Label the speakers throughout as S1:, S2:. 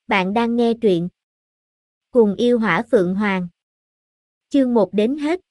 S1: Bạn đang nghe truyện Cùng yêu Hỏa Phượng Hoàng. Chương 1 đến hết.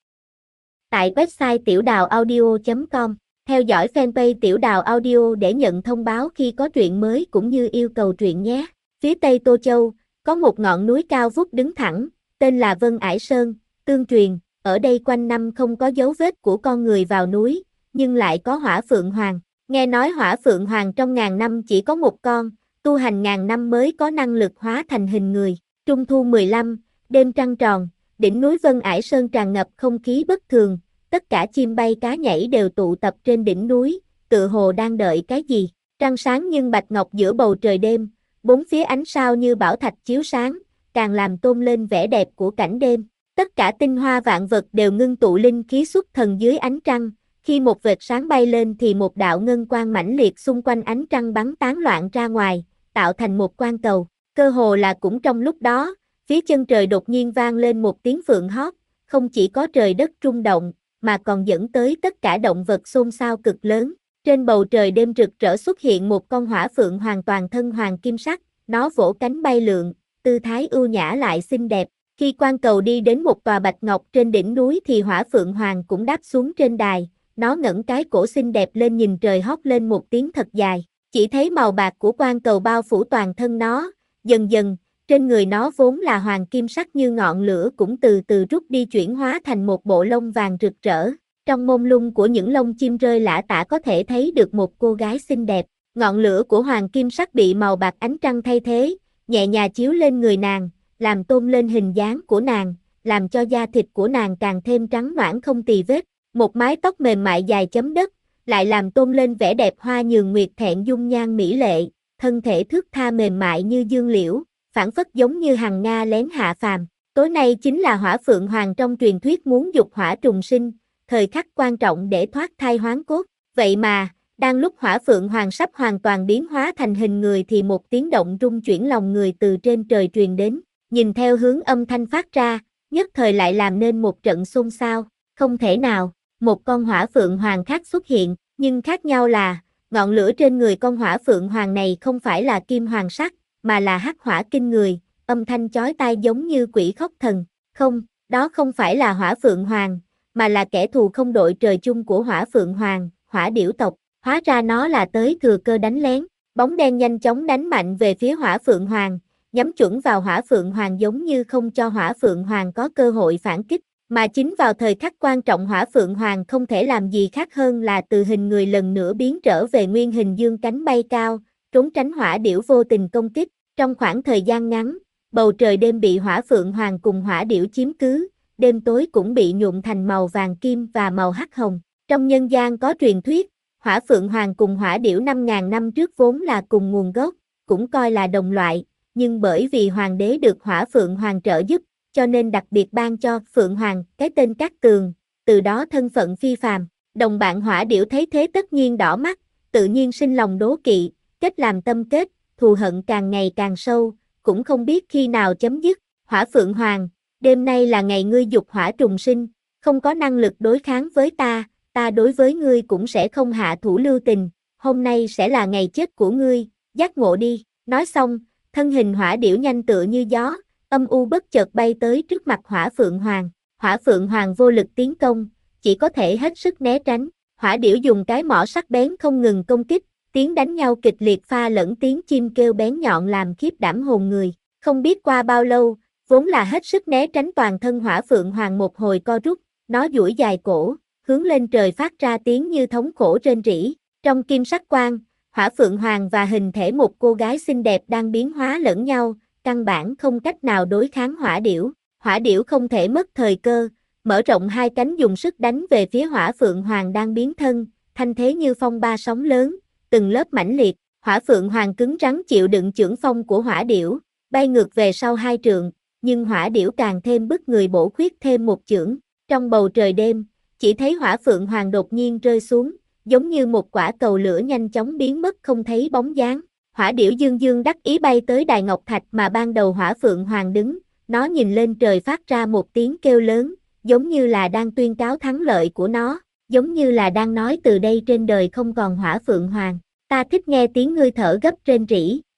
S1: Tại website tiểudào audio.com. Theo dõi fanpage Tiểu Đào Audio để nhận thông báo khi có truyện mới cũng như yêu cầu truyện nhé. Phía tây Tô Châu, có một ngọn núi cao vút đứng thẳng, tên là Vân Ải Sơn. Tương truyền, ở đây quanh năm không có dấu vết của con người vào núi, nhưng lại có Hỏa Phượng Hoàng. Nghe nói Hỏa Phượng Hoàng trong ngàn năm chỉ có một con, tu hành ngàn năm mới có năng lực hóa thành hình người. Trung thu 15, đêm trăng tròn, đỉnh núi Vân Ải Sơn tràn ngập không khí bất thường, tất cả chim bay cá nhảy đều tụ tập trên đỉnh núi, tựa hồ đang đợi cái gì. Trăng sáng nhưng bạch ngọc giữa bầu trời đêm, bốn phía ánh sao như bảo thạch chiếu sáng, càng làm tôn lên vẻ đẹp của cảnh đêm. Tất cả tinh hoa vạn vật đều ngưng tụ linh khí xuất thần dưới ánh trăng, khi một vệt sáng bay lên thì một đạo ngân quang mãnh liệt xung quanh ánh trăng bắn tán loạn ra ngoài, tạo thành một quang cầu. Cơ hồ là cũng trong lúc đó, phía chân trời đột nhiên vang lên một tiếng phượng hót, không chỉ có trời đất rung động, mà còn dẫn tới tất cả động vật xôn xao cực lớn. Trên bầu trời đêm rực rỡ xuất hiện một con hỏa phượng hoàn toàn thân hoàng kim sắc, nó vỗ cánh bay lượn, tư thái ưu nhã lại xinh đẹp. Khi quang cầu đi đến một tòa bạch ngọc trên đỉnh núi thì hỏa phượng hoàng cũng đáp xuống trên đài, nó ngẩng cái cổ xinh đẹp lên nhìn trời hót lên một tiếng thật dài. Chỉ thấy màu bạc của quang cầu bao phủ toàn thân nó, dần dần, trên người nó vốn là hoàng kim sắc như ngọn lửa cũng từ từ rút đi chuyển hóa thành một bộ lông vàng rực rỡ. Trong mông lung của những lông chim rơi lả tả có thể thấy được một cô gái xinh đẹp. Ngọn lửa của hoàng kim sắc bị màu bạc ánh trăng thay thế, nhẹ nhàng chiếu lên người nàng, làm tôn lên hình dáng của nàng, làm cho da thịt của nàng càng thêm trắng nõn không tì vết. Một mái tóc mềm mại dài chấm đất, lại làm tôn lên vẻ đẹp hoa nhường nguyệt thẹn dung nhan mỹ lệ, thân thể thướt tha mềm mại như dương liễu, phảng phất giống như hằng nga lén hạ phàm. Tối nay chính là Hỏa Phượng Hoàng trong truyền thuyết muốn dục hỏa trùng sinh, thời khắc quan trọng để thoát thai hoán cốt. Vậy mà, đang lúc Hỏa Phượng Hoàng sắp hoàn toàn biến hóa thành hình người thì một tiếng động rung chuyển lòng người từ trên trời truyền đến. Nhìn theo hướng âm thanh phát ra, nhất thời lại làm nên một trận xôn xao. Không thể nào, một con Hỏa Phượng Hoàng khác xuất hiện, nhưng khác nhau là, ngọn lửa trên người con Hỏa Phượng Hoàng này không phải là kim hoàng sắc, mà là hắc hỏa kinh người, âm thanh chói tai giống như quỷ khóc thần. Không, đó không phải là Hỏa Phượng Hoàng, mà là kẻ thù không đội trời chung của Hỏa Phượng Hoàng, Hỏa Điểu tộc. Hóa ra nó là tới thừa cơ đánh lén. Bóng đen nhanh chóng đánh mạnh về phía Hỏa Phượng Hoàng, nhắm chuẩn vào Hỏa Phượng Hoàng giống như không cho Hỏa Phượng Hoàng có cơ hội phản kích. Mà chính vào thời khắc quan trọng Hỏa Phượng Hoàng không thể làm gì khác hơn là từ hình người lần nữa biến trở về nguyên hình dương cánh bay cao, trốn tránh Hỏa Điểu vô tình công kích. Trong khoảng thời gian ngắn, bầu trời đêm bị Hỏa Phượng Hoàng cùng Hỏa Điểu chiếm cứ, đêm tối cũng bị nhuộm thành màu vàng kim và màu hắc hồng. Trong nhân gian có truyền thuyết, Hỏa Phượng Hoàng cùng Hỏa Điểu 5.000 năm trước vốn là cùng nguồn gốc, cũng coi là đồng loại, nhưng bởi vì Hoàng đế được Hỏa Phượng Hoàng trợ giúp, cho nên đặc biệt ban cho Phượng Hoàng cái tên Cát Tường, từ đó thân phận phi phàm. Đồng bạn Hỏa Điểu thấy thế tất nhiên đỏ mắt, tự nhiên sinh lòng đố kỵ, kết làm tâm kết, thù hận càng ngày càng sâu, cũng không biết khi nào chấm dứt. Hỏa Phượng Hoàng, đêm nay là ngày ngươi dục hỏa trùng sinh, không có năng lực đối kháng với ta đối với ngươi cũng sẽ không hạ thủ lưu tình, hôm nay sẽ là ngày chết của ngươi, giác ngộ đi. Nói xong, thân hình Hỏa Điểu nhanh tựa như gió, âm u bất chợt bay tới trước mặt Hỏa Phượng Hoàng. Hỏa Phượng Hoàng vô lực tiến công, chỉ có thể hết sức né tránh. Hỏa Điểu dùng cái mỏ sắc bén không ngừng công kích, tiếng đánh nhau kịch liệt pha lẫn tiếng chim kêu bén nhọn làm khiếp đảm hồn người. Không biết qua bao lâu, vốn là hết sức né tránh toàn thân Hỏa Phượng Hoàng một hồi co rút, nó duỗi dài cổ, hướng lên trời phát ra tiếng như thống khổ rên rỉ. Trong kim sắc quang, Hỏa Phượng Hoàng và hình thể một cô gái xinh đẹp đang biến hóa lẫn nhau, căn bản không cách nào đối kháng Hỏa Điểu. Hỏa Điểu không thể mất thời cơ, mở rộng hai cánh dùng sức đánh về phía Hỏa Phượng Hoàng đang biến thân, thanh thế như phong ba sóng lớn, từng lớp mãnh liệt. Hỏa Phượng Hoàng cứng rắn chịu đựng chưởng phong của Hỏa Điểu, bay ngược về sau 2 trượng, nhưng Hỏa Điểu càng thêm bức người bổ khuyết thêm một chưởng. Trong bầu trời đêm, chỉ thấy Hỏa Phượng Hoàng đột nhiên rơi xuống, giống như một quả cầu lửa nhanh chóng biến mất không thấy bóng dáng. Hỏa Điểu dương dương đắc ý bay tới đài ngọc thạch mà ban đầu Hỏa Phượng Hoàng đứng, nó nhìn lên trời phát ra một tiếng kêu lớn, giống như là đang tuyên cáo thắng lợi của nó, giống như là đang nói từ đây trên đời không còn Hỏa Phượng Hoàng. Ta thích nghe tiếng ngươi thở gấp rên rỉ,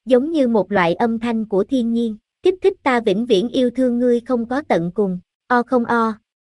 S1: giống như một loại âm thanh của thiên nhiên, kích thích ta vĩnh viễn yêu thương ngươi không có tận cùng, o không o.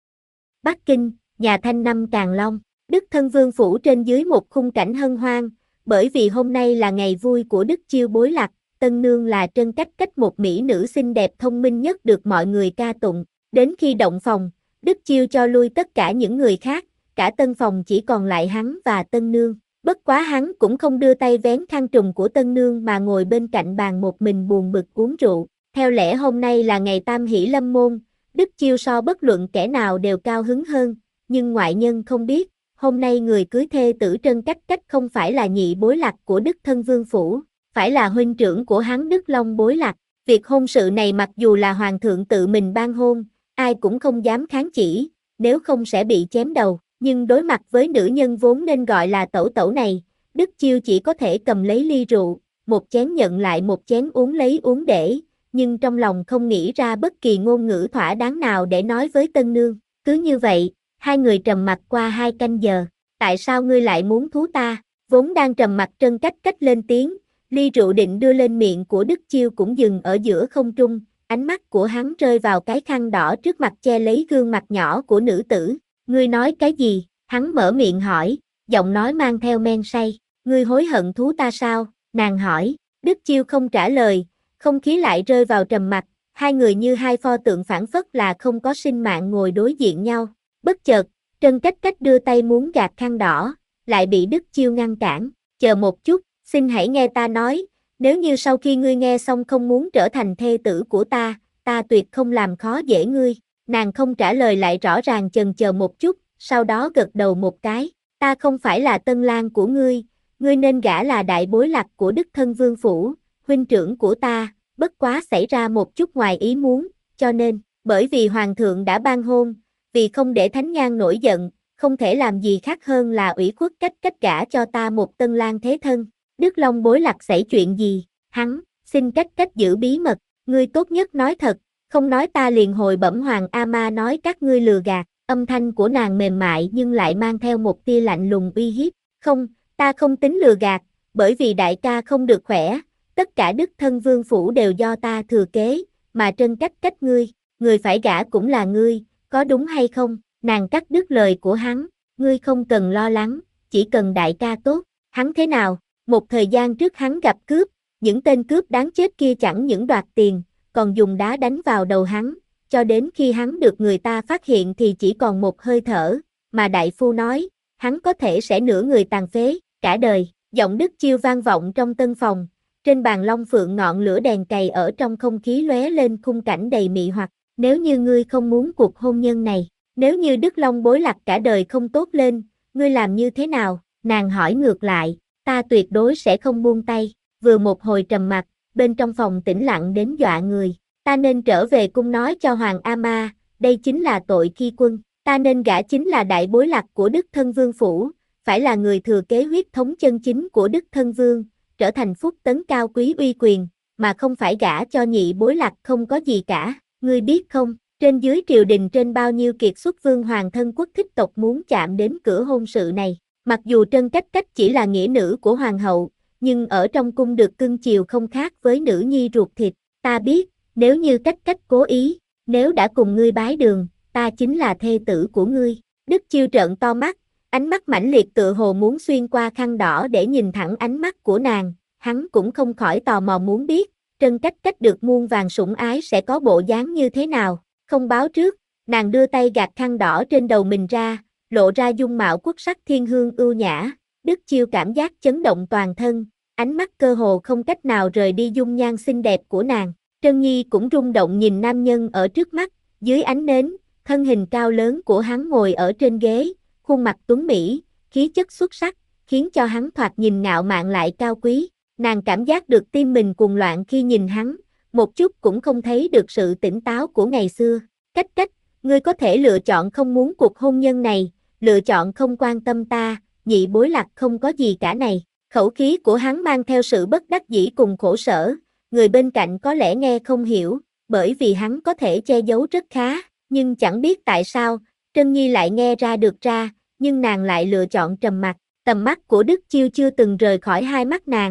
S1: Bắc Kinh, nhà Thanh Năm Càn Long, Đức Thân Vương phủ trên dưới một khung cảnh hân hoan, bởi vì hôm nay là ngày vui của Đức Chiêu bối lạc, tân nương là Trân Cách Cách một mỹ nữ xinh đẹp thông minh nhất được mọi người ca tụng, đến khi động phòng, Đức Chiêu cho lui tất cả những người khác, cả tân phòng chỉ còn lại hắn và tân nương. Bất quá hắn cũng không đưa tay vén khăn trùm của tân nương mà ngồi bên cạnh bàn một mình buồn bực uống rượu. Theo lẽ hôm nay là ngày tam hỷ lâm môn, Đức Chiêu so bất luận kẻ nào đều cao hứng hơn, nhưng ngoại nhân không biết, hôm nay người cưới thê tử Trân Cách Cách không phải là nhị bối lạc của Đức Thân Vương phủ, phải là huynh trưởng của hắn Đức Long bối lạc. Việc hôn sự này mặc dù là hoàng thượng tự mình ban hôn, ai cũng không dám kháng chỉ, nếu không sẽ bị chém đầu. Nhưng đối mặt với nữ nhân vốn nên gọi là tẩu tẩu này, Đức Chiêu chỉ có thể cầm lấy ly rượu, một chén nhận lại một chén uống lấy uống để, nhưng trong lòng không nghĩ ra bất kỳ ngôn ngữ thỏa đáng nào để nói với tân nương. Cứ như vậy, hai người trầm mặc qua 2 canh giờ. Tại sao ngươi lại muốn thú ta? Vốn đang trầm mặc Trân Cách Cách lên tiếng, ly rượu định đưa lên miệng của Đức Chiêu cũng dừng ở giữa không trung, ánh mắt của hắn rơi vào cái khăn đỏ trước mặt che lấy gương mặt nhỏ của nữ tử. Ngươi nói cái gì? Hắn mở miệng hỏi, giọng nói mang theo men say. Ngươi hối hận thú ta sao? Nàng hỏi. Đức Chiêu không trả lời, không khí lại rơi vào trầm mặc, hai người như hai pho tượng phảng phất là không có sinh mạng ngồi đối diện nhau. Bất chợt, Trân Cách Cách đưa tay muốn gạt khăn đỏ, lại bị Đức Chiêu ngăn cản. Chờ một chút, xin hãy nghe ta nói, nếu như sau khi ngươi nghe xong không muốn trở thành thê tử của ta tuyệt không làm khó dễ ngươi. Nàng không trả lời lại rõ ràng chần chờ một chút, sau đó gật đầu một cái. Ta không phải là tân lang của ngươi nên gả là đại bối lạc của Đức Thân Vương phủ, huynh trưởng của ta, bất quá xảy ra một chút ngoài ý muốn, cho nên, bởi vì hoàng thượng đã ban hôn, vì không để Thánh Nhan nổi giận, không thể làm gì khác hơn là ủy khuất Cách Cách gả cho ta một tân lang thế thân. Đức Long bối lạc xảy chuyện gì? Hắn, xin Cách Cách giữ bí mật, ngươi tốt nhất nói thật, không nói ta liền hồi bẩm Hoàng A Ma nói các ngươi lừa gạt. Âm thanh của nàng mềm mại nhưng lại mang theo một tia lạnh lùng uy hiếp. Không, ta không tính lừa gạt, bởi vì đại ca không được khỏe, tất cả Đức Thân Vương phủ đều do ta thừa kế, mà Trân Cách Cách người phải gả cũng là ngươi, có đúng hay không? Nàng cắt đứt lời của hắn, ngươi không cần lo lắng, chỉ cần đại ca tốt. Hắn thế nào? Một thời gian trước hắn gặp cướp, những tên cướp đáng chết kia chẳng những đoạt tiền, còn dùng đá đánh vào đầu hắn, cho đến khi hắn được người ta phát hiện thì chỉ còn một hơi thở, mà đại phu nói, hắn có thể sẽ nửa người tàn phế, cả đời. Giọng Đức Chiêu vang vọng trong tân phòng, trên bàn long phượng ngọn lửa đèn cày ở trong không khí lóe lên khung cảnh đầy mị hoặc. Nếu như ngươi không muốn cuộc hôn nhân này, nếu như Đức Long bối lạc cả đời không tốt lên, ngươi làm như thế nào? Nàng hỏi ngược lại, ta tuyệt đối sẽ không buông tay. Vừa một hồi trầm mặc, bên trong phòng tĩnh lặng đến dọa người. Ta nên trở về cung nói cho Hoàng A Ma, đây chính là tội khi quân. Ta nên gả chính là đại bối lạc của Đức Thân Vương phủ, phải là người thừa kế huyết thống chân chính của Đức Thân Vương, trở thành phúc tấn cao quý uy quyền, mà không phải gả cho nhị bối lạc không có gì cả. Ngươi biết không, trên dưới triều đình trên bao nhiêu kiệt xuất vương hoàng thân quốc thích tộc muốn chạm đến cửa hôn sự này. Mặc dù Trân Cách Cách chỉ là nghĩa nữ của hoàng hậu, nhưng ở trong cung được cưng chiều không khác với nữ nhi ruột thịt. Ta biết, nếu như Cách Cách cố ý, nếu đã cùng ngươi bái đường, ta chính là thê tử của ngươi. Đức Chiêu trợn to mắt, ánh mắt mãnh liệt tựa hồ muốn xuyên qua khăn đỏ để nhìn thẳng ánh mắt của nàng. Hắn cũng không khỏi tò mò muốn biết, Trân Cách Cách được muôn vàng sủng ái sẽ có bộ dáng như thế nào. Không báo trước, nàng đưa tay gạt khăn đỏ trên đầu mình ra, lộ ra dung mạo quốc sắc thiên hương ưu nhã. Đức Chiêu cảm giác chấn động toàn thân, ánh mắt cơ hồ không cách nào rời đi dung nhan xinh đẹp của nàng. Trân Nhi cũng rung động nhìn nam nhân ở trước mắt, dưới ánh nến, thân hình cao lớn của hắn ngồi ở trên ghế, khuôn mặt tuấn mỹ, khí chất xuất sắc, khiến cho hắn thoạt nhìn ngạo mạn lại cao quý. Nàng cảm giác được tim mình cuồng loạn khi nhìn hắn, một chút cũng không thấy được sự tỉnh táo của ngày xưa. Cách Cách, ngươi có thể lựa chọn không muốn cuộc hôn nhân này, lựa chọn không quan tâm ta, nhị bối lạc không có gì cả này. Khẩu khí của hắn mang theo sự bất đắc dĩ cùng khổ sở, người bên cạnh có lẽ nghe không hiểu, bởi vì hắn có thể che giấu rất khá, nhưng chẳng biết tại sao, Trân Nhi lại nghe ra được ra, nhưng nàng lại lựa chọn trầm mặc. Tầm mắt của Đức Chiêu chưa từng rời khỏi hai mắt nàng,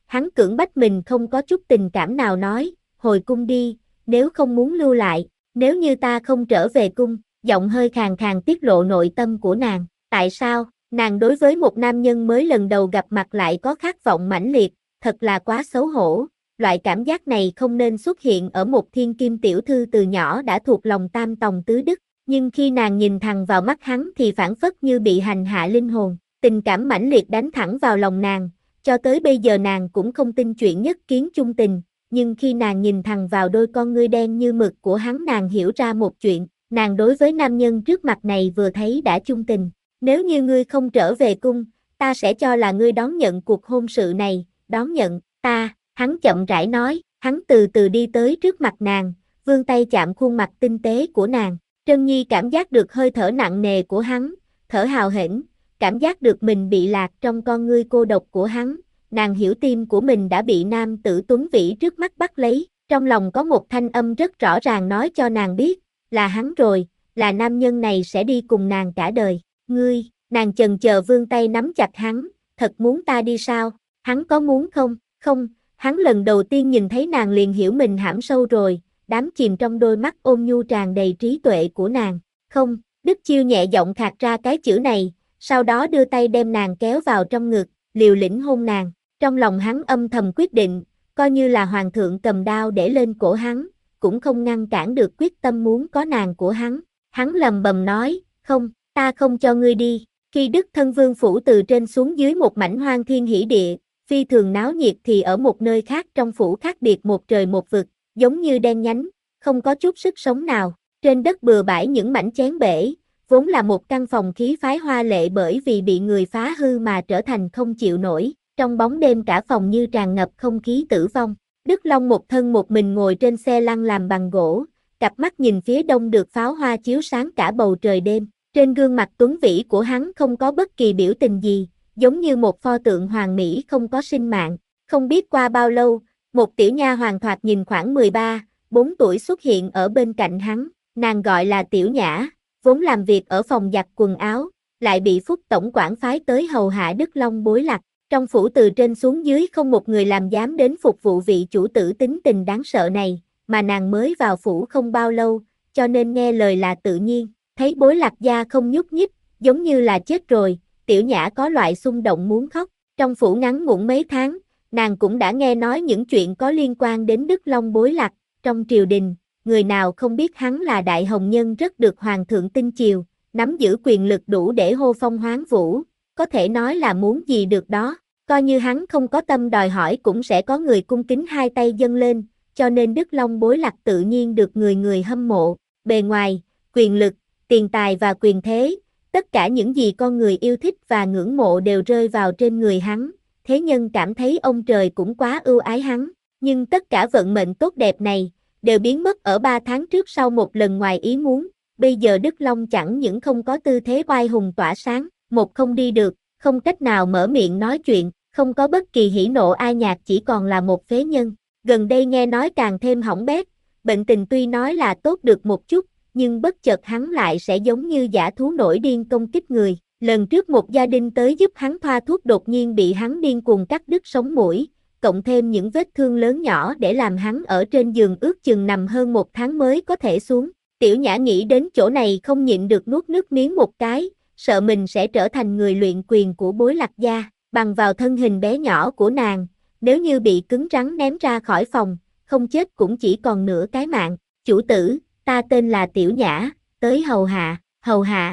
S1: Hắn cưỡng bách mình không có chút tình cảm nào nói, hồi cung đi, nếu không muốn lưu lại, nếu như ta không trở về cung, giọng hơi khàn khàn tiết lộ nội tâm của nàng. Tại sao? Nàng đối với một nam nhân mới lần đầu gặp mặt lại có khát vọng mãnh liệt, thật là quá xấu hổ. Loại cảm giác này không nên xuất hiện ở một thiên kim tiểu thư từ nhỏ đã thuộc lòng tam tòng tứ đức, nhưng khi nàng nhìn thẳng vào mắt hắn thì phảng phất như bị hành hạ linh hồn, tình cảm mãnh liệt đánh thẳng vào lòng nàng, cho tới bây giờ nàng cũng không tin chuyện nhất kiến chung tình, nhưng khi nàng nhìn thẳng vào đôi con ngươi đen như mực của hắn nàng hiểu ra một chuyện, nàng đối với nam nhân trước mặt này vừa thấy đã chung tình. Nếu như ngươi không trở về cung, ta sẽ cho là ngươi đón nhận cuộc hôn sự này, đón nhận, ta, hắn chậm rãi nói, hắn từ từ đi tới trước mặt nàng, vươn tay chạm khuôn mặt tinh tế của nàng, Trân Nhi cảm giác được hơi thở nặng nề của hắn, thở hào hển, cảm giác được mình bị lạc trong con ngươi cô độc của hắn, nàng hiểu tim của mình đã bị nam tử tuấn vĩ trước mắt bắt lấy, trong lòng có một thanh âm rất rõ ràng nói cho nàng biết, là hắn rồi, là nam nhân này sẽ đi cùng nàng cả đời. Ngươi, nàng chần chờ vươn tay nắm chặt hắn, thật muốn ta đi sao? Hắn có muốn không? Không, hắn lần đầu tiên nhìn thấy nàng liền hiểu mình hãm sâu rồi, đắm chìm trong đôi mắt ôn nhu tràn đầy trí tuệ của nàng. Không, Đức Chiêu nhẹ giọng khạc ra cái chữ này, sau đó đưa tay đem nàng kéo vào trong ngực, liều lĩnh hôn nàng. Trong lòng hắn âm thầm quyết định, coi như là hoàng thượng cầm đao để lên cổ hắn, cũng không ngăn cản được quyết tâm muốn có nàng của hắn. Hắn lầm bầm nói, không, ta không cho ngươi đi. Khi Đức Thân Vương phủ từ trên xuống dưới một mảnh hoang thiên hỷ địa, phi thường náo nhiệt thì ở một nơi khác trong phủ khác biệt một trời một vực, giống như đen nhánh, không có chút sức sống nào. Trên đất bừa bãi những mảnh chén bể, vốn là một căn phòng khí phái hoa lệ bởi vì bị người phá hư mà trở thành không chịu nổi. Trong bóng đêm cả phòng như tràn ngập không khí tử vong. Đức Long một thân một mình ngồi trên xe lăn làm bằng gỗ, cặp mắt nhìn phía đông được pháo hoa chiếu sáng cả bầu trời đêm. Trên gương mặt tuấn vĩ của hắn không có bất kỳ biểu tình gì, giống như một pho tượng hoàn mỹ không có sinh mạng. Không biết qua bao lâu, một tiểu nha hoàn thoạt nhìn khoảng 13, 4 tuổi xuất hiện ở bên cạnh hắn, nàng gọi là Tiểu Nhã, vốn làm việc ở phòng giặt quần áo, lại bị Phúc tổng quản phái tới hầu hạ Đức Long bối lạc. Trong phủ từ trên xuống dưới không một người làm dám đến phục vụ vị chủ tử tính tình đáng sợ này, mà nàng mới vào phủ không bao lâu, cho nên nghe lời là tự nhiên. Thấy Bối Lạc Gia không nhúc nhích, giống như là chết rồi, Tiểu Nhã có loại xung động muốn khóc. Trong phủ ngắn ngủn mấy tháng, nàng cũng đã nghe nói những chuyện có liên quan đến Đức Long Bối Lạc. Trong triều đình, người nào không biết hắn là đại hồng nhân rất được hoàng thượng tin chiều, nắm giữ quyền lực đủ để hô phong hoán vũ, có thể nói là muốn gì được đó. Coi như hắn không có tâm đòi hỏi cũng sẽ có người cung kính hai tay dâng lên, cho nên Đức Long Bối Lạc tự nhiên được người người hâm mộ. Bề ngoài, quyền lực, tiền tài và quyền thế, tất cả những gì con người yêu thích và ngưỡng mộ đều rơi vào trên người hắn, thế nhân cảm thấy ông trời cũng quá ưu ái hắn, nhưng tất cả vận mệnh tốt đẹp này, đều biến mất ở 3 tháng trước sau một lần ngoài ý muốn, bây giờ Đức Long chẳng những không có tư thế oai hùng tỏa sáng, một không đi được, không cách nào mở miệng nói chuyện, không có bất kỳ hỉ nộ ai nhạc chỉ còn là một phế nhân, gần đây nghe nói càng thêm hỏng bét, bệnh tình tuy nói là tốt được một chút, nhưng bất chợt hắn lại sẽ giống như dã thú nổi điên công kích người. Lần trước một gia đình tới giúp hắn thoa thuốc đột nhiên bị hắn điên cuồng cắt đứt sống mũi, cộng thêm những vết thương lớn nhỏ để làm hắn ở trên giường ước chừng nằm hơn 1 tháng mới có thể xuống. Tiểu Nhã nghĩ đến chỗ này không nhịn được nuốt nước miếng một cái, sợ mình sẽ trở thành người luyện quyền của Bối Lạc Gia, bằng vào thân hình bé nhỏ của nàng, nếu như bị cứng rắn ném ra khỏi phòng, không chết cũng chỉ còn nửa cái mạng. Chủ tử, ta tên là Tiểu Nhã, tới hầu hạ, hầu hạ.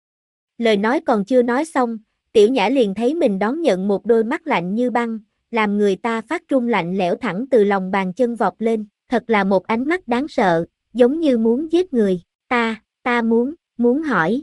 S1: Lời nói còn chưa nói xong, Tiểu Nhã liền thấy mình đón nhận một đôi mắt lạnh như băng, làm người ta phát run lạnh lẽo thẳng từ lòng bàn chân vọt lên, thật là một ánh mắt đáng sợ, giống như muốn giết người. Ta muốn hỏi,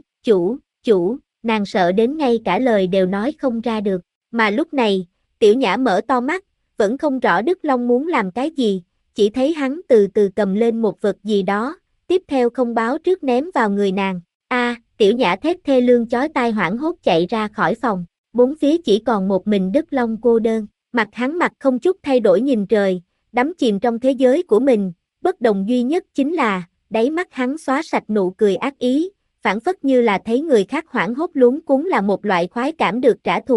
S1: chủ, nàng sợ đến ngay cả lời đều nói không ra được. Mà lúc này, Tiểu Nhã mở to mắt, vẫn không rõ Đức Long muốn làm cái gì, chỉ thấy hắn từ từ cầm lên một vật gì đó, tiếp theo không báo trước ném vào người nàng. Tiểu Nhã thét thê lương chói tai hoảng hốt chạy ra khỏi phòng, bốn phía chỉ còn một mình Đức Long cô đơn, mặt hắn mặt không chút thay đổi nhìn trời, đắm chìm trong thế giới của mình, bất đồng duy nhất chính là, đáy mắt hắn xóa sạch nụ cười ác ý, phảng phất như là thấy người khác hoảng hốt luống cuống là một loại khoái cảm được trả thù.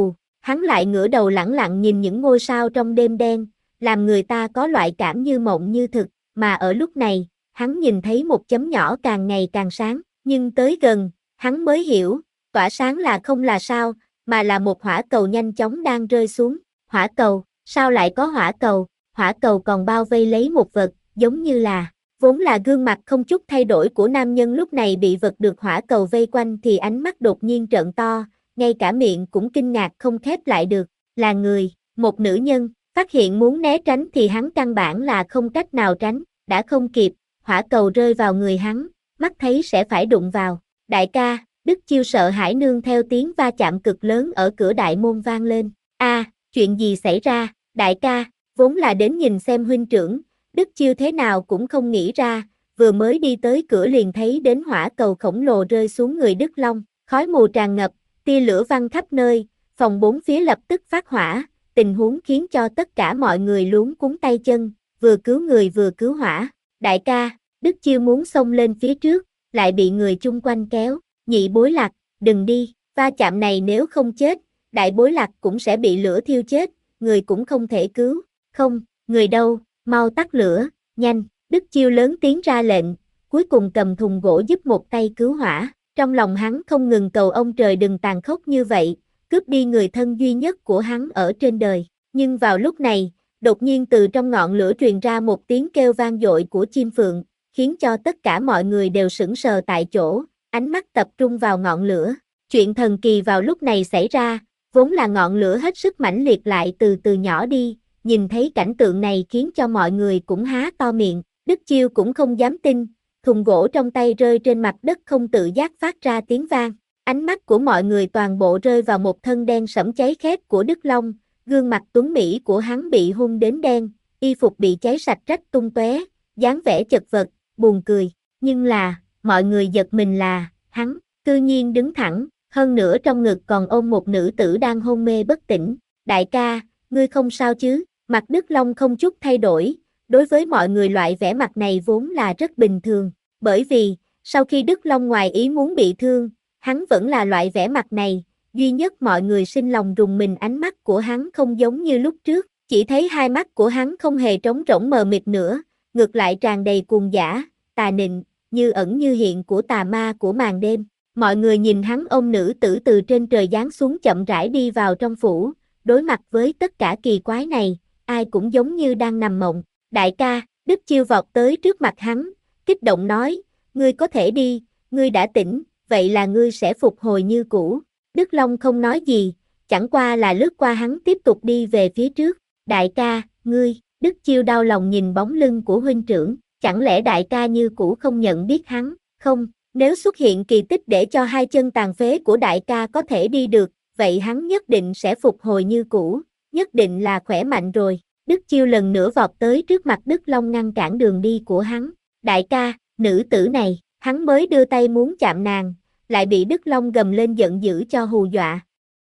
S1: Hắn lại ngửa đầu lẳng lặng nhìn những ngôi sao trong đêm đen, làm người ta có loại cảm như mộng như thực, mà ở lúc này, hắn nhìn thấy một chấm nhỏ càng ngày càng sáng, nhưng tới gần, hắn mới hiểu, tỏa sáng là không là sao, mà là một hỏa cầu nhanh chóng đang rơi xuống. Hỏa cầu, sao lại có hỏa cầu? Hỏa cầu còn bao vây lấy một vật, giống như là, vốn là gương mặt không chút thay đổi của nam nhân lúc này bị vật được hỏa cầu vây quanh thì ánh mắt đột nhiên trợn to, ngay cả miệng cũng kinh ngạc không khép lại được, là người, một nữ nhân, phát hiện muốn né tránh thì hắn căn bản là không cách nào tránh, đã không kịp, hỏa cầu rơi vào người hắn, mắt thấy sẽ phải đụng vào, đại ca, Đức Chiêu sợ hãi nương theo tiếng va chạm cực lớn ở cửa đại môn vang lên, chuyện gì xảy ra, đại ca, vốn là đến nhìn xem huynh trưởng, Đức Chiêu thế nào cũng không nghĩ ra, vừa mới đi tới cửa liền thấy đến hỏa cầu khổng lồ rơi xuống người Đức Long, khói mù tràn ngập, tia lửa văng khắp nơi, phòng bốn phía lập tức phát hỏa, tình huống khiến cho tất cả mọi người luống cuống tay chân, vừa cứu người vừa cứu hỏa. Đại ca, Đức Chiêu muốn xông lên phía trước, lại bị người chung quanh kéo, Nhị Bối Lạc, đừng đi, va chạm này nếu không chết, Đại Bối Lạc cũng sẽ bị lửa thiêu chết, người cũng không thể cứu, không, người đâu, mau tắt lửa, nhanh, Đức Chiêu lớn tiếng ra lệnh, cuối cùng cầm thùng gỗ giúp một tay cứu hỏa, trong lòng hắn không ngừng cầu ông trời đừng tàn khốc như vậy, cướp đi người thân duy nhất của hắn ở trên đời, nhưng vào lúc này, đột nhiên từ trong ngọn lửa truyền ra một tiếng kêu vang dội của chim phượng, khiến cho tất cả mọi người đều sững sờ tại chỗ, ánh mắt tập trung vào ngọn lửa, chuyện thần kỳ vào lúc này xảy ra, vốn là ngọn lửa hết sức mãnh liệt lại từ từ nhỏ đi, nhìn thấy cảnh tượng này khiến cho mọi người cũng há to miệng, Đức Chiêu cũng không dám tin, thùng gỗ trong tay rơi trên mặt đất không tự giác phát ra tiếng vang, ánh mắt của mọi người toàn bộ rơi vào một thân đen sẫm cháy khét của Đức Long, gương mặt tuấn mỹ của hắn bị hun đến đen, y phục bị cháy sạch rách tung tóe, dáng vẻ chật vật, buồn cười, nhưng là, mọi người giật mình là, hắn, cư nhiên đứng thẳng, hơn nữa trong ngực còn ôm một nữ tử đang hôn mê bất tỉnh, đại ca, ngươi không sao chứ, mặt Đức Long không chút thay đổi, đối với mọi người loại vẻ mặt này vốn là rất bình thường, bởi vì, sau khi Đức Long ngoài ý muốn bị thương, hắn vẫn là loại vẻ mặt này, duy nhất mọi người sinh lòng rùng mình ánh mắt của hắn không giống như lúc trước, chỉ thấy hai mắt của hắn không hề trống rỗng mờ mịt nữa, ngược lại tràn đầy cuồng dã, tà nịnh, như ẩn như hiện của tà ma của màn đêm. Mọi người nhìn hắn ôm nữ tử từ trên trời giáng xuống chậm rãi đi vào trong phủ, đối mặt với tất cả kỳ quái này, ai cũng giống như đang nằm mộng. Đại ca, Đức Chiêu vọt tới trước mặt hắn, kích động nói, ngươi có thể đi, ngươi đã tỉnh, vậy là ngươi sẽ phục hồi như cũ. Đức Long không nói gì, chẳng qua là lướt qua hắn tiếp tục đi về phía trước. Đại ca, ngươi, Đức Chiêu đau lòng nhìn bóng lưng của huynh trưởng, chẳng lẽ đại ca như cũ không nhận biết hắn, không, nếu xuất hiện kỳ tích để cho hai chân tàn phế của đại ca có thể đi được, vậy hắn nhất định sẽ phục hồi như cũ, nhất định là khỏe mạnh rồi. Đức Chiêu lần nữa vọt tới trước mặt Đức Long ngăn cản đường đi của hắn. Đại ca, nữ tử này, hắn mới đưa tay muốn chạm nàng, lại bị Đức Long gầm lên giận dữ cho hù dọa.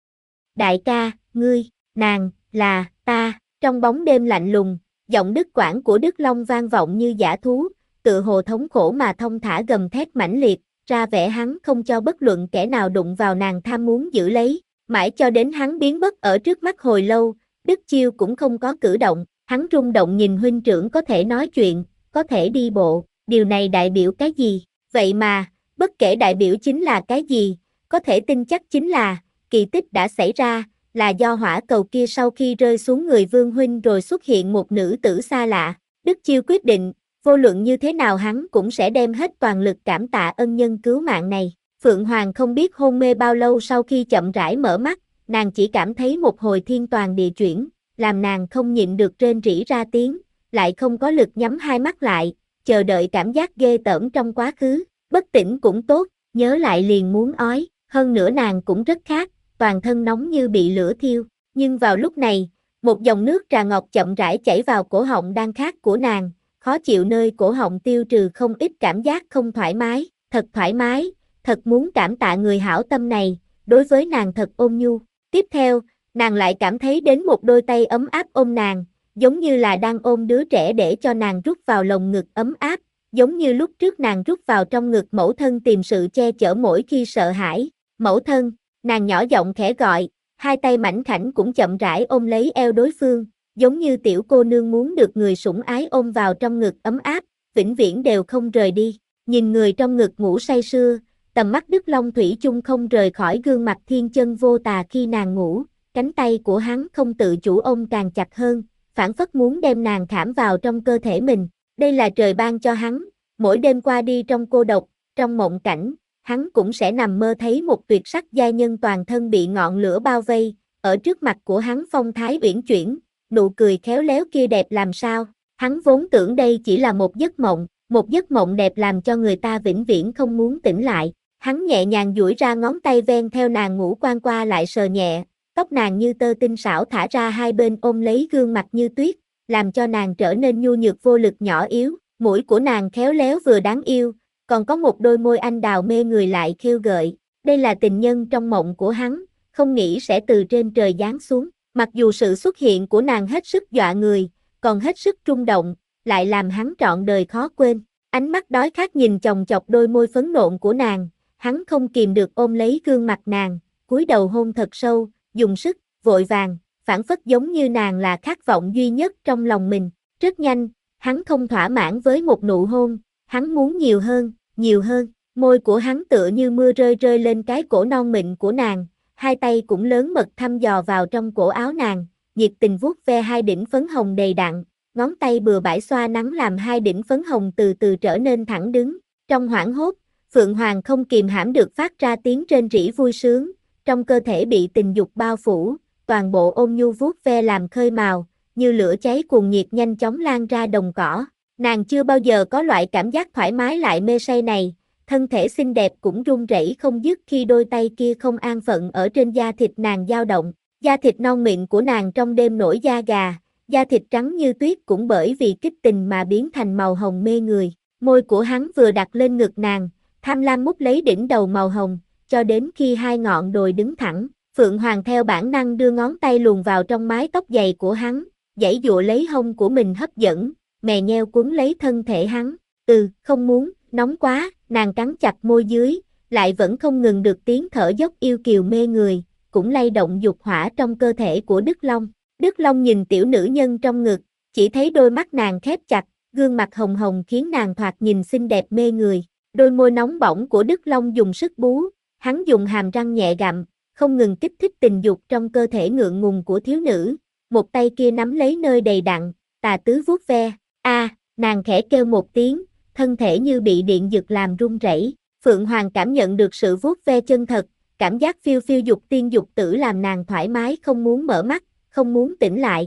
S1: Đại ca, ngươi, nàng, là, ta, trong bóng đêm lạnh lùng, giọng đứt quãng của Đức Long vang vọng như dã thú, tựa hồ thống khổ mà thông thả gầm thét mãnh liệt, ra vẻ hắn không cho bất luận kẻ nào đụng vào nàng tham muốn giữ lấy, mãi cho đến hắn biến mất ở trước mắt hồi lâu, Đức Chiêu cũng không có cử động, hắn rung động nhìn huynh trưởng có thể nói chuyện, có thể đi bộ, điều này đại biểu cái gì, vậy mà, bất kể đại biểu chính là cái gì, có thể tin chắc chính là, kỳ tích đã xảy ra, là do hỏa cầu kia sau khi rơi xuống người Vương huynh rồi xuất hiện một nữ tử xa lạ, Đức Chiêu quyết định, vô luận như thế nào hắn cũng sẽ đem hết toàn lực cảm tạ ân nhân cứu mạng này. Phượng Hoàng không biết hôn mê bao lâu sau khi chậm rãi mở mắt, nàng chỉ cảm thấy một hồi thiên toàn địa chuyển, làm nàng không nhịn được rên rỉ ra tiếng, lại không có lực nhắm hai mắt lại, chờ đợi cảm giác ghê tởm trong quá khứ, bất tỉnh cũng tốt, nhớ lại liền muốn ói, hơn nữa nàng cũng rất khát, toàn thân nóng như bị lửa thiêu, nhưng vào lúc này, một dòng nước trà ngọt chậm rãi chảy vào cổ họng đang khát của nàng, khó chịu nơi cổ họng tiêu trừ không ít cảm giác không thoải mái, thật thoải mái, thật muốn cảm tạ người hảo tâm này, đối với nàng thật ôn nhu. Tiếp theo, nàng lại cảm thấy đến một đôi tay ấm áp ôm nàng, giống như là đang ôm đứa trẻ để cho nàng rút vào lồng ngực ấm áp, giống như lúc trước nàng rút vào trong ngực mẫu thân tìm sự che chở mỗi khi sợ hãi. Mẫu thân, nàng nhỏ giọng khẽ gọi, hai tay mảnh khảnh cũng chậm rãi ôm lấy eo đối phương, giống như tiểu cô nương muốn được người sủng ái ôm vào trong ngực ấm áp, vĩnh viễn đều không rời đi. Nhìn người trong ngực ngủ say sưa, tầm mắt Đức Long thủy chung không rời khỏi gương mặt thiên chân vô tà khi nàng ngủ, cánh tay của hắn không tự chủ ôm càng chặt hơn, phảng phất muốn đem nàng khảm vào trong cơ thể mình. Đây là trời ban cho hắn, mỗi đêm qua đi trong cô độc, trong mộng cảnh, hắn cũng sẽ nằm mơ thấy một tuyệt sắc giai nhân toàn thân bị ngọn lửa bao vây, ở trước mặt của hắn phong thái uyển chuyển, nụ cười khéo léo kia đẹp làm sao. Hắn vốn tưởng đây chỉ là một giấc mộng đẹp làm cho người ta vĩnh viễn không muốn tỉnh lại. Hắn nhẹ nhàng duỗi ra ngón tay ven theo nàng ngủ quan qua lại sờ nhẹ, tóc nàng như tơ tinh xảo thả ra hai bên ôm lấy gương mặt như tuyết, làm cho nàng trở nên nhu nhược vô lực nhỏ yếu, mũi của nàng khéo léo vừa đáng yêu, còn có một đôi môi anh đào mê người lại khiêu gợi. Đây là tình nhân trong mộng của hắn, không nghĩ sẽ từ trên trời giáng xuống. Mặc dù sự xuất hiện của nàng hết sức dọa người, còn hết sức rung động, lại làm hắn trọn đời khó quên. Ánh mắt đói khát nhìn chòng chọc đôi môi phấn nộn của nàng, hắn không kìm được ôm lấy gương mặt nàng, cúi đầu hôn thật sâu, dùng sức, vội vàng, phảng phất giống như nàng là khát vọng duy nhất trong lòng mình. Rất nhanh, hắn không thỏa mãn với một nụ hôn, hắn muốn nhiều hơn, nhiều hơn. Môi của hắn tựa như mưa rơi rơi lên cái cổ non mịn của nàng, hai tay cũng lớn mật thăm dò vào trong cổ áo nàng, nhiệt tình vuốt ve hai đỉnh phấn hồng đầy đặn, ngón tay bừa bãi xoa nắn làm hai đỉnh phấn hồng từ từ trở nên thẳng đứng. Trong hoảng hốt, Phượng Hoàng không kìm hãm được phát ra tiếng rên rỉ vui sướng, trong cơ thể bị tình dục bao phủ, toàn bộ ôn nhu vuốt ve làm khơi mào, như lửa cháy cuồng nhiệt nhanh chóng lan ra đồng cỏ. Nàng chưa bao giờ có loại cảm giác thoải mái lại mê say này, thân thể xinh đẹp cũng run rẩy không dứt khi đôi tay kia không an phận ở trên da thịt nàng dao động. Da thịt non mịn của nàng trong đêm nổi da gà, da thịt trắng như tuyết cũng bởi vì kích tình mà biến thành màu hồng mê người. Môi của hắn vừa đặt lên ngực nàng, tham lam mút lấy đỉnh đầu màu hồng, cho đến khi hai ngọn đồi đứng thẳng, Phượng Hoàng theo bản năng đưa ngón tay luồn vào trong mái tóc dày của hắn, giãy giụa lấy hông của mình hấp dẫn, mè nheo quấn lấy thân thể hắn. Không muốn, nóng quá, nàng cắn chặt môi dưới, lại vẫn không ngừng được tiếng thở dốc yêu kiều mê người, cũng lay động dục hỏa trong cơ thể của Đức Long. Đức Long nhìn tiểu nữ nhân trong ngực, chỉ thấy đôi mắt nàng khép chặt, gương mặt hồng hồng khiến nàng thoạt nhìn xinh đẹp mê người. Đôi môi nóng bỏng của Đức Long dùng sức bú, hắn dùng hàm răng nhẹ gặm, không ngừng kích thích tình dục trong cơ thể ngượng ngùng của thiếu nữ. Một tay kia nắm lấy nơi đầy đặn, tà tứ vuốt ve. Nàng khẽ kêu một tiếng, thân thể như bị điện giật làm run rẩy. Phượng Hoàng cảm nhận được sự vuốt ve chân thật, cảm giác phiêu phiêu dục tiên dục tử làm nàng thoải mái không muốn mở mắt, không muốn tỉnh lại.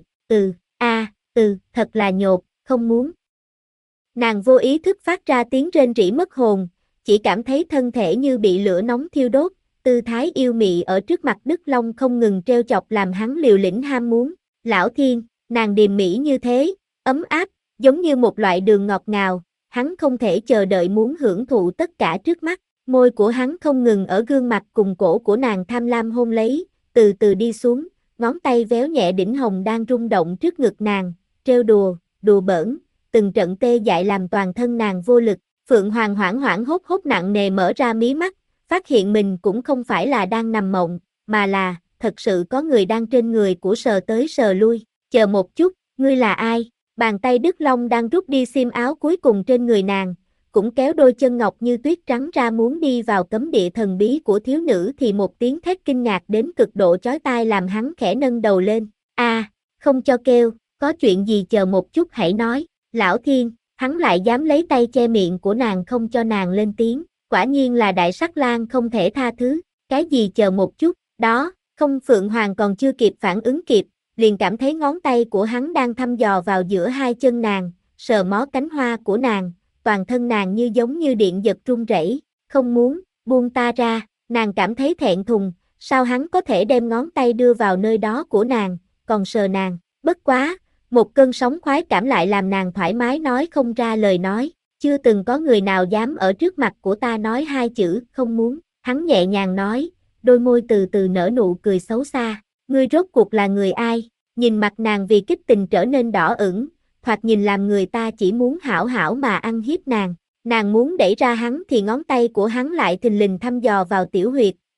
S1: Thật là nhột, không muốn. Nàng vô ý thức phát ra tiếng rên rỉ mất hồn, chỉ cảm thấy thân thể như bị lửa nóng thiêu đốt, tư thái yêu mị ở trước mặt Đức Long không ngừng trêu chọc làm hắn liều lĩnh ham muốn. Lão Thiên, nàng điềm mỹ như thế, ấm áp, giống như một loại đường ngọt ngào, hắn không thể chờ đợi muốn hưởng thụ tất cả trước mắt. Môi của hắn không ngừng ở gương mặt cùng cổ của nàng tham lam hôn lấy, từ từ đi xuống, ngón tay véo nhẹ đỉnh hồng đang rung động trước ngực nàng, trêu đùa bỡn, từng trận tê dại làm toàn thân nàng vô lực. Phượng Hoàng hoảng hoảng hốt hốt nặng nề mở ra mí mắt, phát hiện mình cũng không phải là đang nằm mộng, mà là, thật sự có người đang trên người của sờ tới sờ lui. Chờ một chút, ngươi là ai? Bàn tay Đức Long đang rút đi xiêm áo cuối cùng trên người nàng, cũng kéo đôi chân ngọc như tuyết trắng ra muốn đi vào cấm địa thần bí của thiếu nữ thì một tiếng thét kinh ngạc đến cực độ chói tai làm hắn khẽ nâng đầu lên. Không cho kêu, có chuyện gì chờ một chút hãy nói. Lão Thiên, hắn lại dám lấy tay che miệng của nàng không cho nàng lên tiếng, quả nhiên là đại sắc lang không thể tha thứ. Cái gì chờ một chút, đó, không. Phượng Hoàng còn chưa kịp phản ứng kịp, liền cảm thấy ngón tay của hắn đang thăm dò vào giữa hai chân nàng, sờ mó cánh hoa của nàng, toàn thân nàng như giống như điện giật run rẩy. Không muốn, buông ta ra. Nàng cảm thấy thẹn thùng, sao hắn có thể đem ngón tay đưa vào nơi đó của nàng, còn sờ nàng. Bất quá, một cơn sóng khoái cảm lại làm nàng thoải mái nói không ra lời nói. Chưa từng có người nào dám ở trước mặt của ta nói hai chữ không muốn. Hắn nhẹ nhàng nói, đôi môi từ từ nở nụ cười xấu xa. Ngươi rốt cuộc là người ai? Nhìn mặt nàng vì kích tình trở nên đỏ ửng, thoạt nhìn làm người ta chỉ muốn hảo hảo mà ăn hiếp nàng. Nàng muốn đẩy ra hắn thì ngón tay của hắn lại thình lình thăm dò vào tiểu huyệt,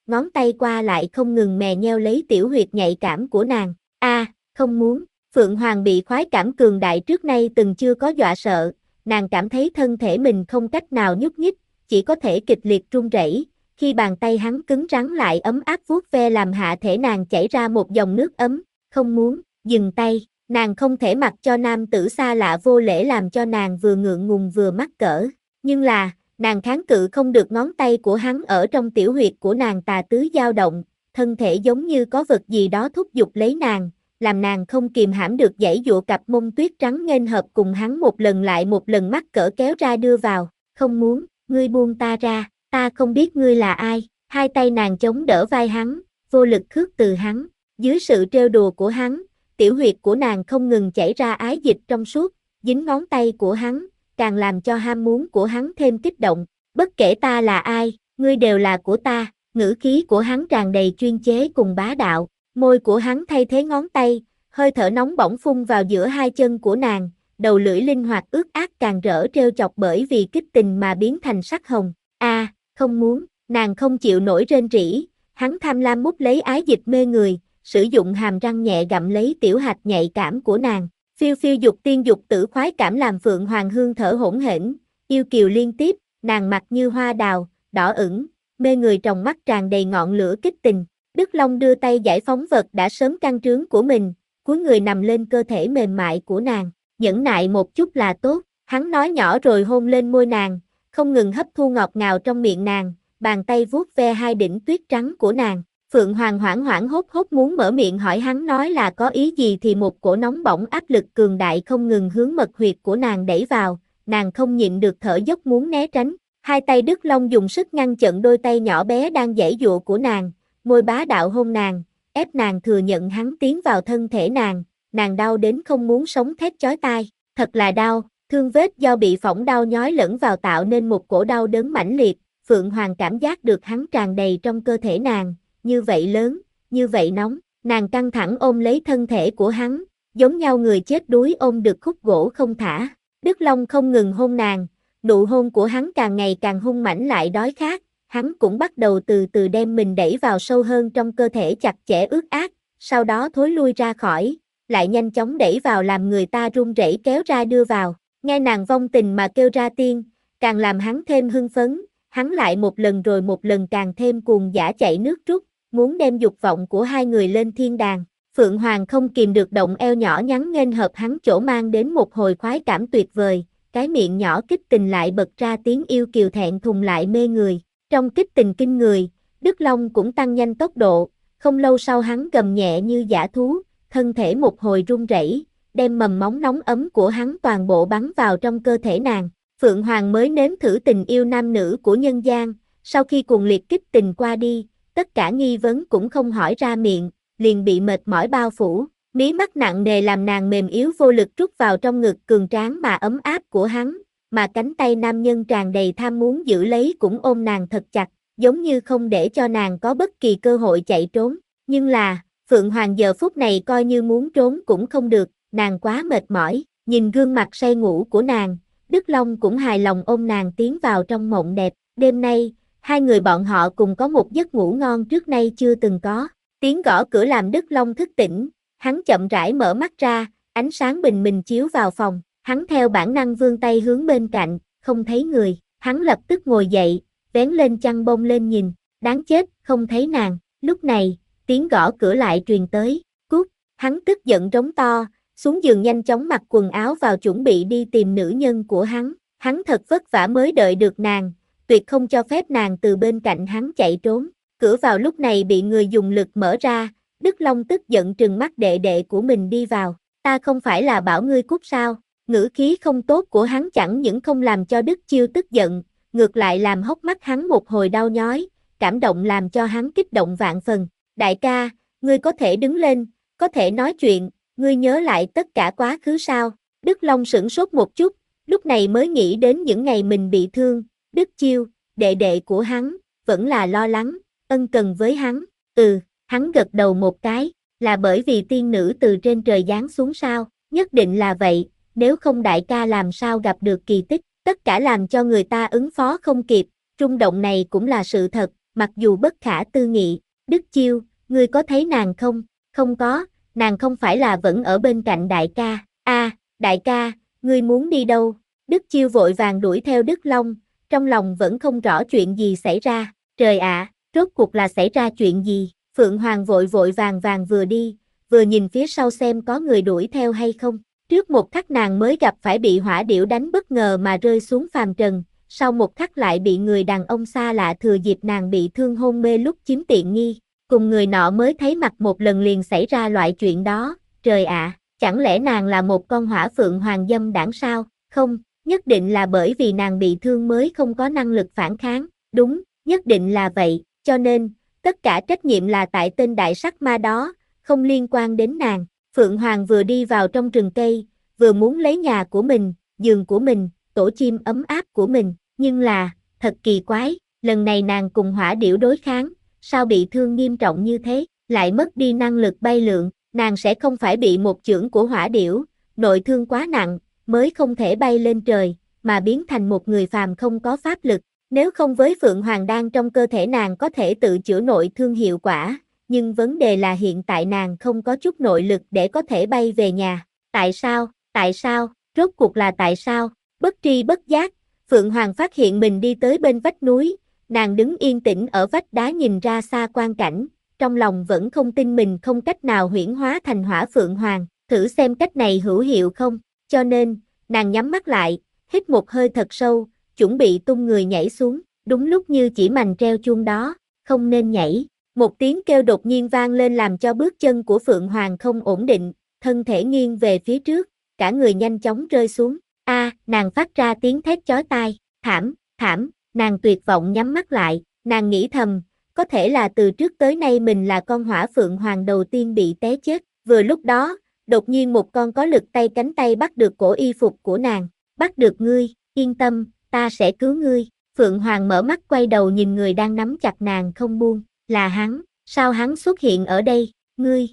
S1: ngón tay qua lại không ngừng mè nheo lấy tiểu huyệt nhạy cảm của nàng. Không muốn. Phượng Hoàng bị khoái cảm cường đại trước nay từng chưa có dọa sợ, nàng cảm thấy thân thể mình không cách nào nhúc nhích, chỉ có thể kịch liệt run rẩy. Khi bàn tay hắn cứng rắn lại ấm áp vuốt ve làm hạ thể nàng chảy ra một dòng nước ấm. Không muốn. Dừng tay. Nàng không thể mặc cho nam tử xa lạ vô lễ làm cho nàng vừa ngượng ngùng vừa mắc cỡ. Nhưng là, nàng kháng cự không được ngón tay của hắn ở trong tiểu huyệt của nàng tà tứ dao động, thân thể giống như có vật gì đó thúc giục lấy nàng, làm nàng không kìm hãm được giãy giụa cặp mông tuyết trắng nghênh hợp cùng hắn một lần lại một lần mắc cỡ kéo ra đưa vào. Không muốn, ngươi buông ta ra, ta không biết ngươi là ai. Hai tay nàng chống đỡ vai hắn, vô lực khước từ hắn. Dưới sự trêu đùa của hắn, tiểu huyệt của nàng không ngừng chảy ra ái dịch trong suốt, dính ngón tay của hắn, càng làm cho ham muốn của hắn thêm kích động. Bất kể ta là ai, ngươi đều là của ta. Ngữ khí của hắn tràn đầy chuyên chế cùng bá đạo, môi của hắn thay thế ngón tay, hơi thở nóng bỏng phun vào giữa hai chân của nàng, đầu lưỡi linh hoạt ướt át càng rỡ trêu chọc bởi vì kích tình mà biến thành sắc hồng. Không muốn, nàng không chịu nổi rên rỉ, hắn tham lam mút lấy ái dịch mê người, sử dụng hàm răng nhẹ gặm lấy tiểu hạch nhạy cảm của nàng. Phiêu phiêu dục tiên dục tử khoái cảm làm Phượng Hoàng hương thở hỗn hển, yêu kiều liên tiếp, nàng mặt như hoa đào, đỏ ửng, mê người trong mắt tràn đầy ngọn lửa kích tình. Đức Long đưa tay giải phóng vật đã sớm căng trướng của mình, cúi người nằm lên cơ thể mềm mại của nàng. Nhẫn nại một chút là tốt, hắn nói nhỏ rồi hôn lên môi nàng, không ngừng hấp thu ngọt ngào trong miệng nàng, bàn tay vuốt ve hai đỉnh tuyết trắng của nàng. Phượng Hoàng hoảng hoảng hốt hốt muốn mở miệng hỏi hắn nói là có ý gì thì một cổ nóng bỏng áp lực cường đại không ngừng hướng mật huyệt của nàng đẩy vào, nàng không nhịn được thở dốc muốn né tránh. Hai tay Đức Long dùng sức ngăn chặn đôi tay nhỏ bé đang giãy giụa của nàng, môi bá đạo hôn nàng, ép nàng thừa nhận hắn tiến vào thân thể nàng đau đến không muốn sống thét chói tai, thật là đau, thương vết do bị phỏng đau nhói lẫn vào tạo nên một cổ đau đớn mãnh liệt. Phượng Hoàng cảm giác được hắn tràn đầy trong cơ thể nàng, như vậy lớn, như vậy nóng, nàng căng thẳng ôm lấy thân thể của hắn, giống nhau người chết đuối ôm được khúc gỗ không thả. Đức Long không ngừng hôn nàng, nụ hôn của hắn càng ngày càng hung mãnh lại đói khát, hắn cũng bắt đầu từ từ đem mình đẩy vào sâu hơn trong cơ thể chặt chẽ ướt át, sau đó thối lui ra khỏi, lại nhanh chóng đẩy vào làm người ta run rẩy kéo ra đưa vào. Nghe nàng vong tình mà kêu ra tiên, càng làm hắn thêm hưng phấn, hắn lại một lần rồi một lần càng thêm cuồng dã chạy nước rút, muốn đem dục vọng của hai người lên thiên đàng. Phượng Hoàng không kìm được động eo nhỏ nhắn nghênh hợp hắn chỗ mang đến một hồi khoái cảm tuyệt vời, cái miệng nhỏ kích tình lại bật ra tiếng yêu kiều thẹn thùng lại mê người. Trong kích tình kinh người, Đức Long cũng tăng nhanh tốc độ, không lâu sau hắn gầm nhẹ như dã thú, thân thể một hồi run rẩy, đem mầm móng nóng ấm của hắn toàn bộ bắn vào trong cơ thể nàng. Phượng Hoàng mới nếm thử tình yêu nam nữ của nhân gian, sau khi cuồng liệt kích tình qua đi, tất cả nghi vấn cũng không hỏi ra miệng, liền bị mệt mỏi bao phủ, mí mắt nặng nề làm nàng mềm yếu vô lực rút vào trong ngực cường tráng mà ấm áp của hắn, mà cánh tay nam nhân tràn đầy tham muốn giữ lấy cũng ôm nàng thật chặt, giống như không để cho nàng có bất kỳ cơ hội chạy trốn. Nhưng là, Phượng Hoàng giờ phút này coi như muốn trốn cũng không được, nàng quá mệt mỏi, nhìn gương mặt say ngủ của nàng, Đức Long cũng hài lòng ôm nàng tiến vào trong mộng đẹp. Đêm nay, hai người bọn họ cùng có một giấc ngủ ngon trước nay chưa từng có. Tiếng gõ cửa làm Đức Long thức tỉnh, hắn chậm rãi mở mắt ra, ánh sáng bình minh chiếu vào phòng, hắn theo bản năng vươn tay hướng bên cạnh, không thấy người, hắn lập tức ngồi dậy, vén lên chăn bông lên nhìn, đáng chết, không thấy nàng. Lúc này, tiếng gõ cửa lại truyền tới, cút, hắn tức giận rống to, xuống giường nhanh chóng mặc quần áo vào chuẩn bị đi tìm nữ nhân của hắn thật vất vả mới đợi được nàng, tuyệt không cho phép nàng từ bên cạnh hắn chạy trốn. Cửa vào lúc này bị người dùng lực mở ra, Đức Long tức giận trừng mắt đệ đệ của mình đi vào, ta không phải là bảo ngươi cút sao? Ngữ khí không tốt của hắn chẳng những không làm cho Đức Chiêu tức giận, ngược lại làm hốc mắt hắn một hồi đau nhói, cảm động làm cho hắn kích động vạn phần. Đại ca, ngươi có thể đứng lên, có thể nói chuyện, ngươi nhớ lại tất cả quá khứ sao? Đức Long sửng sốt một chút, lúc này mới nghĩ đến những ngày mình bị thương, Đức Chiêu, đệ đệ của hắn, vẫn là lo lắng, ân cần với hắn. Hắn gật đầu một cái, là bởi vì tiên nữ từ trên trời giáng xuống sao? Nhất định là vậy, nếu không đại ca làm sao gặp được kỳ tích, tất cả làm cho người ta ứng phó không kịp, rung động này cũng là sự thật, mặc dù bất khả tư nghị. Đức Chiêu, ngươi có thấy nàng không? Không có, nàng không phải là vẫn ở bên cạnh đại ca. Đại ca, ngươi muốn đi đâu? Đức Chiêu vội vàng đuổi theo Đức Long, trong lòng vẫn không rõ chuyện gì xảy ra. Trời ạ, rốt cuộc là xảy ra chuyện gì? Phượng Hoàng vội vội vàng vàng vừa đi, vừa nhìn phía sau xem có người đuổi theo hay không. Trước một khắc nàng mới gặp phải bị hỏa điểu đánh bất ngờ mà rơi xuống phàm trần, sau một khắc lại bị người đàn ông xa lạ thừa dịp nàng bị thương hôn mê lúc chiếm tiện nghi, cùng người nọ mới thấy mặt một lần liền xảy ra loại chuyện đó. Trời ạ, chẳng lẽ nàng là một con hỏa phượng hoàng dâm đảng sao? Không, nhất định là bởi vì nàng bị thương mới không có năng lực phản kháng. Đúng, nhất định là vậy, cho nên, tất cả trách nhiệm là tại tên đại sắc ma đó, không liên quan đến nàng. Phượng Hoàng vừa đi vào trong rừng cây, vừa muốn lấy nhà của mình, giường của mình, tổ chim ấm áp của mình, nhưng là, thật kỳ quái, lần này nàng cùng hỏa điểu đối kháng, sao bị thương nghiêm trọng như thế, lại mất đi năng lực bay lượn, nàng sẽ không phải bị một chưởng của hỏa điểu, nội thương quá nặng, mới không thể bay lên trời, mà biến thành một người phàm không có pháp lực. Nếu không với Phượng Hoàng đan trong cơ thể nàng có thể tự chữa nội thương hiệu quả, nhưng vấn đề là hiện tại nàng không có chút nội lực để có thể bay về nhà. Tại sao, rốt cuộc là tại sao? Bất tri bất giác, Phượng Hoàng phát hiện mình đi tới bên vách núi, nàng đứng yên tĩnh ở vách đá nhìn ra xa quang cảnh, trong lòng vẫn không tin mình không cách nào huyễn hóa thành hỏa Phượng Hoàng, thử xem cách này hữu hiệu không, cho nên, nàng nhắm mắt lại, hít một hơi thật sâu, chuẩn bị tung người nhảy xuống, đúng lúc như chỉ mành treo chuông đó, không nên nhảy. Một tiếng kêu đột nhiên vang lên làm cho bước chân của Phượng Hoàng không ổn định, thân thể nghiêng về phía trước, cả người nhanh chóng rơi xuống. Nàng phát ra tiếng thét chói tai, thảm, nàng tuyệt vọng nhắm mắt lại, nàng nghĩ thầm, có thể là từ trước tới nay mình là con hỏa Phượng Hoàng đầu tiên bị té chết. Vừa lúc đó, đột nhiên một con có lực tay cánh tay bắt được cổ y phục của nàng, bắt được ngươi, yên tâm, ta sẽ cứu ngươi. Phượng Hoàng mở mắt quay đầu nhìn người đang nắm chặt nàng không buông, là hắn, sao hắn xuất hiện ở đây, ngươi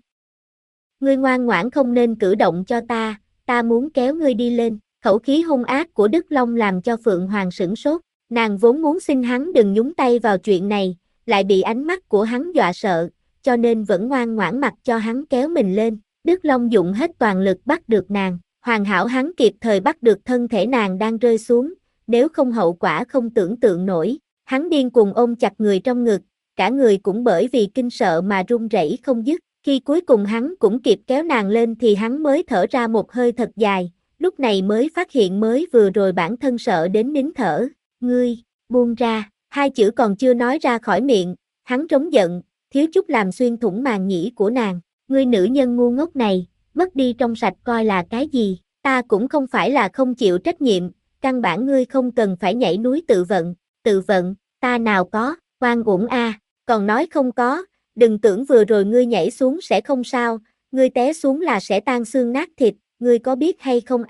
S1: ngoan ngoãn không nên cử động cho ta muốn kéo ngươi đi lên. Khẩu khí hung ác của Đức Long làm cho Phượng Hoàng sửng sốt, nàng vốn muốn xin hắn đừng nhúng tay vào chuyện này, lại bị ánh mắt của hắn dọa sợ, cho nên vẫn ngoan ngoãn mặc cho hắn kéo mình lên. Đức Long dụng hết toàn lực bắt được nàng, hoàn hảo hắn kịp thời bắt được thân thể nàng đang rơi xuống, nếu không hậu quả không tưởng tượng nổi. Hắn điên cuồng ôm chặt người trong ngực, cả người cũng bởi vì kinh sợ mà run rẩy không dứt. Khi cuối cùng hắn cũng kịp kéo nàng lên thì hắn mới thở ra một hơi thật dài, lúc này mới phát hiện mới vừa rồi bản thân sợ đến nín thở. Ngươi, buông ra, hai chữ còn chưa nói ra khỏi miệng, hắn trống giận, thiếu chút làm xuyên thủng màng nhĩ của nàng. Ngươi nữ nhân ngu ngốc này, mất đi trong sạch coi là cái gì, ta cũng không phải là không chịu trách nhiệm, căn bản ngươi không cần phải nhảy núi tự vận, ta nào có, oan uổng còn nói không có, đừng tưởng vừa rồi ngươi nhảy xuống sẽ không sao, ngươi té xuống là sẽ tan xương nát thịt, ngươi có biết hay không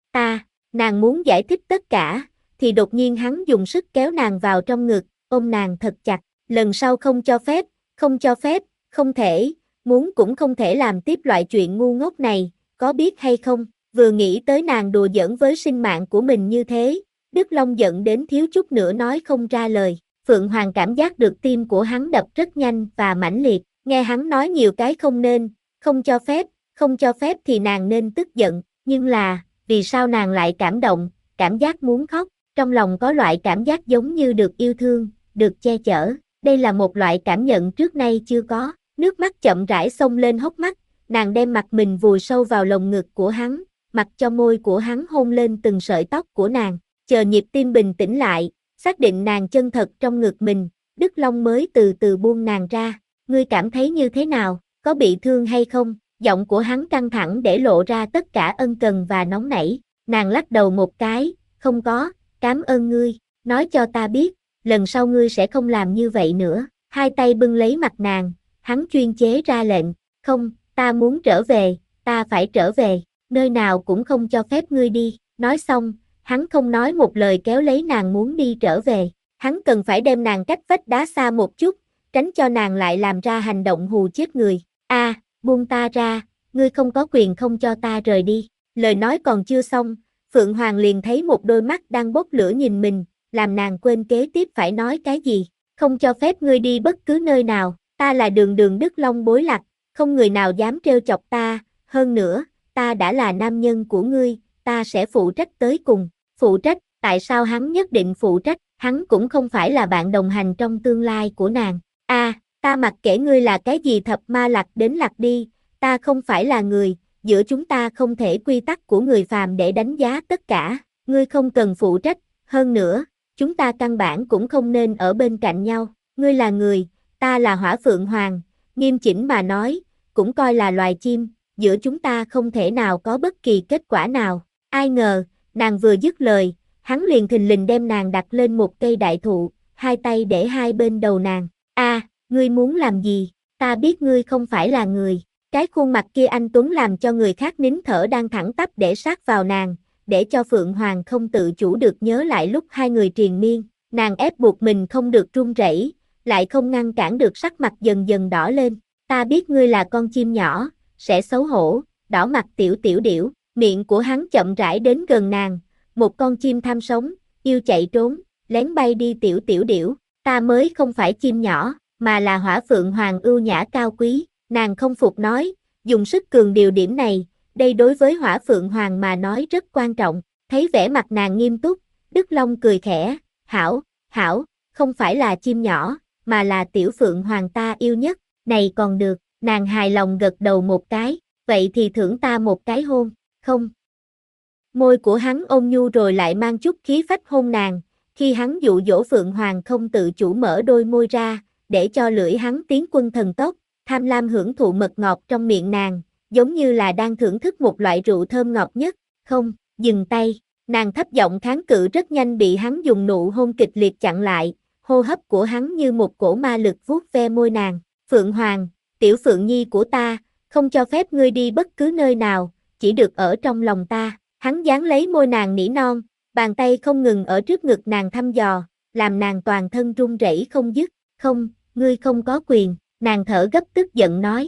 S1: nàng muốn giải thích tất cả, thì đột nhiên hắn dùng sức kéo nàng vào trong ngực, ôm nàng thật chặt, lần sau không cho phép, không thể, muốn cũng không thể làm tiếp loại chuyện ngu ngốc này, có biết hay không? Vừa nghĩ tới nàng đùa giỡn với sinh mạng của mình như thế, Đức Long giận đến thiếu chút nữa nói không ra lời. Phượng Hoàng cảm giác được tim của hắn đập rất nhanh và mãnh liệt, nghe hắn nói nhiều cái không nên, không cho phép thì nàng nên tức giận, nhưng là, vì sao nàng lại cảm động, cảm giác muốn khóc, trong lòng có loại cảm giác giống như được yêu thương, được che chở, đây là một loại cảm nhận trước nay chưa có, nước mắt chậm rãi xông lên hốc mắt, nàng đem mặt mình vùi sâu vào lồng ngực của hắn, mặc cho môi của hắn hôn lên từng sợi tóc của nàng, chờ nhịp tim bình tĩnh lại, xác định nàng chân thật trong ngực mình, Đức Long mới từ từ buông nàng ra. Ngươi cảm thấy như thế nào, có bị thương hay không? Giọng của hắn căng thẳng để lộ ra tất cả ân cần và nóng nảy. Nàng lắc đầu một cái, không có, cảm ơn ngươi, nói cho ta biết, lần sau ngươi sẽ không làm như vậy nữa. Hai tay bưng lấy mặt nàng, hắn chuyên chế ra lệnh, không, ta muốn trở về, ta phải trở về, nơi nào cũng không cho phép ngươi đi. Nói xong, hắn không nói một lời kéo lấy nàng muốn đi trở về. Hắn cần phải đem nàng cách vách đá xa một chút, tránh cho nàng lại làm ra hành động hù chết người. Buông ta ra, ngươi không có quyền không cho ta rời đi. Lời nói còn chưa xong, Phượng Hoàng liền thấy một đôi mắt đang bốc lửa nhìn mình, làm nàng quên kế tiếp phải nói cái gì. không cho phép ngươi đi bất cứ nơi nào, ta là đường đường Đức Long Bối Lạc, không người nào dám trêu chọc ta, hơn nữa, ta đã là nam nhân của ngươi, ta sẽ phụ trách tới cùng, phụ trách, tại sao hắn nhất định phụ trách, hắn cũng không phải là bạn đồng hành trong tương lai của nàng, ta mặc kệ ngươi là cái gì thập ma lạc đến lạc đi, ta không phải là người, giữa chúng ta không thể quy tắc của người phàm để đánh giá tất cả, ngươi không cần phụ trách, hơn nữa, chúng ta căn bản cũng không nên ở bên cạnh nhau, ngươi là người, ta là Hỏa Phượng Hoàng, nghiêm chỉnh mà nói, cũng coi là loài chim, giữa chúng ta không thể nào có bất kỳ kết quả nào, ai ngờ, nàng vừa dứt lời, hắn liền thình lình đem nàng đặt lên một cây đại thụ, hai tay để hai bên đầu nàng, ngươi muốn làm gì, ta biết ngươi không phải là người, cái khuôn mặt kia anh Tuấn làm cho người khác nín thở đang thẳng tắp để sát vào nàng, để cho Phượng Hoàng không tự chủ được nhớ lại lúc hai người triền miên, nàng ép buộc mình không được run rẩy, lại không ngăn cản được sắc mặt dần dần đỏ lên, ta biết ngươi là con chim nhỏ, sẽ xấu hổ, đỏ mặt tiểu tiểu điểu, miệng của hắn chậm rãi đến gần nàng, một con chim tham sống, yêu chạy trốn, lén bay đi tiểu tiểu điểu, ta mới không phải chim nhỏ, mà là Hỏa Phượng Hoàng ưu nhã cao quý, nàng không phục nói, dùng sức cường điều điểm này, đây đối với Hỏa Phượng Hoàng mà nói rất quan trọng, thấy vẻ mặt nàng nghiêm túc, Đức Long cười khẽ, hảo, không phải là chim nhỏ, mà là tiểu Phượng Hoàng ta yêu nhất, này còn được, nàng hài lòng gật đầu một cái, vậy thì thưởng ta một cái hôn, không. Môi của hắn ôn nhu rồi lại mang chút khí phách hôn nàng, khi hắn dụ dỗ Phượng Hoàng không tự chủ mở đôi môi ra, để cho lưỡi hắn tiến quân thần tốc, tham lam hưởng thụ mật ngọt trong miệng nàng, giống như là đang thưởng thức một loại rượu thơm ngọt nhất, không, dừng tay, nàng thấp giọng kháng cự rất nhanh bị hắn dùng nụ hôn kịch liệt chặn lại, hô hấp của hắn như một cổ ma lực vuốt ve môi nàng, Phượng Hoàng, tiểu Phượng Nhi của ta, không cho phép ngươi đi bất cứ nơi nào, chỉ được ở trong lòng ta, hắn dán lấy môi nàng nỉ non, bàn tay không ngừng ở trước ngực nàng thăm dò, làm nàng toàn thân run rẩy không dứt, không, ngươi không có quyền, nàng thở gấp tức giận nói,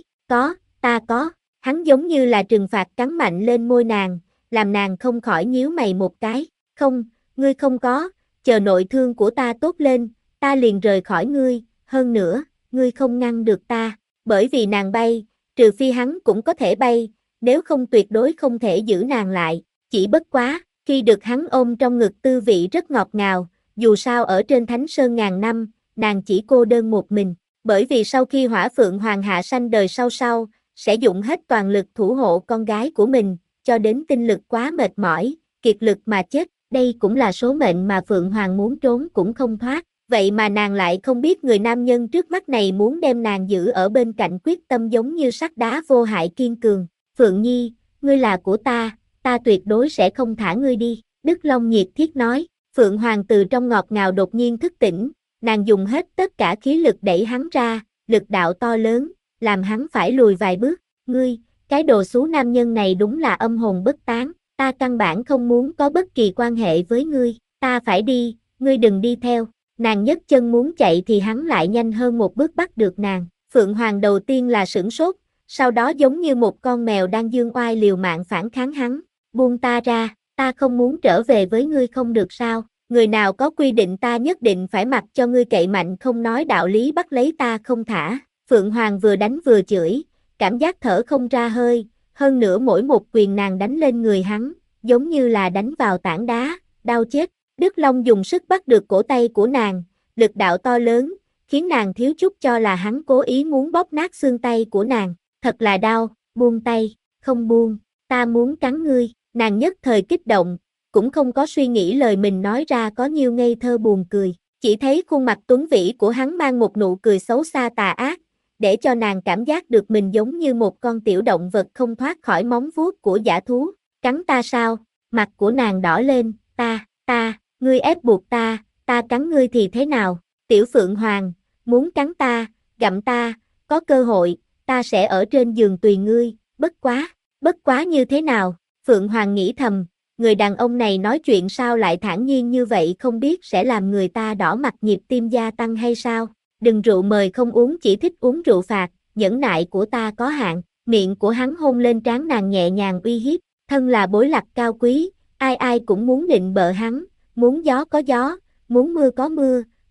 S1: ta có, hắn giống như là trừng phạt cắn mạnh lên môi nàng, làm nàng không khỏi nhíu mày một cái, không, ngươi không có, chờ nội thương của ta tốt lên, ta liền rời khỏi ngươi, hơn nữa, ngươi không ngăn được ta, bởi vì nàng bay, trừ phi hắn cũng có thể bay, nếu không tuyệt đối không thể giữ nàng lại, chỉ bất quá, khi được hắn ôm trong ngực tư vị rất ngọt ngào, dù sao ở trên Thánh Sơn ngàn năm, nàng chỉ cô đơn một mình, bởi vì sau khi Hỏa Phượng Hoàng hạ sanh đời sau, sẽ dùng hết toàn lực thủ hộ con gái của mình, cho đến tinh lực quá mệt mỏi, kiệt lực mà chết, đây cũng là số mệnh mà Phượng Hoàng muốn trốn cũng không thoát, vậy mà nàng lại không biết người nam nhân trước mắt này muốn đem nàng giữ ở bên cạnh quyết tâm giống như sắt đá vô hại kiên cường, Phượng Nhi, ngươi là của ta tuyệt đối sẽ không thả ngươi đi, Đức Long nhiệt thiết nói, Phượng Hoàng từ trong ngọt ngào đột nhiên thức tỉnh, nàng dùng hết tất cả khí lực đẩy hắn ra, lực đạo to lớn, làm hắn phải lùi vài bước, ngươi, cái đồ xú nam nhân này đúng là âm hồn bất tán, ta căn bản không muốn có bất kỳ quan hệ với ngươi, ta phải đi, ngươi đừng đi theo, nàng nhấc chân muốn chạy thì hắn lại nhanh hơn một bước bắt được nàng, Phượng Hoàng đầu tiên là sửng sốt, sau đó giống như một con mèo đang giương oai liều mạng phản kháng hắn, buông ta ra, ta không muốn trở về với ngươi không được sao, người nào có quy định ta nhất định phải mặc cho ngươi cậy mạnh không nói đạo lý bắt lấy ta không thả, Phượng Hoàng vừa đánh vừa chửi, cảm giác thở không ra hơi, hơn nữa mỗi một quyền nàng đánh lên người hắn, giống như là đánh vào tảng đá, đau chết, Đức Long dùng sức bắt được cổ tay của nàng, lực đạo to lớn, khiến nàng thiếu chút cho là hắn cố ý muốn bóp nát xương tay của nàng, thật là đau, buông tay, không buông, ta muốn cắn ngươi, nàng nhất thời kích động, cũng không có suy nghĩ lời mình nói ra có nhiêu ngây thơ buồn cười, chỉ thấy khuôn mặt tuấn vĩ của hắn mang một nụ cười xấu xa tà ác, để cho nàng cảm giác được mình giống như một con tiểu động vật không thoát khỏi móng vuốt của dã thú, cắn ta sao, mặt của nàng đỏ lên, ngươi ép buộc ta cắn ngươi thì thế nào, tiểu Phượng Hoàng, muốn cắn ta, gặm ta, có cơ hội, ta sẽ ở trên giường tùy ngươi, bất quá như thế nào, Phượng Hoàng nghĩ thầm, người đàn ông này nói chuyện sao lại thản nhiên như vậy không biết sẽ làm người ta đỏ mặt nhịp tim gia tăng hay sao, đừng rượu mời không uống chỉ thích uống rượu phạt, nhẫn nại của ta có hạn, miệng của hắn hôn lên trán nàng nhẹ nhàng uy hiếp, thân là bối lạc cao quý, ai ai cũng muốn định bợ hắn, muốn gió có gió, muốn mưa có mưa,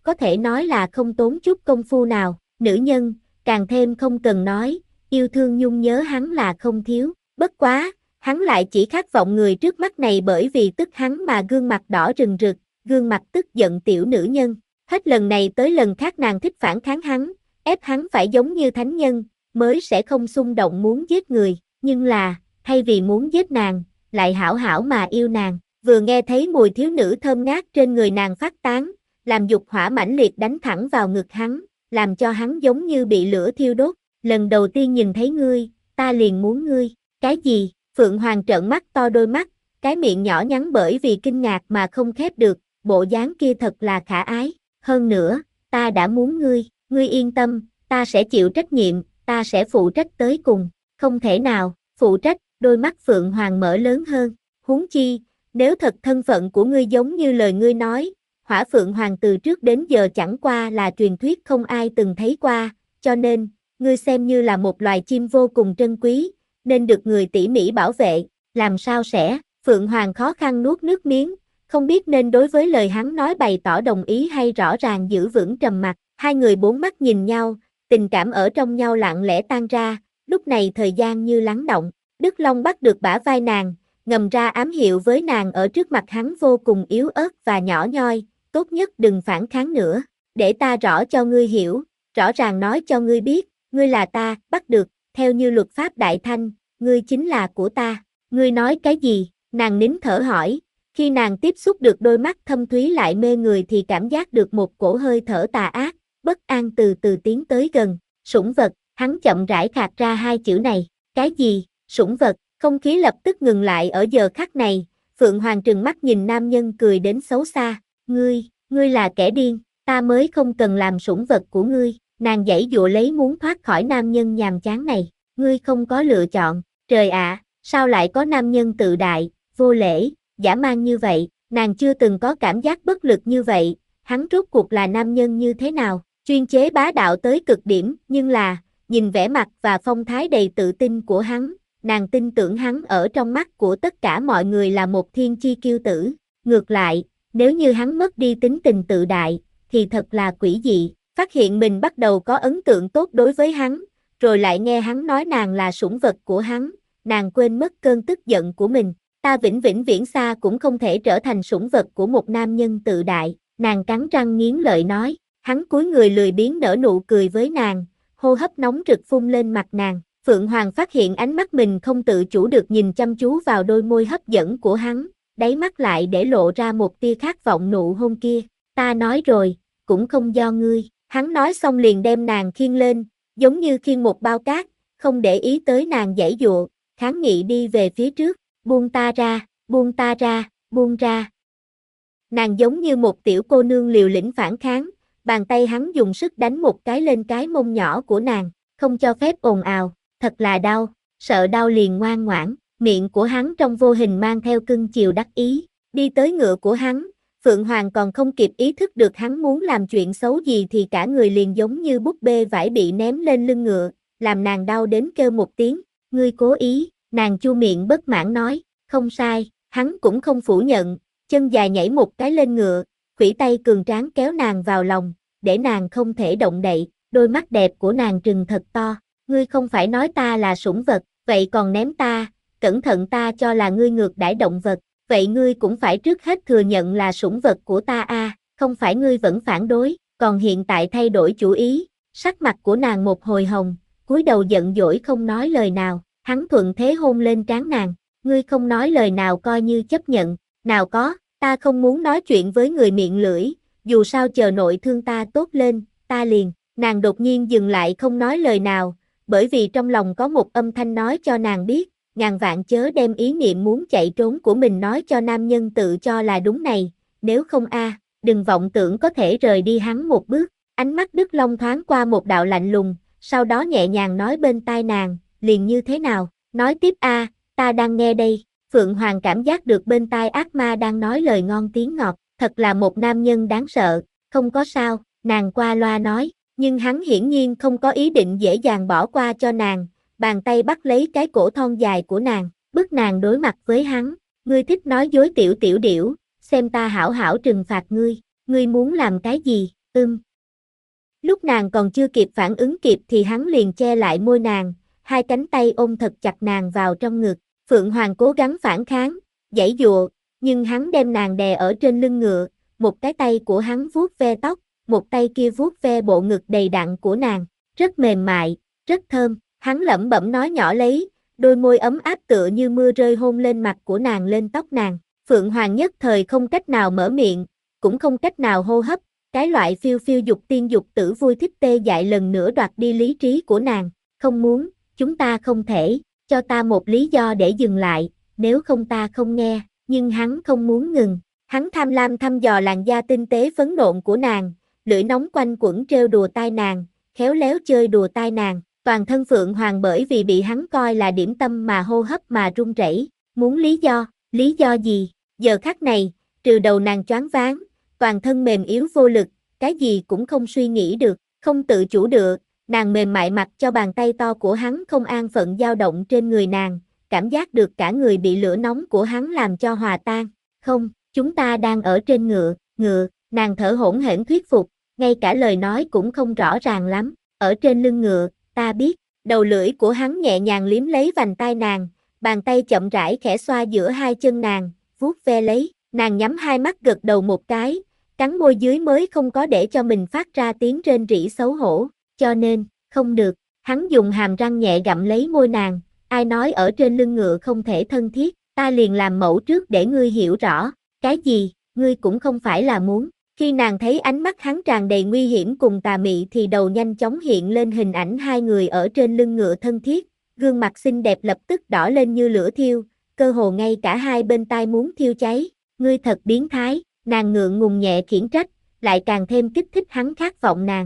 S1: có thể nói là không tốn chút công phu nào, nữ nhân, càng thêm không cần nói, yêu thương nhung nhớ hắn là không thiếu, bất quá, hắn lại chỉ khát vọng người trước mắt này bởi vì tức hắn mà gương mặt đỏ rừng rực, gương mặt tức giận tiểu nữ nhân, hết lần này tới lần khác nàng thích phản kháng hắn, ép hắn phải giống như thánh nhân, mới sẽ không xung động muốn giết người, nhưng là, thay vì muốn giết nàng, lại hảo hảo mà yêu nàng, vừa nghe thấy mùi thiếu nữ thơm ngát trên người nàng phát tán, làm dục hỏa mãnh liệt đánh thẳng vào ngực hắn, làm cho hắn giống như bị lửa thiêu đốt, lần đầu tiên nhìn thấy ngươi, ta liền muốn ngươi, cái gì, Phượng Hoàng trợn mắt to đôi mắt, cái miệng nhỏ nhắn bởi vì kinh ngạc mà không khép được, bộ dáng kia thật là khả ái, hơn nữa, ta đã muốn ngươi, ngươi yên tâm, ta sẽ chịu trách nhiệm, ta sẽ phụ trách tới cùng, không thể nào, phụ trách, đôi mắt Phượng Hoàng mở lớn hơn, huống chi, nếu thật thân phận của ngươi giống như lời ngươi nói, Hỏa Phượng Hoàng từ trước đến giờ chẳng qua là truyền thuyết không ai từng thấy qua, cho nên, ngươi xem như là một loài chim vô cùng trân quý, nên được người tỉ mỉ bảo vệ, làm sao sẽ, Phượng Hoàng khó khăn nuốt nước miếng, không biết nên đối với lời hắn nói bày tỏ đồng ý hay rõ ràng giữ vững trầm mặc, hai người bốn mắt nhìn nhau, tình cảm ở trong nhau lặng lẽ tan ra, lúc này thời gian như lắng động, Đức Long bắt được bả vai nàng, ngầm ra ám hiệu với nàng ở trước mặt hắn vô cùng yếu ớt và nhỏ nhoi, tốt nhất đừng phản kháng nữa, để ta rõ cho ngươi hiểu, rõ ràng nói cho ngươi biết, ngươi là ta, bắt được, theo như luật pháp Đại Thanh, ngươi chính là của ta, ngươi nói cái gì, nàng nín thở hỏi, khi nàng tiếp xúc được đôi mắt thâm thúy lại mê người thì cảm giác được một cổ hơi thở tà ác, bất an từ từ tiến tới gần, sủng vật, hắn chậm rãi khạc ra hai chữ này, cái gì, sủng vật, không khí lập tức ngừng lại ở giờ khắc này, Phượng Hoàng trừng mắt nhìn nam nhân cười đến xấu xa, ngươi là kẻ điên, ta mới không cần làm sủng vật của ngươi, nàng giãy dụa lấy muốn thoát khỏi nam nhân nhàm chán này, ngươi không có lựa chọn, trời ạ, sao lại có nam nhân tự đại, vô lễ, dã man như vậy, nàng chưa từng có cảm giác bất lực như vậy, hắn rốt cuộc là nam nhân như thế nào, chuyên chế bá đạo tới cực điểm, nhưng là, nhìn vẻ mặt và phong thái đầy tự tin của hắn, nàng tin tưởng hắn ở trong mắt của tất cả mọi người là một thiên chi kiêu tử, ngược lại, nếu như hắn mất đi tính tình tự đại, thì thật là quỷ dị, phát hiện mình bắt đầu có ấn tượng tốt đối với hắn, rồi lại nghe hắn nói nàng là sủng vật của hắn, nàng quên mất cơn tức giận của mình, ta vĩnh vĩnh viễn xa cũng không thể trở thành sủng vật của một nam nhân tự đại, nàng cắn răng nghiến lợi nói, hắn cúi người lười biếng nở nụ cười với nàng, hô hấp nóng rực phun lên mặt nàng, Phượng Hoàng phát hiện ánh mắt mình không tự chủ được nhìn chăm chú vào đôi môi hấp dẫn của hắn, đáy mắt lại để lộ ra một tia khát vọng nụ hôn kia, ta nói rồi, cũng không do ngươi, hắn nói xong liền đem nàng khiêng lên, giống như khiêng một bao cát, không để ý tới nàng giãy giụa, kháng nghị đi về phía trước, buông ta ra, buông ta ra, buông ra. Nàng giống như một tiểu cô nương liều lĩnh phản kháng, bàn tay hắn dùng sức đánh một cái lên cái mông nhỏ của nàng, không cho phép ồn ào, thật là đau, sợ đau liền ngoan ngoãn, miệng của hắn trong vô hình mang theo cưng chiều đắc ý, đi tới ngựa của hắn, Phượng Hoàng còn không kịp ý thức được hắn muốn làm chuyện xấu gì thì cả người liền giống như búp bê vải bị ném lên lưng ngựa, làm nàng đau đến kêu một tiếng, ngươi cố ý, nàng chu miệng bất mãn nói, không sai, hắn cũng không phủ nhận, chân dài nhảy một cái lên ngựa, khuỷu tay cường tráng kéo nàng vào lòng, để nàng không thể động đậy, đôi mắt đẹp của nàng trừng thật to, ngươi không phải nói ta là sủng vật, vậy còn ném ta, cẩn thận ta cho là ngươi ngược đãi động vật, vậy ngươi cũng phải trước hết thừa nhận là sủng vật của ta a, không phải ngươi vẫn phản đối, còn hiện tại thay đổi chủ ý, sắc mặt của nàng một hồi hồng, cúi đầu giận dỗi không nói lời nào, hắn thuận thế hôn lên trán nàng, ngươi không nói lời nào coi như chấp nhận, nào có, ta không muốn nói chuyện với người miệng lưỡi, dù sao chờ nội thương ta tốt lên, ta liền, nàng đột nhiên dừng lại không nói lời nào, bởi vì trong lòng có một âm thanh nói cho nàng biết, ngàn vạn chớ đem ý niệm muốn chạy trốn của mình nói cho nam nhân tự cho là đúng này, nếu không đừng vọng tưởng có thể rời đi hắn một bước, ánh mắt Đức Long thoáng qua một đạo lạnh lùng, sau đó nhẹ nhàng nói bên tai nàng, liền như thế nào, nói tiếp ta đang nghe đây, Phượng Hoàng cảm giác được bên tai ác ma đang nói lời ngon tiếng ngọt, thật là một nam nhân đáng sợ, không có sao, nàng qua loa nói, nhưng hắn hiển nhiên không có ý định dễ dàng bỏ qua cho nàng, bàn tay bắt lấy cái cổ thon dài của nàng, bức nàng đối mặt với hắn, ngươi thích nói dối tiểu tiểu điểu, xem ta hảo hảo trừng phạt ngươi muốn làm cái gì, Lúc nàng còn chưa kịp phản ứng kịp thì hắn liền che lại môi nàng, hai cánh tay ôm thật chặt nàng vào trong ngực. Phượng Hoàng cố gắng phản kháng, giãy giụa, nhưng hắn đem nàng đè ở trên lưng ngựa, một cái tay của hắn vuốt ve tóc, một tay kia vuốt ve bộ ngực đầy đặn của nàng, rất mềm mại, rất thơm. Hắn lẩm bẩm nói nhỏ lấy, đôi môi ấm áp tựa như mưa rơi hôn lên mặt của nàng, lên tóc nàng. Phượng Hoàng nhất thời không cách nào mở miệng, cũng không cách nào hô hấp, cái loại phiêu phiêu dục tiên dục tử vui thích tê dại lần nữa đoạt đi lý trí của nàng. Không muốn, chúng ta không thể, cho ta một lý do để dừng lại, nếu không ta không nghe. Nhưng hắn không muốn ngừng, hắn tham lam thăm dò làn da tinh tế phấn nộn của nàng, lưỡi nóng quanh quẩn trêu đùa tai nàng, khéo léo chơi đùa tai nàng. Toàn thân Phượng Hoàng bởi vì bị hắn coi là điểm tâm mà hô hấp mà run rẩy. Muốn lý do gì? Giờ khắc này, trừ đầu nàng choáng váng, toàn thân mềm yếu vô lực, cái gì cũng không suy nghĩ được, không tự chủ được, nàng mềm mại mặc cho bàn tay to của hắn không an phận dao động trên người nàng, cảm giác được cả người bị lửa nóng của hắn làm cho hòa tan. Không, chúng ta đang ở trên ngựa, nàng thở hổn hển thuyết phục, ngay cả lời nói cũng không rõ ràng lắm. Ở trên lưng ngựa, ta biết. Đầu lưỡi của hắn nhẹ nhàng liếm lấy vành tai nàng, bàn tay chậm rãi khẽ xoa giữa hai chân nàng, vuốt ve lấy. Nàng nhắm hai mắt gật đầu một cái, cắn môi dưới mới không có để cho mình phát ra tiếng rên rỉ xấu hổ. Cho nên, không được. Hắn dùng hàm răng nhẹ gặm lấy môi nàng. Ai nói ở trên lưng ngựa không thể thân thiết, ta liền làm mẫu trước để ngươi hiểu rõ. Cái gì, ngươi cũng không phải là muốn. Khi nàng thấy ánh mắt hắn tràn đầy nguy hiểm cùng tà mị thì đầu nhanh chóng hiện lên hình ảnh hai người ở trên lưng ngựa thân thiết, gương mặt xinh đẹp lập tức đỏ lên như lửa thiêu, cơ hồ ngay cả hai bên tai muốn thiêu cháy. Ngươi thật biến thái, nàng ngượng ngùng nhẹ khiển trách, lại càng thêm kích thích hắn khát vọng nàng.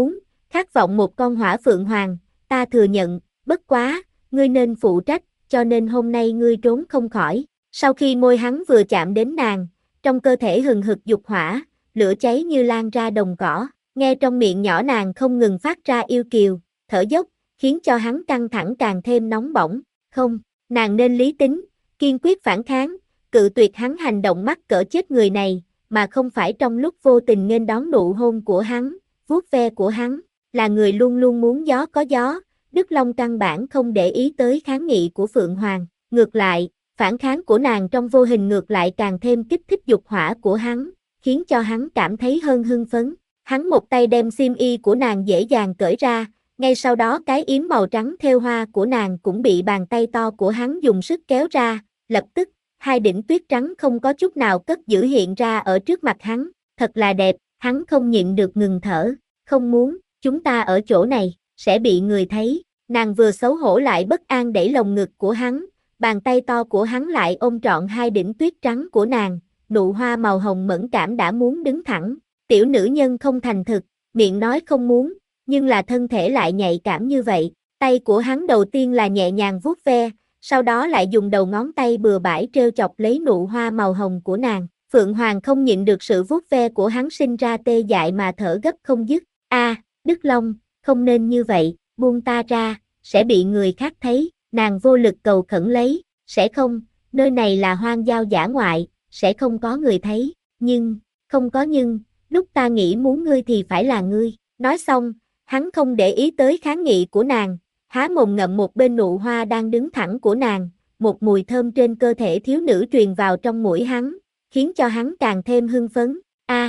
S1: Khát vọng một con hỏa phượng hoàng, ta thừa nhận, bất quá, ngươi nên phụ trách, cho nên hôm nay ngươi trốn không khỏi. Sau khi môi hắn vừa chạm đến nàng, trong cơ thể hừng hực dục hỏa, lửa cháy như lan ra đồng cỏ, nghe trong miệng nhỏ nàng không ngừng phát ra yêu kiều, thở dốc, khiến cho hắn căng thẳng càng thêm nóng bỏng. Không, nàng nên lý tính, kiên quyết phản kháng, cự tuyệt hắn hành động mắc cỡ chết người này, mà không phải trong lúc vô tình nghênh đón nụ hôn của hắn, vuốt ve của hắn. Là người luôn luôn muốn gió có gió, Đức Long căn bản không để ý tới kháng nghị của Phượng Hoàng. Ngược lại, phản kháng của nàng trong vô hình ngược lại càng thêm kích thích dục hỏa của hắn, khiến cho hắn cảm thấy hơn hưng phấn. Hắn một tay đem xiêm y của nàng dễ dàng cởi ra, ngay sau đó cái yếm màu trắng thêu hoa của nàng cũng bị bàn tay to của hắn dùng sức kéo ra, lập tức, hai đỉnh tuyết trắng không có chút nào cất giữ hiện ra ở trước mặt hắn, thật là đẹp, hắn không nhịn được ngừng thở, không muốn, chúng ta ở chỗ này, sẽ bị người thấy. Nàng vừa xấu hổ lại bất an đẩy lồng ngực của hắn, bàn tay to của hắn lại ôm trọn hai đỉnh tuyết trắng của nàng, nụ hoa màu hồng mẫn cảm đã muốn đứng thẳng. Tiểu nữ nhân không thành thực, miệng nói không muốn, nhưng là thân thể lại nhạy cảm như vậy. Tay của hắn đầu tiên là nhẹ nhàng vuốt ve, sau đó lại dùng đầu ngón tay bừa bãi trêu chọc lấy nụ hoa màu hồng của nàng. Phượng Hoàng không nhịn được sự vuốt ve của hắn sinh ra tê dại mà thở gấp không dứt. Đức Long, không nên như vậy, buông ta ra, sẽ bị người khác thấy. Nàng vô lực cầu khẩn lấy, sẽ không, nơi này là hoang giao dã ngoại, sẽ không có người thấy. Không có nhưng, lúc ta nghĩ muốn ngươi thì phải là ngươi. Nói xong, hắn không để ý tới kháng nghị của nàng, há mồm ngậm một bên nụ hoa đang đứng thẳng của nàng, một mùi thơm trên cơ thể thiếu nữ truyền vào trong mũi hắn, khiến cho hắn càng thêm hưng phấn.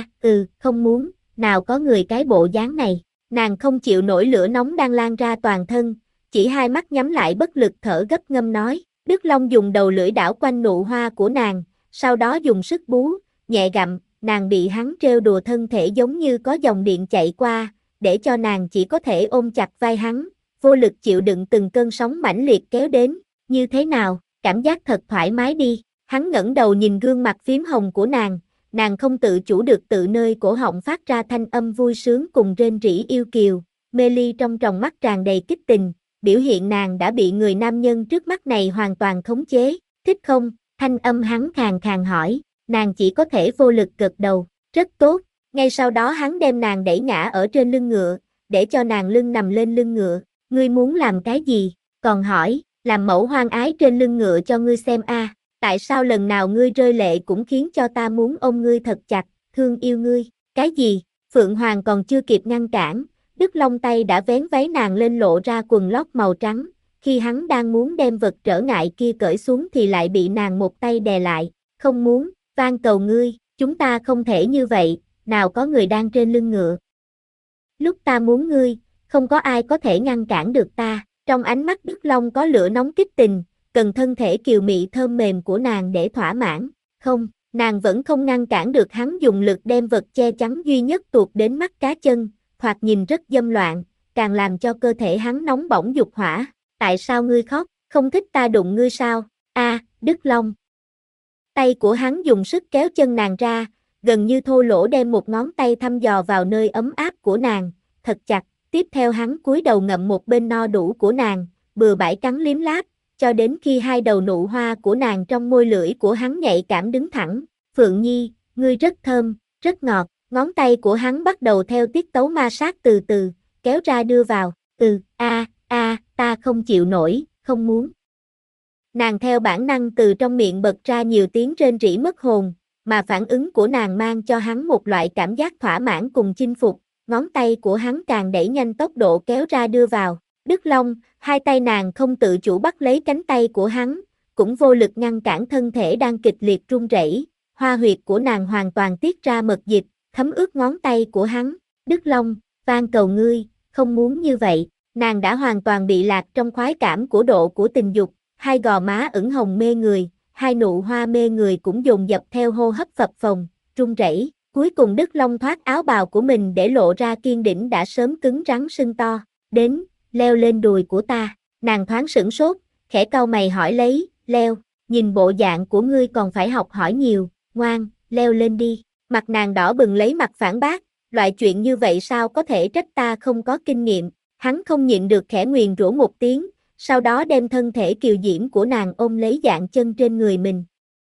S1: Không muốn, nào có người cái bộ dáng này. Nàng không chịu nổi lửa nóng đang lan ra toàn thân, chỉ hai mắt nhắm lại bất lực thở gấp ngâm nói. Đức Long dùng đầu lưỡi đảo quanh nụ hoa của nàng, sau đó dùng sức bú, nhẹ gặm, nàng bị hắn trêu đùa thân thể giống như có dòng điện chạy qua, để cho nàng chỉ có thể ôm chặt vai hắn, vô lực chịu đựng từng cơn sóng mãnh liệt kéo đến. Như thế nào, cảm giác thật thoải mái đi. Hắn ngẩng đầu nhìn gương mặt phím hồng của nàng không tự chủ được tự nơi cổ họng phát ra thanh âm vui sướng cùng rên rỉ yêu kiều, mê ly trong tròng mắt tràn đầy kích tình, biểu hiện nàng đã bị người nam nhân trước mắt này hoàn toàn khống chế. Thích không? Thanh âm hắn khàn khàn hỏi, nàng chỉ có thể vô lực gật đầu, rất tốt. Ngay sau đó hắn đem nàng đẩy ngã ở trên lưng ngựa, để cho nàng lưng nằm lên lưng ngựa. Ngươi muốn làm cái gì? Còn hỏi, làm mẫu hoang ái trên lưng ngựa cho ngươi xem tại sao lần nào ngươi rơi lệ cũng khiến cho ta muốn ôm ngươi thật chặt, thương yêu ngươi. Cái gì? Phượng Hoàng còn chưa kịp ngăn cản, Đức Long tay đã vén váy nàng lên lộ ra quần lót màu trắng, khi hắn đang muốn đem vật trở ngại kia cởi xuống thì lại bị nàng một tay đè lại, không muốn, van cầu ngươi, chúng ta không thể như vậy, nào có người đang trên lưng ngựa. Lúc ta muốn ngươi, không có ai có thể ngăn cản được ta, trong ánh mắt Đức Long có lửa nóng kích tình, cần thân thể kiều mị thơm mềm của nàng để thỏa mãn, không, nàng vẫn không ngăn cản được hắn dùng lực đem vật che chắn duy nhất tuột đến mắt cá chân, thoạt nhìn rất dâm loạn, càng làm cho cơ thể hắn nóng bỏng dục hỏa, tại sao ngươi khóc, không thích ta đụng ngươi sao, Đức Long. Tay của hắn dùng sức kéo chân nàng ra, gần như thô lỗ đem một ngón tay thăm dò vào nơi ấm áp của nàng, thật chặt, tiếp theo hắn cúi đầu ngậm một bên no đủ của nàng, bừa bãi cắn liếm láp, cho đến khi hai đầu nụ hoa của nàng trong môi lưỡi của hắn nhạy cảm đứng thẳng, Phượng Nhi, ngươi rất thơm, rất ngọt, ngón tay của hắn bắt đầu theo tiết tấu ma sát từ từ, kéo ra đưa vào, ta không chịu nổi, không muốn. Nàng theo bản năng từ trong miệng bật ra nhiều tiếng rên rỉ mất hồn, mà phản ứng của nàng mang cho hắn một loại cảm giác thỏa mãn cùng chinh phục, ngón tay của hắn càng đẩy nhanh tốc độ kéo ra đưa vào. Đức Long, hai tay nàng không tự chủ bắt lấy cánh tay của hắn, cũng vô lực ngăn cản thân thể đang kịch liệt run rẩy, hoa huyệt của nàng hoàn toàn tiết ra mật dịch, thấm ướt ngón tay của hắn. Đức Long, van cầu ngươi, không muốn như vậy, nàng đã hoàn toàn bị lạc trong khoái cảm của độ của tình dục, hai gò má ửng hồng mê người, hai nụ hoa mê người cũng dồn dập theo hô hấp phập phồng, run rẩy. Cuối cùng Đức Long thoát áo bào của mình để lộ ra kiên đỉnh đã sớm cứng rắn sưng to, đến, leo lên đùi của ta, nàng thoáng sửng sốt, khẽ cau mày hỏi lấy, leo, nhìn bộ dạng của ngươi còn phải học hỏi nhiều, ngoan, leo lên đi, mặt nàng đỏ bừng lấy mặt phản bác, loại chuyện như vậy sao có thể trách ta không có kinh nghiệm, hắn không nhịn được khẽ nguyền rủa một tiếng, sau đó đem thân thể kiều diễm của nàng ôm lấy dạng chân trên người mình.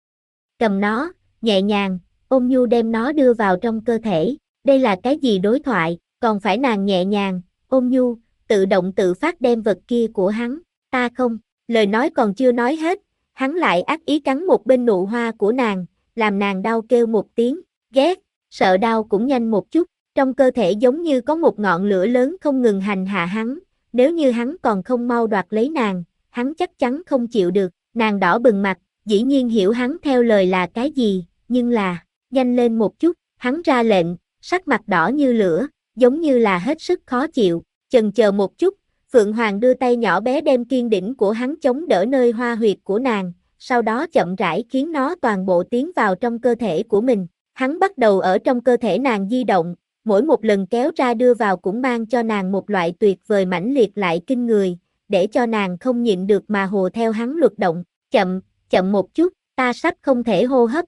S1: Cầm nó, nhẹ nhàng, ôm nhu đem nó đưa vào trong cơ thể, đây là cái gì đối thoại, còn phải nàng nhẹ nhàng, ôm nhu, tự động tự phát đem vật kia của hắn, ta không, lời nói còn chưa nói hết, hắn lại ác ý cắn một bên nụ hoa của nàng, làm nàng đau kêu một tiếng, ghét, sợ đau cũng nhanh một chút, trong cơ thể giống như có một ngọn lửa lớn không ngừng hành hạ hắn, nếu như hắn còn không mau đoạt lấy nàng, hắn chắc chắn không chịu được, nàng đỏ bừng mặt, dĩ nhiên hiểu hắn theo lời là cái gì, nhưng là, nhanh lên một chút, hắn ra lệnh, sắc mặt đỏ như lửa, giống như là hết sức khó chịu, chần chờ một chút, Phượng Hoàng đưa tay nhỏ bé đem kiên đỉnh của hắn chống đỡ nơi hoa huyệt của nàng, sau đó chậm rãi khiến nó toàn bộ tiến vào trong cơ thể của mình, hắn bắt đầu ở trong cơ thể nàng di động, mỗi một lần kéo ra đưa vào cũng mang cho nàng một loại tuyệt vời mãnh liệt lại kinh người, để cho nàng không nhịn được mà hồ theo hắn luật động, chậm một chút, ta sắp không thể hô hấp.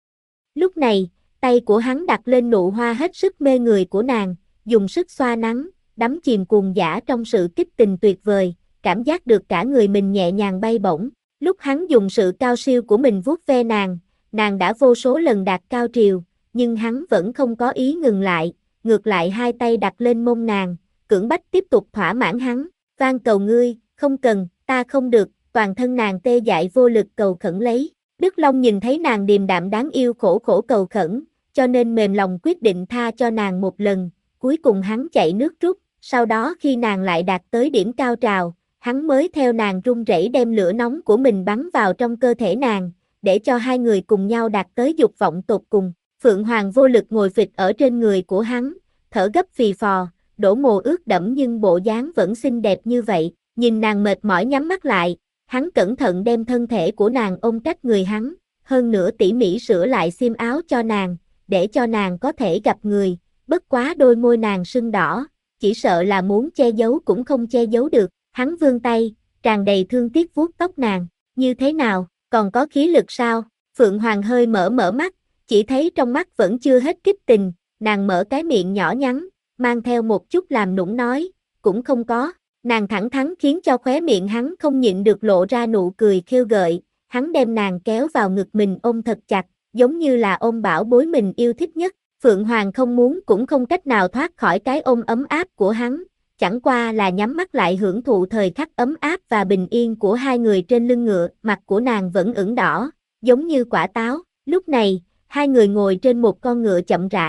S1: Lúc này, tay của hắn đặt lên nụ hoa hết sức mê người của nàng, dùng sức xoa nắng, đắm chìm cuồng dã trong sự kích tình tuyệt vời, cảm giác được cả người mình nhẹ nhàng bay bổng. Lúc hắn dùng sự cao siêu của mình vuốt ve nàng đã vô số lần đạt cao triều, nhưng hắn vẫn không có ý ngừng lại, ngược lại hai tay đặt lên mông nàng, cưỡng bách tiếp tục thỏa mãn hắn, van cầu ngươi, không cần, ta không được, toàn thân nàng tê dại vô lực cầu khẩn lấy. Đức Long nhìn thấy nàng điềm đạm đáng yêu khổ khổ cầu khẩn, cho nên mềm lòng quyết định tha cho nàng một lần, cuối cùng hắn chạy nước rút, sau đó khi nàng lại đạt tới điểm cao trào, hắn mới theo nàng run rẩy đem lửa nóng của mình bắn vào trong cơ thể nàng, để cho hai người cùng nhau đạt tới dục vọng tột cùng. Phượng Hoàng vô lực ngồi phịch ở trên người của hắn, thở gấp phì phò, đổ mồ ướt đẫm nhưng bộ dáng vẫn xinh đẹp như vậy, nhìn nàng mệt mỏi nhắm mắt lại, hắn cẩn thận đem thân thể của nàng ôm cách người hắn, hơn nữa tỉ mỉ sửa lại xiêm áo cho nàng, để cho nàng có thể gặp người, bất quá đôi môi nàng sưng đỏ, chỉ sợ là muốn che giấu cũng không che giấu được, hắn vươn tay, tràn đầy thương tiếc vuốt tóc nàng, như thế nào, còn có khí lực sao, Phượng Hoàng hơi mở mắt, chỉ thấy trong mắt vẫn chưa hết kích tình, nàng mở cái miệng nhỏ nhắn, mang theo một chút làm nũng nói, cũng không có, nàng thẳng thắn khiến cho khóe miệng hắn không nhịn được lộ ra nụ cười khêu gợi, hắn đem nàng kéo vào ngực mình ôm thật chặt, giống như là ôm bảo bối mình yêu thích nhất, Phượng Hoàng không muốn cũng không cách nào thoát khỏi cái ôm ấm áp của hắn, chẳng qua là nhắm mắt lại hưởng thụ thời khắc ấm áp và bình yên của hai người trên lưng ngựa, mặt của nàng vẫn ửng đỏ, giống như quả táo, lúc này, hai người ngồi trên một con ngựa chậm rãi,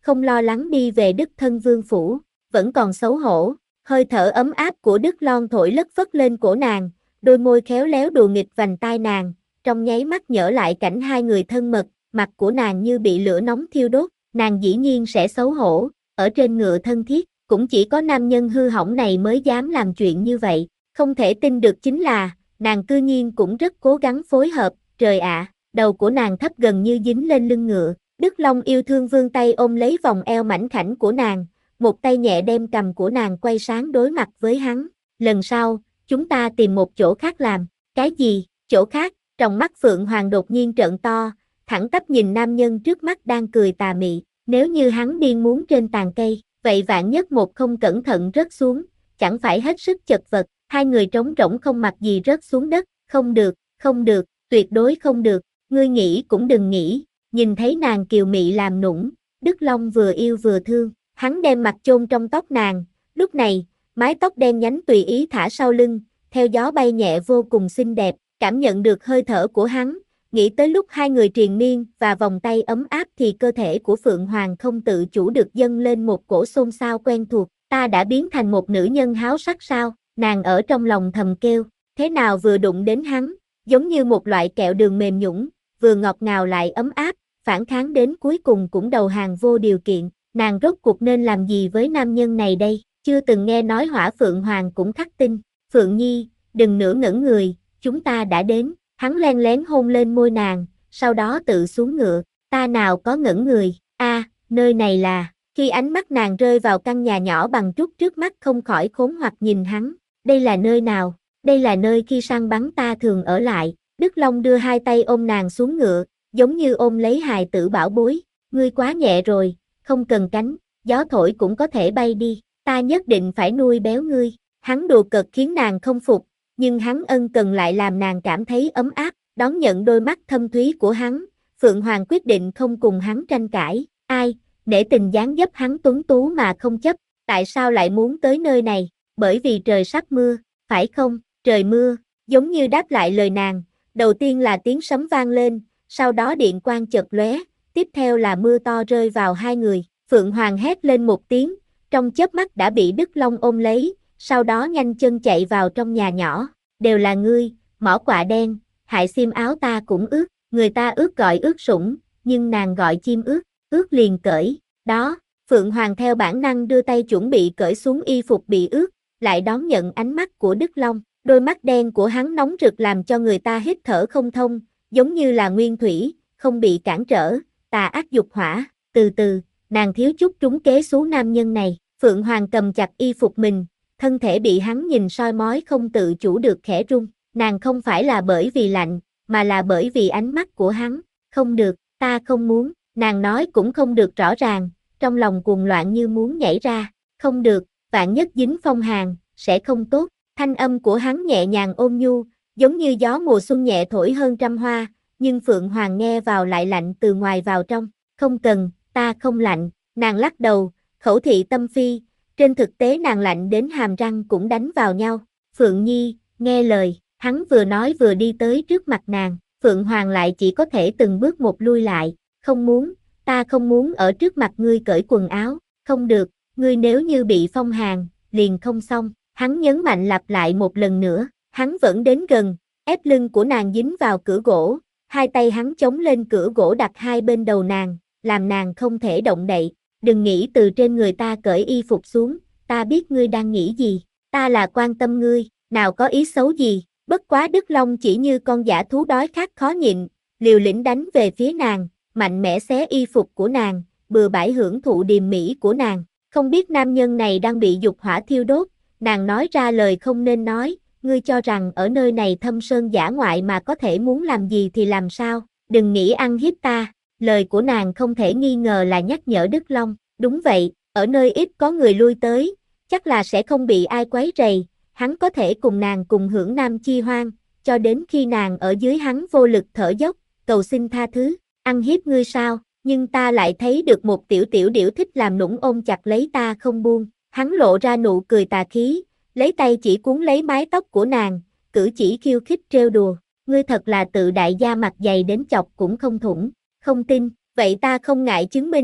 S1: không lo lắng đi về đích thân vương phủ, vẫn còn xấu hổ. Hơi thở ấm áp của Đức Lon thổi lất phất lên cổ nàng, đôi môi khéo léo đùa nghịch vành tai nàng, trong nháy mắt nhớ lại cảnh hai người thân mật, mặt của nàng như bị lửa nóng thiêu đốt, nàng dĩ nhiên sẽ xấu hổ, ở trên ngựa thân thiết, cũng chỉ có nam nhân hư hỏng này mới dám làm chuyện như vậy, không thể tin được chính là, nàng cư nhiên cũng rất cố gắng phối hợp, trời ạ, đầu của nàng thấp gần như dính lên lưng ngựa, Đức Long yêu thương vươn tay ôm lấy vòng eo mảnh khảnh của nàng, một tay nhẹ đem cằm của nàng quay sáng đối mặt với hắn, lần sau, chúng ta tìm một chỗ khác làm, cái gì, chỗ khác, trong mắt Phượng Hoàng đột nhiên trợn to, thẳng tắp nhìn nam nhân trước mắt đang cười tà mị, nếu như hắn điên muốn trên tàn cây, vậy vạn nhất một không cẩn thận rớt xuống, chẳng phải hết sức chật vật, hai người trống rỗng không mặc gì rớt xuống đất, không được, tuyệt đối không được, ngươi nghĩ cũng đừng nghĩ, nhìn thấy nàng kiều mị làm nũng, Đức Long vừa yêu vừa thương, hắn đem mặt chôn trong tóc nàng, lúc này, mái tóc đen nhánh tùy ý thả sau lưng, theo gió bay nhẹ vô cùng xinh đẹp, cảm nhận được hơi thở của hắn, nghĩ tới lúc hai người triền miên và vòng tay ấm áp thì cơ thể của Phượng Hoàng không tự chủ được dâng lên một cổ xôn xao quen thuộc, ta đã biến thành một nữ nhân háo sắc sao, nàng ở trong lòng thầm kêu, thế nào vừa đụng đến hắn, giống như một loại kẹo đường mềm nhũn, vừa ngọt ngào lại ấm áp, phản kháng đến cuối cùng cũng đầu hàng vô điều kiện, nàng rốt cuộc nên làm gì với nam nhân này đây, chưa từng nghe nói Hỏa Phượng Hoàng cũng khắc tinh, Phượng Nhi, đừng nửa ngẩn người, chúng ta đã đến, hắn len lén hôn lên môi nàng, sau đó tự xuống ngựa, ta nào có ngẩn người, nơi này là, khi ánh mắt nàng rơi vào căn nhà nhỏ bằng trúc trước mắt không khỏi khốn hoặc nhìn hắn, đây là nơi nào, đây là nơi khi săn bắn ta thường ở lại, Đức Long đưa hai tay ôm nàng xuống ngựa, giống như ôm lấy hài tử bảo bối, ngươi quá nhẹ rồi, không cần cánh, gió thổi cũng có thể bay đi, ta nhất định phải nuôi béo ngươi, hắn đùa cợt khiến nàng không phục, nhưng hắn ân cần lại làm nàng cảm thấy ấm áp, đón nhận đôi mắt thâm thúy của hắn, Phượng Hoàng quyết định không cùng hắn tranh cãi, nể tình dáng dấp hắn tuấn tú mà không chấp, tại sao lại muốn tới nơi này, bởi vì trời sắp mưa, phải không, trời mưa, giống như đáp lại lời nàng, đầu tiên là tiếng sấm vang lên, sau đó điện quang chợt lóe, tiếp theo là mưa to rơi vào hai người, Phượng Hoàng hét lên một tiếng, trong chớp mắt đã bị Đức Long ôm lấy, sau đó nhanh chân chạy vào trong nhà nhỏ, đều là ngươi, mỏ quạ đen, hại xiêm áo ta cũng ướt, người ta ướt gọi ướt sũng, nhưng nàng gọi chim ướt, ướt liền cởi, đó, Phượng Hoàng theo bản năng đưa tay chuẩn bị cởi xuống y phục bị ướt, lại đón nhận ánh mắt của Đức Long, đôi mắt đen của hắn nóng rực làm cho người ta hít thở không thông, giống như là nguyên thủy, không bị cản trở, tà ác dục hỏa, từ từ, nàng thiếu chút trúng kế số nam nhân này, Phượng Hoàng cầm chặt y phục mình, thân thể bị hắn nhìn soi mói không tự chủ được khẽ run, nàng không phải là bởi vì lạnh, mà là bởi vì ánh mắt của hắn, không được, ta không muốn, nàng nói cũng không được rõ ràng, trong lòng cuồng loạn như muốn nhảy ra, không được, vạn nhất dính phong hàn, sẽ không tốt, thanh âm của hắn nhẹ nhàng ôn nhu, giống như gió mùa xuân nhẹ thổi hơn trăm hoa, nhưng Phượng Hoàng nghe vào lại lạnh từ ngoài vào trong, không cần, ta không lạnh, nàng lắc đầu, khẩu thị tâm phi, trên thực tế nàng lạnh đến hàm răng cũng đánh vào nhau, Phượng Nhi, nghe lời, hắn vừa nói vừa đi tới trước mặt nàng, Phượng Hoàng lại chỉ có thể từng bước một lui lại, không muốn, ta không muốn ở trước mặt ngươi cởi quần áo, không được, ngươi nếu như bị phong hàn, liền không xong, hắn nhấn mạnh lặp lại một lần nữa, hắn vẫn đến gần, ép lưng của nàng dính vào cửa gỗ, hai tay hắn chống lên cửa gỗ đặt hai bên đầu nàng, làm nàng không thể động đậy, đừng nghĩ từ trên người ta cởi y phục xuống, ta biết ngươi đang nghĩ gì, ta là quan tâm ngươi, nào có ý xấu gì, bất quá Đức Long chỉ như con dã thú đói khát khó nhịn, liều lĩnh đánh về phía nàng, mạnh mẽ xé y phục của nàng, bừa bãi hưởng thụ điềm mỹ của nàng, không biết nam nhân này đang bị dục hỏa thiêu đốt, nàng nói ra lời không nên nói, ngươi cho rằng ở nơi này thâm sơn dã ngoại mà có thể muốn làm gì thì làm sao, đừng nghĩ ăn hiếp ta, lời của nàng không thể nghi ngờ là nhắc nhở Đức Long, đúng vậy, ở nơi ít có người lui tới, chắc là sẽ không bị ai quấy rầy, hắn có thể cùng nàng cùng hưởng nam chi hoang, cho đến khi nàng ở dưới hắn vô lực thở dốc, cầu xin tha thứ, ăn hiếp ngươi sao, nhưng ta lại thấy được một tiểu tiểu điểu thích làm nũng ôm chặt lấy ta không buông, hắn lộ ra nụ cười tà khí, lấy tay chỉ cuốn lấy mái tóc của nàng, cử chỉ khiêu khích trêu đùa, ngươi thật là tự đại da mặt dày đến chọc cũng không thủng, không tin, vậy ta không ngại chứng minh,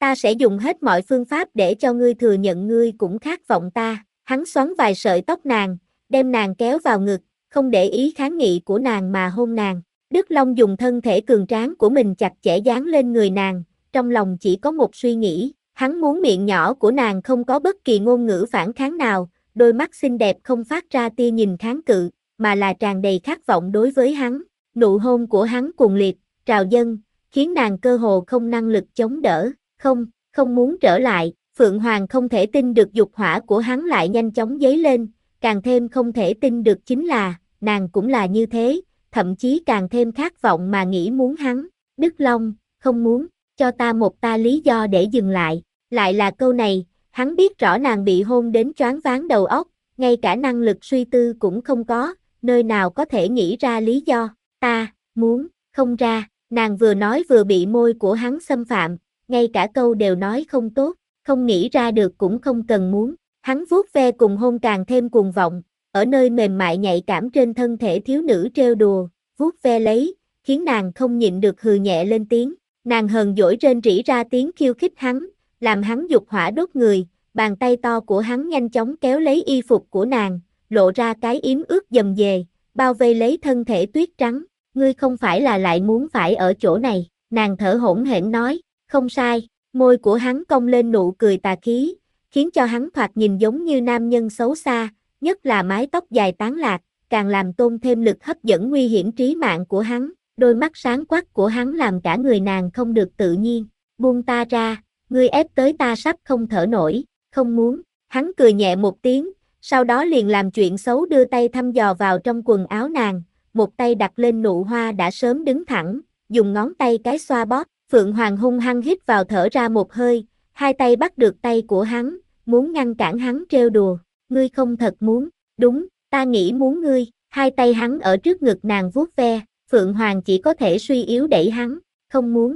S1: Ta sẽ dùng hết mọi phương pháp để cho ngươi thừa nhận ngươi cũng khát vọng ta. Hắn xoắn vài sợi tóc nàng, đem nàng kéo vào ngực, không để ý kháng nghị của nàng mà hôn nàng. Đức Long dùng thân thể cường tráng của mình chặt chẽ dán lên người nàng, trong lòng chỉ có một suy nghĩ, hắn muốn miệng nhỏ của nàng không có bất kỳ ngôn ngữ phản kháng nào, đôi mắt xinh đẹp không phát ra tia nhìn kháng cự, mà là tràn đầy khát vọng đối với hắn. Nụ hôn của hắn cuồng liệt, trào dâng, khiến nàng cơ hồ không năng lực chống đỡ, không muốn trở lại. Phượng Hoàng không thể tin được dục hỏa của hắn lại nhanh chóng dấy lên, càng thêm không thể tin được chính là, nàng cũng là như thế, thậm chí càng thêm khát vọng mà nghĩ muốn hắn. Đức Long, không muốn, cho ta một lý do để dừng lại. Lại là câu này, hắn biết rõ nàng bị hôn đến choáng váng đầu óc, ngay cả năng lực suy tư cũng không có, nơi nào có thể nghĩ ra lý do. Ta, muốn, không ra, nàng vừa nói vừa bị môi của hắn xâm phạm, ngay cả câu đều nói không tốt, không nghĩ ra được cũng không cần muốn. Hắn vuốt ve cùng hôn càng thêm cuồng vọng, ở nơi mềm mại nhạy cảm trên thân thể thiếu nữ trêu đùa, vuốt ve lấy, khiến nàng không nhịn được hừ nhẹ lên tiếng. Nàng hờn dỗi rên rỉ ra tiếng khiêu khích hắn, làm hắn dục hỏa đốt người, bàn tay to của hắn nhanh chóng kéo lấy y phục của nàng, lộ ra cái yếm ướt dầm dề, bao vây lấy thân thể tuyết trắng. Ngươi không phải là lại muốn phải ở chỗ này, nàng thở hổn hển nói, không sai. Môi của hắn cong lên nụ cười tà khí, khiến cho hắn thoạt nhìn giống như nam nhân xấu xa, nhất là mái tóc dài tán lạc, càng làm tôn thêm lực hấp dẫn nguy hiểm trí mạng của hắn. Đôi mắt sáng quắc của hắn làm cả người nàng không được tự nhiên. Buông ta ra, ngươi ép tới ta sắp không thở nổi, không muốn. Hắn cười nhẹ một tiếng, sau đó liền làm chuyện xấu đưa tay thăm dò vào trong quần áo nàng, một tay đặt lên nụ hoa đã sớm đứng thẳng, dùng ngón tay cái xoa bóp. Phượng Hoàng hung hăng hít vào thở ra một hơi, hai tay bắt được tay của hắn, muốn ngăn cản hắn trêu đùa. Ngươi không thật muốn, đúng, ta nghĩ muốn ngươi. Hai tay hắn ở trước ngực nàng vuốt ve, Phượng Hoàng chỉ có thể suy yếu đẩy hắn, không muốn.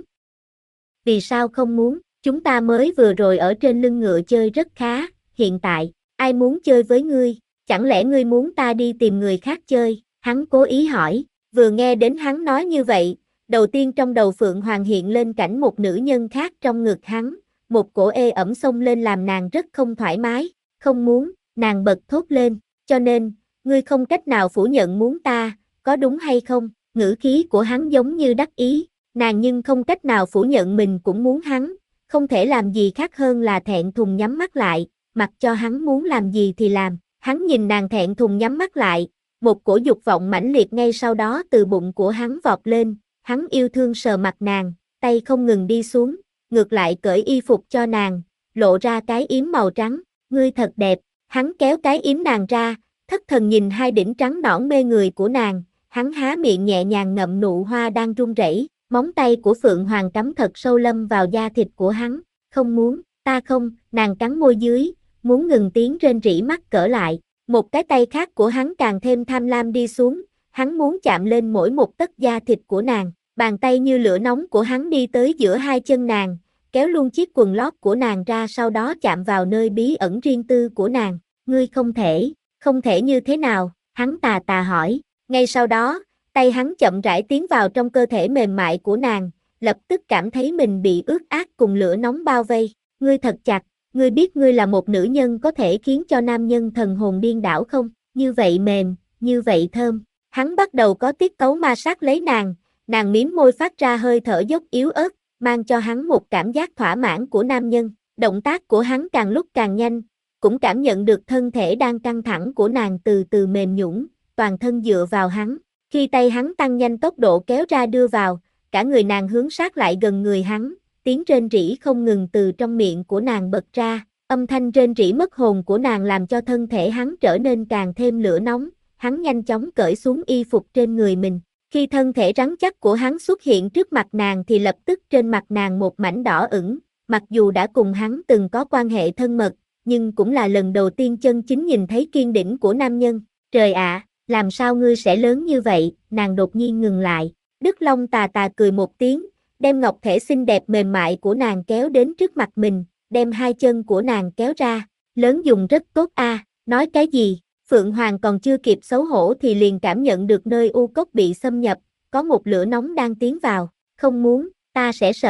S1: Vì sao không muốn? Chúng ta mới vừa rồi ở trên lưng ngựa chơi rất khá, hiện tại, ai muốn chơi với ngươi? Chẳng lẽ ngươi muốn ta đi tìm người khác chơi? Hắn cố ý hỏi, vừa nghe đến hắn nói như vậy, đầu tiên trong đầu Phượng Hoàng hiện lên cảnh một nữ nhân khác trong ngực hắn, một cổ ê ẩm xông lên làm nàng rất không thoải mái, không muốn, nàng bật thốt lên, cho nên, ngươi không cách nào phủ nhận muốn ta, có đúng hay không? Ngữ khí của hắn giống như đắc ý, nàng nhưng không cách nào phủ nhận mình cũng muốn hắn, không thể làm gì khác hơn là thẹn thùng nhắm mắt lại, mặc cho hắn muốn làm gì thì làm. Hắn nhìn nàng thẹn thùng nhắm mắt lại, một cổ dục vọng mãnh liệt ngay sau đó từ bụng của hắn vọt lên, hắn yêu thương sờ mặt nàng, tay không ngừng đi xuống, ngược lại cởi y phục cho nàng, lộ ra cái yếm màu trắng, ngươi thật đẹp. Hắn kéo cái yếm nàng ra, thất thần nhìn hai đỉnh trắng nõn mê người của nàng, hắn há miệng nhẹ nhàng ngậm nụ hoa đang run rẩy, móng tay của Phượng Hoàng cắm thật sâu lâm vào da thịt của hắn, không muốn, ta không. Nàng cắn môi dưới, muốn ngừng tiếng rên rỉ mắc cỡ lại, một cái tay khác của hắn càng thêm tham lam đi xuống, hắn muốn chạm lên mỗi một tấc da thịt của nàng, bàn tay như lửa nóng của hắn đi tới giữa hai chân nàng, kéo luôn chiếc quần lót của nàng ra, sau đó chạm vào nơi bí ẩn riêng tư của nàng. Ngươi không thể như thế nào? Hắn tà tà hỏi. Ngay sau đó, tay hắn chậm rãi tiến vào trong cơ thể mềm mại của nàng, lập tức cảm thấy mình bị ướt át cùng lửa nóng bao vây. Ngươi thật chặt, ngươi biết ngươi là một nữ nhân có thể khiến cho nam nhân thần hồn điên đảo không? Như vậy mềm, như vậy thơm. Hắn bắt đầu có tiết tấu ma sát lấy nàng, nàng mím môi phát ra hơi thở dốc yếu ớt, mang cho hắn một cảm giác thỏa mãn của nam nhân. Động tác của hắn càng lúc càng nhanh, cũng cảm nhận được thân thể đang căng thẳng của nàng từ từ mềm nhũn, toàn thân dựa vào hắn. Khi tay hắn tăng nhanh tốc độ kéo ra đưa vào, cả người nàng hướng sát lại gần người hắn, tiếng rên rỉ không ngừng từ trong miệng của nàng bật ra, âm thanh rên rỉ mất hồn của nàng làm cho thân thể hắn trở nên càng thêm lửa nóng, hắn nhanh chóng cởi xuống y phục trên người mình. Khi thân thể rắn chắc của hắn xuất hiện trước mặt nàng thì lập tức trên mặt nàng một mảnh đỏ ửng, mặc dù đã cùng hắn từng có quan hệ thân mật, nhưng cũng là lần đầu tiên chân chính nhìn thấy kiên đỉnh của nam nhân. Trời ạ, làm sao ngươi sẽ lớn như vậy? Nàng đột nhiên ngừng lại. Đức Long tà tà cười một tiếng, đem ngọc thể xinh đẹp mềm mại của nàng kéo đến trước mặt mình, đem hai chân của nàng kéo ra. Lớn dùng rất tốt a. Nói cái gì? Phượng Hoàng còn chưa kịp xấu hổ thì liền cảm nhận được nơi u cốc bị xâm nhập, có một lửa nóng đang tiến vào. Không muốn, ta sẽ sợ.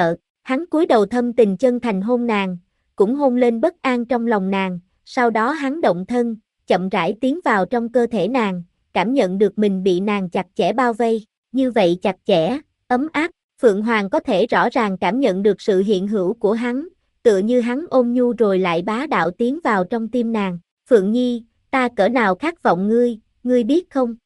S1: Hắn cúi đầu thâm tình chân thành hôn nàng, cũng hôn lên bất an trong lòng nàng, sau đó hắn động thân, chậm rãi tiến vào trong cơ thể nàng, cảm nhận được mình bị nàng chặt chẽ bao vây, như vậy chặt chẽ, ấm áp, Phượng Hoàng có thể rõ ràng cảm nhận được sự hiện hữu của hắn, tựa như hắn ôn nhu rồi lại bá đạo tiến vào trong tim nàng. Phượng Nhi, ta cỡ nào khát vọng ngươi, ngươi biết không,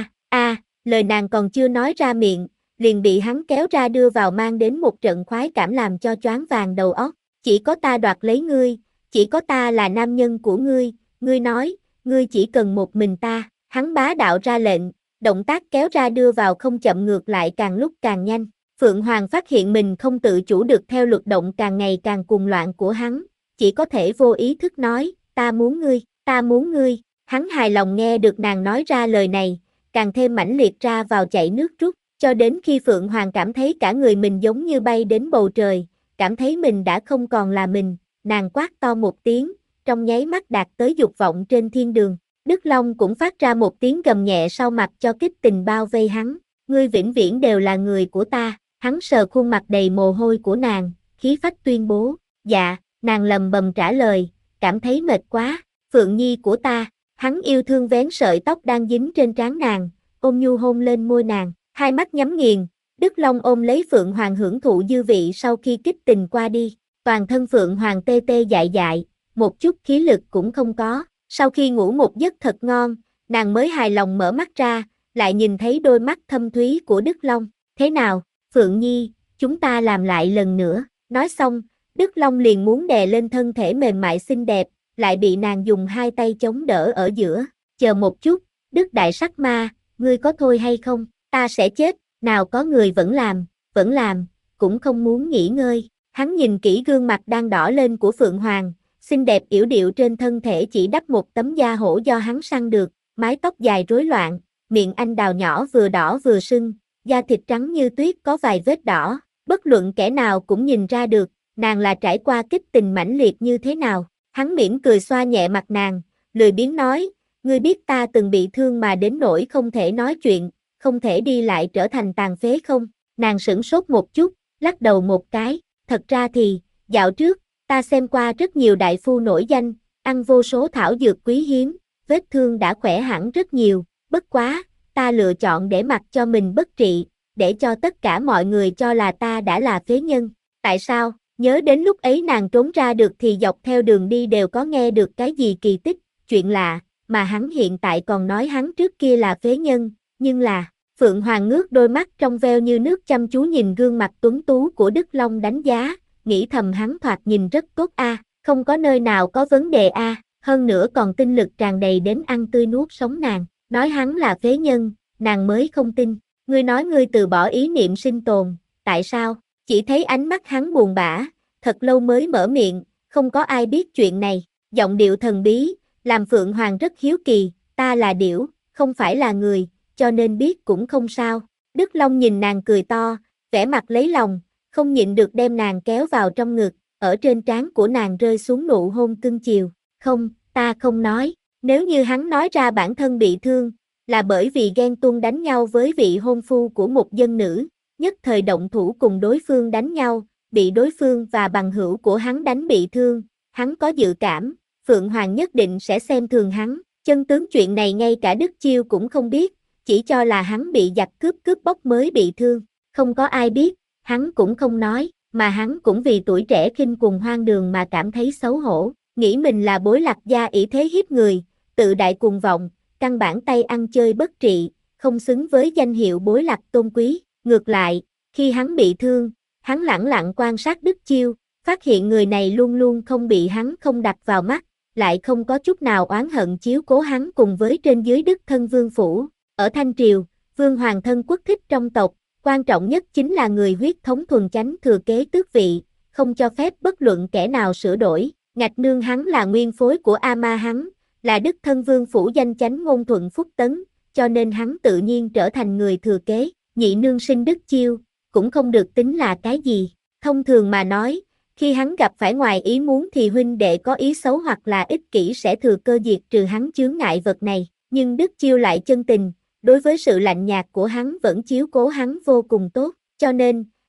S1: lời nàng còn chưa nói ra miệng, liền bị hắn kéo ra đưa vào mang đến một trận khoái cảm làm cho choáng vàng đầu óc. Chỉ có ta đoạt lấy ngươi, chỉ có ta là nam nhân của ngươi nói, ngươi chỉ cần một mình ta. Hắn bá đạo ra lệnh, động tác kéo ra đưa vào không chậm ngược lại càng lúc càng nhanh. Phượng Hoàng phát hiện mình không tự chủ được theo luật động càng ngày càng cuồng loạn của hắn, chỉ có thể vô ý thức nói, ta muốn ngươi, ta muốn ngươi. Hắn hài lòng nghe được nàng nói ra lời này, càng thêm mãnh liệt ra vào chạy nước rút, cho đến khi Phượng Hoàng cảm thấy cả người mình giống như bay đến bầu trời, cảm thấy mình đã không còn là mình, nàng quát to một tiếng, trong nháy mắt đạt tới dục vọng trên thiên đường. Đức Long cũng phát ra một tiếng gầm nhẹ sau mặt cho kích tình bao vây hắn, ngươi vĩnh viễn đều là người của ta. Hắn sờ khuôn mặt đầy mồ hôi của nàng, khí phách tuyên bố, dạ, nàng lầm bầm trả lời, cảm thấy mệt quá, Phượng Nhi của ta. Hắn yêu thương vén sợi tóc đang dính trên trán nàng, ôm nhu hôn lên môi nàng, hai mắt nhắm nghiền, Đức Long ôm lấy Phượng Hoàng hưởng thụ dư vị sau khi kích tình qua đi, toàn thân Phượng Hoàng tê tê dại dại, một chút khí lực cũng không có, sau khi ngủ một giấc thật ngon, nàng mới hài lòng mở mắt ra, lại nhìn thấy đôi mắt thâm thúy của Đức Long, thế nào, Phượng Nhi, chúng ta làm lại lần nữa, nói xong, Đức Long liền muốn đè lên thân thể mềm mại xinh đẹp, lại bị nàng dùng hai tay chống đỡ ở giữa, chờ một chút, Đức Đại Sắc Ma, ngươi có thôi hay không, ta sẽ chết, nào có người vẫn làm, cũng không muốn nghỉ ngơi. Hắn nhìn kỹ gương mặt đang đỏ lên của Phượng Hoàng, xinh đẹp yểu điệu trên thân thể chỉ đắp một tấm da hổ do hắn săn được, mái tóc dài rối loạn, miệng anh đào nhỏ vừa đỏ vừa sưng, da thịt trắng như tuyết có vài vết đỏ, bất luận kẻ nào cũng nhìn ra được, nàng là trải qua kích tình mãnh liệt như thế nào. Hắn mỉm cười xoa nhẹ mặt nàng, lười biếng nói, ngươi biết ta từng bị thương mà đến nỗi không thể nói chuyện, không thể đi lại trở thành tàn phế không? Nàng sửng sốt một chút, lắc đầu một cái, thật ra thì, dạo trước, ta xem qua rất nhiều đại phu nổi danh, ăn vô số thảo dược quý hiếm, vết thương đã khỏe hẳn rất nhiều, bất quá, ta lựa chọn để mặc cho mình bất trị, để cho tất cả mọi người cho là ta đã là phế nhân. Tại sao? Nhớ đến lúc ấy nàng trốn ra được thì dọc theo đường đi đều có nghe được cái gì kỳ tích, chuyện lạ, mà hắn hiện tại còn nói hắn trước kia là phế nhân, nhưng là, Phượng Hoàng ngước đôi mắt trong veo như nước chăm chú nhìn gương mặt tuấn tú của Đức Long đánh giá, nghĩ thầm hắn thoạt nhìn rất tốt không có nơi nào có vấn đề hơn nữa còn tinh lực tràn đầy đến ăn tươi nuốt sống nàng, nói hắn là phế nhân, nàng mới không tin, ngươi nói ngươi từ bỏ ý niệm sinh tồn, tại sao? Chỉ thấy ánh mắt hắn buồn bã, thật lâu mới mở miệng, không có ai biết chuyện này, giọng điệu thần bí, làm Phượng Hoàng rất hiếu kỳ, ta là điểu, không phải là người, cho nên biết cũng không sao. Đức Long nhìn nàng cười to, vẻ mặt lấy lòng, không nhịn được đem nàng kéo vào trong ngực, ở trên trán của nàng rơi xuống nụ hôn cưng chiều, không, ta không nói, nếu như hắn nói ra bản thân bị thương, là bởi vì ghen tuông đánh nhau với vị hôn phu của một dân nữ, nhất thời động thủ cùng đối phương đánh nhau, bị đối phương và bằng hữu của hắn đánh bị thương, hắn có dự cảm, Phượng Hoàng nhất định sẽ xem thường hắn, chân tướng chuyện này ngay cả Đức Chiêu cũng không biết, chỉ cho là hắn bị giặc cướp bóc mới bị thương, không có ai biết, hắn cũng không nói, mà hắn cũng vì tuổi trẻ khinh cuồng hoang đường mà cảm thấy xấu hổ, nghĩ mình là bối lạc gia ỷ thế hiếp người, tự đại cuồng vọng, căn bản tay ăn chơi bất trị, không xứng với danh hiệu bối lạc tôn quý. Ngược lại, khi hắn bị thương, hắn lẳng lặng quan sát Đức Chiêu, phát hiện người này luôn luôn không bị hắn không đặt vào mắt, lại không có chút nào oán hận chiếu cố hắn cùng với trên dưới Đức thân vương phủ. Ở Thanh Triều, vương hoàng thân quốc thích trong tộc, quan trọng nhất chính là người huyết thống thuần chánh thừa kế tước vị, không cho phép bất luận kẻ nào sửa đổi. Ngạch nương hắn là nguyên phối của Ama hắn, là Đức thân vương phủ danh chánh ngôn thuận phúc tấn, cho nên hắn tự nhiên trở thành người thừa kế. Nhị nương sinh Đức Chiêu, cũng không được tính là cái gì. Thông thường mà nói, khi hắn gặp phải ngoài ý muốn thì huynh đệ có ý xấu hoặc là ích kỷ sẽ thừa cơ diệt trừ hắn chướng ngại vật này. Nhưng Đức Chiêu lại chân tình, đối với sự lạnh nhạt của hắn vẫn chiếu cố hắn vô cùng tốt. Cho nên,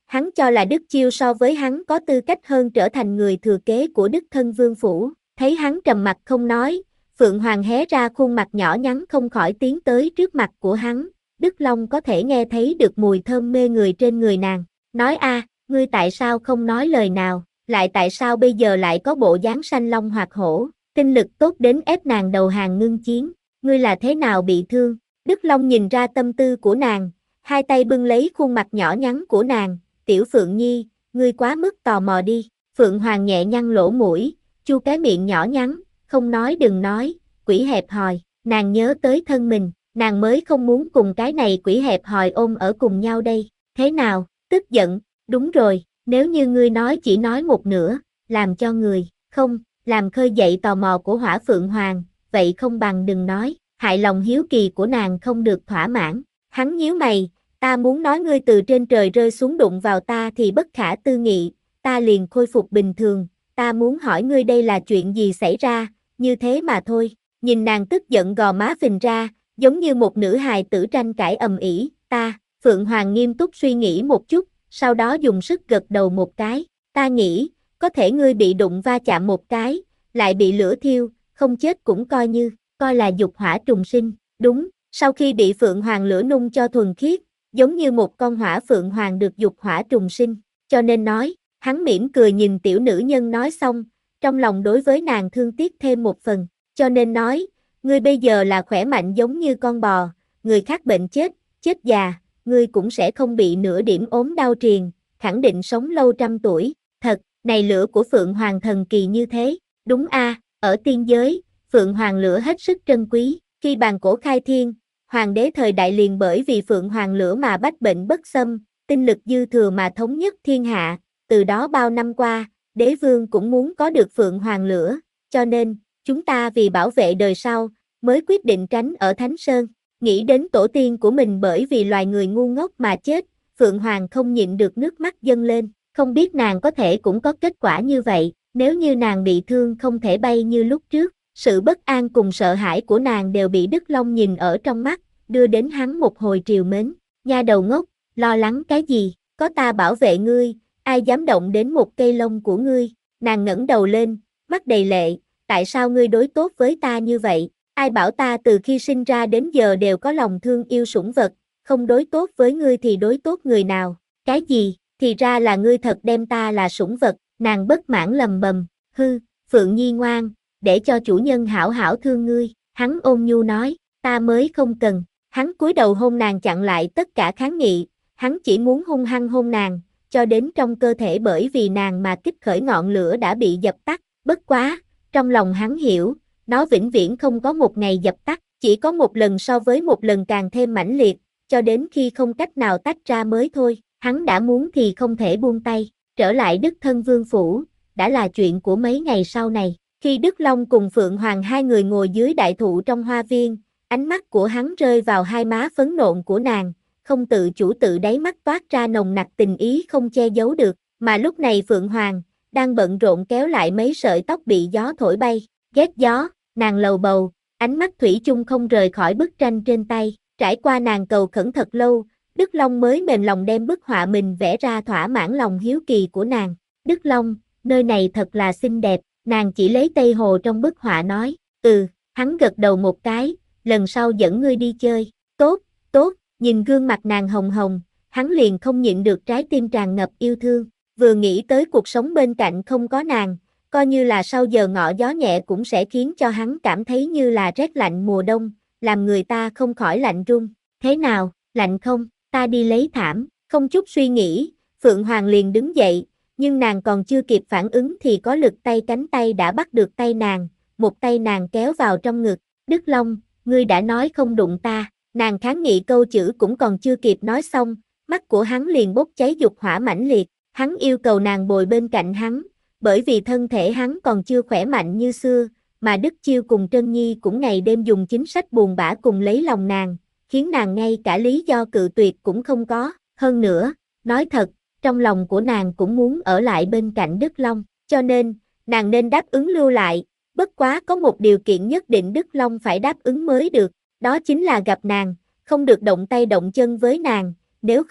S1: Hắn cho là Đức Chiêu so với hắn có tư cách hơn trở thành người thừa kế của Đức Thân Vương Phủ, thấy hắn trầm mặt không nói, Phượng Hoàng hé ra khuôn mặt nhỏ nhắn không khỏi tiến tới trước mặt của hắn, Đức Long có thể nghe thấy được mùi thơm mê người trên người nàng, nói ngươi tại sao không nói lời nào, lại tại sao bây giờ lại có bộ dáng sanh long hoạt hổ, tinh lực tốt đến ép nàng đầu hàng ngưng chiến, ngươi là thế nào bị thương, Đức Long nhìn ra tâm tư của nàng, hai tay bưng lấy khuôn mặt nhỏ nhắn của nàng, tiểu Phượng Nhi, ngươi quá mức tò mò đi, Phượng Hoàng nhẹ nhăn lỗ mũi, chu cái miệng nhỏ nhắn, không nói đừng nói, quỷ hẹp hòi, nàng nhớ tới thân mình, nàng mới không muốn cùng cái này quỷ hẹp hòi ôm ở cùng nhau đây, thế nào, tức giận, đúng rồi, nếu như ngươi nói chỉ nói một nửa, làm cho người, không, làm khơi dậy tò mò của Hỏa Phượng Hoàng, vậy không bằng đừng nói, hại lòng hiếu kỳ của nàng không được thỏa mãn, hắn nhíu mày, ta muốn nói ngươi từ trên trời rơi xuống đụng vào ta thì bất khả tư nghị, ta liền khôi phục bình thường, ta muốn hỏi ngươi đây là chuyện gì xảy ra, như thế mà thôi, nhìn nàng tức giận gò má phình ra, giống như một nữ hài tử tranh cãi ầm ĩ, Phượng Hoàng nghiêm túc suy nghĩ một chút, sau đó dùng sức gật đầu một cái, ta nghĩ, có thể ngươi bị đụng va chạm một cái, lại bị lửa thiêu, không chết cũng coi là dục hỏa trùng sinh, đúng, sau khi bị Phượng Hoàng lửa nung cho thuần khiết, giống như một con hỏa Phượng Hoàng được dục hỏa trùng sinh, cho nên nói, hắn mỉm cười nhìn tiểu nữ nhân nói xong, trong lòng đối với nàng thương tiếc thêm một phần, cho nên nói, ngươi bây giờ là khỏe mạnh giống như con bò, người khác bệnh chết già, ngươi cũng sẽ không bị nửa điểm ốm đau triền, khẳng định sống lâu trăm tuổi, thật, này lửa của Phượng Hoàng thần kỳ như thế, đúng ở tiên giới, Phượng Hoàng lửa hết sức trân quý, khi bàn cổ khai thiên, Hoàng đế thời đại liền bởi vì Phượng Hoàng lửa mà bách bệnh bất xâm, tinh lực dư thừa mà thống nhất thiên hạ, từ đó bao năm qua, đế vương cũng muốn có được Phượng Hoàng lửa, cho nên, chúng ta vì bảo vệ đời sau, mới quyết định tránh ở Thánh Sơn, nghĩ đến tổ tiên của mình bởi vì loài người ngu ngốc mà chết, Phượng Hoàng không nhịn được nước mắt dâng lên, không biết nàng có thể cũng có kết quả như vậy, nếu như nàng bị thương không thể bay như lúc trước, sự bất an cùng sợ hãi của nàng đều bị Đức Long nhìn ở trong mắt, đưa đến hắn một hồi trìu mến, nha đầu ngốc, lo lắng cái gì, có ta bảo vệ ngươi, ai dám động đến một cây lông của ngươi, nàng ngẩng đầu lên, mắt đầy lệ, tại sao ngươi đối tốt với ta như vậy, ai bảo ta từ khi sinh ra đến giờ đều có lòng thương yêu sủng vật, không đối tốt với ngươi thì đối tốt người nào, cái gì, thì ra là ngươi thật đem ta là sủng vật, nàng bất mãn lầm bầm, Phượng Nhi ngoan, để cho chủ nhân hảo hảo thương ngươi, hắn ôn nhu nói, ta mới không cần, hắn cúi đầu hôn nàng chặn lại tất cả kháng nghị, hắn chỉ muốn hung hăng hôn nàng, cho đến trong cơ thể bởi vì nàng mà kích khởi ngọn lửa đã bị dập tắt, bất quá, trong lòng hắn hiểu, nó vĩnh viễn không có một ngày dập tắt, chỉ có một lần so với một lần càng thêm mãnh liệt, cho đến khi không cách nào tách ra mới thôi, hắn đã muốn thì không thể buông tay, trở lại Đức Thân Vương Phủ, đã là chuyện của mấy ngày sau này, khi Đức Long cùng Phượng Hoàng hai người ngồi dưới đại thụ trong hoa viên, ánh mắt của hắn rơi vào hai má phấn nộn của nàng, không tự chủ tự đáy mắt toát ra nồng nặc tình ý không che giấu được, mà lúc này Phượng Hoàng, đang bận rộn kéo lại mấy sợi tóc bị gió thổi bay, ghét gió, nàng lầu bầu, ánh mắt thủy chung không rời khỏi bức tranh trên tay, trải qua nàng cầu khẩn thật lâu, Đức Long mới mềm lòng đem bức họa mình vẽ ra thỏa mãn lòng hiếu kỳ của nàng, Đức Long, nơi này thật là xinh đẹp, nàng chỉ lấy Tây Hồ trong bức họa nói, hắn gật đầu một cái, lần sau dẫn ngươi đi chơi, tốt, nhìn gương mặt nàng hồng hồng, hắn liền không nhịn được trái tim tràn ngập yêu thương, vừa nghĩ tới cuộc sống bên cạnh không có nàng, coi như là sau giờ ngọ gió nhẹ cũng sẽ khiến cho hắn cảm thấy như là rét lạnh mùa đông, làm người ta không khỏi lạnh run, thế nào, lạnh không, ta đi lấy thảm, không chút suy nghĩ, Phượng Hoàng liền đứng dậy, nhưng nàng còn chưa kịp phản ứng thì có lực tay cánh tay đã bắt được tay nàng, một tay nàng kéo vào trong ngực, Đức Long, ngươi đã nói không đụng ta, nàng kháng nghị câu chữ cũng còn chưa kịp nói xong, mắt của hắn liền bốc cháy dục hỏa mãnh liệt, hắn yêu cầu nàng bồi bên cạnh hắn, bởi vì thân thể hắn còn chưa khỏe mạnh như xưa, mà Đức Chiêu cùng Trân Nhi cũng ngày đêm dùng chính sách buồn bã cùng lấy lòng nàng, khiến nàng ngay cả lý do cự tuyệt cũng không có, hơn nữa, nói thật, trong lòng của nàng cũng muốn ở lại bên cạnh Đức Long, cho nên, nàng nên đáp ứng lưu lại, bất quá có một điều kiện nhất định Đức Long phải đáp ứng mới được, đó chính là gặp nàng, không được động tay động chân với nàng, nếu không,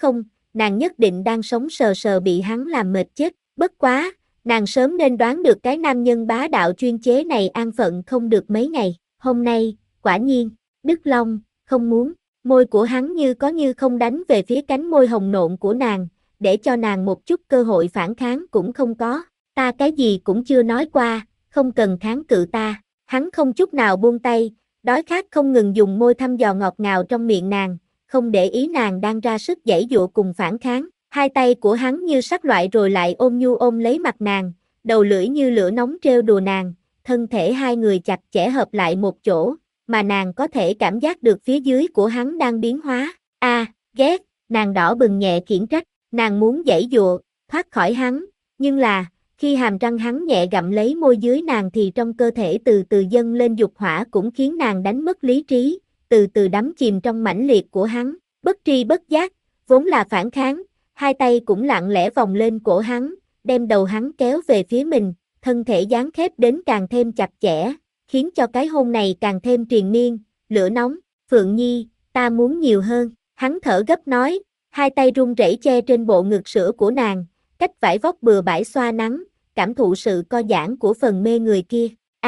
S1: nàng nhất định đang sống sờ sờ bị hắn làm mệt chết, bất quá, nàng sớm nên đoán được cái nam nhân bá đạo chuyên chế này an phận không được mấy ngày, hôm nay, quả nhiên, Đức Long, không muốn, môi của hắn như có như không đánh về phía cánh môi hồng nộn của nàng, để cho nàng một chút cơ hội phản kháng cũng không có, ta cái gì cũng chưa nói qua, không cần kháng cự ta, hắn không chút nào buông tay, đói khát không ngừng dùng môi thăm dò ngọt ngào trong miệng nàng, không để ý nàng đang ra sức giãy giụa cùng phản kháng, hai tay của hắn như sắc loại rồi lại ôm nhu ôm lấy mặt nàng, đầu lưỡi như lửa nóng trêu đùa nàng, thân thể hai người chặt chẽ hợp lại một chỗ, mà nàng có thể cảm giác được phía dưới của hắn đang biến hóa, ghét, nàng đỏ bừng nhẹ khiển trách, nàng muốn giãy giụa, thoát khỏi hắn, nhưng là, khi hàm răng hắn nhẹ gặm lấy môi dưới nàng thì trong cơ thể từ từ dâng lên dục hỏa cũng khiến nàng đánh mất lý trí, từ từ đắm chìm trong mãnh liệt của hắn, bất tri bất giác, vốn là phản kháng, hai tay cũng lặng lẽ vòng lên cổ hắn, đem đầu hắn kéo về phía mình, thân thể dán khép đến càng thêm chặt chẽ, khiến cho cái hôn này càng thêm triền miên, lửa nóng, Phượng Nhi, ta muốn nhiều hơn, hắn thở gấp nói, hai tay run rẩy che trên bộ ngực sữa của nàng, cách vải vóc bừa bãi xoa nắng, cảm thụ sự co giãn của phần mê người kia,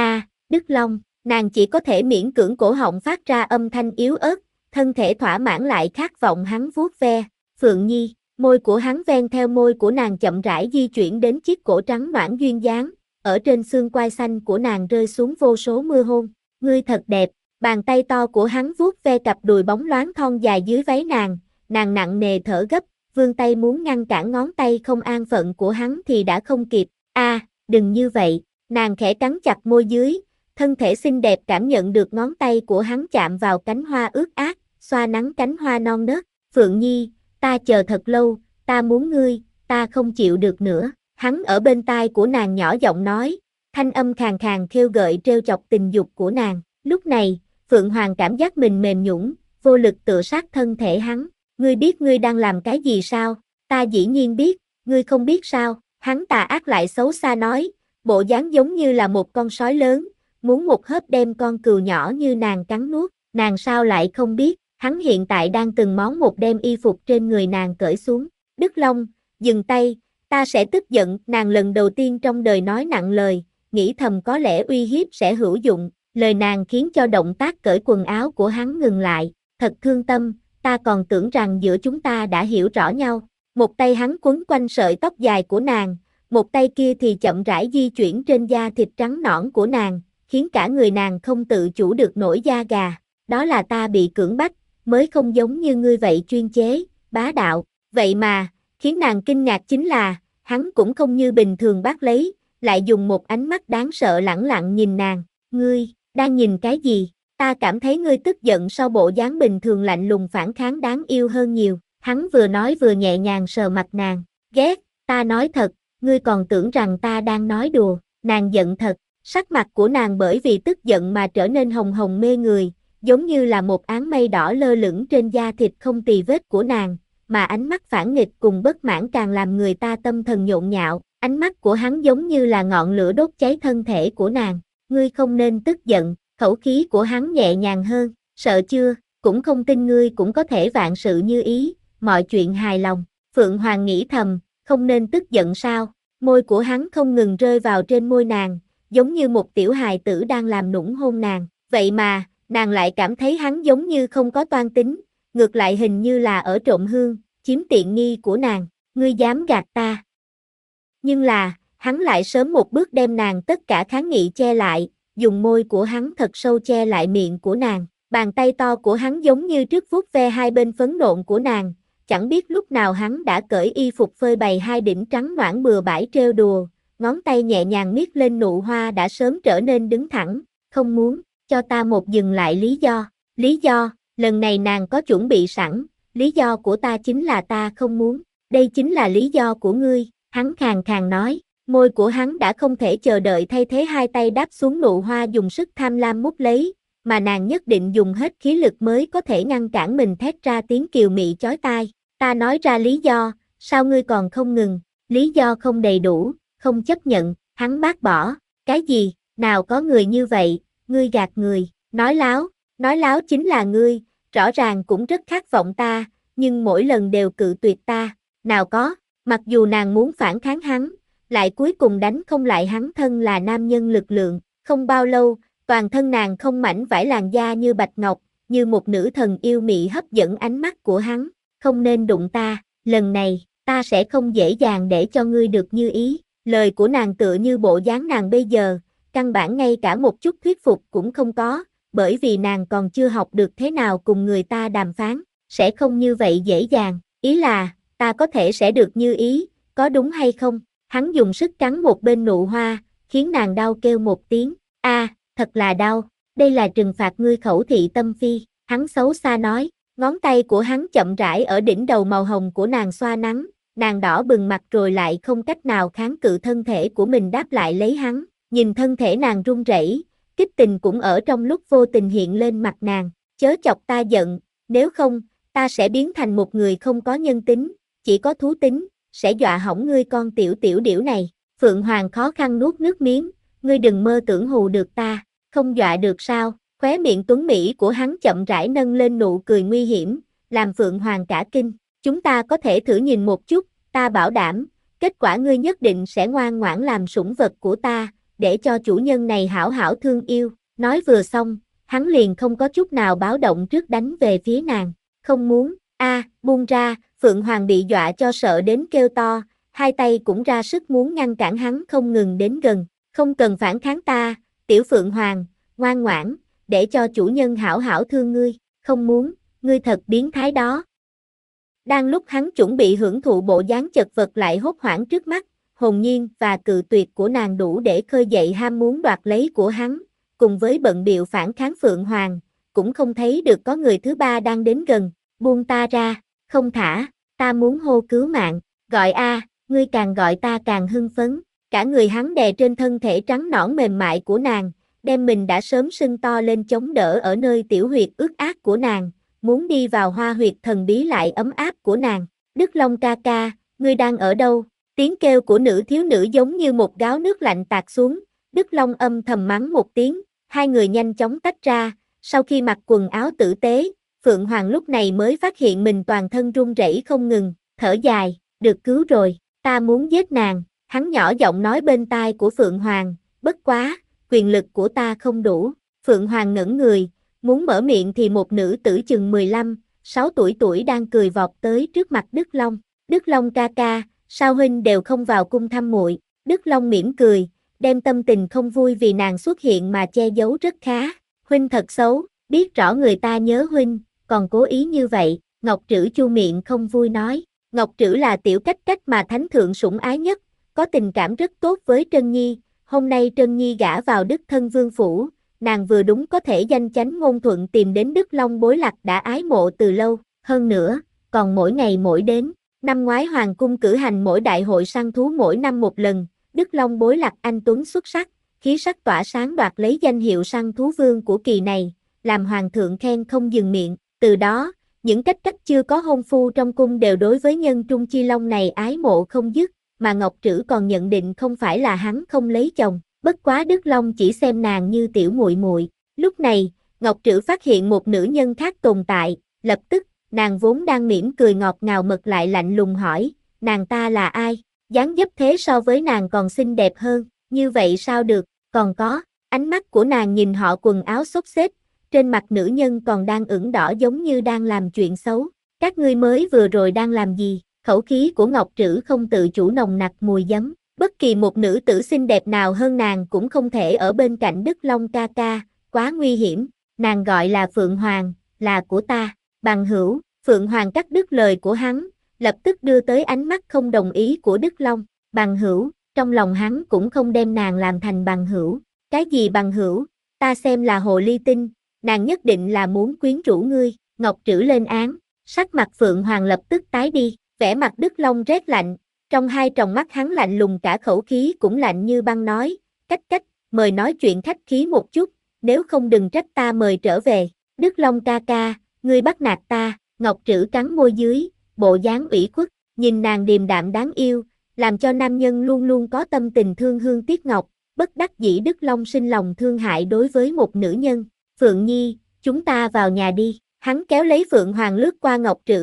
S1: Đức Long, nàng chỉ có thể miễn cưỡng cổ họng phát ra âm thanh yếu ớt, thân thể thỏa mãn lại khát vọng hắn vuốt ve, Phượng Nhi, môi của hắn ven theo môi của nàng chậm rãi di chuyển đến chiếc cổ trắng nõn duyên dáng, ở trên xương quai xanh của nàng rơi xuống vô số mưa hôn, ngươi thật đẹp, bàn tay to của hắn vuốt ve cặp đùi bóng loáng thon dài dưới váy nàng nặng nề thở gấp, vươn tay muốn ngăn cản ngón tay không an phận của hắn thì đã không kịp, đừng như vậy, nàng khẽ cắn chặt môi dưới, thân thể xinh đẹp cảm nhận được ngón tay của hắn chạm vào cánh hoa ướt át, xoa nắng cánh hoa non nớt, Phượng Nhi, ta chờ thật lâu, ta muốn ngươi, ta không chịu được nữa, hắn ở bên tai của nàng nhỏ giọng nói, thanh âm khàn khàn khêu gợi trêu chọc tình dục của nàng, lúc này, Phượng Hoàng cảm giác mình mềm nhũn, vô lực tựa sát thân thể hắn, ngươi biết ngươi đang làm cái gì sao, ta dĩ nhiên biết, ngươi không biết sao, hắn tà ác lại xấu xa nói, bộ dáng giống như là một con sói lớn, muốn một hớp đem con cừu nhỏ như nàng cắn nuốt, nàng sao lại không biết, hắn hiện tại đang từng món một đem y phục trên người nàng cởi xuống, Đức Long, dừng tay, ta sẽ tức giận, nàng lần đầu tiên trong đời nói nặng lời, nghĩ thầm có lẽ uy hiếp sẽ hữu dụng, lời nàng khiến cho động tác cởi quần áo của hắn ngừng lại, thật thương tâm, ta còn tưởng rằng giữa chúng ta đã hiểu rõ nhau, một tay hắn quấn quanh sợi tóc dài của nàng, một tay kia thì chậm rãi di chuyển trên da thịt trắng nõn của nàng, khiến cả người nàng không tự chủ được nổi da gà, đó là ta bị cưỡng bách, mới không giống như ngươi vậy chuyên chế, bá đạo, vậy mà, khiến nàng kinh ngạc chính là, hắn cũng không như bình thường bắt lấy, lại dùng một ánh mắt đáng sợ lẳng lặng nhìn nàng, ngươi, đang nhìn cái gì, ta cảm thấy ngươi tức giận sau bộ dáng bình thường lạnh lùng phản kháng đáng yêu hơn nhiều, hắn vừa nói vừa nhẹ nhàng sờ mặt nàng, ghét, ta nói thật, ngươi còn tưởng rằng ta đang nói đùa, nàng giận thật, sắc mặt của nàng bởi vì tức giận mà trở nên hồng hồng mê người, giống như là một áng mây đỏ lơ lửng trên da thịt không tì vết của nàng, mà ánh mắt phản nghịch cùng bất mãn càng làm người ta tâm thần nhộn nhạo, ánh mắt của hắn giống như là ngọn lửa đốt cháy thân thể của nàng, ngươi không nên tức giận, khẩu khí của hắn nhẹ nhàng hơn, sợ chưa, cũng không tin ngươi cũng có thể vạn sự như ý, mọi chuyện hài lòng, Phượng Hoàng nghĩ thầm, không nên tức giận sao, môi của hắn không ngừng rơi vào trên môi nàng, giống như một tiểu hài tử đang làm nũng hôn nàng, vậy mà, nàng lại cảm thấy hắn giống như không có toan tính, ngược lại hình như là ở trộm hương, chiếm tiện nghi của nàng, ngươi dám gạt ta. Nhưng là, hắn lại sớm một bước đem nàng tất cả kháng nghị che lại, dùng môi của hắn thật sâu che lại miệng của nàng, bàn tay to của hắn giống như trước vuốt ve hai bên phấn nộn của nàng, chẳng biết lúc nào hắn đã cởi y phục phơi bày hai đỉnh trắng nõn bừa bãi trêu đùa, ngón tay nhẹ nhàng miết lên nụ hoa đã sớm trở nên đứng thẳng, không muốn, cho ta một dừng lại lý do, lần này nàng có chuẩn bị sẵn, lý do của ta chính là ta không muốn, đây chính là lý do của ngươi, hắn khàn khàn nói, môi của hắn đã không thể chờ đợi thay thế hai tay đáp xuống nụ hoa dùng sức tham lam mút lấy, mà nàng nhất định dùng hết khí lực mới có thể ngăn cản mình thét ra tiếng kiều mị chói tai, ta nói ra lý do, sao ngươi còn không ngừng, lý do không đầy đủ, không chấp nhận, hắn bác bỏ, cái gì, nào có người như vậy, ngươi gạt người, nói láo chính là ngươi, rõ ràng cũng rất khát vọng ta, nhưng mỗi lần đều cự tuyệt ta. Nào có, mặc dù nàng muốn phản kháng hắn, lại cuối cùng đánh không lại hắn. Thân là nam nhân lực lượng, không bao lâu, toàn thân nàng không mảnh vải, làn da như bạch ngọc, như một nữ thần yêu mị hấp dẫn ánh mắt của hắn. Không nên đụng ta, lần này, ta sẽ không dễ dàng để cho ngươi được như ý. Lời của nàng tựa như bộ dáng nàng bây giờ, căn bản ngay cả một chút thuyết phục cũng không có, bởi vì nàng còn chưa học được thế nào cùng người ta đàm phán, sẽ không như vậy dễ dàng. Ý là, ta có thể sẽ được như ý, có đúng hay không? Hắn dùng sức cắn một bên nụ hoa, khiến nàng đau kêu một tiếng. A, thật là đau, đây là trừng phạt ngươi khẩu thị tâm phi. Hắn xấu xa nói, ngón tay của hắn chậm rãi ở đỉnh đầu màu hồng của nàng xoa nắng, nàng đỏ bừng mặt rồi lại không cách nào kháng cự thân thể của mình đáp lại lấy hắn. Nhìn thân thể nàng run rẩy, kích tình cũng ở trong lúc vô tình hiện lên mặt nàng. Chớ chọc ta giận, nếu không, ta sẽ biến thành một người không có nhân tính, chỉ có thú tính, sẽ dọa hỏng ngươi con tiểu tiểu điểu này. Phượng Hoàng khó khăn nuốt nước miếng, ngươi đừng mơ tưởng hù được ta, không dọa được sao? Khóe miệng tuấn mỹ của hắn chậm rãi nâng lên nụ cười nguy hiểm, làm Phượng Hoàng cả kinh. Chúng ta có thể thử nhìn một chút, ta bảo đảm, kết quả ngươi nhất định sẽ ngoan ngoãn làm sủng vật của ta, để cho chủ nhân này hảo hảo thương yêu. Nói vừa xong, hắn liền không có chút nào báo động trước đánh về phía nàng. Không muốn, buông ra. Phượng Hoàng bị dọa cho sợ đến kêu to, hai tay cũng ra sức muốn ngăn cản hắn không ngừng đến gần. Không cần phản kháng ta, tiểu Phượng Hoàng, ngoan ngoãn, để cho chủ nhân hảo hảo thương ngươi. Không muốn, ngươi thật biến thái đó. Đang lúc hắn chuẩn bị hưởng thụ bộ dáng chật vật lại hốt hoảng trước mắt, hồn nhiên và cự tuyệt của nàng đủ để khơi dậy ham muốn đoạt lấy của hắn, cùng với bận bịu phản kháng. Phượng Hoàng cũng không thấy được có người thứ ba đang đến gần. Buông ta ra, không thả, ta muốn hô cứu mạng. Gọi ngươi càng gọi ta càng hưng phấn. Cả người hắn đè trên thân thể trắng nõn mềm mại của nàng, đem mình đã sớm sưng to lên chống đỡ ở nơi tiểu huyệt ướt át của nàng, muốn đi vào hoa huyệt thần bí lại ấm áp của nàng. Đức Long ca ca, ngươi đang ở đâu? Tiếng kêu của nữ thiếu nữ giống như một gáo nước lạnh tạt xuống. Đức Long âm thầm mắng một tiếng, hai người nhanh chóng tách ra. Sau khi mặc quần áo tử tế, Phượng Hoàng lúc này mới phát hiện mình toàn thân run rẩy không ngừng, thở dài, được cứu rồi, ta muốn giết nàng. Hắn nhỏ giọng nói bên tai của Phượng Hoàng, bất quá, quyền lực của ta không đủ. Phượng Hoàng ngẩn người, muốn mở miệng thì một nữ tử chừng 15-6 tuổi đang cười vọt tới trước mặt Đức Long. Đức Long ca ca, sao huynh đều không vào cung thăm muội? Đức Long mỉm cười, đem tâm tình không vui vì nàng xuất hiện mà che giấu rất khá. Huynh thật xấu, biết rõ người ta nhớ huynh, còn cố ý như vậy. Ngọc Trữ chu miệng không vui nói. Ngọc Trữ là tiểu cách cách mà thánh thượng sủng ái nhất, có tình cảm rất tốt với Trân Nhi. Hôm nay Trân Nhi gả vào Đức Thân Vương phủ, nàng vừa đúng có thể danh chánh ngôn thuận tìm đến Đức Long bối lạc đã ái mộ từ lâu. Hơn nữa, còn mỗi ngày mỗi đến. Năm ngoái hoàng cung cử hành mỗi đại hội săn thú mỗi năm một lần, Đức Long bối lạc anh tuấn xuất sắc, khí sắc tỏa sáng đoạt lấy danh hiệu săn thú vương của kỳ này, làm hoàng thượng khen không dừng miệng. Từ đó, những cách cách chưa có hôn phu trong cung đều đối với nhân trung chi long này ái mộ không dứt, mà Ngọc Trữ còn nhận định không phải là hắn không lấy chồng, bất quá Đức Long chỉ xem nàng như tiểu muội muội. Lúc này, Ngọc Trữ phát hiện một nữ nhân khác tồn tại, lập tức, nàng vốn đang mỉm cười ngọt ngào mật lại lạnh lùng hỏi, nàng ta là ai? Dáng dấp thế so với nàng còn xinh đẹp hơn, như vậy sao được? Còn có, ánh mắt của nàng nhìn họ quần áo xốc xếch, trên mặt nữ nhân còn đang ửng đỏ giống như đang làm chuyện xấu. Các ngươi mới vừa rồi đang làm gì? Khẩu khí của Ngọc Trữ không tự chủ nồng nặc mùi giấm. Bất kỳ một nữ tử xinh đẹp nào hơn nàng cũng không thể ở bên cạnh Đức Long ca ca, quá nguy hiểm. Nàng gọi là Phượng Hoàng, là của ta. Bằng hữu. Phượng Hoàng cắt đứt lời của hắn, lập tức đưa tới ánh mắt không đồng ý của Đức Long. Bằng hữu, trong lòng hắn cũng không đem nàng làm thành bằng hữu. Cái gì bằng hữu? Ta xem là hồ ly tinh, nàng nhất định là muốn quyến rũ ngươi. Ngọc Trữ lên án, sắc mặt Phượng Hoàng lập tức tái đi, vẻ mặt Đức Long rét lạnh, trong hai tròng mắt hắn lạnh lùng, cả khẩu khí cũng lạnh như băng nói, cách cách, mời nói chuyện khách khí một chút, nếu không đừng trách ta mời trở về. Đức Long ca ca, ngươi bắt nạt ta. Ngọc Trữ cắn môi dưới, bộ dáng ủy khuất, nhìn nàng điềm đạm đáng yêu, làm cho nam nhân luôn luôn có tâm tình thương hương tiếc ngọc, bất đắc dĩ Đức Long sinh lòng thương hại đối với một nữ nhân. Phượng Nhi, chúng ta vào nhà đi. Hắn kéo lấy Phượng Hoàng lướt qua Ngọc Trữ,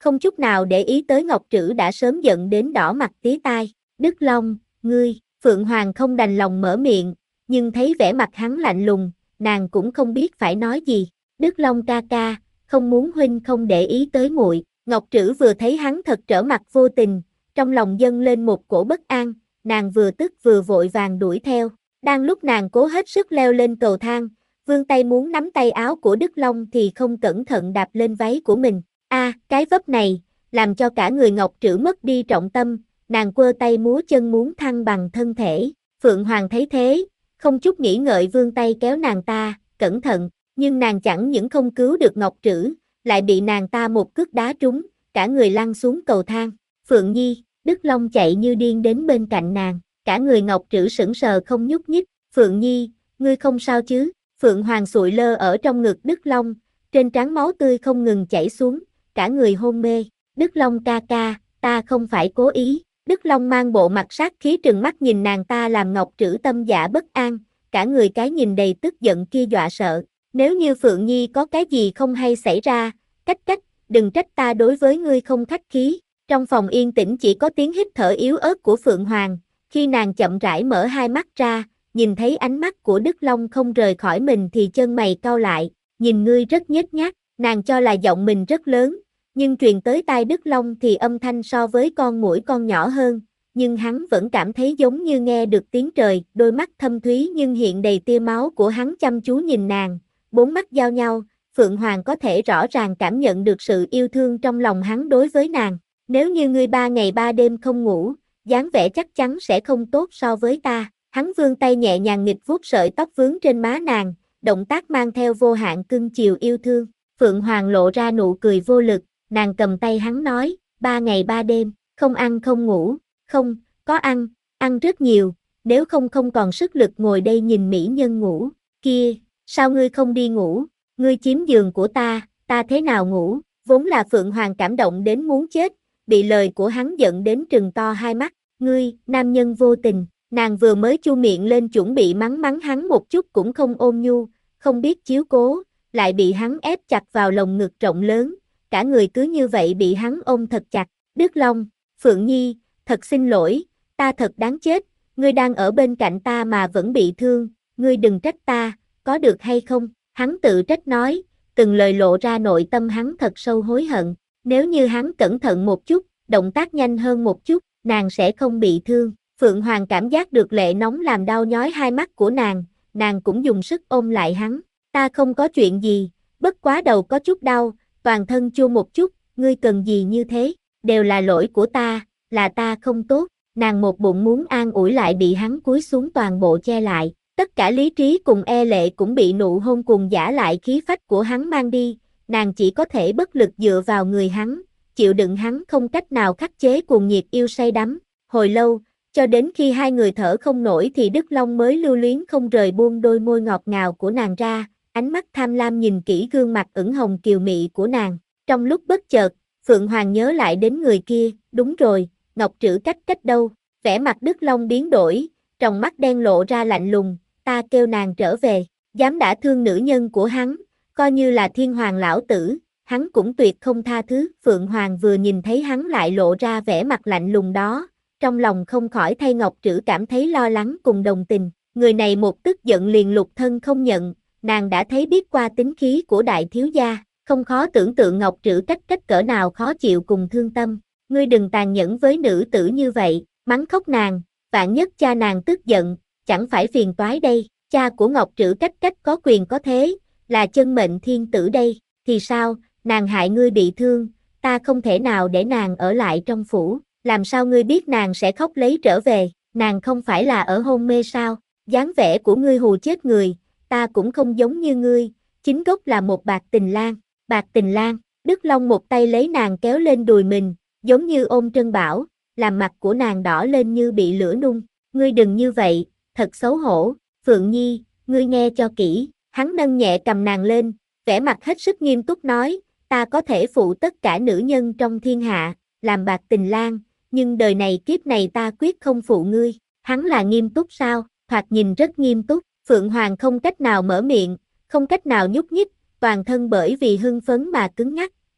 S1: không chút nào để ý tới Ngọc Trữ đã sớm giận đến đỏ mặt tía tai. Đức Long, ngươi, Phượng Hoàng không đành lòng mở miệng, nhưng thấy vẻ mặt hắn lạnh lùng, nàng cũng không biết phải nói gì. Đức Long ca ca, không muốn huynh không để ý tới muội. Ngọc Trữ vừa thấy hắn thật trở mặt vô tình, trong lòng dâng lên một cổ bất an, nàng vừa tức vừa vội vàng đuổi theo. Đang lúc nàng cố hết sức leo lên cầu thang, vươn tay muốn nắm tay áo của Đức Long thì không cẩn thận đạp lên váy của mình. Cái vấp này, làm cho cả người Ngọc Trữ mất đi trọng tâm, nàng quơ tay múa chân muốn thăng bằng thân thể. Phượng Hoàng thấy thế, không chút nghĩ ngợi vươn tay kéo nàng ta, cẩn thận, nhưng nàng chẳng những không cứu được Ngọc Trữ, lại bị nàng ta một cước đá trúng, cả người lăn xuống cầu thang. Phượng Nhi, Đức Long chạy như điên đến bên cạnh nàng, cả người Ngọc Trữ sững sờ không nhúc nhích. Phượng Nhi, ngươi không sao chứ? Phượng Hoàng sụi lơ ở trong ngực Đức Long, trên trán máu tươi không ngừng chảy xuống, cả người hôn mê. Đức Long ca ca, ta không phải cố ý. Đức Long mang bộ mặt sát khí trừng mắt nhìn nàng ta làm Ngọc Trữ tâm dạ bất an, cả người cái nhìn đầy tức giận kia dọa sợ. Nếu như Phượng Nhi có cái gì không hay xảy ra, cách, đừng trách ta đối với ngươi không khách khí. Trong phòng yên tĩnh chỉ có tiếng hít thở yếu ớt của Phượng Hoàng, khi nàng chậm rãi mở hai mắt ra, nhìn thấy ánh mắt của Đức Long không rời khỏi mình thì chân mày cau lại, nhìn ngươi rất nhếch nhác, nàng cho là giọng mình rất lớn, nhưng truyền tới tai Đức Long thì âm thanh so với con muỗi con nhỏ hơn, nhưng hắn vẫn cảm thấy giống như nghe được tiếng trời. Đôi mắt thâm thúy nhưng hiện đầy tia máu của hắn chăm chú nhìn nàng, bốn mắt giao nhau, Phượng Hoàng có thể rõ ràng cảm nhận được sự yêu thương trong lòng hắn đối với nàng. Nếu như ngươi 3 ngày 3 đêm không ngủ, dáng vẻ chắc chắn sẽ không tốt so với ta. Hắn vươn tay nhẹ nhàng nghịch vuốt sợi tóc vướng trên má nàng, động tác mang theo vô hạn cưng chiều yêu thương. Phượng Hoàng lộ ra nụ cười vô lực, nàng cầm tay hắn nói, 3 ngày 3 đêm, không ăn không ngủ, không, có ăn, ăn rất nhiều, nếu không còn sức lực ngồi đây nhìn mỹ nhân ngủ. Kia, sao ngươi không đi ngủ, ngươi chiếm giường của ta thế nào ngủ? Vốn là Phượng Hoàng cảm động đến muốn chết, bị lời của hắn giận đến trừng to hai mắt. Ngươi, nam nhân vô tình. Nàng vừa mới chu miệng lên chuẩn bị mắng hắn một chút cũng không ôn nhu, không biết chiếu cố, lại bị hắn ép chặt vào lồng ngực rộng lớn, cả người cứ như vậy bị hắn ôm thật chặt. Đức Long, Phượng Nhi, thật xin lỗi, ta thật đáng chết, ngươi đang ở bên cạnh ta mà vẫn bị thương, ngươi đừng trách ta, có được hay không? Hắn tự trách nói, từng lời lộ ra nội tâm hắn thật sâu hối hận, nếu như hắn cẩn thận một chút, động tác nhanh hơn một chút, nàng sẽ không bị thương. Phượng Hoàng cảm giác được lệ nóng làm đau nhói hai mắt của nàng cũng dùng sức ôm lại hắn. Ta không có chuyện gì, bất quá đầu có chút đau, toàn thân chua một chút, ngươi cần gì như thế, đều là lỗi của ta, là ta không tốt. Nàng một bụng muốn an ủi lại bị hắn cúi xuống toàn bộ che lại. Tất cả lý trí cùng e lệ cũng bị nụ hôn cùng giả lại khí phách của hắn mang đi, nàng chỉ có thể bất lực dựa vào người hắn, chịu đựng hắn không cách nào khắc chế cuồng nhiệt yêu say đắm. Hồi lâu, cho đến khi hai người thở không nổi thì Đức Long mới lưu luyến không rời buông đôi môi ngọt ngào của nàng ra, ánh mắt tham lam nhìn kỹ gương mặt ửng hồng kiều mị của nàng. Trong lúc bất chợt, Phượng Hoàng nhớ lại đến người kia, đúng rồi, Ngọc Trữ cách đâu? Vẻ mặt Đức Long biến đổi, tròng mắt đen lộ ra lạnh lùng, ta kêu nàng trở về, dám đả thương nữ nhân của hắn, coi như là thiên hoàng lão tử, hắn cũng tuyệt không tha thứ. Phượng Hoàng vừa nhìn thấy hắn lại lộ ra vẻ mặt lạnh lùng đó, trong lòng không khỏi thay Ngọc Trữ cảm thấy lo lắng cùng đồng tình. Người này một tức giận liền lục thân không nhận, nàng đã thấy biết qua tính khí của đại thiếu gia, không khó tưởng tượng Ngọc Trữ cách cỡ nào khó chịu cùng thương tâm. Ngươi đừng tàn nhẫn với nữ tử như vậy, mắng khóc nàng, vạn nhất cha nàng tức giận, chẳng phải phiền toái đây. Cha của Ngọc Trữ cách có quyền có thế, là chân mệnh thiên tử đây, thì sao, nàng hại ngươi bị thương, ta không thể nào để nàng ở lại trong phủ, làm sao ngươi biết nàng sẽ khóc lấy trở về, nàng không phải là ở hôn mê sao? Dáng vẻ của ngươi hù chết người, ta cũng không giống như ngươi, chính gốc là một bạc tình lang. Bạc tình lang? Đức Long một tay lấy nàng kéo lên đùi mình, giống như ôm Trân Bảo, làm mặt của nàng đỏ lên như bị lửa nung. Ngươi đừng như vậy, thật xấu hổ. Phượng Nhi, ngươi nghe cho kỹ. Hắn nâng nhẹ cầm nàng lên, vẻ mặt hết sức nghiêm túc nói, ta có thể phụ tất cả nữ nhân trong thiên hạ, làm bạc tình lang, nhưng đời này kiếp này ta quyết không phụ ngươi. Hắn là nghiêm túc sao? Thoạt nhìn rất nghiêm túc. Phượng Hoàng không cách nào mở miệng, không cách nào nhúc nhích, toàn thân bởi vì hưng phấn mà cứng ngắc.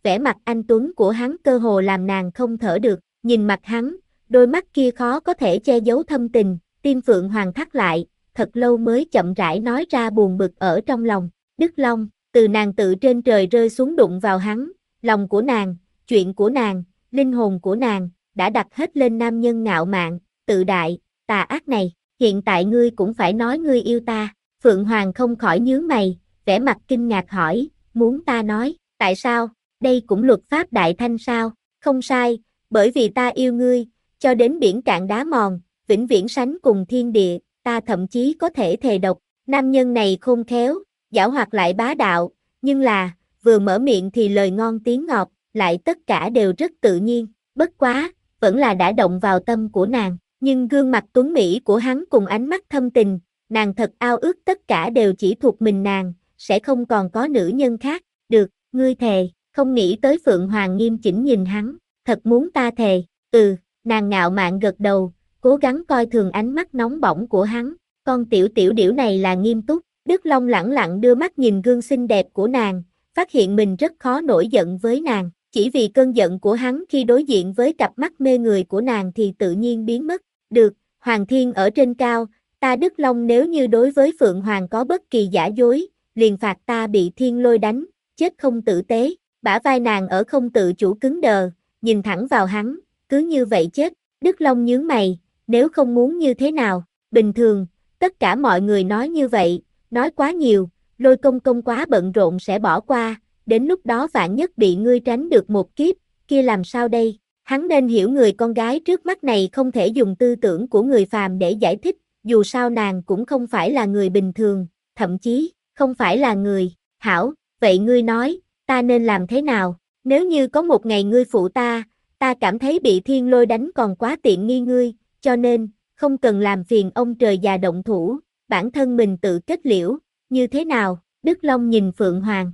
S1: vẻ mặt anh tuấn của hắn cơ hồ làm nàng không thở được, nhìn mặt hắn, đôi mắt kia khó có thể che giấu thâm tình, tim Phượng Hoàng thắt lại, thật lâu mới chậm rãi nói ra buồn bực ở trong lòng, Đức Long, từ nàng tự trên trời rơi xuống đụng vào hắn, lòng của nàng, chuyện của nàng, linh hồn của nàng, đã đặt hết lên nam nhân ngạo mạn, tự đại, tà ác này, hiện tại ngươi cũng phải nói ngươi yêu ta, Phượng Hoàng không khỏi nhướng mày, vẻ mặt kinh ngạc hỏi, muốn ta nói, tại sao, đây cũng luật pháp đại thanh sao, không sai, bởi vì ta yêu ngươi, cho đến biển cạn đá mòn, vĩnh viễn sánh cùng thiên địa, ta thậm chí có thể thề độc, nam nhân này khôn khéo, giảo hoạt lại bá đạo, nhưng là, vừa mở miệng thì lời ngon tiếng ngọt, lại tất cả đều rất tự nhiên, bất quá, vẫn là đã động vào tâm của nàng, nhưng gương mặt tuấn mỹ của hắn cùng ánh mắt thâm tình, nàng thật ao ước tất cả đều chỉ thuộc mình nàng, sẽ không còn có nữ nhân khác, được, ngươi thề, không nghĩ tới Phượng Hoàng nghiêm chỉnh nhìn hắn, thật muốn ta thề, nàng ngạo mạn gật đầu, cố gắng coi thường ánh mắt nóng bỏng của hắn, con tiểu tiểu điểu này là nghiêm túc, Đức Long lẳng lặng đưa mắt nhìn gương xinh đẹp của nàng, phát hiện mình rất khó nổi giận với nàng, chỉ vì cơn giận của hắn khi đối diện với cặp mắt mê người của nàng thì tự nhiên biến mất, được, Hoàng Thiên ở trên cao, ta Đức Long nếu như đối với Phượng Hoàng có bất kỳ giả dối, liền phạt ta bị thiên lôi đánh, chết không tử tế, bả vai nàng ở không tự chủ cứng đờ, nhìn thẳng vào hắn, cứ như vậy chết, Đức Long nhướng mày, nếu không muốn như thế nào, bình thường, tất cả mọi người nói như vậy, nói quá nhiều, Lôi công công quá bận rộn sẽ bỏ qua, đến lúc đó vạn nhất bị ngươi tránh được một kiếp, kia làm sao đây, hắn nên hiểu người con gái trước mắt này không thể dùng tư tưởng của người phàm để giải thích, dù sao nàng cũng không phải là người bình thường, thậm chí, không phải là người, hảo, vậy ngươi nói, ta nên làm thế nào, nếu như có một ngày ngươi phụ ta cảm thấy bị thiên lôi đánh còn quá tiện nghi ngươi, cho nên, không cần làm phiền ông trời già động thủ, bản thân mình tự kết liễu, như thế nào, Đức Long nhìn Phượng Hoàng,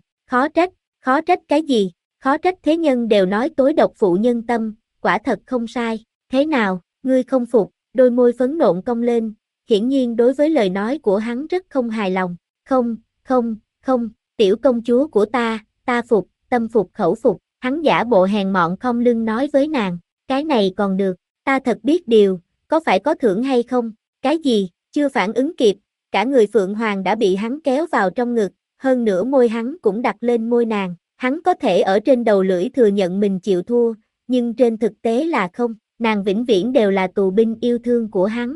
S1: khó trách cái gì, khó trách thế nhân đều nói tối độc phụ nhân tâm, quả thật không sai, thế nào, ngươi không phục, đôi môi phấn nộn cong lên, hiển nhiên đối với lời nói của hắn rất không hài lòng, không, tiểu công chúa của ta phục, tâm phục khẩu phục, hắn giả bộ hèn mọn không lưng nói với nàng, cái này còn được, ta thật biết điều, có phải có thưởng hay không, cái gì, chưa phản ứng kịp, cả người Phượng Hoàng đã bị hắn kéo vào trong ngực, hơn nữa môi hắn cũng đặt lên môi nàng, hắn có thể ở trên đầu lưỡi thừa nhận mình chịu thua, nhưng trên thực tế là không, nàng vĩnh viễn đều là tù binh yêu thương của hắn,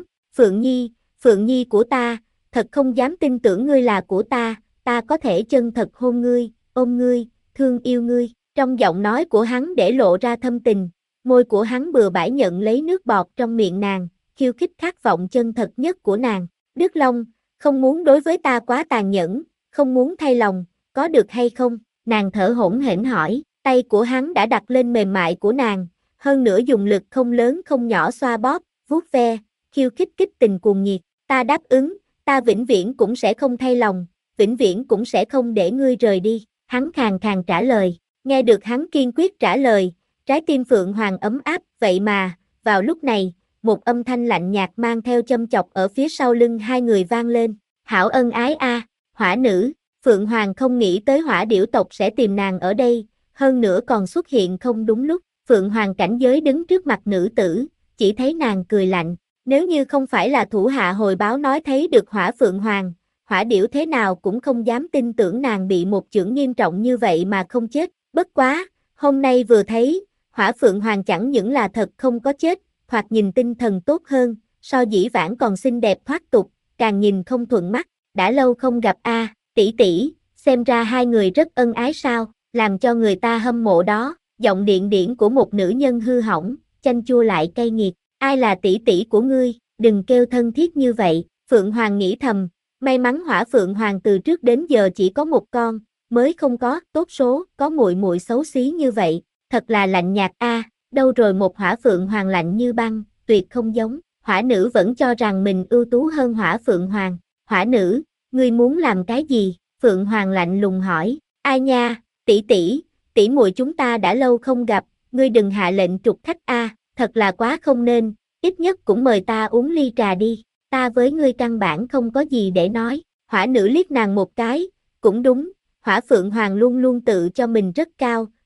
S1: Phượng Nhi của ta, thật không dám tin tưởng ngươi là của ta có thể chân thật hôn ngươi, ôm ngươi, thương yêu ngươi, trong giọng nói của hắn để lộ ra thâm tình, môi của hắn bừa bãi nhận lấy nước bọt trong miệng nàng, khiêu khích khát vọng chân thật nhất của nàng, Đức Long, không muốn đối với ta quá tàn nhẫn, không muốn thay lòng, có được hay không, nàng thở hổn hển hỏi, tay của hắn đã đặt lên mềm mại của nàng, hơn nữa dùng lực không lớn không nhỏ xoa bóp, vuốt ve, khiêu khích kích tình cuồng nhiệt, ta đáp ứng, ta vĩnh viễn cũng sẽ không thay lòng, vĩnh viễn cũng sẽ không để ngươi rời đi, hắn khàn khàn trả lời, nghe được hắn kiên quyết trả lời, trái tim Phượng Hoàng ấm áp, vậy mà, vào lúc này, một âm thanh lạnh nhạt mang theo châm chọc ở phía sau lưng hai người vang lên, hảo ân ái a, hỏa nữ, Phượng Hoàng không nghĩ tới hỏa điểu tộc sẽ tìm nàng ở đây, hơn nữa còn xuất hiện không đúng lúc, Phượng Hoàng cảnh giới đứng trước mặt nữ tử, chỉ thấy nàng cười lạnh, nếu như không phải là thủ hạ hồi báo nói thấy được hỏa Phượng Hoàng, hỏa điểu thế nào cũng không dám tin tưởng nàng bị một chưởng nghiêm trọng như vậy mà không chết, bất quá, hôm nay vừa thấy, hỏa Phượng Hoàng chẳng những là thật không có chết, thoạt nhìn tinh thần tốt hơn, so dĩ vãng còn xinh đẹp thoát tục, càng nhìn không thuận mắt, đã lâu không gặp tỷ tỷ, xem ra hai người rất ân ái sao, làm cho người ta hâm mộ đó, giọng điện điển của một nữ nhân hư hỏng, chanh chua lại cay nghiệt, ai là tỷ tỷ của ngươi, đừng kêu thân thiết như vậy, Phượng Hoàng nghĩ thầm, may mắn hỏa Phượng Hoàng từ trước đến giờ chỉ có một con, mới không có tốt số, có muội muội xấu xí như vậy, thật là lạnh nhạt đâu rồi một hỏa Phượng Hoàng lạnh như băng, tuyệt không giống, hỏa nữ vẫn cho rằng mình ưu tú hơn hỏa Phượng Hoàng, hỏa nữ, ngươi muốn làm cái gì, Phượng Hoàng lạnh lùng hỏi, ai nha, tỷ muội chúng ta đã lâu không gặp, ngươi đừng hạ lệnh trục khách thật là quá không nên, ít nhất cũng mời ta uống ly trà đi, ta với ngươi căn bản không có gì để nói, hỏa nữ liếc nàng một cái, cũng đúng, hỏa Phượng Hoàng luôn luôn tự cho mình rất cao,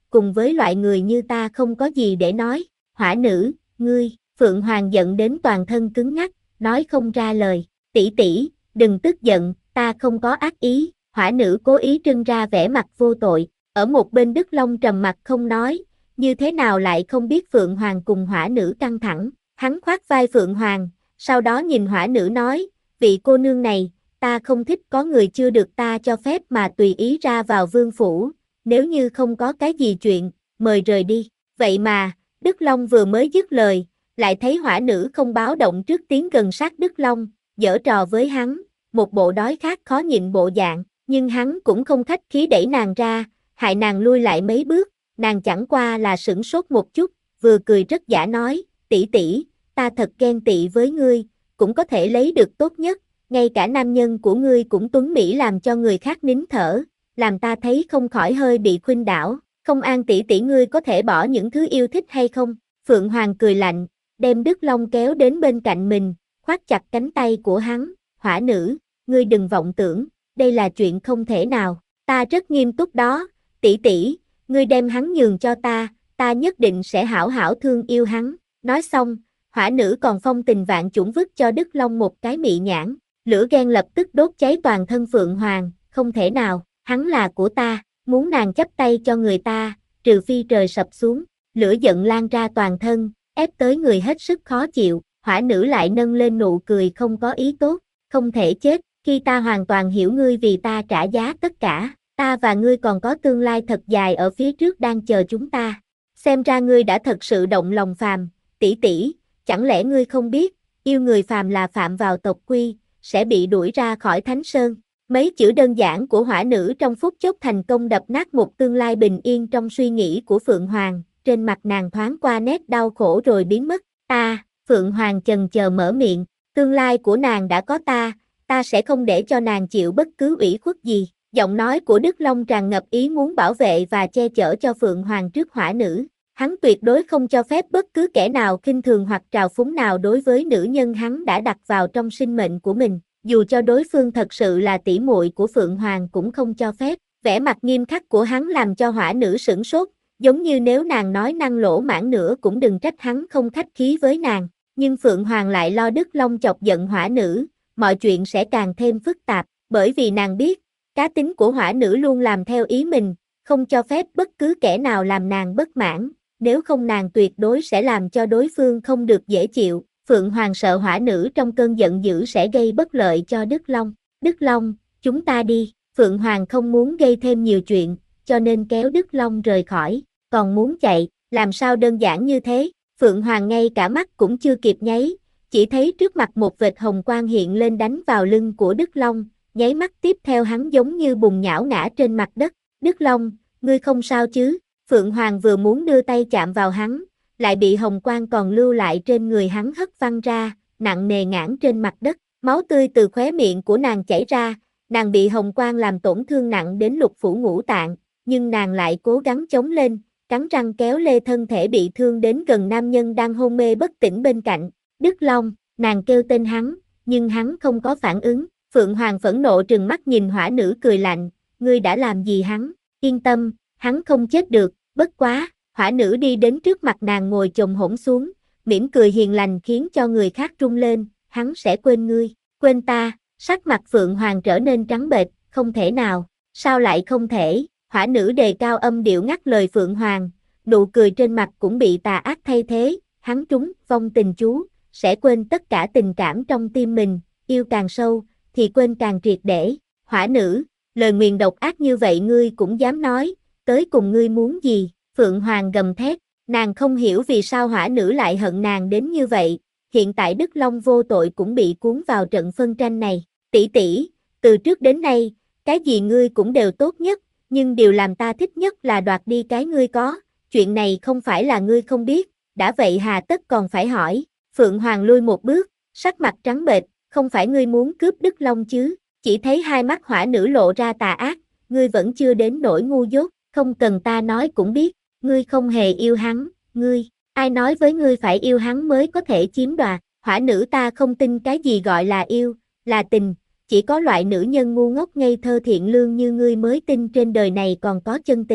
S1: cùng với loại người như ta không có gì để nói. Hỏa nữ, ngươi, Phượng Hoàng giận đến toàn thân cứng ngắc, nói không ra lời. Tỷ tỷ, đừng tức giận, ta không có ác ý. Hỏa nữ cố ý trưng ra vẻ mặt vô tội. Ở một bên Đức Long trầm mặt không nói, như thế nào lại không biết Phượng Hoàng cùng hỏa nữ căng thẳng. Hắn khoác vai Phượng Hoàng, sau đó nhìn hỏa nữ nói, vị cô nương này, ta không thích có người chưa được ta cho phép mà tùy ý ra vào vương phủ, nếu như không có cái gì chuyện, mời rời đi. Vậy mà, Đức Long vừa mới dứt lời, lại thấy hỏa nữ không báo động trước tiến gần sát Đức Long, giở trò với hắn, một bộ đói khát khó nhịn bộ dạng, nhưng hắn cũng không khách khí đẩy nàng ra, hại nàng lui lại mấy bước, nàng chẳng qua là sửng sốt một chút, vừa cười rất giả nói, tỷ tỷ, ta thật ghen tị với ngươi, cũng có thể lấy được tốt nhất, ngay cả nam nhân của ngươi cũng tuấn mỹ làm cho người khác nín thở, làm ta thấy không khỏi hơi bị khuynh đảo. Không An tỷ tỷ ngươi có thể bỏ những thứ yêu thích hay không? Phượng Hoàng cười lạnh, đem Đức Long kéo đến bên cạnh mình, khoác chặt cánh tay của hắn, hỏa nữ, ngươi đừng vọng tưởng, đây là chuyện không thể nào, ta rất nghiêm túc đó, tỷ tỷ, ngươi đem hắn nhường cho ta nhất định sẽ hảo hảo thương yêu hắn. Nói xong, hỏa nữ còn phong tình vạn chủng vứt cho Đức Long một cái mị nhãn, lửa ghen lập tức đốt cháy toàn thân Phượng Hoàng, không thể nào, hắn là của ta, muốn nàng chấp tay cho người ta, trừ phi trời sập xuống, lửa giận lan ra toàn thân, ép tới người hết sức khó chịu, hỏa nữ lại nâng lên nụ cười không có ý tốt, không thể chết, khi ta hoàn toàn hiểu ngươi vì ta trả giá tất cả, ta và ngươi còn có tương lai thật dài ở phía trước đang chờ chúng ta. Xem ra ngươi đã thật sự động lòng phàm, tỷ tỷ, chẳng lẽ ngươi không biết, yêu người phàm là phạm vào tộc quy, sẽ bị đuổi ra khỏi Thánh Sơn. Mấy chữ đơn giản của hỏa nữ trong phút chốc thành công đập nát một tương lai bình yên trong suy nghĩ của Phượng Hoàng, trên mặt nàng thoáng qua nét đau khổ rồi biến mất. Phượng Hoàng chần chờ mở miệng, tương lai của nàng đã có ta sẽ không để cho nàng chịu bất cứ ủy khuất gì. Giọng nói của Đức Long tràn ngập ý muốn bảo vệ và che chở cho Phượng Hoàng trước hỏa nữ. Hắn tuyệt đối không cho phép bất cứ kẻ nào khinh thường hoặc trào phúng nào đối với nữ nhân hắn đã đặt vào trong sinh mệnh của mình. Dù cho đối phương thật sự là tỷ muội của Phượng Hoàng cũng không cho phép. Vẻ mặt nghiêm khắc của hắn làm cho hỏa nữ sửng sốt, giống như nếu nàng nói năng lỗ mãng nữa cũng đừng trách hắn không khách khí với nàng. Nhưng Phượng Hoàng lại lo Đức Long chọc giận hỏa nữ, mọi chuyện sẽ càng thêm phức tạp, bởi vì nàng biết, cá tính của hỏa nữ luôn làm theo ý mình, không cho phép bất cứ kẻ nào làm nàng bất mãn, nếu không nàng tuyệt đối sẽ làm cho đối phương không được dễ chịu. Phượng Hoàng sợ hỏa nữ trong cơn giận dữ sẽ gây bất lợi cho Đức Long. Đức Long, chúng ta đi. Phượng Hoàng không muốn gây thêm nhiều chuyện, cho nên kéo Đức Long rời khỏi. Còn muốn chạy, làm sao đơn giản như thế? Phượng Hoàng ngay cả mắt cũng chưa kịp nháy, chỉ thấy trước mặt một vệt hồng quang hiện lên đánh vào lưng của Đức Long, nháy mắt tiếp theo hắn giống như bùn nhão ngã trên mặt đất. Đức Long, ngươi không sao chứ? Phượng Hoàng vừa muốn đưa tay chạm vào hắn, lại bị hồng quang còn lưu lại trên người hắn hất văng ra, nặng nề ngã trên mặt đất, máu tươi từ khóe miệng của nàng chảy ra, nàng bị hồng quang làm tổn thương nặng đến lục phủ ngũ tạng, nhưng nàng lại cố gắng chống lên, cắn răng kéo lê thân thể bị thương đến gần nam nhân đang hôn mê bất tỉnh bên cạnh. Đức Long, nàng kêu tên hắn, nhưng hắn không có phản ứng. Phượng Hoàng phẫn nộ trừng mắt nhìn hỏa nữ cười lạnh, ngươi đã làm gì hắn? Yên tâm, hắn không chết được, bất quá. Hỏa nữ đi đến trước mặt nàng ngồi chồm hổm xuống, mỉm cười hiền lành khiến cho người khác run lên, hắn sẽ quên ngươi, quên ta. Sắc mặt Phượng Hoàng trở nên trắng bệch, không thể nào, sao lại không thể? Hỏa nữ đề cao âm điệu ngắt lời Phượng Hoàng, nụ cười trên mặt cũng bị tà ác thay thế, hắn trúng vong tình chú, sẽ quên tất cả tình cảm trong tim mình, yêu càng sâu, thì quên càng triệt để. Hỏa nữ, lời nguyền độc ác như vậy ngươi cũng dám nói, tới cùng ngươi muốn gì? Phượng Hoàng gầm thét, nàng không hiểu vì sao hỏa nữ lại hận nàng đến như vậy, hiện tại Đức Long vô tội cũng bị cuốn vào trận phân tranh này. Tỷ tỷ, từ trước đến nay, cái gì ngươi cũng đều tốt nhất, nhưng điều làm ta thích nhất là đoạt đi cái ngươi có, chuyện này không phải là ngươi không biết, đã vậy hà tất còn phải hỏi. Phượng Hoàng lui một bước, sắc mặt trắng bệch, không phải ngươi muốn cướp Đức Long chứ? Chỉ thấy hai mắt hỏa nữ lộ ra tà ác, ngươi vẫn chưa đến nỗi ngu dốt, không cần ta nói cũng biết, ngươi không hề yêu hắn, ai nói với ngươi phải yêu hắn mới có thể chiếm đoạt? Hỏa nữ, ta không tin cái gì gọi là yêu, là tình, chỉ có loại nữ nhân ngu ngốc ngây thơ thiện lương như ngươi mới tin trên đời này còn có chân tình.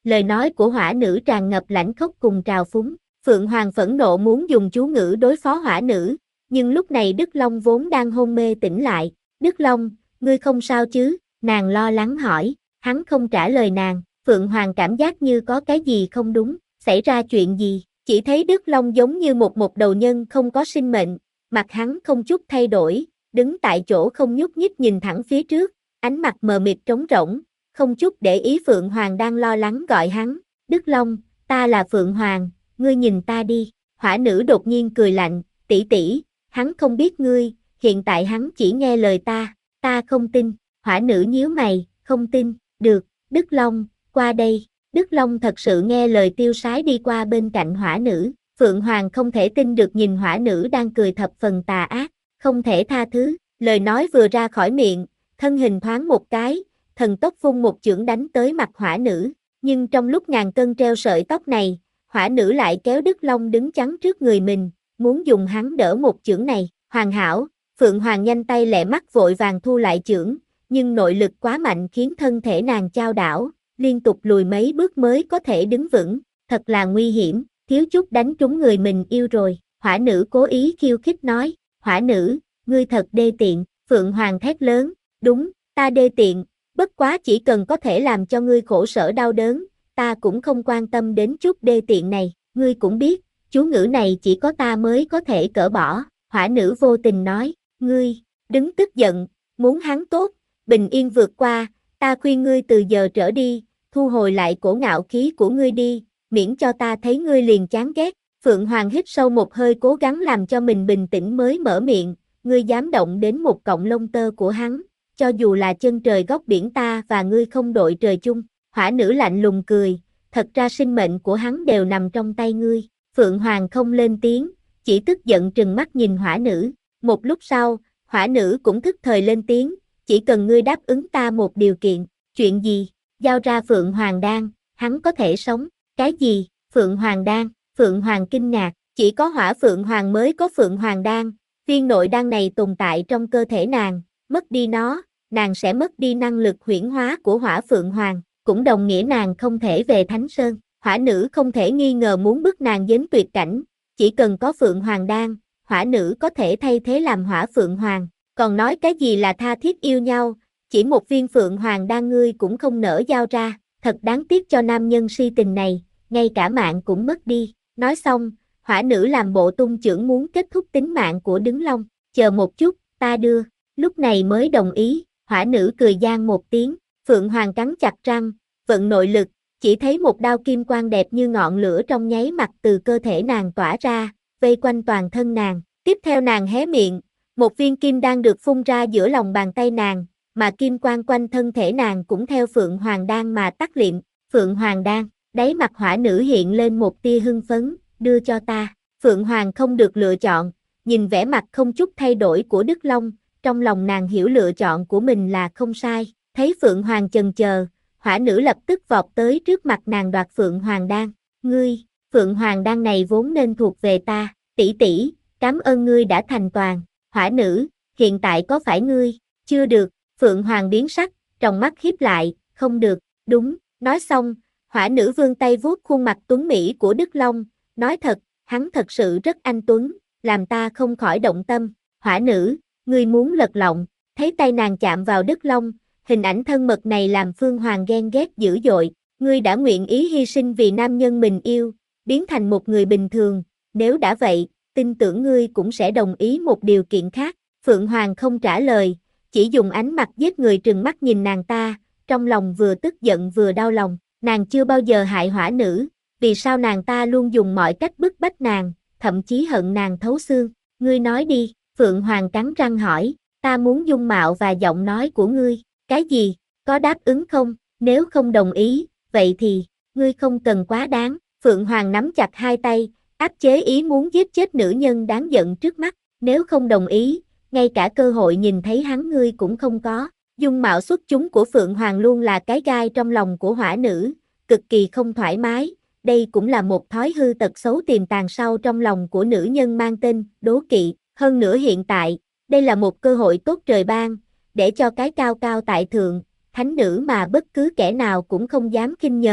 S1: Lời nói của hỏa nữ tràn ngập lãnh khốc cùng trào phúng. Phượng Hoàng phẫn nộ muốn dùng chú ngữ đối phó hỏa nữ, nhưng lúc này Đức Long vốn đang hôn mê tỉnh lại. Đức Long, ngươi không sao chứ? Nàng lo lắng hỏi. Hắn không trả lời nàng. Phượng Hoàng cảm giác như có cái gì không đúng. Xảy ra chuyện gì? Chỉ thấy Đức Long giống như một đầu nhân không có sinh mệnh, mặt hắn không chút thay đổi, đứng tại chỗ không nhúc nhích nhìn thẳng phía trước, ánh mặt mờ mịt trống rỗng, không chút để ý Phượng Hoàng đang lo lắng gọi hắn. Đức Long, ta là Phượng Hoàng, ngươi nhìn ta đi. Hỏa nữ đột nhiên cười lạnh, tỷ tỷ, hắn không biết ngươi, hiện tại hắn chỉ nghe lời ta không tin. Hỏa nữ nhíu mày, không tin, được, Đức Long, qua đây. Đức Long thật sự nghe lời tiêu sái đi qua bên cạnh hỏa nữ. Phượng Hoàng không thể tin được nhìn hỏa nữ đang cười thập phần tà ác, không thể tha thứ. Lời nói vừa ra khỏi miệng, thân hình thoáng một cái, thần tốc vung một chưởng đánh tới mặt hỏa nữ. Nhưng trong lúc ngàn cân treo sợi tóc này, hỏa nữ lại kéo Đức Long đứng chắn trước người mình, muốn dùng hắn đỡ một chưởng này. Hoàn hảo, Phượng Hoàng nhanh tay lẹ mắt vội vàng thu lại chưởng, nhưng nội lực quá mạnh khiến thân thể nàng chao đảo, liên tục lùi mấy bước mới có thể đứng vững, thật là nguy hiểm, thiếu chút đánh trúng người mình yêu rồi. Hỏa nữ cố ý khiêu khích nói, hỏa nữ, ngươi thật đê tiện. Phượng Hoàng thét lớn, đúng, ta đê tiện, bất quá chỉ cần có thể làm cho ngươi khổ sở đau đớn, ta cũng không quan tâm đến chút đê tiện này, ngươi cũng biết, chú ngữ này chỉ có ta mới có thể cởi bỏ. Hỏa nữ vô tình nói, ngươi, đứng tức giận, muốn hắn tốt, bình yên vượt qua, ta khuyên ngươi từ giờ trở đi, thu hồi lại cổ ngạo khí của ngươi đi, miễn cho ta thấy ngươi liền chán ghét. Phượng Hoàng hít sâu một hơi cố gắng làm cho mình bình tĩnh mới mở miệng, ngươi dám động đến một cọng lông tơ của hắn, cho dù là chân trời góc biển ta và ngươi không đội trời chung. Hỏa nữ lạnh lùng cười, thật ra sinh mệnh của hắn đều nằm trong tay ngươi. Phượng Hoàng không lên tiếng, chỉ tức giận trừng mắt nhìn hỏa nữ. Một lúc sau, hỏa nữ cũng thức thời lên tiếng, chỉ cần ngươi đáp ứng ta một điều kiện. Chuyện gì? Giao ra Phượng Hoàng đan, hắn có thể sống. Cái gì? Phượng Hoàng đan? Phượng Hoàng kinh ngạc, chỉ có hỏa Phượng Hoàng mới có Phượng Hoàng đan. Viên nội đan này tồn tại trong cơ thể nàng, mất đi nó, nàng sẽ mất đi năng lực huyễn hóa của hỏa Phượng Hoàng, cũng đồng nghĩa nàng không thể về Thánh Sơn. Hỏa nữ không thể nghi ngờ muốn bức nàng đến tuyệt cảnh, chỉ cần có Phượng Hoàng đan, hỏa nữ có thể thay thế làm hỏa Phượng Hoàng, còn nói cái gì là tha thiết yêu nhau, chỉ một viên Phượng Hoàng đan ngươi cũng không nỡ giao ra, thật đáng tiếc cho nam nhân si tình này, ngay cả mạng cũng mất đi. Nói xong, hỏa nữ làm bộ tung chưởng muốn kết thúc tính mạng của Đứng Long, chờ một chút, ta đưa, lúc này mới đồng ý. Hỏa nữ cười gian một tiếng, Phượng Hoàng cắn chặt răng, vận nội lực, chỉ thấy một đao kim quang đẹp như ngọn lửa trong nháy mắt từ cơ thể nàng tỏa ra, vây quanh toàn thân nàng. Tiếp theo nàng hé miệng, một viên kim đan được phun ra giữa lòng bàn tay nàng, mà kim quang quanh thân thể nàng cũng theo Phượng Hoàng đan mà tắt liệm. Phượng Hoàng đan, đáy mặt hỏa nữ hiện lên một tia hưng phấn, đưa cho ta. Phượng Hoàng không được lựa chọn, nhìn vẻ mặt không chút thay đổi của Đức Long, trong lòng nàng hiểu lựa chọn của mình là không sai. Thấy Phượng Hoàng chần chờ, hỏa nữ lập tức vọt tới trước mặt nàng đoạt Phượng Hoàng đan. Ngươi, Phượng Hoàng đan này vốn nên thuộc về ta, tỷ tỷ, cảm ơn ngươi đã thành toàn. Hỏa nữ, hiện tại có phải ngươi? Chưa được. Phượng Hoàng biến sắc, trong mắt híp lại, không được, đúng. Nói xong, hỏa nữ vươn tay vuốt khuôn mặt tuấn mỹ của Đức Long, nói thật, hắn thật sự rất anh tuấn, làm ta không khỏi động tâm. Hỏa nữ, ngươi muốn lật lọng. Thấy tay nàng chạm vào Đức Long, hình ảnh thân mật này làm Phương Hoàng ghen ghét dữ dội. Ngươi đã nguyện ý hy sinh vì nam nhân mình yêu, biến thành một người bình thường, nếu đã vậy, tin tưởng ngươi cũng sẽ đồng ý một điều kiện khác. Phượng Hoàng không trả lời, chỉ dùng ánh mặt giết người trừng mắt nhìn nàng ta, trong lòng vừa tức giận vừa đau lòng. Nàng chưa bao giờ hại hỏa nữ, vì sao nàng ta luôn dùng mọi cách bức bách nàng, thậm chí hận nàng thấu xương. Ngươi nói đi, Phượng Hoàng cắn răng hỏi, ta muốn dung mạo và giọng nói của ngươi. Cái gì, có đáp ứng không? Nếu không đồng ý, vậy thì, ngươi không cần quá đáng. Phượng Hoàng nắm chặt hai tay, áp chế ý muốn giết chết nữ nhân đáng giận trước mắt. Nếu không đồng ý, ngay cả cơ hội nhìn thấy hắn ngươi cũng không có. Dung mạo xuất chúng của Phượng Hoàng luôn là cái gai trong lòng của hỏa nữ, cực kỳ không thoải mái. Đây cũng là một thói hư tật xấu tiềm tàng sâu trong lòng của nữ nhân mang tên đố kỵ. Hơn nữa hiện tại, đây là một cơ hội tốt trời ban, để cho cái cao cao tại thượng, thánh nữ mà bất cứ kẻ nào cũng không dám khinh nhờn,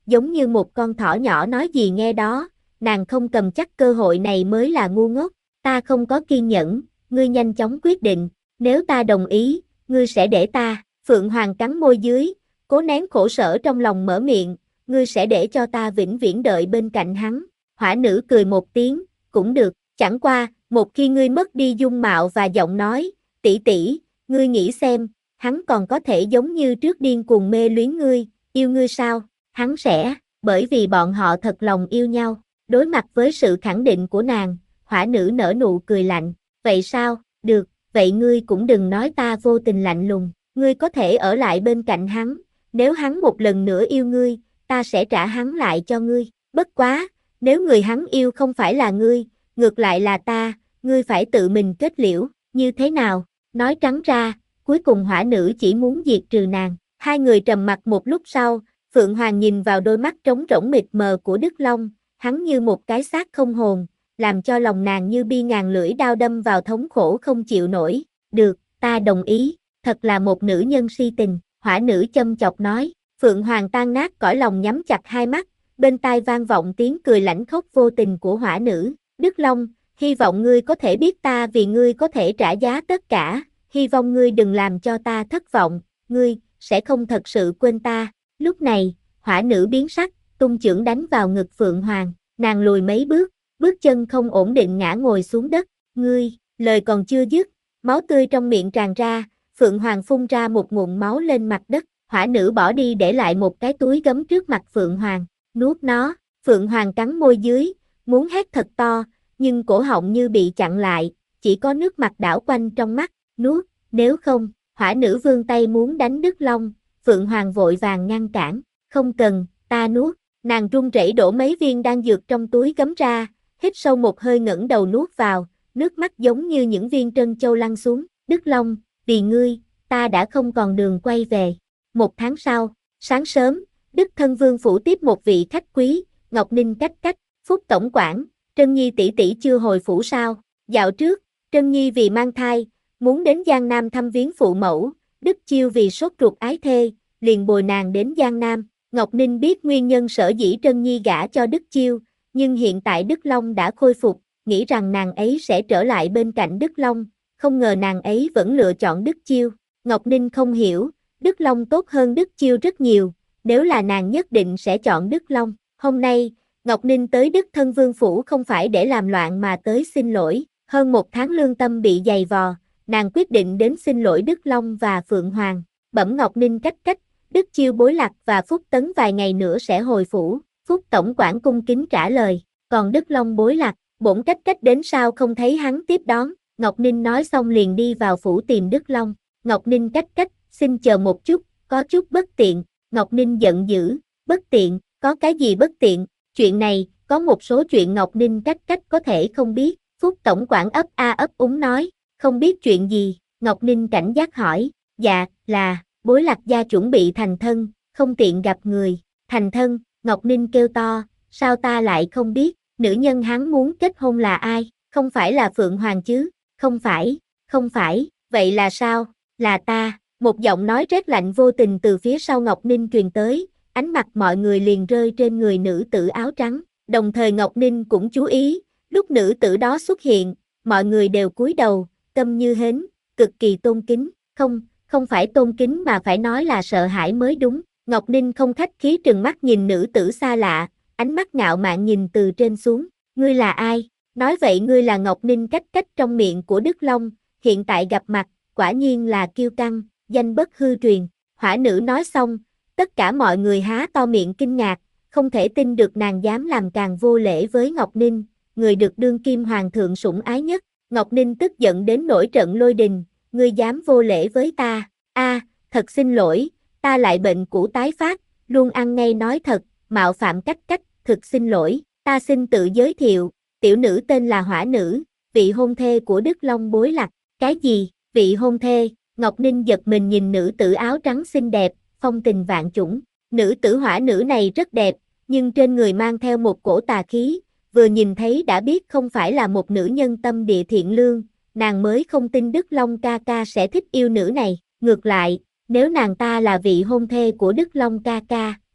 S1: giống như một con thỏ nhỏ nói gì nghe đó, nàng không cầm chắc cơ hội này mới là ngu ngốc. Ta không có kiên nhẫn, ngươi nhanh chóng quyết định, nếu ta đồng ý, ngươi sẽ để ta. Phượng Hoàng cắn môi dưới, cố nén khổ sở trong lòng mở miệng, ngươi sẽ để cho ta vĩnh viễn đợi bên cạnh hắn. Hỏa nữ cười một tiếng, cũng được, chẳng qua, một khi ngươi mất đi dung mạo và giọng nói, tỷ tỷ, ngươi nghĩ xem, hắn còn có thể giống như trước điên cuồng mê luyến ngươi, yêu ngươi sao? Hắn sẽ, bởi vì bọn họ thật lòng yêu nhau. Đối mặt với sự khẳng định của nàng, hỏa nữ nở nụ cười lạnh, vậy sao, được, vậy ngươi cũng đừng nói ta vô tình lạnh lùng, ngươi có thể ở lại bên cạnh hắn, nếu hắn một lần nữa yêu ngươi, ta sẽ trả hắn lại cho ngươi, bất quá, nếu người hắn yêu không phải là ngươi, ngược lại là ta, ngươi phải tự mình kết liễu, như thế nào? Nói trắng ra, cuối cùng hỏa nữ chỉ muốn diệt trừ nàng. Hai người trầm mặc một lúc sau, Phượng Hoàng nhìn vào đôi mắt trống rỗng mịt mờ của Đức Long, hắn như một cái xác không hồn, làm cho lòng nàng như bi ngàn lưỡi đao đâm vào thống khổ không chịu nổi. Được, ta đồng ý, thật là một nữ nhân si tình, hỏa nữ châm chọc nói. Phượng Hoàng tan nát cõi lòng nhắm chặt hai mắt, bên tai vang vọng tiếng cười lãnh khốc vô tình của hỏa nữ. Đức Long, hy vọng ngươi có thể biết ta vì ngươi có thể trả giá tất cả, hy vọng ngươi đừng làm cho ta thất vọng, ngươi sẽ không thật sự quên ta. Lúc này, hỏa nữ biến sắc, tung chưởng đánh vào ngực Phượng Hoàng, nàng lùi mấy bước, bước chân không ổn định ngã ngồi xuống đất. Ngươi, lời còn chưa dứt, máu tươi trong miệng tràn ra, Phượng Hoàng phun ra một ngụm máu lên mặt đất, hỏa nữ bỏ đi để lại một cái túi gấm trước mặt Phượng Hoàng, nuốt nó. Phượng Hoàng cắn môi dưới, muốn hét thật to, nhưng cổ họng như bị chặn lại, chỉ có nước mặt đảo quanh trong mắt, nuốt, nếu không, hỏa nữ vươn tay muốn đánh Đức Long, Phượng Hoàng vội vàng ngăn cản, không cần, ta nuốt, nàng run rẩy đổ mấy viên đan dược trong túi gấm ra, hít sâu một hơi ngẩng đầu nuốt vào, nước mắt giống như những viên trân châu lăn xuống, Đức Long, vì ngươi, ta đã không còn đường quay về. Một tháng sau, sáng sớm, Đức Thân Vương phủ tiếp một vị khách quý, Ngọc Ninh cách cách, Phúc tổng quản, Trân Nhi tỷ tỷ chưa hồi phủ sao? Dạo trước, Trân Nhi vì mang thai, muốn đến Giang Nam thăm viếng phụ mẫu, Đức Chiêu vì sốt ruột ái thê, liền bồi nàng đến Giang Nam. Ngọc Ninh biết nguyên nhân sở dĩ Trân Nhi gả cho Đức Chiêu, nhưng hiện tại Đức Long đã khôi phục, nghĩ rằng nàng ấy sẽ trở lại bên cạnh Đức Long, không ngờ nàng ấy vẫn lựa chọn Đức Chiêu. Ngọc Ninh không hiểu, Đức Long tốt hơn Đức Chiêu rất nhiều, nếu là nàng nhất định sẽ chọn Đức Long. Hôm nay, Ngọc Ninh tới Đức Thân Vương phủ không phải để làm loạn mà tới xin lỗi, hơn một tháng lương tâm bị dày vò, nàng quyết định đến xin lỗi Đức Long và Phượng Hoàng. Bẩm Ngọc Ninh cách cách, Đức Chiêu Bối Lạc và Phúc Tấn vài ngày nữa sẽ hồi phủ, Phúc tổng quản cung kính trả lời, còn Đức Long Bối Lạc, bổn cách cách đến sao không thấy hắn tiếp đón. Ngọc Ninh nói xong liền đi vào phủ tìm Đức Long. Ngọc Ninh cách cách, xin chờ một chút, có chút bất tiện. Ngọc Ninh giận dữ, bất tiện, có cái gì bất tiện? Chuyện này, có một số chuyện Ngọc Ninh cách cách có thể không biết. Phúc tổng quản ấp a ấp úng nói, không biết chuyện gì? Ngọc Ninh cảnh giác hỏi, dạ, là, Bối Lạc gia chuẩn bị thành thân, không tiện gặp người. Thành thân, Ngọc Ninh kêu to, sao ta lại không biết, nữ nhân hắn muốn kết hôn là ai? Không phải là Phượng Hoàng chứ? Không phải, không phải, vậy là sao? Là ta. Một giọng nói rét lạnh vô tình từ phía sau Ngọc Ninh truyền tới, ánh mặt mọi người liền rơi trên người nữ tử áo trắng, đồng thời Ngọc Ninh cũng chú ý, lúc nữ tử đó xuất hiện, mọi người đều cúi đầu, câm như hến, cực kỳ tôn kính, không phải tôn kính mà phải nói là sợ hãi mới đúng. Ngọc Ninh không khách khí trừng mắt nhìn nữ tử xa lạ, ánh mắt ngạo mạn nhìn từ trên xuống, ngươi là ai? Nói vậy ngươi là Ngọc Ninh cách cách trong miệng của Đức Long, hiện tại gặp mặt, quả nhiên là kiêu căng, danh bất hư truyền. Hỏa nữ nói xong, tất cả mọi người há to miệng kinh ngạc, không thể tin được nàng dám làm càng vô lễ với Ngọc Ninh, người được đương kim hoàng thượng sủng ái nhất. Ngọc Ninh tức giận đến nổi trận lôi đình, ngươi dám vô lễ với ta? Thật xin lỗi, ta lại bệnh cũ tái phát, luôn ăn ngay nói thật, mạo phạm cách cách, thực xin lỗi, ta xin tự giới thiệu, tiểu nữ tên là Hỏa nữ, vị hôn thê của Đức Long Bối Lạc. Cái gì, vị hôn thê? Ngọc Ninh giật mình nhìn nữ tử áo trắng xinh đẹp, phong tình vạn chủng. Nữ tử Hỏa nữ này rất đẹp, nhưng trên người mang theo một cổ tà khí, vừa nhìn thấy đã biết không phải là một nữ nhân tâm địa thiện lương, nàng mới không tin Đức Long ca ca sẽ thích yêu nữ này. Ngược lại, nếu nàng ta là vị hôn thê của Đức Long ca ca, vậy,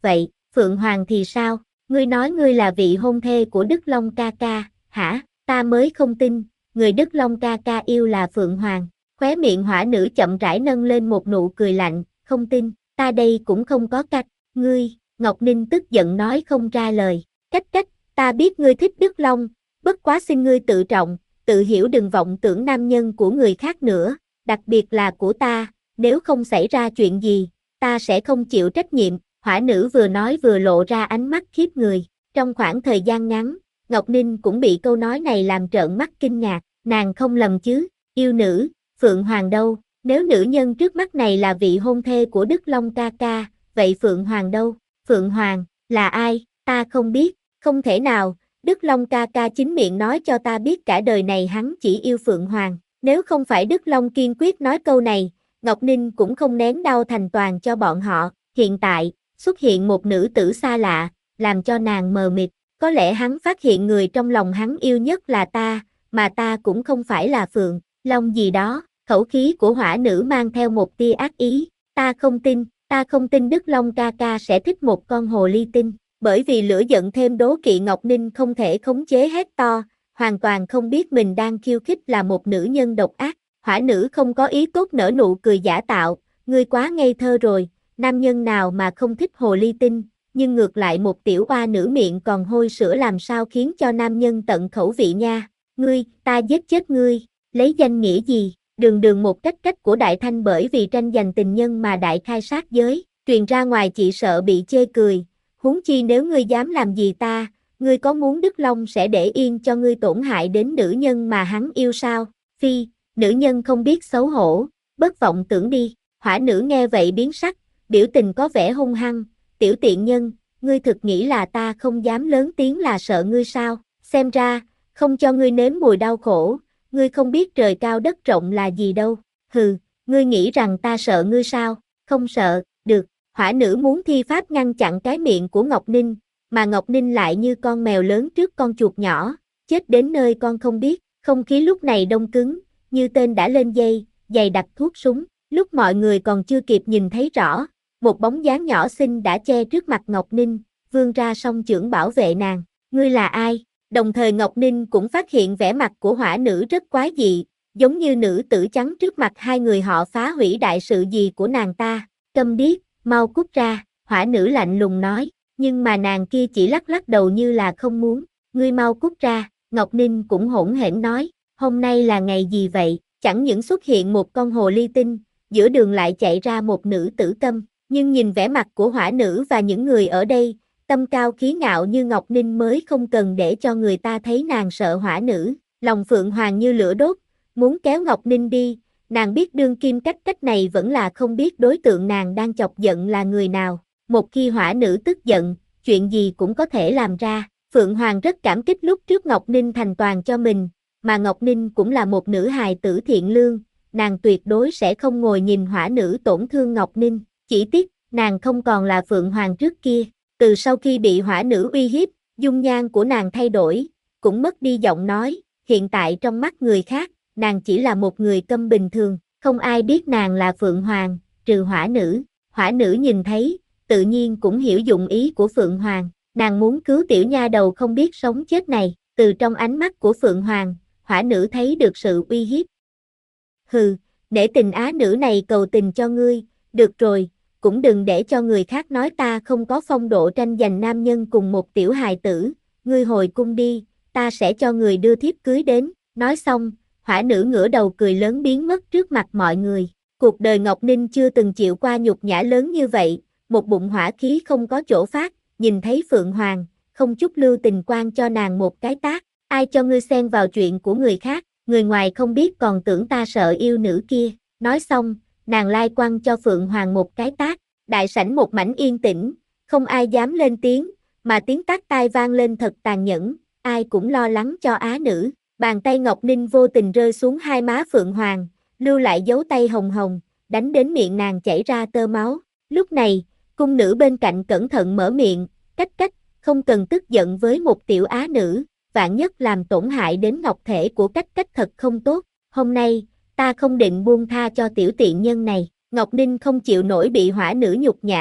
S1: Phượng Hoàng thì sao? Ngươi nói ngươi là vị hôn thê của Đức Long ca ca, hả? Ta mới không tin, người Đức Long ca ca yêu là Phượng Hoàng. Khóe miệng hỏa nữ chậm rãi nâng lên một nụ cười lạnh, không tin, ta đây cũng không có cách. Ngươi, Ngọc Ninh tức giận nói không ra lời. Cách, ta biết ngươi thích Đức Long, bất quá xin ngươi tự trọng, tự hiểu đừng vọng tưởng nam nhân của người khác nữa, đặc biệt là của ta, nếu không xảy ra chuyện gì, ta sẽ không chịu trách nhiệm. Hỏa nữ vừa nói vừa lộ ra ánh mắt khiếp người. Trong khoảng thời gian ngắn, Ngọc Ninh cũng bị câu nói này làm trợn mắt kinh ngạc, nàng không lầm chứ, yêu nữ, Phượng Hoàng đâu, nếu nữ nhân trước mắt này là vị hôn thê của Đức Long ca ca, vậy Phượng Hoàng đâu? Phượng Hoàng, là ai? Ta không biết, không thể nào, Đức Long ca ca chính miệng nói cho ta biết cả đời này hắn chỉ yêu Phượng Hoàng, nếu không phải Đức Long kiên quyết nói câu này, Ngọc Ninh cũng không nén đau thành toàn cho bọn họ. Hiện tại, xuất hiện một nữ tử xa lạ, làm cho nàng mờ mịt, có lẽ hắn phát hiện người trong lòng hắn yêu nhất là ta, mà ta cũng không phải là Phượng Long gì đó. Khẩu khí của hỏa nữ mang theo một tia ác ý, ta không tin Đức Long ca ca sẽ thích một con hồ ly tinh. Bởi vì lửa giận thêm đố kỵ, Ngọc Ninh không thể khống chế hét to, hoàn toàn không biết mình đang khiêu khích là một nữ nhân độc ác. Hỏa nữ không có ý tốt nở nụ cười giả tạo, ngươi quá ngây thơ rồi, nam nhân nào mà không thích hồ ly tinh, nhưng ngược lại một tiểu oa nữ miệng còn hôi sữa làm sao khiến cho nam nhân tận khẩu vị nha. Ngươi, ta giết chết ngươi, lấy danh nghĩa gì? Đường một cách của Đại Thanh bởi vì tranh giành tình nhân mà đại khai sát giới, truyền ra ngoài chị sợ bị chê cười, huống chi nếu ngươi dám làm gì ta, ngươi có muốn Đức Long sẽ để yên cho ngươi tổn hại đến nữ nhân mà hắn yêu sao? Phi, nữ nhân không biết xấu hổ, bất vọng tưởng đi. Hỏa nữ nghe vậy biến sắc, biểu tình có vẻ hung hăng, tiểu tiện nhân, ngươi thực nghĩ là ta không dám lớn tiếng là sợ ngươi sao? Xem ra, không cho ngươi nếm mùi đau khổ, ngươi không biết trời cao đất rộng là gì đâu. Hừ, ngươi nghĩ rằng ta sợ ngươi sao? Không sợ, được. Hỏa nữ muốn thi pháp ngăn chặn cái miệng của Ngọc Ninh, mà Ngọc Ninh lại như con mèo lớn trước con chuột nhỏ, chết đến nơi con không biết. Không khí lúc này đông cứng, như tên đã lên dây, dày đặc thuốc súng. Lúc mọi người còn chưa kịp nhìn thấy rõ, một bóng dáng nhỏ xinh đã che trước mặt Ngọc Ninh, vươn ra song chưởng bảo vệ nàng. Ngươi là ai? Đồng thời Ngọc Ninh cũng phát hiện vẻ mặt của hỏa nữ rất quái dị, giống như nữ tử trắng trước mặt hai người họ phá hủy đại sự gì của nàng ta. Câm điếc, mau cút ra, hỏa nữ lạnh lùng nói, nhưng mà nàng kia chỉ lắc lắc đầu như là không muốn. Ngươi mau cút ra, Ngọc Ninh cũng hỗn hển nói, hôm nay là ngày gì vậy? Chẳng những xuất hiện một con hồ ly tinh, giữa đường lại chạy ra một nữ tử câm, nhưng nhìn vẻ mặt của hỏa nữ và những người ở đây, tâm cao khí ngạo như Ngọc Ninh mới không cần để cho người ta thấy nàng sợ hỏa nữ. Lòng Phượng Hoàng như lửa đốt, muốn kéo Ngọc Ninh đi, nàng biết đương kim cách này vẫn là không biết đối tượng nàng đang chọc giận là người nào. Một khi hỏa nữ tức giận, chuyện gì cũng có thể làm ra. Phượng Hoàng rất cảm kích lúc trước Ngọc Ninh thành toàn cho mình, mà Ngọc Ninh cũng là một nữ hài tử thiện lương, nàng tuyệt đối sẽ không ngồi nhìn hỏa nữ tổn thương Ngọc Ninh. Chỉ tiếc, nàng không còn là Phượng Hoàng trước kia. Từ sau khi bị hỏa nữ uy hiếp, dung nhan của nàng thay đổi, cũng mất đi giọng nói, hiện tại trong mắt người khác, nàng chỉ là một người câm bình thường, không ai biết nàng là Phượng Hoàng, trừ hỏa nữ. Hỏa nữ nhìn thấy, tự nhiên cũng hiểu dụng ý của Phượng Hoàng, nàng muốn cứu tiểu nha đầu không biết sống chết này. Từ trong ánh mắt của Phượng Hoàng, hỏa nữ thấy được sự uy hiếp. Hừ, nể tình á nữ này cầu tình cho ngươi, được rồi, cũng đừng để cho người khác nói ta không có phong độ tranh giành nam nhân cùng một tiểu hài tử, ngươi hồi cung đi, ta sẽ cho người đưa thiếp cưới đến. Nói xong, hỏa nữ ngửa đầu cười lớn biến mất trước mặt mọi người. Cuộc đời Ngọc Ninh chưa từng chịu qua nhục nhã lớn như vậy, một bụng hỏa khí không có chỗ phát, nhìn thấy Phượng Hoàng, không chút lưu tình quan cho nàng một cái tát. Ai cho ngươi xen vào chuyện của người khác, người ngoài không biết còn tưởng ta sợ yêu nữ kia. Nói xong, nàng lai quăng cho Phượng Hoàng một cái tát. Đại sảnh một mảnh yên tĩnh, không ai dám lên tiếng, mà tiếng tát tai vang lên thật tàn nhẫn, ai cũng lo lắng cho á nữ. Bàn tay Ngọc Ninh vô tình rơi xuống hai má Phượng Hoàng, lưu lại dấu tay hồng hồng, đánh đến miệng nàng chảy ra tơ máu. Lúc này, cung nữ bên cạnh cẩn thận mở miệng, cách, không cần tức giận với một tiểu á nữ, vạn nhất làm tổn hại đến ngọc thể của cách thật không tốt. Hôm nay, ta không định buông tha cho tiểu tiện nhân này. Ngọc Ninh không chịu nổi bị hỏa nữ nhục nhã,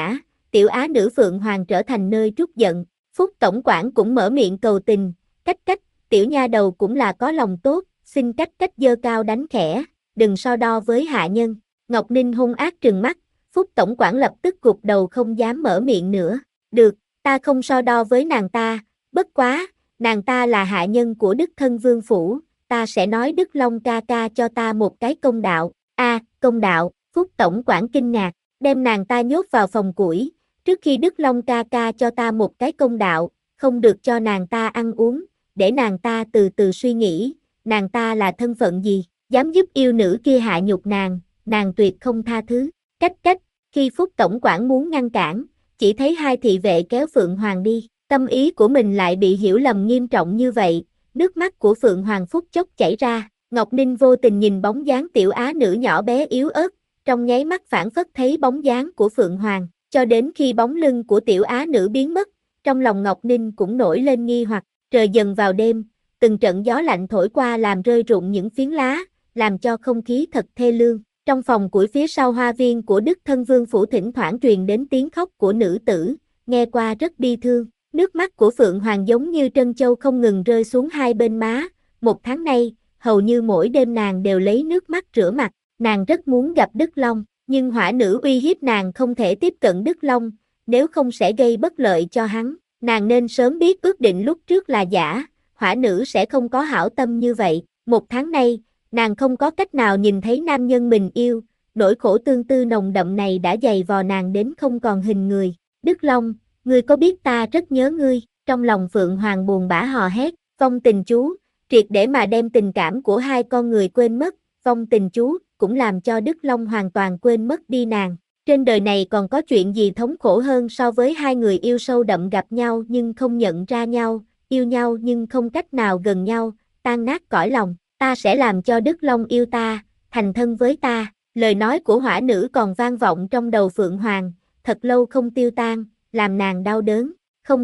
S1: tiểu á nữ Phượng Hoàng trở thành nơi trút giận. Phúc tổng quản cũng mở miệng cầu tình, cách cách, tiểu nha đầu cũng là có lòng tốt, xin cách cách giơ cao đánh khẽ, đừng so đo với hạ nhân. Ngọc Ninh hung ác trừng mắt, Phúc tổng quản lập tức gục đầu không dám mở miệng nữa. Được, ta không so đo với nàng ta, bất quá, nàng ta là hạ nhân của Đức Thân Vương Phủ, ta sẽ nói Đức Long ca ca cho ta một cái công đạo. Công đạo, Phúc tổng quản kinh ngạc, đem nàng ta nhốt vào phòng củi, trước khi Đức Long ca ca cho ta một cái công đạo, không được cho nàng ta ăn uống, để nàng ta từ từ suy nghĩ, nàng ta là thân phận gì, dám giúp yêu nữ kia hạ nhục nàng tuyệt không tha thứ. Cách cách, khi Phúc tổng quản muốn ngăn cản, chỉ thấy hai thị vệ kéo Phượng Hoàng đi, tâm ý của mình lại bị hiểu lầm nghiêm trọng như vậy, nước mắt của Phượng Hoàng phút chốc chảy ra. Ngọc Ninh vô tình nhìn bóng dáng tiểu á nữ nhỏ bé yếu ớt, trong nháy mắt phảng phất thấy bóng dáng của Phượng Hoàng, cho đến khi bóng lưng của tiểu á nữ biến mất, trong lòng Ngọc Ninh cũng nổi lên nghi hoặc. Trời dần vào đêm, từng trận gió lạnh thổi qua làm rơi rụng những phiến lá, làm cho không khí thật thê lương. Trong phòng củi phía sau hoa viên của Đức Thân Vương Phủ thỉnh thoảng truyền đến tiếng khóc của nữ tử, nghe qua rất bi thương. Nước mắt của Phượng Hoàng giống như trân châu không ngừng rơi xuống hai bên má. Một tháng nay, hầu như mỗi đêm nàng đều lấy nước mắt rửa mặt. Nàng rất muốn gặp Đức Long, nhưng hỏa nữ uy hiếp nàng không thể tiếp cận Đức Long, nếu không sẽ gây bất lợi cho hắn. Nàng nên sớm biết ước định lúc trước là giả, hỏa nữ sẽ không có hảo tâm như vậy. Một tháng nay, nàng không có cách nào nhìn thấy nam nhân mình yêu, nỗi khổ tương tư nồng đậm này đã dày vò nàng đến không còn hình người. Đức Long, ngươi có biết ta rất nhớ ngươi, trong lòng Phượng Hoàng buồn bã hò hét, vong tình chú, triệt để mà đem tình cảm của hai con người quên mất, vong tình chú cũng làm cho Đức Long hoàn toàn quên mất đi nàng. Trên đời này còn có chuyện gì thống khổ hơn so với hai người yêu sâu đậm gặp nhau nhưng không nhận ra nhau, yêu nhau nhưng không cách nào gần nhau, tan nát cõi lòng. Ta sẽ làm cho Đức Long yêu ta, thành thân với ta. Lời nói của hỏa nữ còn vang vọng trong đầu Phượng Hoàng, thật lâu không tiêu tan, làm nàng đau đớn.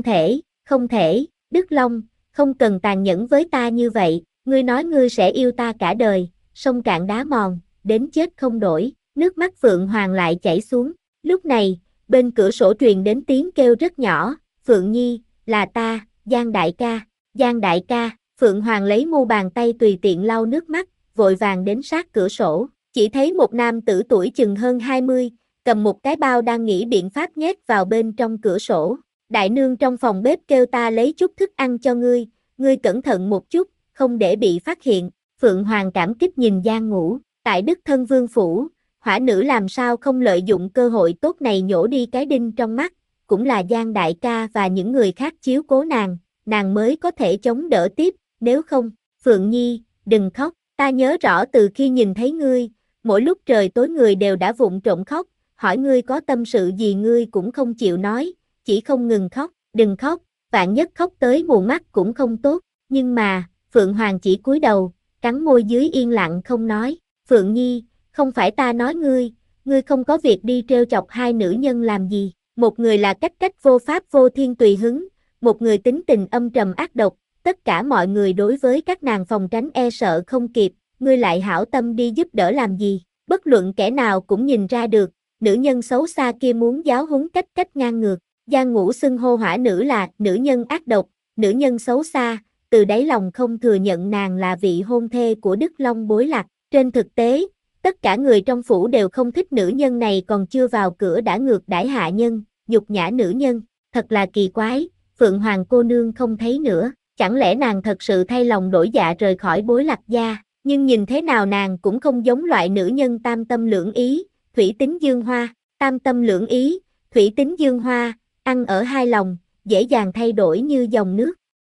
S1: Không thể, Đức Long, không cần tàn nhẫn với ta như vậy, ngươi nói ngươi sẽ yêu ta cả đời, sông cạn đá mòn, đến chết không đổi. Nước mắt Phượng Hoàng lại chảy xuống. Lúc này, bên cửa sổ truyền đến tiếng kêu rất nhỏ, Phượng Nhi, là ta, Giang đại ca, Giang đại ca. Phượng Hoàng lấy mu bàn tay tùy tiện lau nước mắt, vội vàng đến sát cửa sổ, chỉ thấy một nam tử tuổi chừng hơn 20, cầm một cái bao đang nghĩ biện pháp nhét vào bên trong cửa sổ. Đại nương trong phòng bếp kêu ta lấy chút thức ăn cho ngươi cẩn thận một chút, không để bị phát hiện. Phượng Hoàng cảm kích nhìn Giang Ngũ, tại Đức Thân Vương Phủ, hỏa nữ làm sao không lợi dụng cơ hội tốt này nhổ đi cái đinh trong mắt, cũng là Giang đại ca và những người khác chiếu cố nàng mới có thể chống đỡ tiếp, nếu không, Phượng Nhi, đừng khóc, ta nhớ rõ từ khi nhìn thấy ngươi, mỗi lúc trời tối người đều đã vụng trộm khóc, hỏi ngươi có tâm sự gì ngươi cũng không chịu nói, chỉ không ngừng khóc, đừng khóc, vạn nhất khóc tới mù mắt cũng không tốt, nhưng mà, Phượng Hoàng chỉ cúi đầu, cắn môi dưới yên lặng không nói. Phượng Nhi, không phải ta nói ngươi không có việc đi trêu chọc hai nữ nhân làm gì, một người là cách cách vô pháp vô thiên tùy hứng, một người tính tình âm trầm ác độc, tất cả mọi người đối với các nàng phòng tránh e sợ không kịp, ngươi lại hảo tâm đi giúp đỡ làm gì, bất luận kẻ nào cũng nhìn ra được, nữ nhân xấu xa kia muốn giáo huấn cách cách ngang ngược. Giang Ngũ xưng hô hỏa nữ là nữ nhân ác độc, nữ nhân xấu xa, từ đáy lòng không thừa nhận nàng là vị hôn thê của Đức Long Bối Lạc. Trên thực tế, tất cả người trong phủ đều không thích nữ nhân này còn chưa vào cửa đã ngược đãi hạ nhân, nhục nhã nữ nhân, thật là kỳ quái, Phượng Hoàng cô nương không thấy nữa, chẳng lẽ nàng thật sự thay lòng đổi dạ rời khỏi Bối Lạc gia, nhưng nhìn thế nào nàng cũng không giống loại nữ nhân tam tâm lưỡng ý, thủy tính dương hoa, tam tâm lưỡng ý, thủy tính dương hoa, ăn ở hai lòng, dễ dàng thay đổi như dòng nước.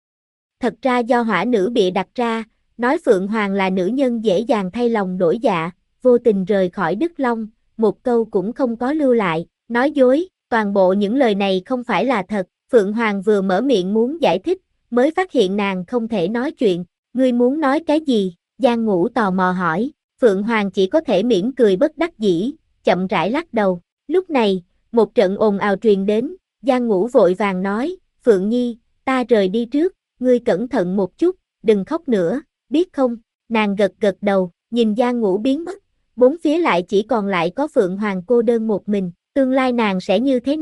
S1: Thật ra do hỏa nữ bịa đặt ra, nói Phượng Hoàng là nữ nhân dễ dàng thay lòng đổi dạ, vô tình rời khỏi Đức Long, một câu cũng không có lưu lại, nói dối, toàn bộ những lời này không phải là thật. Phượng Hoàng vừa mở miệng muốn giải thích, mới phát hiện nàng không thể nói chuyện, ngươi muốn nói cái gì? Giang Ngũ tò mò hỏi, Phượng Hoàng chỉ có thể mỉm cười bất đắc dĩ, chậm rãi lắc đầu. Lúc này, một trận ồn ào truyền đến, Giang Ngũ vội vàng nói, Phượng Nhi, ta rời đi trước, ngươi cẩn thận một chút, đừng khóc nữa, biết không? Nàng gật gật đầu, nhìn Giang Ngũ biến mất, bốn phía lại chỉ còn lại có Phượng Hoàng cô đơn một mình, tương lai nàng sẽ như thế nào?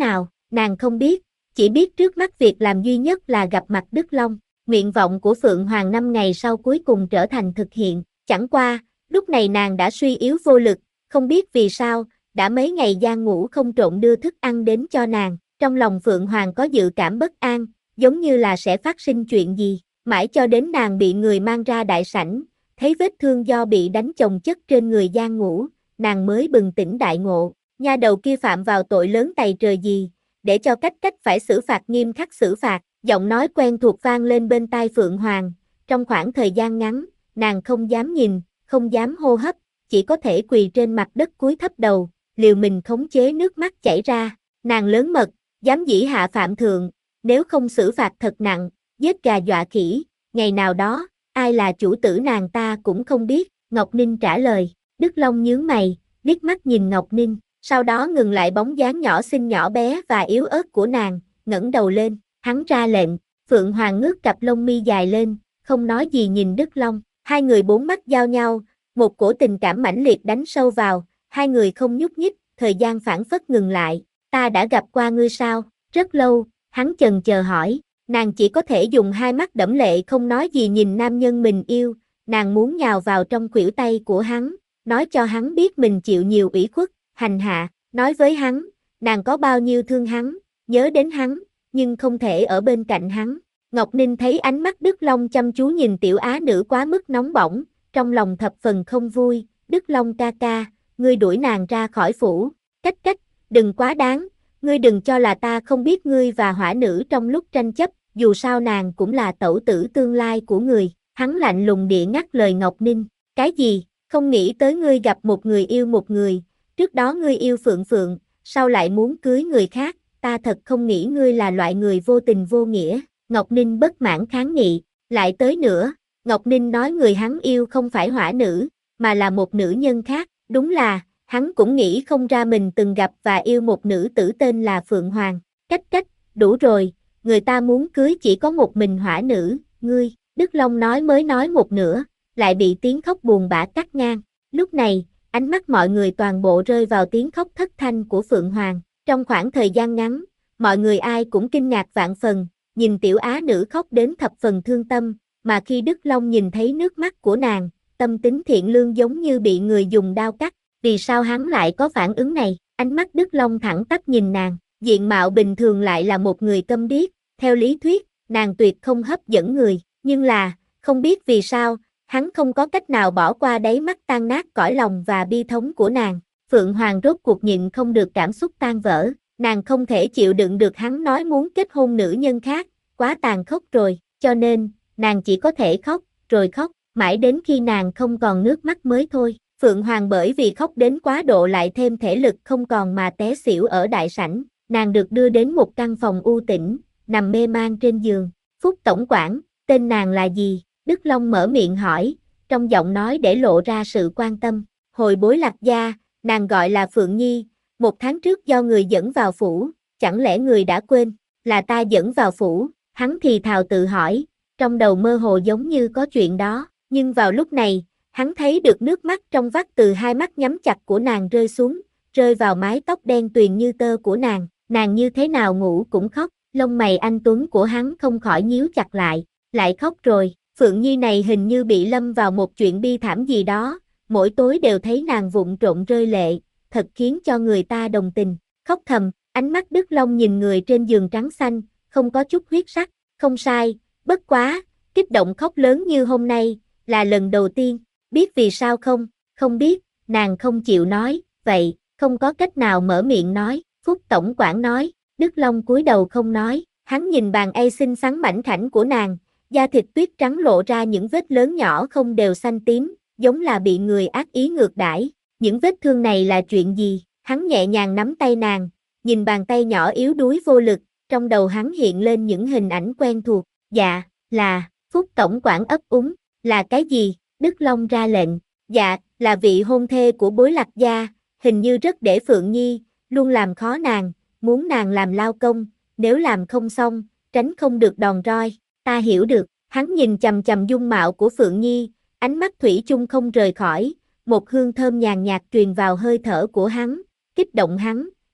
S1: Nàng không biết, chỉ biết trước mắt việc làm duy nhất là gặp mặt Đức Long. Nguyện vọng của Phượng Hoàng 5 ngày sau cuối cùng trở thành thực hiện, chẳng qua, lúc này nàng đã suy yếu vô lực, không biết vì sao, đã mấy ngày Giang Ngũ không trộn đưa thức ăn đến cho nàng, trong lòng Phượng Hoàng có dự cảm bất an, giống như là sẽ phát sinh chuyện gì, mãi cho đến nàng bị người mang ra đại sảnh, thấy vết thương do bị đánh chồng chất trên người Giang Ngũ, nàng mới bừng tỉnh đại ngộ, nha đầu kia phạm vào tội lớn tày trời gì, để cho cách phải xử phạt nghiêm khắc xử phạt, giọng nói quen thuộc vang lên bên tai Phượng Hoàng, trong khoảng thời gian ngắn, nàng không dám nhìn, không dám hô hấp, chỉ có thể quỳ trên mặt đất cúi thấp đầu, liều mình khống chế nước mắt chảy ra, nàng lớn mật, dám dĩ hạ phạm thượng, nếu không xử phạt thật nặng, giết gà dọa khỉ, ngày nào đó, ai là chủ tử nàng ta cũng không biết, Ngọc Ninh trả lời, Đức Long nhướng mày, liếc mắt nhìn Ngọc Ninh, sau đó ngừng lại bóng dáng nhỏ xinh nhỏ bé và yếu ớt của nàng, ngẩng đầu lên, hắn ra lệnh, Phượng Hoàng ngước cặp lông mi dài lên, không nói gì nhìn Đức Long, hai người bốn mắt giao nhau, một cổ tình cảm mãnh liệt đánh sâu vào, hai người không nhúc nhích, thời gian phảng phất ngừng lại, ta đã gặp qua ngươi sao, rất lâu, hắn chần chờ hỏi, nàng chỉ có thể dùng hai mắt đẫm lệ không nói gì nhìn nam nhân mình yêu, nàng muốn nhào vào trong khuỷu tay của hắn, nói cho hắn biết mình chịu nhiều ủy khuất, hành hạ, nói với hắn, nàng có bao nhiêu thương hắn, nhớ đến hắn, nhưng không thể ở bên cạnh hắn. Ngọc Ninh thấy ánh mắt Đức Long chăm chú nhìn tiểu á nữ quá mức nóng bỏng, trong lòng thập phần không vui, Đức Long ca ca, ngươi đuổi nàng ra khỏi phủ, cách, đừng quá đáng, ngươi đừng cho là ta không biết ngươi và hỏa nữ trong lúc tranh chấp, dù sao nàng cũng là tẩu tử tương lai của người, hắn lạnh lùng địa ngắt lời Ngọc Ninh, cái gì, không nghĩ tới ngươi gặp một người yêu một người, trước đó ngươi yêu Phượng Phượng, sau lại muốn cưới người khác, ta thật không nghĩ ngươi là loại người vô tình vô nghĩa, Ngọc Ninh bất mãn kháng nghị, lại tới nữa, Ngọc Ninh nói người hắn yêu không phải hỏa nữ, mà là một nữ nhân khác, đúng là, hắn cũng nghĩ không ra mình từng gặp và yêu một nữ tử tên là Phượng Hoàng, cách, đủ rồi, người ta muốn cưới chỉ có một mình hỏa nữ, ngươi, Đức Long nói mới nói một nửa, lại bị tiếng khóc buồn bã cắt ngang, lúc này, ánh mắt mọi người toàn bộ rơi vào tiếng khóc thất thanh của Phượng Hoàng, trong khoảng thời gian ngắn, mọi người ai cũng kinh ngạc vạn phần, nhìn tiểu á nữ khóc đến thập phần thương tâm, mà khi Đức Long nhìn thấy nước mắt của nàng, tâm tính thiện lương giống như bị người dùng đao cắt, vì sao hắn lại có phản ứng này, ánh mắt Đức Long thẳng tắp nhìn nàng, diện mạo bình thường lại là một người câm điếc, theo lý thuyết, nàng tuyệt không hấp dẫn người, nhưng là, không biết vì sao, hắn không có cách nào bỏ qua đáy mắt tan nát cõi lòng và bi thống của nàng, Phượng Hoàng rốt cuộc nhịn không được cảm xúc tan vỡ, nàng không thể chịu đựng được hắn nói muốn kết hôn nữ nhân khác, quá tàn khốc rồi, cho nên, nàng chỉ có thể khóc, rồi khóc, mãi đến khi nàng không còn nước mắt mới thôi. Phượng Hoàng bởi vì khóc đến quá độ lại thêm thể lực không còn mà té xỉu ở đại sảnh, nàng được đưa đến một căn phòng u tĩnh, nằm mê man trên giường. Phúc tổng quản, tên nàng là gì? Đức Long mở miệng hỏi, trong giọng nói để lộ ra sự quan tâm. Hồi bối Lạc gia, nàng gọi là Phượng Nhi, 1 tháng trước do người dẫn vào phủ, chẳng lẽ người đã quên, là ta dẫn vào phủ, hắn thì thào tự hỏi, trong đầu mơ hồ giống như có chuyện đó, nhưng vào lúc này, hắn thấy được nước mắt trong vắt từ hai mắt nhắm chặt của nàng rơi xuống, rơi vào mái tóc đen tuyền như tơ của nàng như thế nào ngủ cũng khóc, lông mày anh tuấn của hắn không khỏi nhíu chặt lại khóc rồi, Phượng Nhi này hình như bị lâm vào một chuyện bi thảm gì đó, mỗi tối đều thấy nàng vụng trộn rơi lệ, thật khiến cho người ta đồng tình, khóc thầm, ánh mắt Đức Long nhìn người trên giường trắng xanh, không có chút huyết sắc, không sai, bất quá, kích động khóc lớn như hôm nay, là lần đầu tiên, biết vì sao không, không biết, nàng không chịu nói, vậy, không có cách nào mở miệng nói, Phúc tổng quản nói, Đức Long cúi đầu không nói, hắn nhìn bàn tay xinh xắn mảnh khảnh của nàng, da thịt tuyết trắng lộ ra những vết lớn nhỏ không đều xanh tím, giống là bị người ác ý ngược đãi. Những vết thương này là chuyện gì? Hắn nhẹ nhàng nắm tay nàng, nhìn bàn tay nhỏ yếu đuối vô lực, trong đầu hắn hiện lên những hình ảnh quen thuộc. Dạ, là, Phúc tổng quản ấp úng, là cái gì? Đức Long ra lệnh. Dạ, là vị hôn thê của bối Lạc gia, hình như rất để Phượng Nhi, luôn làm khó nàng, muốn nàng làm lao công, nếu làm không xong, tránh không được đòn roi. Ta hiểu được, hắn nhìn chằm chằm dung mạo của Phượng Nhi, ánh mắt thủy chung không rời khỏi, một hương thơm nhàn nhạt truyền vào hơi thở của hắn, kích động hắn,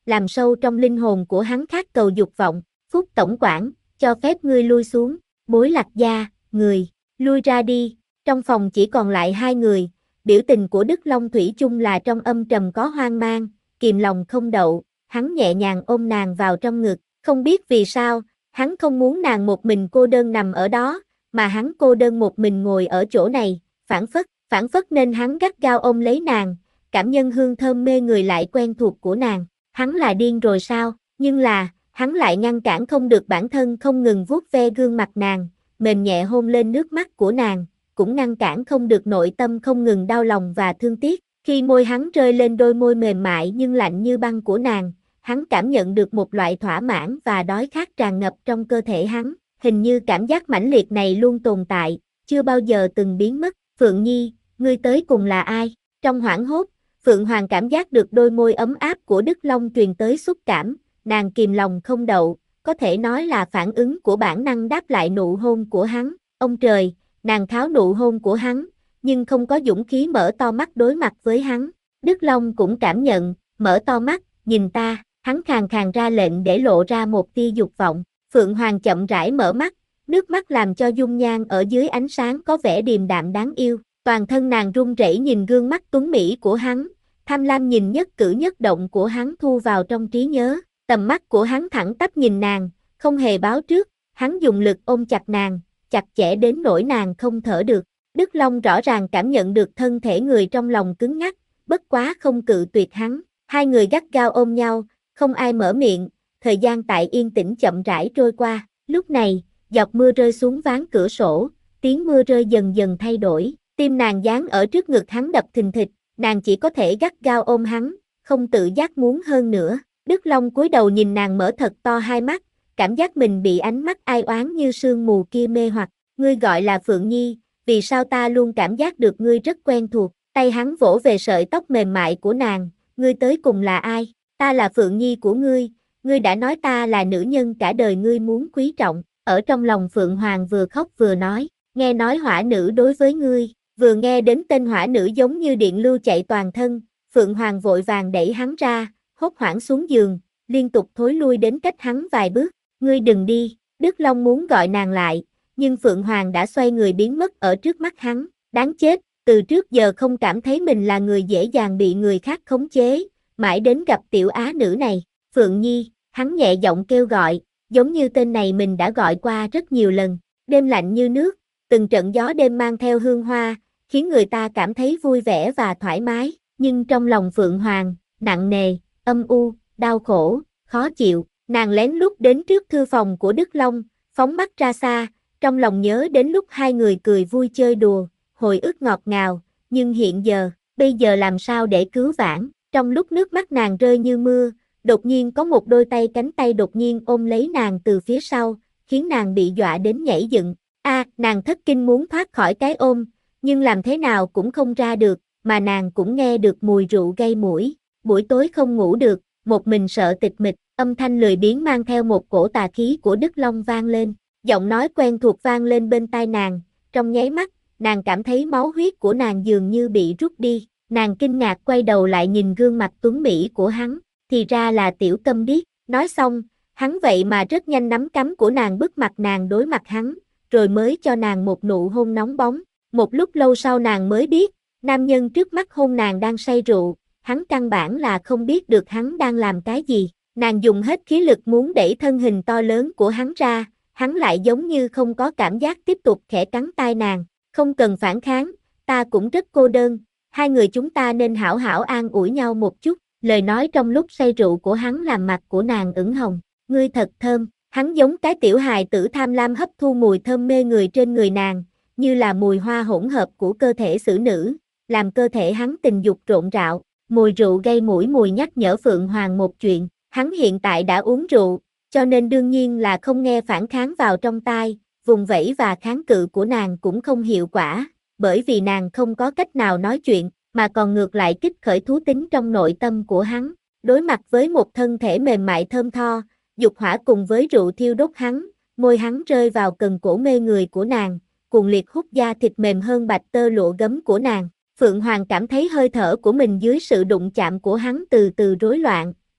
S1: làm sâu trong linh hồn của hắn khát cầu dục vọng. Phúc tổng quản, cho phép ngươi lui xuống. Bối Lạc Gia, người, lui ra đi. Trong phòng chỉ còn lại hai người, biểu tình của Đức Long thủy chung là trong âm trầm có hoang mang, kìm lòng không đậu, hắn nhẹ nhàng ôm nàng vào trong ngực, không biết vì sao, hắn không muốn nàng một mình cô đơn nằm ở đó, mà hắn cô đơn một mình ngồi ở chỗ này, phảng phất nên hắn gắt gao ôm lấy nàng, cảm nhận hương thơm mê người lại quen thuộc của nàng, hắn là điên rồi sao, nhưng là, hắn lại ngăn cản không được bản thân không ngừng vuốt ve gương mặt nàng, mềm nhẹ hôn lên nước mắt của nàng, cũng ngăn cản không được nội tâm không ngừng đau lòng và thương tiếc. Khi môi hắn rơi lên đôi môi mềm mại nhưng lạnh như băng của nàng, hắn cảm nhận được một loại thỏa mãn và đói khát tràn ngập trong cơ thể hắn. Hình như cảm giác mãnh liệt này luôn tồn tại, chưa bao giờ từng biến mất. Phượng Nhi, ngươi tới cùng là ai? Trong hoảng hốt, Phượng Hoàng cảm giác được đôi môi ấm áp của Đức Long truyền tới xúc cảm, nàng kìm lòng không đậu, có thể nói là phản ứng của bản năng đáp lại nụ hôn của hắn. Ông trời, nàng kháo nụ hôn của hắn, nhưng không có dũng khí mở to mắt đối mặt với hắn. Đức Long cũng cảm nhận, mở to mắt, nhìn ta, hắn khàn khàn ra lệnh để lộ ra một tia dục vọng. Phượng Hoàng chậm rãi mở mắt, nước mắt làm cho dung nhan ở dưới ánh sáng có vẻ điềm đạm đáng yêu. Toàn thân nàng run rẩy nhìn gương mắt tuấn mỹ của hắn, tham lam nhìn nhất cử nhất động của hắn thu vào trong trí nhớ. Tầm mắt của hắn thẳng tắp nhìn nàng, không hề báo trước, hắn dùng lực ôm chặt nàng, chặt chẽ đến nỗi nàng không thở được. Đức Long rõ ràng cảm nhận được thân thể người trong lòng cứng ngắc, bất quá không cự tuyệt hắn. Hai người gắt gao ôm nhau, không ai mở miệng, thời gian tại yên tĩnh chậm rãi trôi qua. Lúc này, giọt mưa rơi xuống ván cửa sổ, tiếng mưa rơi dần dần thay đổi. Tim nàng dán ở trước ngực hắn đập thình thịch, nàng chỉ có thể gắt gao ôm hắn, không tự giác muốn hơn nữa. Đức Long cúi đầu nhìn nàng mở thật to hai mắt, cảm giác mình bị ánh mắt ai oán như sương mù kia mê hoặc. Ngươi gọi là Phượng Nhi, vì sao ta luôn cảm giác được ngươi rất quen thuộc. Tay hắn vỗ về sợi tóc mềm mại của nàng, ngươi tới cùng là ai? Ta là Phượng Nhi của ngươi đã nói ta là nữ nhân cả đời ngươi muốn quý trọng. Ở trong lòng Phượng Hoàng vừa khóc vừa nói, nghe nói hỏa nữ đối với ngươi, vừa nghe đến tên hỏa nữ giống như điện lưu chạy toàn thân, Phượng Hoàng vội vàng đẩy hắn ra, hốt hoảng xuống giường, liên tục thối lui đến cách hắn vài bước. Ngươi đừng đi, Đức Long muốn gọi nàng lại, nhưng Phượng Hoàng đã xoay người biến mất ở trước mắt hắn. Đáng chết, từ trước giờ không cảm thấy mình là người dễ dàng bị người khác khống chế, mãi đến gặp tiểu á nữ này. Phượng Nhi, hắn nhẹ giọng kêu gọi, giống như tên này mình đã gọi qua rất nhiều lần. Đêm lạnh như nước, từng trận gió đêm mang theo hương hoa, khiến người ta cảm thấy vui vẻ và thoải mái, nhưng trong lòng Phượng Hoàng, nặng nề, âm u, đau khổ, khó chịu. Nàng lén lút đến trước thư phòng của Đức Long, phóng mắt ra xa, trong lòng nhớ đến lúc hai người cười vui chơi đùa, hồi ức ngọt ngào, nhưng bây giờ làm sao để cứu vãn. Trong lúc nước mắt nàng rơi như mưa, đột nhiên có một đôi cánh tay đột nhiên ôm lấy nàng từ phía sau, khiến nàng bị dọa đến nhảy dựng. Nàng thất kinh muốn thoát khỏi cái ôm, nhưng làm thế nào cũng không ra được, mà nàng cũng nghe được mùi rượu gây mũi. Buổi tối không ngủ được, một mình sợ tịch mịch, âm thanh lười biếng mang theo một cổ tà khí của Đức Long vang lên. Giọng nói quen thuộc vang lên bên tai nàng, trong nháy mắt, nàng cảm thấy máu huyết của nàng dường như bị rút đi. Nàng kinh ngạc quay đầu lại nhìn gương mặt tuấn mỹ của hắn, thì ra là Tiểu Câm Điếc. Nói xong, hắn vậy mà rất nhanh nắm cắm của nàng bức mặt nàng đối mặt hắn, rồi mới cho nàng một nụ hôn nóng bóng. Một lúc lâu sau nàng mới biết, nam nhân trước mắt hôn nàng đang say rượu, hắn căn bản là không biết được hắn đang làm cái gì. Nàng dùng hết khí lực muốn đẩy thân hình to lớn của hắn ra, hắn lại giống như không có cảm giác tiếp tục khẽ cắn tai nàng. Không cần phản kháng, ta cũng rất cô đơn, hai người chúng ta nên hảo hảo an ủi nhau một chút. Lời nói trong lúc say rượu của hắn làm mặt của nàng ửng hồng. Ngươi thật thơm, hắn giống cái tiểu hài tử tham lam hấp thu mùi thơm mê người trên người nàng, như là mùi hoa hỗn hợp của cơ thể xử nữ, làm cơ thể hắn tình dục rộn rạo. Mùi rượu gây mũi mùi nhắc nhở Phượng Hoàng một chuyện, hắn hiện tại đã uống rượu, cho nên đương nhiên là không nghe phản kháng vào trong tai, vùng vẫy và kháng cự của nàng cũng không hiệu quả, bởi vì nàng không có cách nào nói chuyện, mà còn ngược lại kích khởi thú tính trong nội tâm của hắn. Đối mặt với một thân thể mềm mại thơm tho, dục hỏa cùng với rượu thiêu đốt hắn, môi hắn rơi vào cần cổ mê người của nàng, cuồng liệt hút da thịt mềm hơn bạch tơ lụa gấm của nàng. Phượng Hoàng cảm thấy hơi thở của mình dưới sự đụng chạm của hắn từ từ rối loạn,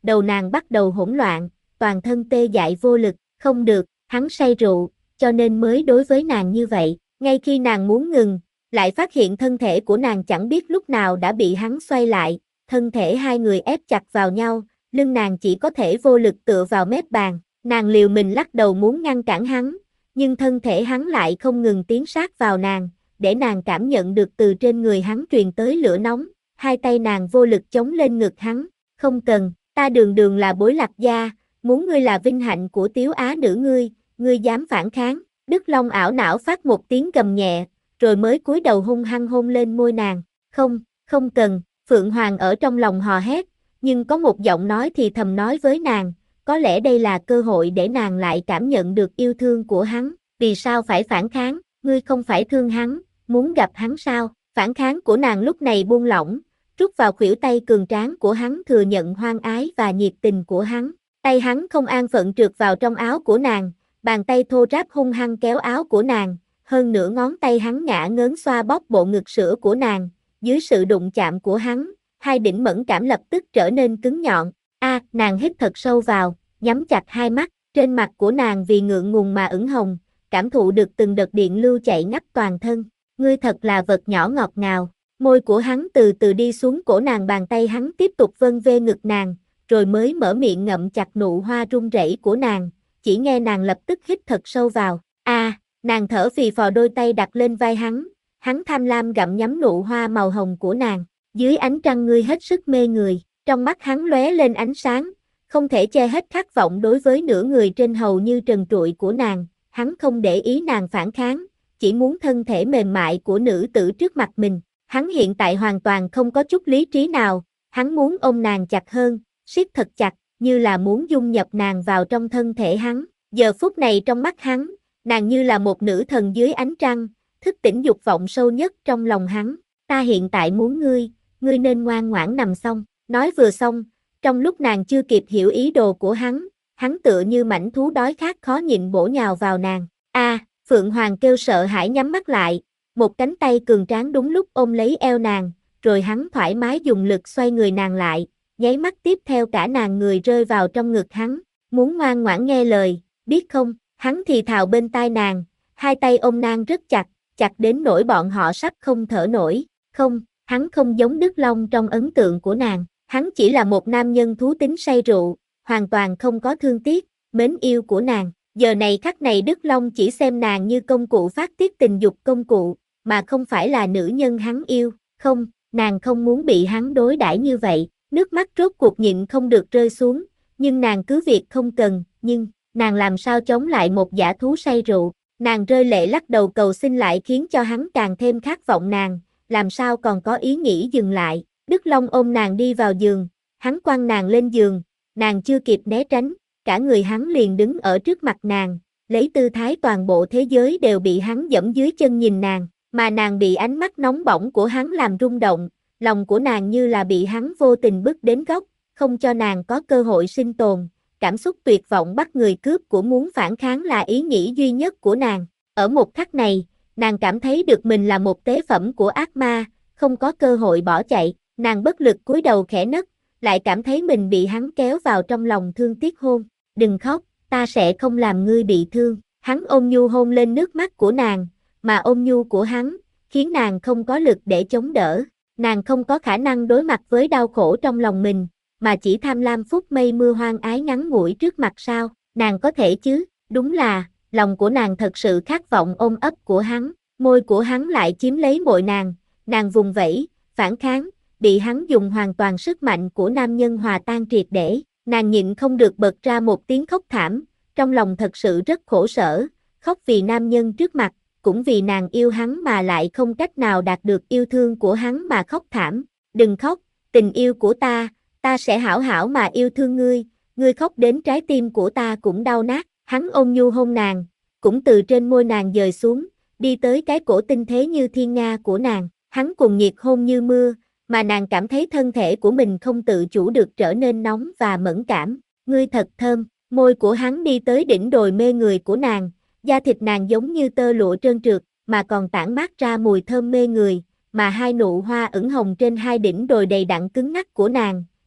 S1: đầu nàng bắt đầu hỗn loạn, toàn thân tê dại vô lực, không được, hắn say rượu, cho nên mới đối với nàng như vậy, ngay khi nàng muốn ngừng, lại phát hiện thân thể của nàng chẳng biết lúc nào đã bị hắn xoay lại, thân thể hai người ép chặt vào nhau, lưng nàng chỉ có thể vô lực tựa vào mép bàn, nàng liều mình lắc đầu muốn ngăn cản hắn, nhưng thân thể hắn lại không ngừng tiến sát vào nàng, để nàng cảm nhận được từ trên người hắn truyền tới lửa nóng, hai tay nàng vô lực chống lên ngực hắn, không cần, ta đường đường là bối lạc gia, muốn ngươi là vinh hạnh của tiếu á nữ ngươi dám phản kháng, Đức Long ảo não phát một tiếng gầm nhẹ, rồi mới cúi đầu hung hăng hôn lên môi nàng, không cần, Phượng Hoàng ở trong lòng hò hét, nhưng có một giọng nói thì thầm nói với nàng, có lẽ đây là cơ hội để nàng lại cảm nhận được yêu thương của hắn, vì sao phải phản kháng, ngươi không phải thương hắn, muốn gặp hắn sao, phản kháng của nàng lúc này buông lỏng, rút vào khuỷu tay cường tráng của hắn thừa nhận hoang ái và nhiệt tình của hắn, tay hắn không an phận trượt vào trong áo của nàng, bàn tay thô ráp hung hăng kéo áo của nàng, hơn nửa ngón tay hắn ngã ngớn xoa bóp bộ ngực sữa của nàng, dưới sự đụng chạm của hắn, hai đỉnh mẫn cảm lập tức trở nên cứng nhọn, nàng hít thật sâu vào, nhắm chặt hai mắt, trên mặt của nàng vì ngượng ngùng mà ửng hồng, cảm thụ được từng đợt điện lưu chạy ngắp toàn thân, ngươi thật là vật nhỏ ngọt ngào, môi của hắn từ từ đi xuống cổ nàng, bàn tay hắn tiếp tục vân vê ngực nàng, rồi mới mở miệng ngậm chặt nụ hoa run rẩy của nàng, chỉ nghe nàng lập tức hít thật sâu vào, nàng thở phì phò đôi tay đặt lên vai hắn tham lam gặm nhấm nụ hoa màu hồng của nàng, dưới ánh trăng ngươi hết sức mê người, trong mắt hắn lóe lên ánh sáng, không thể che hết khát vọng đối với nửa người trên hầu như trần trụi của nàng, hắn không để ý nàng phản kháng, chỉ muốn thân thể mềm mại của nữ tử trước mặt mình, hắn hiện tại hoàn toàn không có chút lý trí nào, hắn muốn ôm nàng chặt hơn, siết thật chặt, như là muốn dung nhập nàng vào trong thân thể hắn, giờ phút này trong mắt hắn, nàng như là một nữ thần dưới ánh trăng, thức tỉnh dục vọng sâu nhất trong lòng hắn, ta hiện tại muốn ngươi nên ngoan ngoãn nằm xong, nói vừa xong, trong lúc nàng chưa kịp hiểu ý đồ của hắn tựa như mãnh thú đói khát khó nhịn bổ nhào vào nàng, Phượng Hoàng kêu sợ hãi nhắm mắt lại, một cánh tay cường tráng đúng lúc ôm lấy eo nàng, rồi hắn thoải mái dùng lực xoay người nàng lại, nháy mắt tiếp theo cả nàng người rơi vào trong ngực hắn, muốn ngoan ngoãn nghe lời, biết không, hắn thì thào bên tai nàng, hai tay ôm nàng rất chặt, chặt đến nỗi bọn họ sắp không thở nổi, không, hắn không giống Đức Long trong ấn tượng của nàng, hắn chỉ là một nam nhân thú tính say rượu, hoàn toàn không có thương tiếc, mến yêu của nàng, giờ này khắc này Đức Long chỉ xem nàng như công cụ phát tiết tình dục công cụ, mà không phải là nữ nhân hắn yêu, không, nàng không muốn bị hắn đối đãi như vậy, nước mắt rốt cuộc nhịn không được rơi xuống, nhưng nàng cứ việc không cần, nhưng, nàng làm sao chống lại một dã thú say rượu, nàng rơi lệ lắc đầu cầu xin lại khiến cho hắn càng thêm khát vọng nàng, làm sao còn có ý nghĩ dừng lại, Đức Long ôm nàng đi vào giường, hắn quăng nàng lên giường, nàng chưa kịp né tránh, cả người hắn liền đứng ở trước mặt nàng, lấy tư thái toàn bộ thế giới đều bị hắn dẫm dưới chân nhìn nàng, mà nàng bị ánh mắt nóng bỏng của hắn làm rung động, lòng của nàng như là bị hắn vô tình bức đến góc, không cho nàng có cơ hội sinh tồn, cảm xúc tuyệt vọng bắt người cướp của muốn phản kháng là ý nghĩ duy nhất của nàng, ở một khắc này, nàng cảm thấy được mình là một tế phẩm của ác ma, không có cơ hội bỏ chạy, nàng bất lực cúi đầu khẽ nấc, lại cảm thấy mình bị hắn kéo vào trong lòng thương tiếc hôn, đừng khóc, ta sẽ không làm ngươi bị thương, hắn ôn nhu hôn lên nước mắt của nàng, mà ôn nhu của hắn, khiến nàng không có lực để chống đỡ, nàng không có khả năng đối mặt với đau khổ trong lòng mình, mà chỉ tham lam phút mây mưa hoang ái ngắn ngủi trước mặt sao, nàng có thể chứ, đúng là, lòng của nàng thật sự khát vọng ôm ấp của hắn, môi của hắn lại chiếm lấy môi nàng vùng vẫy, phản kháng, bị hắn dùng hoàn toàn sức mạnh của nam nhân hòa tan triệt để, nàng nhịn không được bật ra một tiếng khóc thảm, trong lòng thật sự rất khổ sở, khóc vì nam nhân trước mặt, cũng vì nàng yêu hắn mà lại không cách nào đạt được yêu thương của hắn mà khóc thảm, đừng khóc, tình yêu của ta sẽ hảo hảo mà yêu thương ngươi khóc đến trái tim của ta cũng đau nát, hắn ôn nhu hôn nàng, cũng từ trên môi nàng dời xuống, đi tới cái cổ tinh thế như thiên nga của nàng, hắn cuồng nhiệt hôn như mưa, mà nàng cảm thấy thân thể của mình không tự chủ được trở nên nóng và mẫn cảm, ngươi thật thơm, môi của hắn đi tới đỉnh đồi mê người của nàng, da thịt nàng giống như tơ lụa trơn trượt, mà còn tản mát ra mùi thơm mê người, mà hai nụ hoa ửng hồng trên hai đỉnh đồi đầy đặn cứng ngắc của nàng,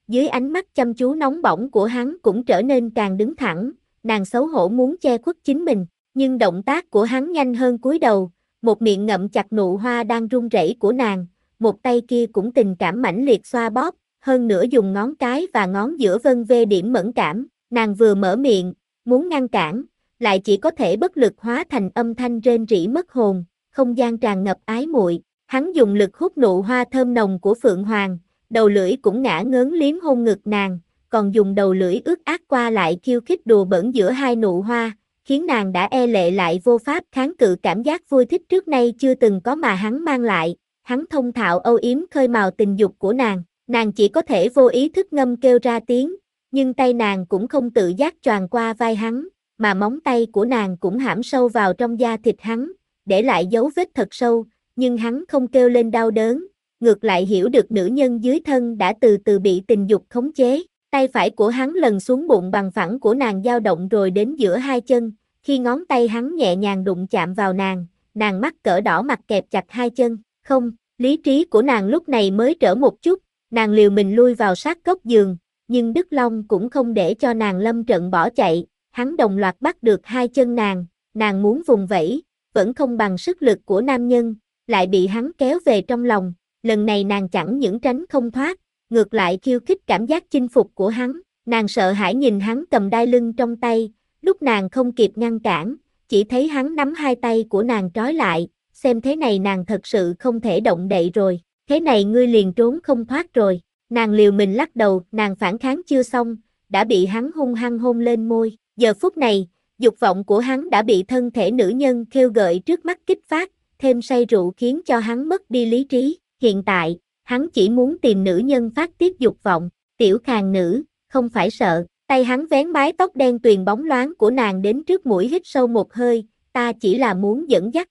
S1: dưới ánh mắt chăm chú nóng bỏng của hắn cũng trở nên càng đứng thẳng, nàng xấu hổ muốn che khuất chính mình, nhưng động tác của hắn nhanh hơn cúi đầu, một miệng ngậm chặt nụ hoa đang run rẩy của nàng, một tay kia cũng tình cảm mãnh liệt xoa bóp, hơn nữa dùng ngón cái và ngón giữa vân vê điểm mẫn cảm, nàng vừa mở miệng, muốn ngăn cản, lại chỉ có thể bất lực hóa thành âm thanh rên rỉ mất hồn, không gian tràn ngập ái muội. Hắn dùng lực hút nụ hoa thơm nồng của Phượng Hoàng, đầu lưỡi cũng ngả ngớn liếm hôn ngực nàng, còn dùng đầu lưỡi ướt át qua lại khiêu khích đùa bỡn giữa hai nụ hoa, khiến nàng đã e lệ lại vô pháp kháng cự cảm giác vui thích trước nay chưa từng có mà hắn mang lại. Hắn thông thạo âu yếm khơi mào tình dục của nàng chỉ có thể vô ý thức ngâm kêu ra tiếng, nhưng tay nàng cũng không tự giác choàng qua vai hắn, mà móng tay của nàng cũng hãm sâu vào trong da thịt hắn, để lại dấu vết thật sâu, nhưng hắn không kêu lên đau đớn, ngược lại hiểu được nữ nhân dưới thân đã từ từ bị tình dục khống chế. Tay phải của hắn lần xuống bụng bằng phẳng của nàng dao động rồi đến giữa hai chân, khi ngón tay hắn nhẹ nhàng đụng chạm vào nàng mắt cỡ đỏ mặt kẹp chặt hai chân, không, lý trí của nàng lúc này mới trở một chút, nàng liều mình lui vào sát góc giường, nhưng Đức Long cũng không để cho nàng lâm trận bỏ chạy, hắn đồng loạt bắt được hai chân nàng muốn vùng vẫy, vẫn không bằng sức lực của nam nhân, lại bị hắn kéo về trong lòng, lần này nàng chẳng những tránh không thoát, ngược lại khiêu khích cảm giác chinh phục của hắn, nàng sợ hãi nhìn hắn cầm đai lưng trong tay, lúc nàng không kịp ngăn cản, chỉ thấy hắn nắm hai tay của nàng trói lại, xem thế này nàng thật sự không thể động đậy rồi, thế này ngươi liền trốn không thoát rồi, nàng liều mình lắc đầu, nàng phản kháng chưa xong, đã bị hắn hung hăng hôn lên môi, giờ phút này, dục vọng của hắn đã bị thân thể nữ nhân khêu gợi trước mắt kích phát, thêm say rượu khiến cho hắn mất đi lý trí, hiện tại, hắn chỉ muốn tìm nữ nhân phát tiết dục vọng, tiểu khàn nữ, không phải sợ, tay hắn vén mái tóc đen tuyền bóng loáng của nàng đến trước mũi hít sâu một hơi, ta chỉ là muốn dẫn dắt.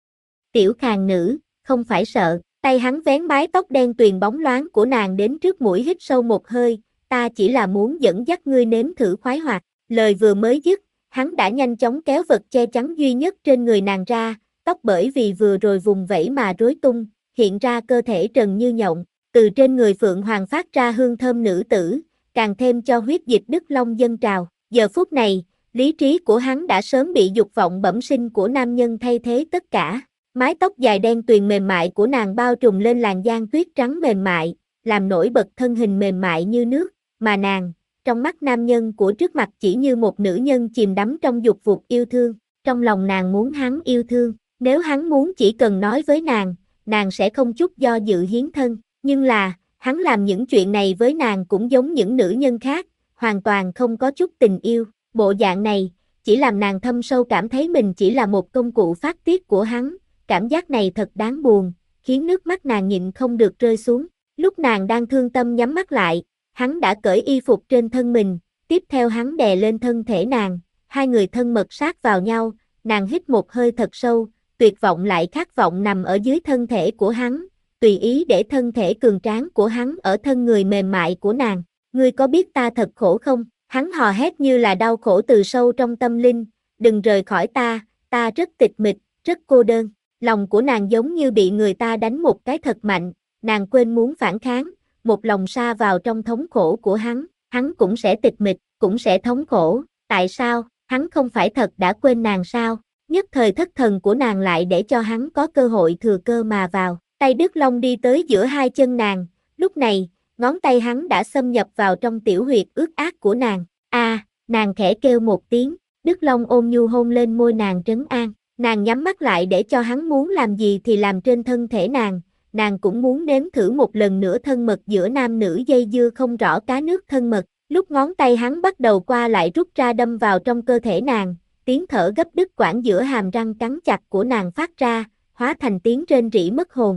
S1: Tiểu khàn nữ, không phải sợ, tay hắn vén mái tóc đen tuyền bóng loáng của nàng đến trước mũi hít sâu một hơi, ta chỉ là muốn dẫn dắt ngươi nếm thử khoái hoạt, lời vừa mới dứt, hắn đã nhanh chóng kéo vật che chắn duy nhất trên người nàng ra, tóc bởi vì vừa rồi vùng vẫy mà rối tung, hiện ra cơ thể trần như nhộng, từ trên người Phượng Hoàng phát ra hương thơm nữ tử, càng thêm cho huyết dịch Đức Long dâng trào. Giờ phút này, lý trí của hắn đã sớm bị dục vọng bẩm sinh của nam nhân thay thế tất cả. Mái tóc dài đen tuyền mềm mại của nàng bao trùm lên làn da tuyết trắng mềm mại, làm nổi bật thân hình mềm mại như nước, mà nàng, trong mắt nam nhân của trước mặt chỉ như một nữ nhân chìm đắm trong dục vụt yêu thương. Trong lòng nàng muốn hắn yêu thương, nếu hắn muốn chỉ cần nói với nàng sẽ không chút do dự hiến thân, nhưng là, hắn làm những chuyện này với nàng cũng giống những nữ nhân khác, hoàn toàn không có chút tình yêu, bộ dạng này, chỉ làm nàng thâm sâu cảm thấy mình chỉ là một công cụ phát tiết của hắn, cảm giác này thật đáng buồn, khiến nước mắt nàng nhịn không được rơi xuống, lúc nàng đang thương tâm nhắm mắt lại, hắn đã cởi y phục trên thân mình, tiếp theo hắn đè lên thân thể nàng, hai người thân mật sát vào nhau, nàng hít một hơi thật sâu, tuyệt vọng lại khát vọng nằm ở dưới thân thể của hắn, tùy ý để thân thể cường tráng của hắn ở thân người mềm mại của nàng. Ngươi có biết ta thật khổ không? Hắn hò hét như là đau khổ từ sâu trong tâm linh, đừng rời khỏi ta rất tịch mịch, rất cô đơn. Lòng của nàng giống như bị người ta đánh một cái thật mạnh, nàng quên muốn phản kháng, một lòng sa vào trong thống khổ của hắn cũng sẽ tịch mịch, cũng sẽ thống khổ. Tại sao? Hắn không phải thật đã quên nàng sao? Nhất thời thất thần của nàng lại để cho hắn có cơ hội thừa cơ mà vào. Tay Đức Long đi tới giữa hai chân nàng, lúc này, ngón tay hắn đã xâm nhập vào trong tiểu huyệt ướt át của nàng. Nàng khẽ kêu một tiếng, Đức Long ôm nhu hôn lên môi nàng trấn an. Nàng nhắm mắt lại để cho hắn muốn làm gì thì làm trên thân thể nàng cũng muốn nếm thử một lần nữa thân mật giữa nam nữ dây dưa không rõ cá nước thân mật. Lúc ngón tay hắn bắt đầu qua lại rút ra đâm vào trong cơ thể nàng, tiếng thở gấp đứt quãng giữa hàm răng cắn chặt của nàng phát ra, hóa thành tiếng rên rỉ mất hồn.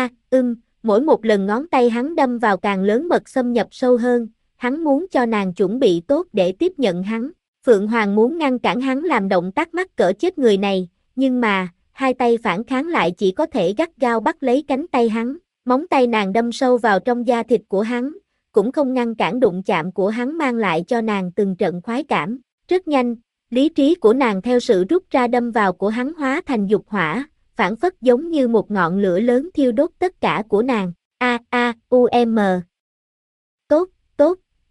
S1: Mỗi một lần ngón tay hắn đâm vào càng lớn mật xâm nhập sâu hơn, hắn muốn cho nàng chuẩn bị tốt để tiếp nhận hắn. Phượng Hoàng muốn ngăn cản hắn làm động tác mắc cỡ chết người này, nhưng mà, hai tay phản kháng lại chỉ có thể gắt gao bắt lấy cánh tay hắn, móng tay nàng đâm sâu vào trong da thịt của hắn, cũng không ngăn cản đụng chạm của hắn mang lại cho nàng từng trận khoái cảm. Rất nhanh, lý trí của nàng theo sự rút ra đâm vào của hắn hóa thành dục hỏa, phảng phất giống như một ngọn lửa lớn thiêu đốt tất cả của nàng. Tốt,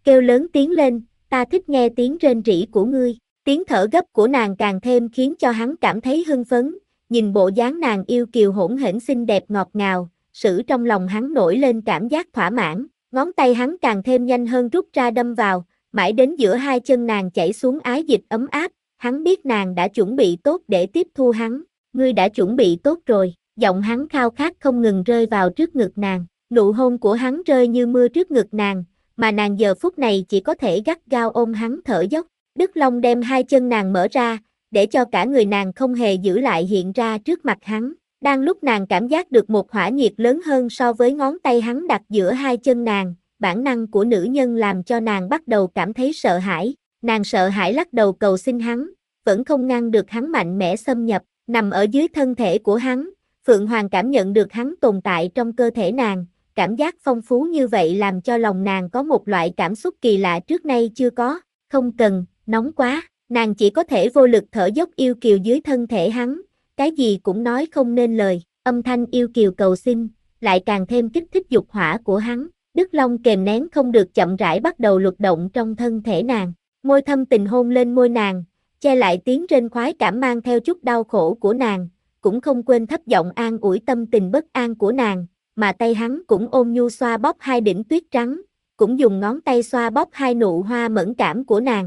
S1: kêu lớn tiếng lên, ta thích nghe tiếng rên rỉ của ngươi. Tiếng thở gấp của nàng càng thêm khiến cho hắn cảm thấy hưng phấn, nhìn bộ dáng nàng yêu kiều hỗn hển xinh đẹp ngọt ngào, sử trong lòng hắn nổi lên cảm giác thỏa mãn, ngón tay hắn càng thêm nhanh hơn rút ra đâm vào, mãi đến giữa hai chân nàng chảy xuống ái dịch ấm áp, hắn biết nàng đã chuẩn bị tốt để tiếp thu hắn, ngươi đã chuẩn bị tốt rồi, giọng hắn khao khát không ngừng rơi vào trước ngực nàng, nụ hôn của hắn rơi như mưa trước ngực nàng, mà nàng giờ phút này chỉ có thể gắt gao ôm hắn thở dốc. Đức Long đem hai chân nàng mở ra, để cho cả người nàng không hề giữ lại hiện ra trước mặt hắn. Đang lúc nàng cảm giác được một hỏa nhiệt lớn hơn so với ngón tay hắn đặt giữa hai chân nàng, bản năng của nữ nhân làm cho nàng bắt đầu cảm thấy sợ hãi. Nàng sợ hãi lắc đầu cầu xin hắn, vẫn không ngăn được hắn mạnh mẽ xâm nhập, nằm ở dưới thân thể của hắn. Phượng Hoàng cảm nhận được hắn tồn tại trong cơ thể nàng, cảm giác phong phú như vậy làm cho lòng nàng có một loại cảm xúc kỳ lạ trước nay chưa có, không cần, nóng quá, nàng chỉ có thể vô lực thở dốc yêu kiều dưới thân thể hắn, cái gì cũng nói không nên lời, âm thanh yêu kiều cầu xin, lại càng thêm kích thích dục hỏa của hắn, Đức Long kềm nén không được chậm rãi bắt đầu luật động trong thân thể nàng, môi thâm tình hôn lên môi nàng, che lại tiếng rên khoái cảm mang theo chút đau khổ của nàng, cũng không quên thấp giọng an ủi tâm tình bất an của nàng, mà tay hắn cũng ôm nhu xoa bóp hai đỉnh tuyết trắng, cũng dùng ngón tay xoa bóp hai nụ hoa mẫn cảm của nàng.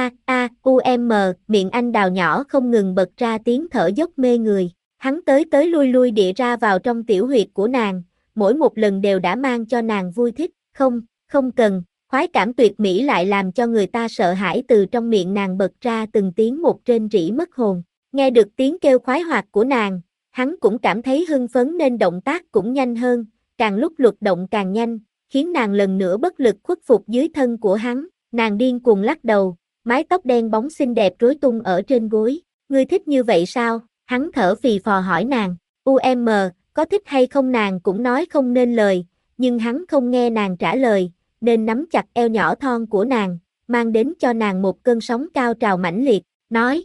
S1: Miệng anh đào nhỏ không ngừng bật ra tiếng thở dốc mê người, hắn tới tới lui lui địa ra vào trong tiểu huyệt của nàng, mỗi một lần đều đã mang cho nàng vui thích, không cần, khoái cảm tuyệt mỹ lại làm cho người ta sợ hãi từ trong miệng nàng bật ra từng tiếng một rên rỉ mất hồn, nghe được tiếng kêu khoái hoạt của nàng, hắn cũng cảm thấy hưng phấn nên động tác cũng nhanh hơn, càng lúc luật động càng nhanh, khiến nàng lần nữa bất lực khuất phục dưới thân của hắn, nàng điên cuồng lắc đầu. Mái tóc đen bóng xinh đẹp rối tung ở trên gối, ngươi thích như vậy sao? Hắn thở phì phò hỏi nàng, có thích hay không nàng cũng nói không nên lời, nhưng hắn không nghe nàng trả lời, nên nắm chặt eo nhỏ thon của nàng, mang đến cho nàng một cơn sóng cao trào mãnh liệt, nói,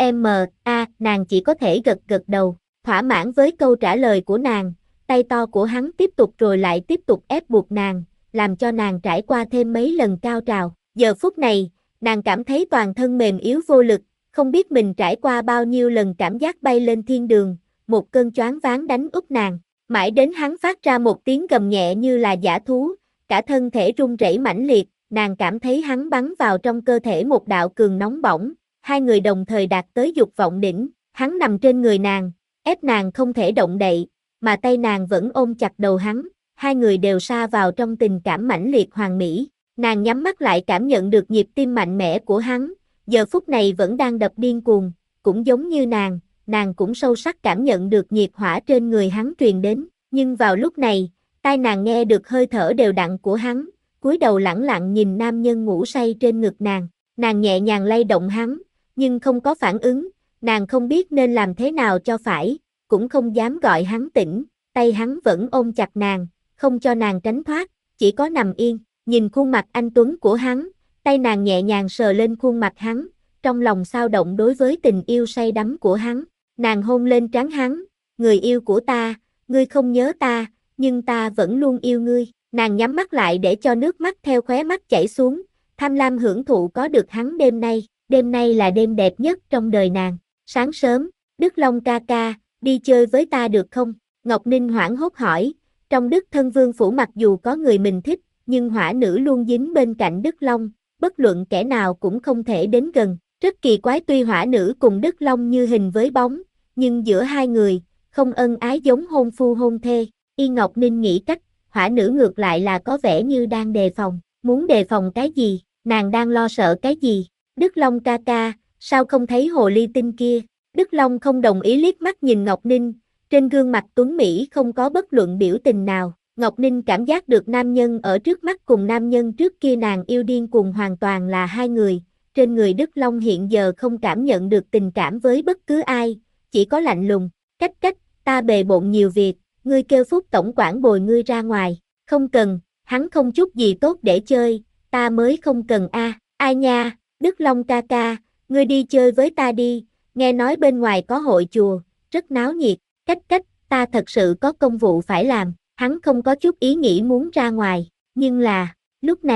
S1: nàng chỉ có thể gật gật đầu, thỏa mãn với câu trả lời của nàng, tay to của hắn tiếp tục rồi lại tiếp tục ép buộc nàng, làm cho nàng trải qua thêm mấy lần cao trào, giờ phút này, nàng cảm thấy toàn thân mềm yếu vô lực, không biết mình trải qua bao nhiêu lần cảm giác bay lên thiên đường, một cơn choáng váng đánh úp nàng, mãi đến hắn phát ra một tiếng gầm nhẹ như là dã thú, cả thân thể run rẩy mãnh liệt, nàng cảm thấy hắn bắn vào trong cơ thể một đạo cường nóng bỏng, hai người đồng thời đạt tới dục vọng đỉnh, hắn nằm trên người nàng, ép nàng không thể động đậy, mà tay nàng vẫn ôm chặt đầu hắn, hai người đều sa vào trong tình cảm mãnh liệt hoàn mỹ. Nàng nhắm mắt lại cảm nhận được nhịp tim mạnh mẽ của hắn, giờ phút này vẫn đang đập điên cuồng, cũng giống như nàng cũng sâu sắc cảm nhận được nhiệt hỏa trên người hắn truyền đến, nhưng vào lúc này, tai nàng nghe được hơi thở đều đặn của hắn, cúi đầu lẳng lặng nhìn nam nhân ngủ say trên ngực nàng nhẹ nhàng lay động hắn, nhưng không có phản ứng, nàng không biết nên làm thế nào cho phải, cũng không dám gọi hắn tỉnh, tay hắn vẫn ôm chặt nàng, không cho nàng tránh thoát, chỉ có nằm yên. Nhìn khuôn mặt anh tuấn của hắn, tay nàng nhẹ nhàng sờ lên khuôn mặt hắn, trong lòng xao động đối với tình yêu say đắm của hắn, nàng hôn lên trán hắn, người yêu của ta, ngươi không nhớ ta, nhưng ta vẫn luôn yêu ngươi, nàng nhắm mắt lại để cho nước mắt theo khóe mắt chảy xuống, tham lam hưởng thụ có được hắn đêm nay là đêm đẹp nhất trong đời nàng, sáng sớm, Đức Long ca ca, đi chơi với ta được không? Ngọc Ninh hoảng hốt hỏi, trong Đức Thân Vương phủ mặc dù có người mình thích, nhưng hỏa nữ luôn dính bên cạnh Đức Long, bất luận kẻ nào cũng không thể đến gần. Rất kỳ quái tuy hỏa nữ cùng Đức Long như hình với bóng, nhưng giữa hai người, không ân ái giống hôn phu hôn thê. Y Ngọc Ninh nghĩ cách, hỏa nữ ngược lại là có vẻ như đang đề phòng. Muốn đề phòng cái gì, nàng đang lo sợ cái gì? Đức Long ca ca, sao không thấy hồ ly tinh kia? Đức Long không đồng ý liếc mắt nhìn Ngọc Ninh, trên gương mặt tuấn Mỹ không có bất luận biểu tình nào. Ngọc Ninh cảm giác được nam nhân ở trước mắt cùng nam nhân trước kia nàng yêu điên cuồng hoàn toàn là hai người, trên người Đức Long hiện giờ không cảm nhận được tình cảm với bất cứ ai, chỉ có lạnh lùng, cách, ta bề bộn nhiều việc, ngươi kêu Phúc tổng quản bồi ngươi ra ngoài, không cần, hắn không chút gì tốt để chơi, ta mới không cần ai nha, Đức Long ca ca, ngươi đi chơi với ta đi, nghe nói bên ngoài có hội chùa, rất náo nhiệt, cách, ta thật sự có công vụ phải làm. Hắn không có chút ý nghĩ muốn ra ngoài, nhưng là, lúc này,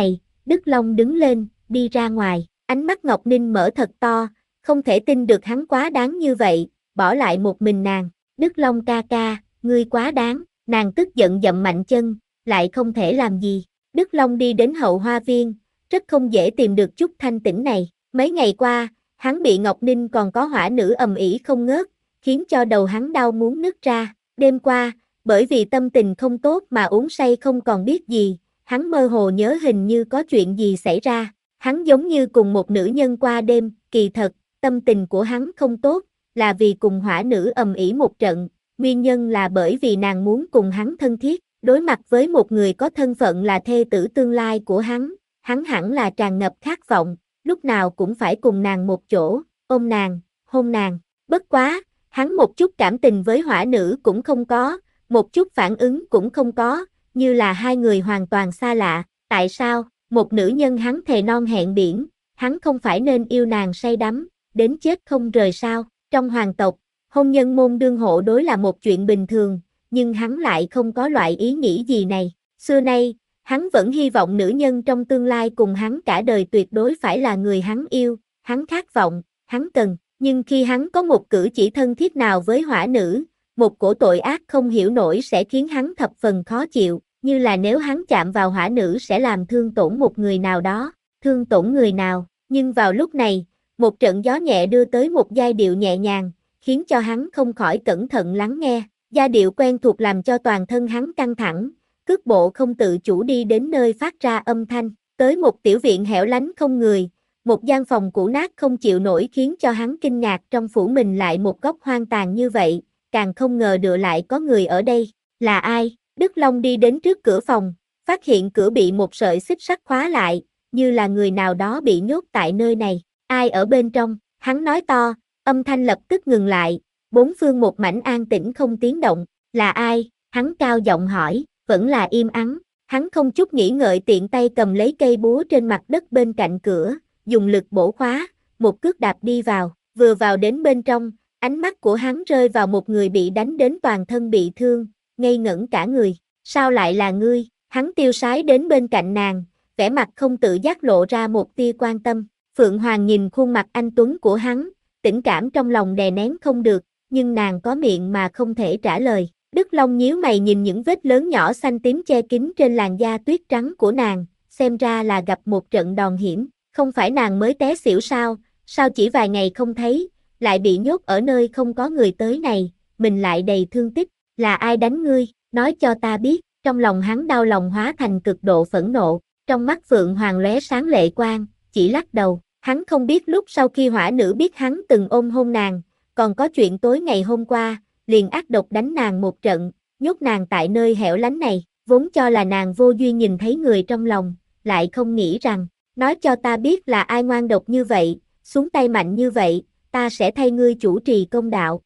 S1: Đức Long đứng lên, đi ra ngoài, ánh mắt Ngọc Ninh mở thật to, không thể tin được hắn quá đáng như vậy, bỏ lại một mình nàng. Đức Long ca ca, ngươi quá đáng, nàng tức giận dậm mạnh chân, lại không thể làm gì. Đức Long đi đến hậu hoa viên, rất không dễ tìm được chút thanh tĩnh này. Mấy ngày qua, hắn bị Ngọc Ninh còn có hỏa nữ ầm ĩ không ngớt, khiến cho đầu hắn đau muốn nứt ra. Đêm qua, bởi vì tâm tình không tốt mà uống say không còn biết gì, hắn mơ hồ nhớ hình như có chuyện gì xảy ra. Hắn giống như cùng một nữ nhân qua đêm, kỳ thật, tâm tình của hắn không tốt, là vì cùng hỏa nữ ầm ĩ một trận, nguyên nhân là bởi vì nàng muốn cùng hắn thân thiết, đối mặt với một người có thân phận là thê tử tương lai của hắn hẳn là tràn ngập khát vọng, lúc nào cũng phải cùng nàng một chỗ, ôm nàng, hôn nàng. Bất quá, hắn một chút cảm tình với hỏa nữ cũng không có, một chút phản ứng cũng không có, như là hai người hoàn toàn xa lạ. Tại sao, một nữ nhân hắn thề non hẹn biển, hắn không phải nên yêu nàng say đắm, đến chết không rời sao? Trong hoàng tộc, hôn nhân môn đương hộ đối là một chuyện bình thường, nhưng hắn lại không có loại ý nghĩ gì này. Xưa nay, hắn vẫn hy vọng nữ nhân trong tương lai cùng hắn cả đời tuyệt đối phải là người hắn yêu, hắn khát vọng, hắn cần. Nhưng khi hắn có một cử chỉ thân thiết nào với hỏa nữ, một cổ tội ác không hiểu nổi sẽ khiến hắn thập phần khó chịu, như là nếu hắn chạm vào hỏa nữ sẽ làm thương tổn một người nào đó, thương tổn người nào. Nhưng vào lúc này, một trận gió nhẹ đưa tới một giai điệu nhẹ nhàng, khiến cho hắn không khỏi cẩn thận lắng nghe. Giai điệu quen thuộc làm cho toàn thân hắn căng thẳng, cước bộ không tự chủ đi đến nơi phát ra âm thanh, tới một tiểu viện hẻo lánh không người, một gian phòng cũ nát không chịu nổi khiến cho hắn kinh ngạc trong phủ mình lại một góc hoang tàn như vậy, càng không ngờ được lại có người ở đây. Là ai? Đức Long đi đến trước cửa phòng, phát hiện cửa bị một sợi xích sắt khóa lại, như là người nào đó bị nhốt tại nơi này. Ai ở bên trong? Hắn nói to, âm thanh lập tức ngừng lại, bốn phương một mảnh an tĩnh không tiếng động. Là ai? Hắn cao giọng hỏi, vẫn là im ắng. Hắn không chút nghĩ ngợi tiện tay cầm lấy cây búa trên mặt đất bên cạnh cửa, dùng lực bổ khóa, một cước đạp đi vào. Vừa vào đến bên trong, ánh mắt của hắn rơi vào một người bị đánh đến toàn thân bị thương, ngây ngẩn cả người. Sao lại là ngươi? Hắn tiêu sái đến bên cạnh nàng, vẻ mặt không tự giác lộ ra một tia quan tâm. Phượng Hoàng nhìn khuôn mặt anh tuấn của hắn, tình cảm trong lòng đè nén không được, nhưng nàng có miệng mà không thể trả lời. Đức Long nhíu mày nhìn những vết lớn nhỏ xanh tím che kín trên làn da tuyết trắng của nàng, xem ra là gặp một trận đòn hiểm. Không phải nàng mới té xỉu sao, sao chỉ vài ngày không thấy, lại bị nhốt ở nơi không có người tới này, mình lại đầy thương tích. Là ai đánh ngươi, nói cho ta biết. Trong lòng hắn đau lòng hóa thành cực độ phẫn nộ, trong mắt Phượng Hoàng lóe sáng lệ quang, chỉ lắc đầu. Hắn không biết lúc sau khi hỏa nữ biết hắn từng ôm hôn nàng, còn có chuyện tối ngày hôm qua, liền ác độc đánh nàng một trận, nhốt nàng tại nơi hẻo lánh này, vốn cho là nàng vô duyên nhìn thấy người trong lòng, lại không nghĩ rằng, nói cho ta biết là ai ngoan độc như vậy, xuống tay mạnh như vậy, ta sẽ thay ngươi chủ trì công đạo.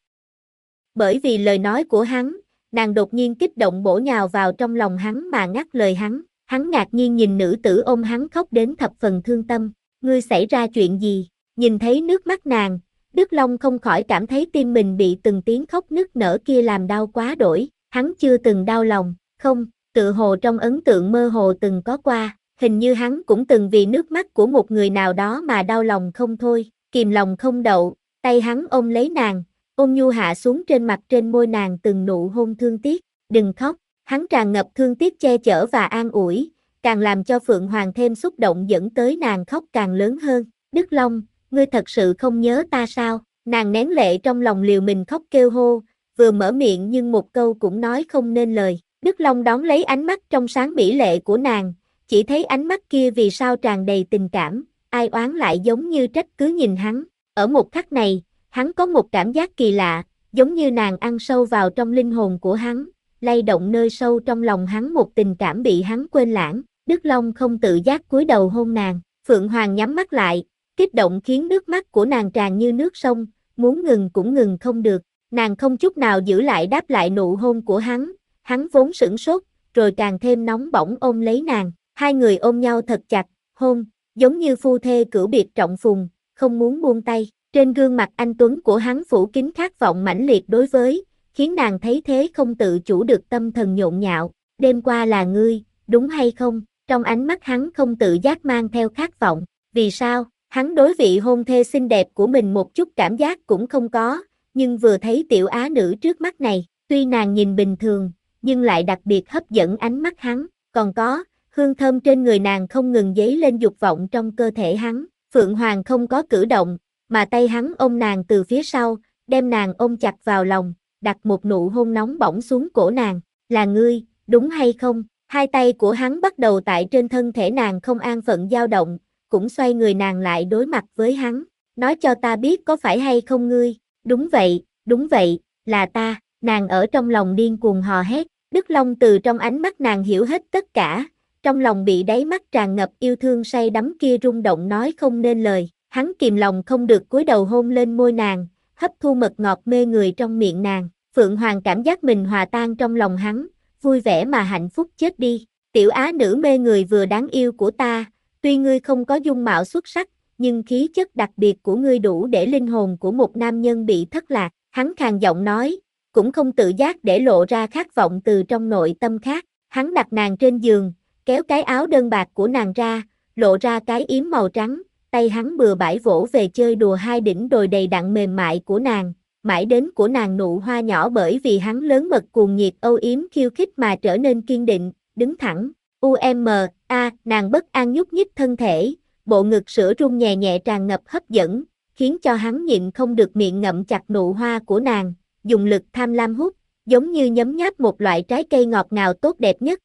S1: Bởi vì lời nói của hắn, nàng đột nhiên kích động bổ nhào vào trong lòng hắn mà ngắt lời hắn ngạc nhiên nhìn nữ tử ôm hắn khóc đến thập phần thương tâm. Ngươi xảy ra chuyện gì? Nhìn thấy nước mắt nàng, Đức Long không khỏi cảm thấy tim mình bị từng tiếng khóc nức nở kia làm đau quá đổi. Hắn chưa từng đau lòng, không, tự hồ trong ấn tượng mơ hồ từng có qua, hình như hắn cũng từng vì nước mắt của một người nào đó mà đau lòng không thôi, kìm lòng không đậu, tay hắn ôm lấy nàng, ôm nhu hạ xuống trên mặt trên môi nàng từng nụ hôn thương tiếc. Đừng khóc, hắn tràn ngập thương tiếc che chở và an ủi, càng làm cho Phượng Hoàng thêm xúc động dẫn tới nàng khóc càng lớn hơn. Đức Long, ngươi thật sự không nhớ ta sao? Nàng nén lệ trong lòng liều mình khóc kêu hô, vừa mở miệng nhưng một câu cũng nói không nên lời. Đức Long đón lấy ánh mắt trong sáng mỹ lệ của nàng, chỉ thấy ánh mắt kia vì sao tràn đầy tình cảm, ai oán lại giống như trách cứ nhìn hắn. Ở một khắc này, hắn có một cảm giác kỳ lạ, giống như nàng ăn sâu vào trong linh hồn của hắn, lay động nơi sâu trong lòng hắn một tình cảm bị hắn quên lãng. Đức Long không tự giác cúi đầu hôn nàng, Phượng Hoàng nhắm mắt lại, kích động khiến nước mắt của nàng tràn như nước sông, muốn ngừng cũng ngừng không được. Nàng không chút nào giữ lại đáp lại nụ hôn của hắn vốn sửng sốt, rồi càng thêm nóng bỏng ôm lấy nàng. Hai người ôm nhau thật chặt, hôn, giống như phu thê cửu biệt trọng phùng, không muốn buông tay. Trên gương mặt anh tuấn của hắn phủ kín khát vọng mãnh liệt đối với, khiến nàng thấy thế không tự chủ được tâm thần nhộn nhạo. Đêm qua là ngươi, đúng hay không? Trong ánh mắt hắn không tự giác mang theo khát vọng. Vì sao? Hắn đối vị hôn thê xinh đẹp của mình một chút cảm giác cũng không có, nhưng vừa thấy tiểu á nữ trước mắt này, tuy nàng nhìn bình thường, nhưng lại đặc biệt hấp dẫn ánh mắt hắn, còn có, hương thơm trên người nàng không ngừng dấy lên dục vọng trong cơ thể hắn. Phượng Hoàng không có cử động, mà tay hắn ôm nàng từ phía sau, đem nàng ôm chặt vào lòng, đặt một nụ hôn nóng bỏng xuống cổ nàng. Là ngươi, đúng hay không? Hai tay của hắn bắt đầu tại trên thân thể nàng không an phận dao động, cũng xoay người nàng lại đối mặt với hắn. Nói cho ta biết có phải hay không ngươi? Đúng vậy, là ta. Nàng ở trong lòng điên cuồng hò hét. Đức Long từ trong ánh mắt nàng hiểu hết tất cả, trong lòng bị đáy mắt tràn ngập yêu thương say đắm kia rung động nói không nên lời. Hắn kìm lòng không được cúi đầu hôn lên môi nàng, hấp thu mật ngọt mê người trong miệng nàng. Phượng Hoàng cảm giác mình hòa tan trong lòng hắn, vui vẻ mà hạnh phúc chết đi. Tiểu á nữ mê người vừa đáng yêu của ta, tuy ngươi không có dung mạo xuất sắc, nhưng khí chất đặc biệt của ngươi đủ để linh hồn của một nam nhân bị thất lạc. Hắn khàn giọng nói, cũng không tự giác để lộ ra khát vọng từ trong nội tâm khác. Hắn đặt nàng trên giường, kéo cái áo đơn bạc của nàng ra, lộ ra cái yếm màu trắng, tay hắn bừa bãi vỗ về chơi đùa hai đỉnh đồi đầy đặn mềm mại của nàng, mãi đến của nàng nụ hoa nhỏ bởi vì hắn lớn mật cuồng nhiệt âu yếm khiêu khích mà trở nên kiên định, đứng thẳng. Nàng bất an nhúc nhích thân thể, bộ ngực sữa rung nhẹ nhẹ tràn ngập hấp dẫn, khiến cho hắn nhịn không được miệng ngậm chặt nụ hoa của nàng, dùng lực tham lam hút, giống như nhấm nháp một loại trái cây ngọt ngào tốt đẹp nhất.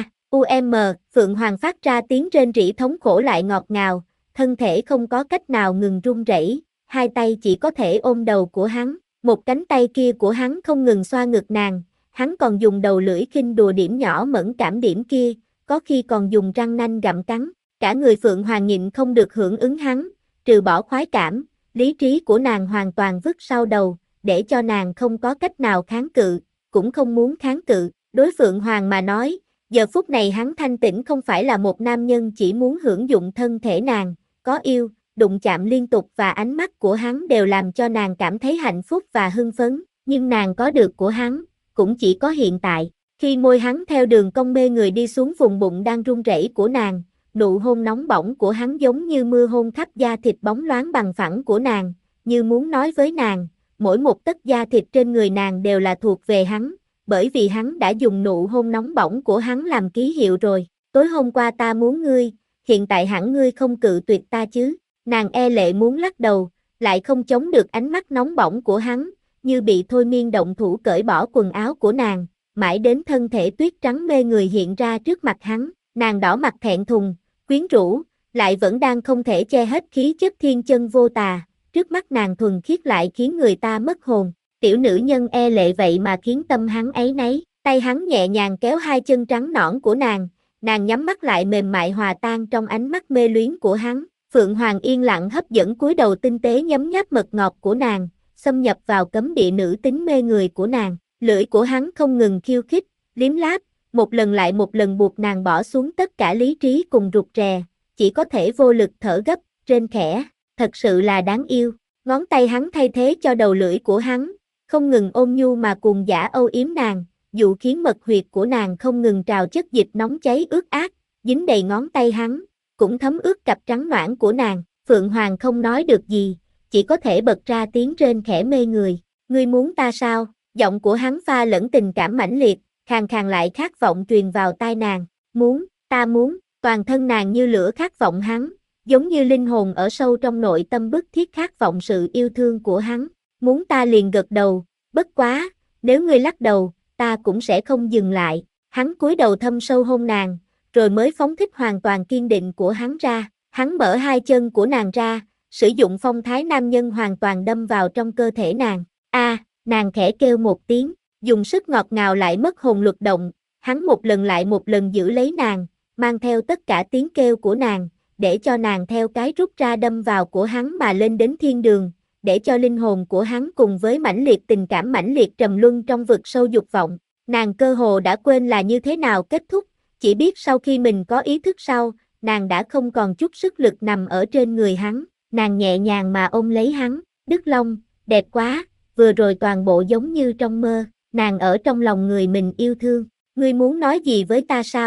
S1: Phượng Hoàng phát ra tiếng rên rỉ thống khổ lại ngọt ngào, thân thể không có cách nào ngừng run rẩy, hai tay chỉ có thể ôm đầu của hắn, một cánh tay kia của hắn không ngừng xoa ngực nàng, hắn còn dùng đầu lưỡi khinh đùa điểm nhỏ mẫn cảm điểm kia, có khi còn dùng răng nanh gặm cắn, cả người Phượng Hoàng nhịn không được hưởng ứng hắn, trừ bỏ khoái cảm, lý trí của nàng hoàn toàn vứt sau đầu, để cho nàng không có cách nào kháng cự, cũng không muốn kháng cự. Đối Phượng Hoàng mà nói, giờ phút này hắn thanh tĩnh không phải là một nam nhân chỉ muốn hưởng dụng thân thể nàng, có yêu, đụng chạm liên tục và ánh mắt của hắn đều làm cho nàng cảm thấy hạnh phúc và hưng phấn, nhưng nàng có được của hắn, cũng chỉ có hiện tại. Khi môi hắn theo đường cong mê người đi xuống vùng bụng đang run rẩy của nàng, nụ hôn nóng bỏng của hắn giống như mưa hôn khắp da thịt bóng loáng bằng phẳng của nàng, như muốn nói với nàng, mỗi một tấc da thịt trên người nàng đều là thuộc về hắn, bởi vì hắn đã dùng nụ hôn nóng bỏng của hắn làm ký hiệu rồi. Tối hôm qua ta muốn ngươi, hiện tại hẳn ngươi không cự tuyệt ta chứ? Nàng e lệ muốn lắc đầu, lại không chống được ánh mắt nóng bỏng của hắn, như bị thôi miên động thủ cởi bỏ quần áo của nàng, mãi đến thân thể tuyết trắng mê người hiện ra trước mặt hắn, nàng đỏ mặt thẹn thùng, quyến rũ, lại vẫn đang không thể che hết khí chất thiên chân vô tà, trước mắt nàng thuần khiết lại khiến người ta mất hồn. Tiểu nữ nhân e lệ vậy mà khiến tâm hắn áy náy, tay hắn nhẹ nhàng kéo hai chân trắng nõn của nàng nhắm mắt lại mềm mại hòa tan trong ánh mắt mê luyến của hắn. Phượng Hoàng yên lặng hấp dẫn cúi đầu tinh tế nhấm nháp mật ngọt của nàng, xâm nhập vào cấm địa nữ tính mê người của nàng, lưỡi của hắn không ngừng khiêu khích, liếm láp, một lần lại một lần buộc nàng bỏ xuống tất cả lý trí cùng rụt rè, chỉ có thể vô lực thở gấp, rên khẽ, thật sự là đáng yêu. Ngón tay hắn thay thế cho đầu lưỡi của hắn, không ngừng ôn nhu mà cuồng dã âu yếm nàng, dụ khiến mật huyệt của nàng không ngừng trào chất dịch nóng cháy ướt át, dính đầy ngón tay hắn, cũng thấm ướt cặp trắng nõn của nàng. Phượng Hoàng không nói được gì, chỉ có thể bật ra tiếng rên khẽ mê người. Ngươi muốn ta sao? Giọng của hắn pha lẫn tình cảm mãnh liệt, khàn khàn lại khát vọng truyền vào tai nàng. Muốn, ta muốn, toàn thân nàng như lửa khát vọng hắn, giống như linh hồn ở sâu trong nội tâm bức thiết khát vọng sự yêu thương của hắn. Muốn ta liền gật đầu, bất quá, nếu ngươi lắc đầu, ta cũng sẽ không dừng lại. Hắn cúi đầu thâm sâu hôn nàng, rồi mới phóng thích hoàn toàn kiên định của hắn ra. Hắn mở hai chân của nàng ra, sử dụng phong thái nam nhân hoàn toàn đâm vào trong cơ thể nàng. Nàng khẽ kêu một tiếng, dùng sức ngọt ngào lại mất hồn luật động, hắn một lần lại một lần giữ lấy nàng, mang theo tất cả tiếng kêu của nàng, để cho nàng theo cái rút ra đâm vào của hắn mà lên đến thiên đường, để cho linh hồn của hắn cùng với mãnh liệt tình cảm mãnh liệt trầm luân trong vực sâu dục vọng. Nàng cơ hồ đã quên là như thế nào kết thúc, chỉ biết sau khi mình có ý thức sau, nàng đã không còn chút sức lực nằm ở trên người hắn, nàng nhẹ nhàng mà ôm lấy hắn. Đức Long, đẹp quá, vừa rồi toàn bộ giống như trong mơ, nàng ở trong lòng người mình yêu thương. Ngươi muốn nói gì với ta sao?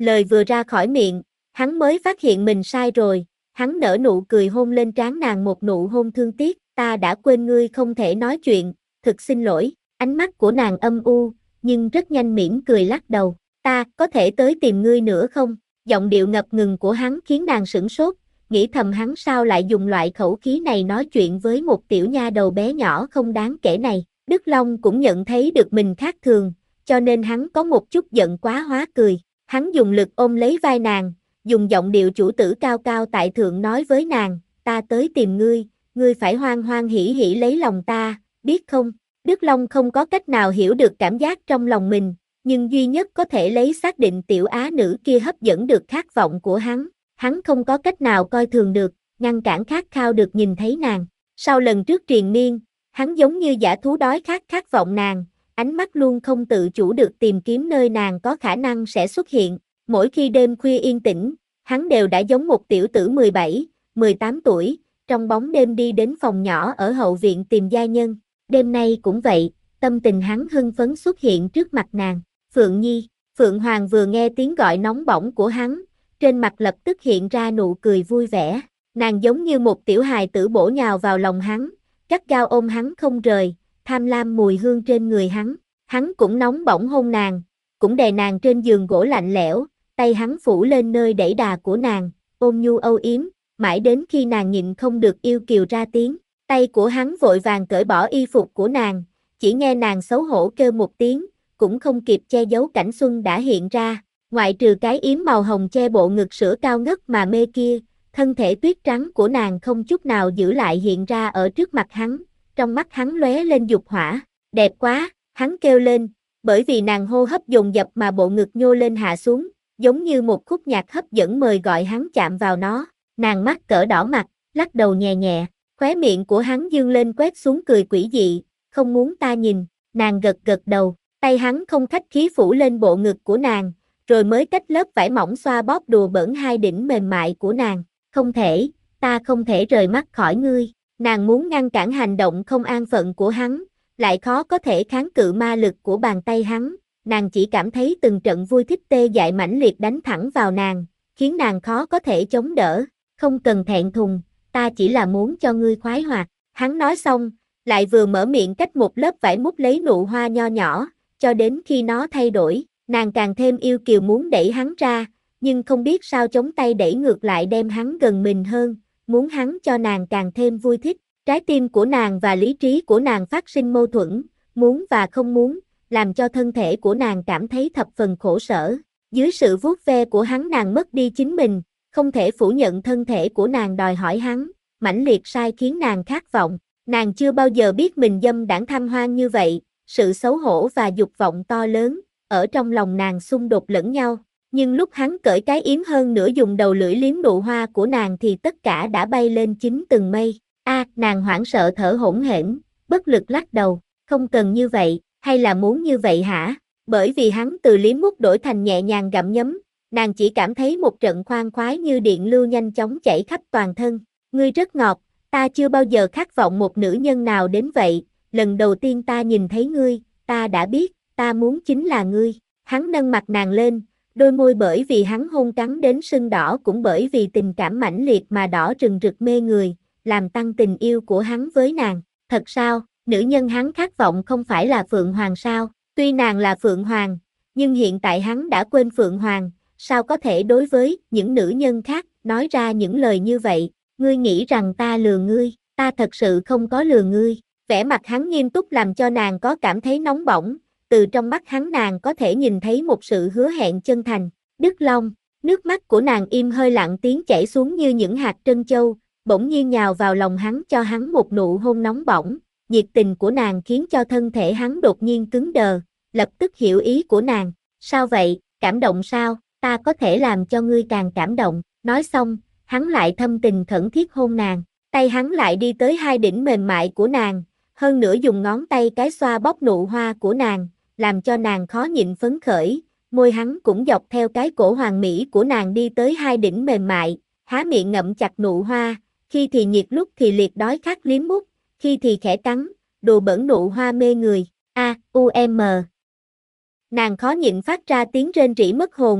S1: Lời vừa ra khỏi miệng, hắn mới phát hiện mình sai rồi, hắn nở nụ cười hôn lên trán nàng một nụ hôn thương tiếc, ta đã quên ngươi không thể nói chuyện, thực xin lỗi, ánh mắt của nàng âm u, nhưng rất nhanh mỉm cười lắc đầu, ta có thể tới tìm ngươi nữa không? Giọng điệu ngập ngừng của hắn khiến nàng sửng sốt, nghĩ thầm hắn sao lại dùng loại khẩu khí này nói chuyện với một tiểu nha đầu bé nhỏ không đáng kể này. Đức Long cũng nhận thấy được mình khác thường, cho nên hắn có một chút giận quá hóa cười. Hắn dùng lực ôm lấy vai nàng, dùng giọng điệu chủ tử cao cao tại thượng nói với nàng, ta tới tìm ngươi, ngươi phải hoan hoan hỉ hỉ lấy lòng ta, biết không? Đức Long không có cách nào hiểu được cảm giác trong lòng mình, nhưng duy nhất có thể lấy xác định tiểu á nữ kia hấp dẫn được khát vọng của hắn. Hắn không có cách nào coi thường được, ngăn cản khát khao được nhìn thấy nàng. Sau lần trước triền miên, hắn giống như dã thú đói khát vọng nàng, ánh mắt luôn không tự chủ được tìm kiếm nơi nàng có khả năng sẽ xuất hiện. Mỗi khi đêm khuya yên tĩnh, hắn đều đã giống một tiểu tử 17, 18 tuổi, trong bóng đêm đi đến phòng nhỏ ở hậu viện tìm gia nhân. Đêm nay cũng vậy, tâm tình hắn hưng phấn xuất hiện trước mặt nàng. Phượng Nhi, Phượng Hoàng vừa nghe tiếng gọi nóng bỏng của hắn, trên mặt lập tức hiện ra nụ cười vui vẻ. Nàng giống như một tiểu hài tử bổ nhào vào lòng hắn, gắt gao ôm hắn không rời, tham lam mùi hương trên người hắn. Hắn cũng nóng bỏng hôn nàng, cũng đè nàng trên giường gỗ lạnh lẽo, tay hắn phủ lên nơi đẩy đà của nàng, ôm nhu âu yếm, mãi đến khi nàng nhịn không được yêu kiều ra tiếng. Tay của hắn vội vàng cởi bỏ y phục của nàng, chỉ nghe nàng xấu hổ kêu một tiếng, cũng không kịp che giấu cảnh xuân đã hiện ra. Ngoại trừ cái yếm màu hồng che bộ ngực sữa cao ngất mà mê kia, thân thể tuyết trắng của nàng không chút nào giữ lại hiện ra ở trước mặt hắn, trong mắt hắn lóe lên dục hỏa, đẹp quá, hắn kêu lên, bởi vì nàng hô hấp dồn dập mà bộ ngực nhô lên hạ xuống, giống như một khúc nhạc hấp dẫn mời gọi hắn chạm vào nó. Nàng mắt cỡ đỏ mặt, lắc đầu nhẹ nhẹ, khóe miệng của hắn dương lên quét xuống cười quỷ dị, không muốn ta nhìn. Nàng gật gật đầu, tay hắn không khách khí phủ lên bộ ngực của nàng, rồi mới cách lớp vải mỏng xoa bóp đùa bỡn hai đỉnh mềm mại của nàng. Không thể, ta không thể rời mắt khỏi ngươi. Nàng muốn ngăn cản hành động không an phận của hắn, lại khó có thể kháng cự ma lực của bàn tay hắn. Nàng chỉ cảm thấy từng trận vui thích tê dại mãnh liệt đánh thẳng vào nàng, khiến nàng khó có thể chống đỡ. Không cần thẹn thùng, ta chỉ là muốn cho ngươi khoái hoạt. Hắn nói xong, lại vừa mở miệng cách một lớp vải mút lấy nụ hoa nho nhỏ, cho đến khi nó thay đổi, nàng càng thêm yêu kiều muốn đẩy hắn ra, nhưng không biết sao chống tay đẩy ngược lại đem hắn gần mình hơn, muốn hắn cho nàng càng thêm vui thích. Trái tim của nàng và lý trí của nàng phát sinh mâu thuẫn, muốn và không muốn, làm cho thân thể của nàng cảm thấy thập phần khổ sở. Dưới sự vuốt ve của hắn nàng mất đi chính mình, không thể phủ nhận thân thể của nàng đòi hỏi hắn, mãnh liệt sai khiến nàng khát vọng. Nàng chưa bao giờ biết mình dâm đãng tham hoang như vậy, sự xấu hổ và dục vọng to lớn, ở trong lòng nàng xung đột lẫn nhau. Nhưng lúc hắn cởi cái yếm hơn nữa dùng đầu lưỡi liếm nụ hoa của nàng thì tất cả đã bay lên chín tầng mây. Nàng hoảng sợ thở hổn hển, bất lực lắc đầu, không cần như vậy, hay là muốn như vậy hả? Bởi vì hắn từ liếm mút đổi thành nhẹ nhàng gặm nhấm, nàng chỉ cảm thấy một trận khoan khoái như điện lưu nhanh chóng chảy khắp toàn thân. Ngươi rất ngọt, ta chưa bao giờ khát vọng một nữ nhân nào đến vậy, lần đầu tiên ta nhìn thấy ngươi, ta đã biết, ta muốn chính là ngươi. Hắn nâng mặt nàng lên, đôi môi bởi vì hắn hôn cắn đến sưng đỏ cũng bởi vì tình cảm mãnh liệt mà đỏ rừng rực mê người, làm tăng tình yêu của hắn với nàng. Thật sao, nữ nhân hắn khát vọng không phải là Phượng Hoàng sao? Tuy nàng là Phượng Hoàng, nhưng hiện tại hắn đã quên Phượng Hoàng, sao có thể đối với những nữ nhân khác nói ra những lời như vậy? Ngươi nghĩ rằng ta lừa ngươi, ta thật sự không có lừa ngươi. Vẻ mặt hắn nghiêm túc làm cho nàng có cảm thấy nóng bỏng, từ trong mắt hắn nàng có thể nhìn thấy một sự hứa hẹn chân thành. Đức Long, nước mắt của nàng im hơi lặng tiếng chảy xuống như những hạt trân châu, bỗng nhiên nhào vào lòng hắn cho hắn một nụ hôn nóng bỏng. Nhiệt tình của nàng khiến cho thân thể hắn đột nhiên cứng đờ, lập tức hiểu ý của nàng. Sao vậy, cảm động sao, ta có thể làm cho ngươi càng cảm động. Nói xong, hắn lại thâm tình khẩn thiết hôn nàng, tay hắn lại đi tới hai đỉnh mềm mại của nàng, hơn nữa dùng ngón tay cái xoa bóp nụ hoa của nàng, làm cho nàng khó nhịn phấn khởi, môi hắn cũng dọc theo cái cổ hoàng mỹ của nàng đi tới hai đỉnh mềm mại, há miệng ngậm chặt nụ hoa, khi thì nhiệt lúc thì liệt đói khát liếm mút, khi thì khẽ cắn, đùa bỡn nụ hoa mê người. Nàng khó nhịn phát ra tiếng rên rỉ mất hồn,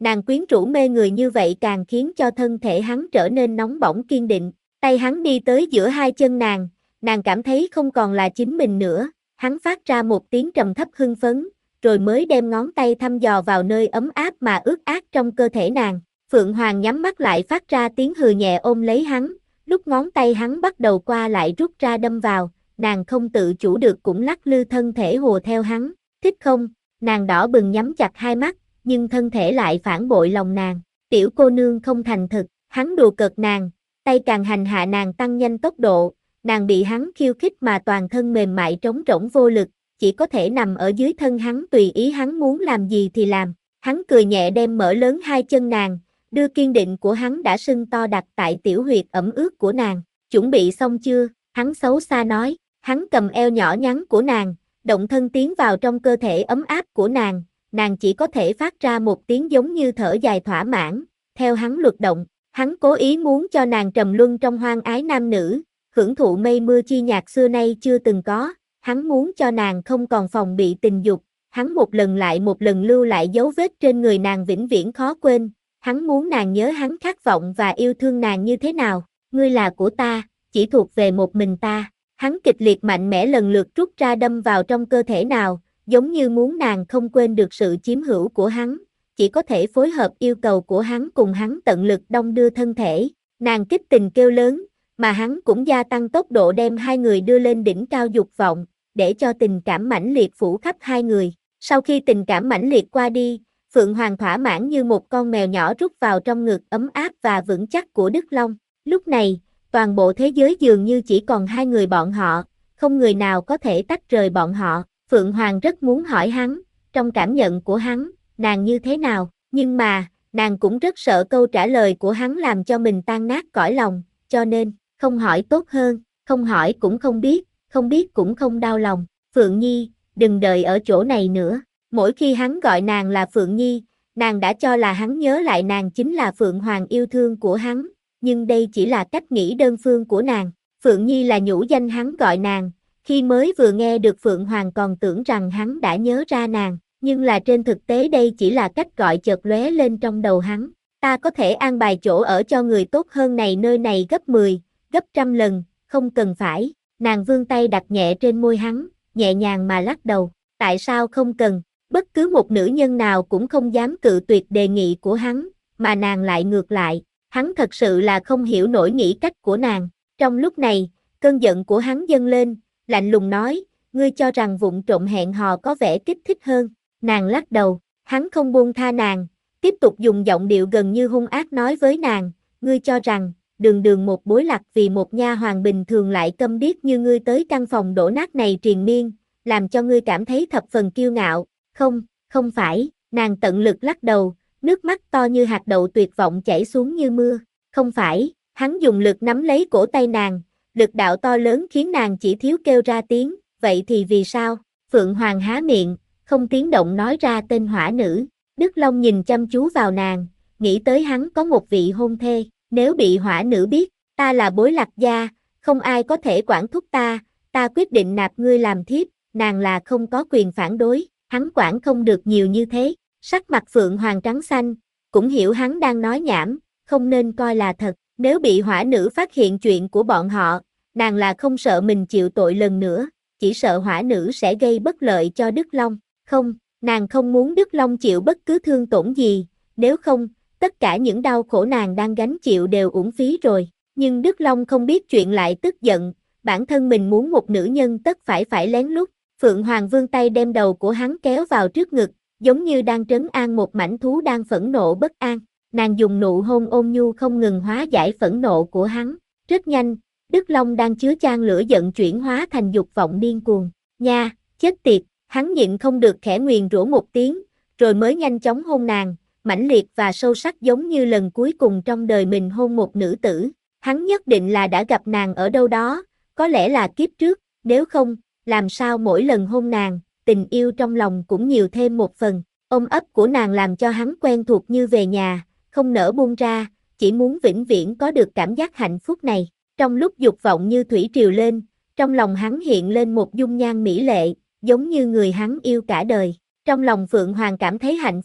S1: nàng quyến rũ mê người như vậy càng khiến cho thân thể hắn trở nên nóng bỏng kiên định. Tay hắn đi tới giữa hai chân nàng cảm thấy không còn là chính mình nữa, hắn phát ra một tiếng trầm thấp hưng phấn, rồi mới đem ngón tay thăm dò vào nơi ấm áp mà ướt át trong cơ thể nàng. Phượng Hoàng nhắm mắt lại phát ra tiếng hừ nhẹ ôm lấy hắn, lúc ngón tay hắn bắt đầu qua lại rút ra đâm vào, nàng không tự chủ được cũng lắc lư thân thể hùa theo hắn. Thích không? Nàng đỏ bừng nhắm chặt hai mắt, nhưng thân thể lại phản bội lòng nàng. Tiểu cô nương không thành thực, hắn đùa cợt nàng, tay càng hành hạ nàng tăng nhanh tốc độ, nàng bị hắn khiêu khích mà toàn thân mềm mại trống rỗng vô lực, chỉ có thể nằm ở dưới thân hắn tùy ý hắn muốn làm gì thì làm. Hắn cười nhẹ đem mở lớn hai chân nàng, đưa kiên định của hắn đã sưng to đặt tại tiểu huyệt ẩm ướt của nàng. Chuẩn bị xong chưa? Hắn xấu xa nói. Hắn cầm eo nhỏ nhắn của nàng, động thân tiến vào trong cơ thể ấm áp của nàng chỉ có thể phát ra một tiếng giống như thở dài thỏa mãn, theo hắn luật động. Hắn cố ý muốn cho nàng trầm luân trong hoang ái nam nữ, hưởng thụ mây mưa chi nhạc xưa nay chưa từng có. Hắn muốn cho nàng không còn phòng bị tình dục, hắn một lần lại một lần lưu lại dấu vết trên người nàng vĩnh viễn khó quên. Hắn muốn nàng nhớ hắn khát vọng và yêu thương nàng như thế nào. Ngươi là của ta, chỉ thuộc về một mình ta. Hắn kịch liệt mạnh mẽ lần lượt rút ra đâm vào trong cơ thể nào, giống như muốn nàng không quên được sự chiếm hữu của hắn, chỉ có thể phối hợp yêu cầu của hắn cùng hắn tận lực đong đưa thân thể. Nàng kích tình kêu lớn, mà hắn cũng gia tăng tốc độ đem hai người đưa lên đỉnh cao dục vọng, để cho tình cảm mãnh liệt phủ khắp hai người. Sau khi tình cảm mãnh liệt qua đi, Phượng Hoàng thỏa mãn như một con mèo nhỏ rút vào trong ngực ấm áp và vững chắc của Đức Long. Lúc này, toàn bộ thế giới dường như chỉ còn hai người bọn họ, không người nào có thể tách rời bọn họ. Phượng Hoàng rất muốn hỏi hắn, trong cảm nhận của hắn, nàng như thế nào, nhưng mà, nàng cũng rất sợ câu trả lời của hắn làm cho mình tan nát cõi lòng, cho nên, không hỏi tốt hơn, không hỏi cũng không biết cũng không đau lòng. Phượng Nhi, đừng đợi ở chỗ này nữa. Mỗi khi hắn gọi nàng là Phượng Nhi, nàng đã cho là hắn nhớ lại nàng chính là Phượng Hoàng yêu thương của hắn, nhưng đây chỉ là cách nghĩ đơn phương của nàng. Phượng Nhi là nhũ danh hắn gọi nàng, khi mới vừa nghe được Phượng Hoàng còn tưởng rằng hắn đã nhớ ra nàng, nhưng là trên thực tế đây chỉ là cách gọi chợt lóe lên trong đầu hắn. Ta có thể an bài chỗ ở cho người tốt hơn này nơi này gấp 10, gấp trăm lần, không cần phải. Nàng vươn tay đặt nhẹ trên môi hắn, nhẹ nhàng mà lắc đầu. Tại sao không cần? Bất cứ một nữ nhân nào cũng không dám cự tuyệt đề nghị của hắn, mà nàng lại ngược lại. Hắn thật sự là không hiểu nổi nghĩ cách của nàng. Trong lúc này, cơn giận của hắn dâng lên, lạnh lùng nói, ngươi cho rằng vụng trộm hẹn hò có vẻ kích thích hơn. Nàng lắc đầu, hắn không buông tha nàng, tiếp tục dùng giọng điệu gần như hung ác nói với nàng, ngươi cho rằng, đường đường một bối lạc vì một nha hoàn bình thường lại câm điếc như ngươi tới căn phòng đổ nát này triền miên, làm cho ngươi cảm thấy thập phần kiêu ngạo. Không, không phải. Nàng tận lực lắc đầu, nước mắt to như hạt đậu tuyệt vọng chảy xuống như mưa. Không phải. Hắn dùng lực nắm lấy cổ tay nàng, lực đạo to lớn khiến nàng chỉ thiếu kêu ra tiếng. Vậy thì vì sao? Phượng Hoàng há miệng, không tiếng động nói ra tên hỏa nữ. Đức Long nhìn chăm chú vào nàng, nghĩ tới hắn có một vị hôn thê. Nếu bị hỏa nữ biết, ta là bối lạc gia, không ai có thể quản thúc ta, ta quyết định nạp ngươi làm thiếp, nàng là không có quyền phản đối. Hắn quản không được nhiều như thế. Sắc mặt Phượng Hoàng trắng xanh, cũng hiểu hắn đang nói nhảm, không nên coi là thật. Nếu bị hỏa nữ phát hiện chuyện của bọn họ, nàng là không sợ mình chịu tội lần nữa, chỉ sợ hỏa nữ sẽ gây bất lợi cho Đức Long. Không, nàng không muốn Đức Long chịu bất cứ thương tổn gì, nếu không, tất cả những đau khổ nàng đang gánh chịu đều uổng phí rồi. Nhưng Đức Long không biết chuyện lại tức giận, bản thân mình muốn một nữ nhân tất phải lén lút. Phượng Hoàng vươn tay đem đầu của hắn kéo vào trước ngực, giống như đang trấn an một mãnh thú đang phẫn nộ bất an. Nàng dùng nụ hôn ôn nhu không ngừng hóa giải phẫn nộ của hắn. Rất nhanh, Đức Long đang chứa chan lửa giận chuyển hóa thành dục vọng điên cuồng. Nha, chết tiệt, hắn nhịn không được khẽ nguyền rủa một tiếng, rồi mới nhanh chóng hôn nàng, mãnh liệt và sâu sắc giống như lần cuối cùng trong đời mình hôn một nữ tử. Hắn nhất định là đã gặp nàng ở đâu đó, có lẽ là kiếp trước, nếu không, làm sao mỗi lần hôn nàng, tình yêu trong lòng cũng nhiều thêm một phần. Ôm ấp của nàng làm cho hắn quen thuộc như về nhà, không nỡ buông ra, chỉ muốn vĩnh viễn có được cảm giác hạnh phúc này. Trong lúc dục vọng như thủy triều lên, trong lòng hắn hiện lên một dung nhan mỹ lệ, giống như người hắn yêu cả đời. Trong lòng Phượng Hoàng cảm thấy hạnh phúc,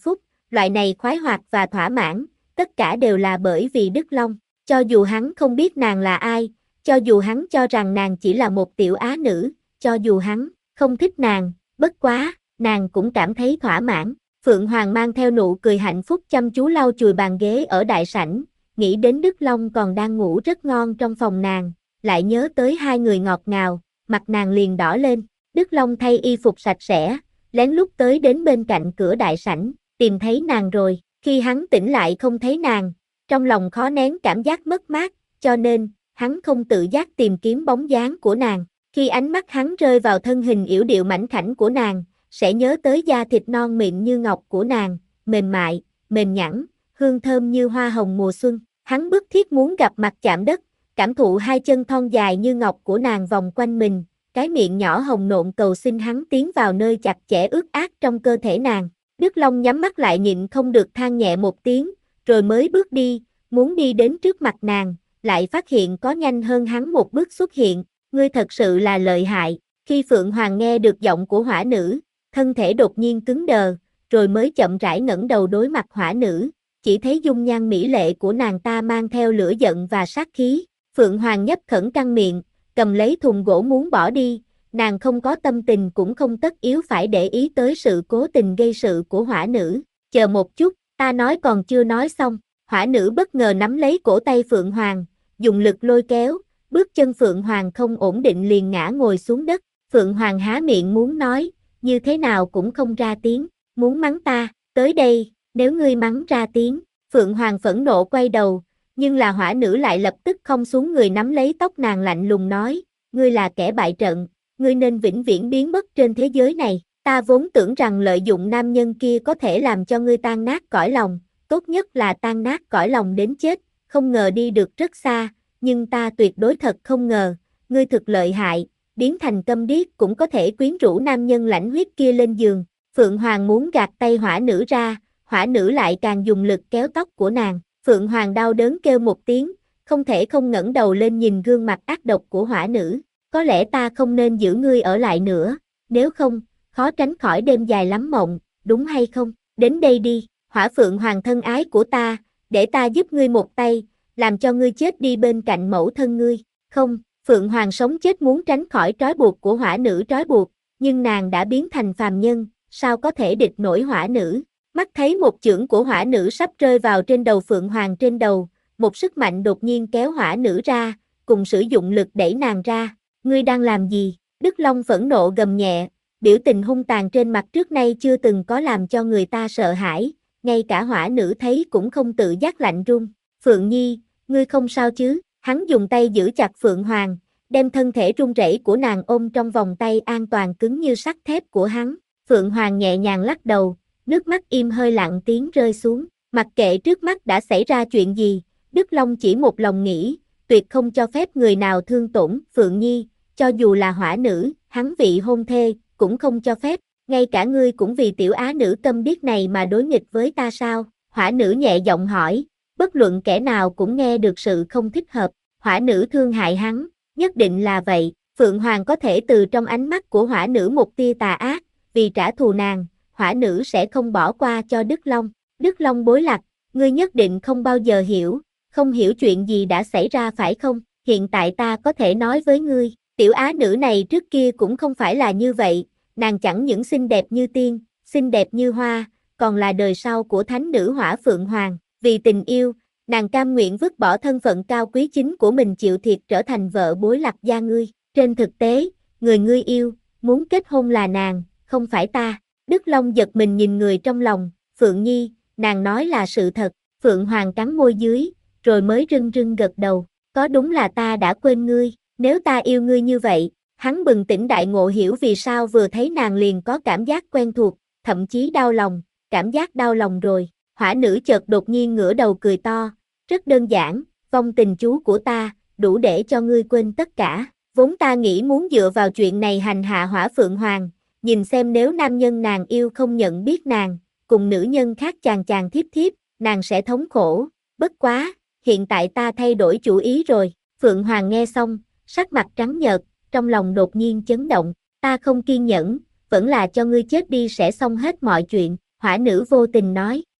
S1: loại này khoái hoạt và thỏa mãn, tất cả đều là bởi vì Đức Long. Cho dù hắn không biết nàng là ai, cho dù hắn cho rằng nàng chỉ là một tiểu á nữ, cho dù hắn không thích nàng, bất quá, nàng cũng cảm thấy thỏa mãn. Phượng Hoàng mang theo nụ cười hạnh phúc chăm chú lau chùi bàn ghế ở đại sảnh, nghĩ đến Đức Long còn đang ngủ rất ngon trong phòng nàng, lại nhớ tới hai người ngọt ngào, mặt nàng liền đỏ lên. Đức Long thay y phục sạch sẽ, lén lút tới đến bên cạnh cửa đại sảnh, tìm thấy nàng rồi. Khi hắn tỉnh lại không thấy nàng, trong lòng khó nén cảm giác mất mát, cho nên, hắn không tự giác tìm kiếm bóng dáng của nàng. Khi ánh mắt hắn rơi vào thân hình yểu điệu mảnh khảnh của nàng, sẽ nhớ tới da thịt non mịn như ngọc của nàng, mềm mại, mềm nhẵn, hương thơm như hoa hồng mùa xuân. Hắn bức thiết muốn gặp mặt chạm đất, cảm thụ hai chân thon dài như ngọc của nàng vòng quanh mình, cái miệng nhỏ hồng nộn cầu xin hắn tiến vào nơi chặt chẽ ướt át trong cơ thể nàng. Đức Long nhắm mắt lại nhịn không được than nhẹ một tiếng, rồi mới bước đi, muốn đi đến trước mặt nàng, lại phát hiện có nhanh hơn hắn một bước xuất hiện. Ngươi thật sự là lợi hại. Khi Phượng Hoàng nghe được giọng của hỏa nữ, thân thể đột nhiên cứng đờ, rồi mới chậm rãi ngẩng đầu đối mặt hỏa nữ, chỉ thấy dung nhan mỹ lệ của nàng ta mang theo lửa giận và sát khí. Phượng Hoàng nhấp khẩn căng miệng, cầm lấy thùng gỗ muốn bỏ đi, nàng không có tâm tình cũng không tất yếu phải để ý tới sự cố tình gây sự của hỏa nữ. Chờ một chút, ta nói còn chưa nói xong. Hỏa nữ bất ngờ nắm lấy cổ tay Phượng Hoàng, dùng lực lôi kéo, bước chân Phượng Hoàng không ổn định liền ngã ngồi xuống đất. Phượng Hoàng há miệng muốn nói, như thế nào cũng không ra tiếng. Muốn mắng ta, tới đây, nếu ngươi mắng ra tiếng. Phượng Hoàng phẫn nộ quay đầu, nhưng là hỏa nữ lại lập tức không xuống người nắm lấy tóc nàng lạnh lùng nói, ngươi là kẻ bại trận, ngươi nên vĩnh viễn biến mất trên thế giới này. Ta vốn tưởng rằng lợi dụng nam nhân kia có thể làm cho ngươi tan nát cõi lòng, tốt nhất là tan nát cõi lòng đến chết, không ngờ đi được rất xa, nhưng ta tuyệt đối thật không ngờ, ngươi thực lợi hại, biến thành câm điếc cũng có thể quyến rũ nam nhân lãnh huyết kia lên giường. Phượng Hoàng muốn gạt tay hỏa nữ ra, hỏa nữ lại càng dùng lực kéo tóc của nàng. Phượng Hoàng đau đớn kêu một tiếng, không thể không ngẩng đầu lên nhìn gương mặt ác độc của hỏa nữ. Có lẽ ta không nên giữ ngươi ở lại nữa, nếu không, khó tránh khỏi đêm dài lắm mộng, đúng hay không? Đến đây đi, hỏa Phượng Hoàng thân ái của ta, để ta giúp ngươi một tay, làm cho ngươi chết đi bên cạnh mẫu thân ngươi. Không, Phượng Hoàng sống chết muốn tránh khỏi trói buộc của hỏa nữ trói buộc, nhưng nàng đã biến thành phàm nhân, sao có thể địch nổi hỏa nữ? Mắt thấy một chưởng của hỏa nữ sắp rơi vào trên đầu Phượng Hoàng trên đầu, một sức mạnh đột nhiên kéo hỏa nữ ra, cùng sử dụng lực đẩy nàng ra. Ngươi đang làm gì? Đức Long phẫn nộ gầm nhẹ, biểu tình hung tàn trên mặt trước nay chưa từng có làm cho người ta sợ hãi, ngay cả hỏa nữ thấy cũng không tự giác lạnh run. Phượng Nhi, ngươi không sao chứ? Hắn dùng tay giữ chặt Phượng Hoàng, đem thân thể run rẩy của nàng ôm trong vòng tay an toàn cứng như sắt thép của hắn. Phượng Hoàng nhẹ nhàng lắc đầu, nước mắt im hơi lặng tiếng rơi xuống. Mặc kệ trước mắt đã xảy ra chuyện gì, Đức Long chỉ một lòng nghĩ, tuyệt không cho phép người nào thương tổn Phượng Nhi, cho dù là hỏa nữ, hắn vị hôn thê, cũng không cho phép. Ngay cả ngươi cũng vì tiểu á nữ câm điếc này mà đối nghịch với ta sao? Hỏa nữ nhẹ giọng hỏi, bất luận kẻ nào cũng nghe được sự không thích hợp. Hỏa nữ thương hại hắn, nhất định là vậy. Phượng Hoàng có thể từ trong ánh mắt của hỏa nữ một tia tà ác, vì trả thù nàng, hỏa nữ sẽ không bỏ qua cho Đức Long. Đức Long bối lạc, ngươi nhất định không bao giờ hiểu, không hiểu chuyện gì đã xảy ra phải không? Hiện tại ta có thể nói với ngươi, tiểu á nữ này trước kia cũng không phải là như vậy, nàng chẳng những xinh đẹp như tiên, xinh đẹp như hoa, còn là đời sau của thánh nữ hỏa Phượng Hoàng. Vì tình yêu, nàng cam nguyện vứt bỏ thân phận cao quý chính của mình chịu thiệt trở thành vợ bối lạc gia ngươi. Trên thực tế, người ngươi yêu, muốn kết hôn là nàng, không phải ta. Đức Long giật mình nhìn người trong lòng, Phượng Nhi, nàng nói là sự thật. Phượng Hoàng cắn môi dưới, rồi mới rưng rưng gật đầu. Có đúng là ta đã quên ngươi, nếu ta yêu ngươi như vậy. Hắn bừng tỉnh đại ngộ hiểu vì sao vừa thấy nàng liền có cảm giác quen thuộc, thậm chí đau lòng, cảm giác đau lòng rồi. Hỏa nữ chợt đột nhiên ngửa đầu cười to, rất đơn giản, vong tình chú của ta, đủ để cho ngươi quên tất cả. Vốn ta nghĩ muốn dựa vào chuyện này hành hạ hỏa Phượng Hoàng, nhìn xem nếu nam nhân nàng yêu không nhận biết nàng, cùng nữ nhân khác chàng chàng thiếp thiếp, nàng sẽ thống khổ, bất quá, hiện tại ta thay đổi chủ ý rồi. Phượng Hoàng nghe xong, sắc mặt trắng nhợt, trong lòng đột nhiên chấn động, ta không kiên nhẫn, vẫn là cho ngươi chết đi sẽ xong hết mọi chuyện. Hỏa nữ vô tình nói,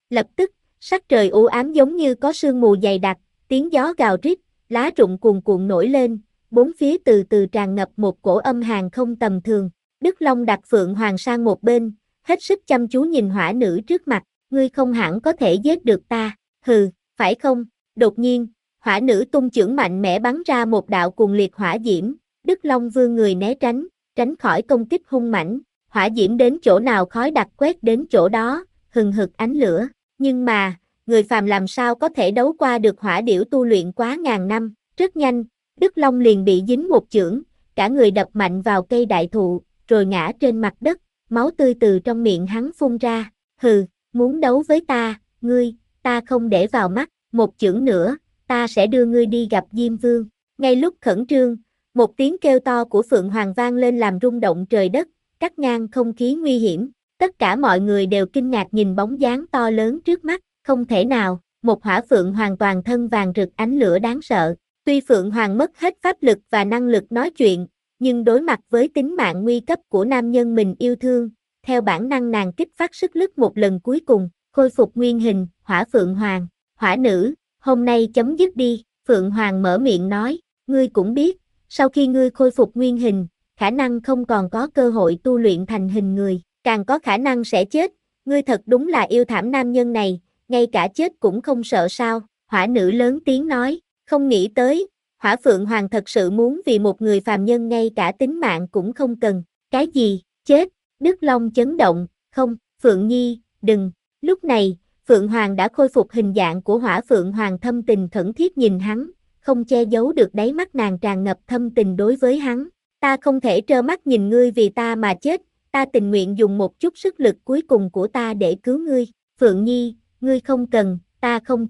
S1: Lập tức, sắc trời u ám giống như có sương mù dày đặc, tiếng gió gào rít, lá rụng cuồn cuộn nổi lên, bốn phía từ từ tràn ngập một cổ âm hàn không tầm thường. Đức Long đặt Phượng Hoàng sang một bên, hết sức chăm chú nhìn hỏa nữ trước mặt, ngươi không hẳn có thể giết được ta, hừ, phải không? Đột nhiên, hỏa nữ tung chưởng mạnh mẽ bắn ra một đạo cuồng liệt hỏa diễm, Đức Long vươn người né tránh khỏi công kích hung mãnh, hỏa diễm đến chỗ nào khói đặc quét đến chỗ đó, hừng hực ánh lửa, nhưng mà, người phàm làm sao có thể đấu qua được hỏa điểu tu luyện quá ngàn năm, rất nhanh, Đức Long liền bị dính một chưởng, cả người đập mạnh vào cây đại thụ, rồi ngã trên mặt đất, máu tươi từ trong miệng hắn phun ra, hừ, muốn đấu với ta, ta không để vào mắt, một chưởng nữa, ta sẽ đưa ngươi đi gặp Diêm Vương. Ngay lúc khẩn trương, một tiếng kêu to của Phượng Hoàng vang lên làm rung động trời đất, cắt ngang không khí nguy hiểm, tất cả mọi người đều kinh ngạc nhìn bóng dáng to lớn trước mắt, không thể nào, một hỏa phượng hoàn toàn thân vàng rực ánh lửa đáng sợ, tuy Phượng Hoàng mất hết pháp lực và năng lực nói chuyện, nhưng đối mặt với tính mạng nguy cấp của nam nhân mình yêu thương, theo bản năng nàng kích phát sức lực một lần cuối cùng, khôi phục nguyên hình, hỏa Phượng Hoàng, hỏa nữ, hôm nay chấm dứt đi, Phượng Hoàng mở miệng nói, ngươi cũng biết, sau khi ngươi khôi phục nguyên hình, khả năng không còn có cơ hội tu luyện thành hình người, càng có khả năng sẽ chết, ngươi thật đúng là yêu thảm nam nhân này, ngay cả chết cũng không sợ sao, hỏa nữ lớn tiếng nói, không nghĩ tới, hỏa Phượng Hoàng thật sự muốn vì một người phàm nhân ngay cả tính mạng cũng không cần, cái gì, chết, Đức Long chấn động, không, Phượng Nhi, đừng, lúc này, Phượng Hoàng đã khôi phục hình dạng của hỏa Phượng Hoàng thâm tình khẩn thiết nhìn hắn, không che giấu được đáy mắt nàng tràn ngập thâm tình đối với hắn, ta không thể trơ mắt nhìn ngươi vì ta mà chết, ta tình nguyện dùng một chút sức lực cuối cùng của ta để cứu ngươi, Phượng Nhi, ngươi không cần, ta không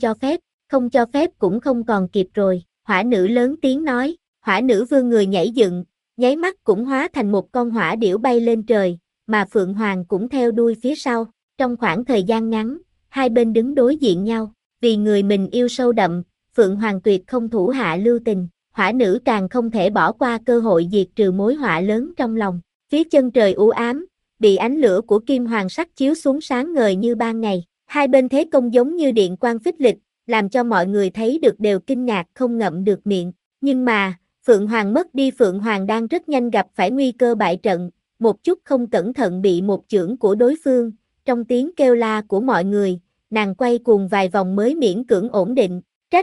S1: cho phép cũng không còn kịp rồi, hỏa nữ lớn tiếng nói, hỏa nữ vươn người nhảy dựng, nháy mắt cũng hóa thành một con hỏa điểu bay lên trời, mà Phượng Hoàng cũng theo đuôi phía sau, trong khoảng thời gian ngắn, hai bên đứng đối diện nhau, vì người mình yêu sâu đậm, Phượng Hoàng tuyệt không thủ hạ lưu tình, hỏa nữ càng không thể bỏ qua cơ hội diệt trừ mối họa lớn trong lòng, phía chân trời u ám, bị ánh lửa của kim hoàng sắc chiếu xuống sáng ngời như ban ngày, hai bên thế công giống như điện quang phích lịch, làm cho mọi người thấy được đều kinh ngạc không ngậm được miệng, nhưng mà, Phượng Hoàng mất đi Phượng Hoàng đang rất nhanh gặp phải nguy cơ bại trận, một chút không cẩn thận bị một chưởng của đối phương, trong tiếng kêu la của mọi người, nàng quay cuồng vài vòng mới miễn cưỡng ổn định,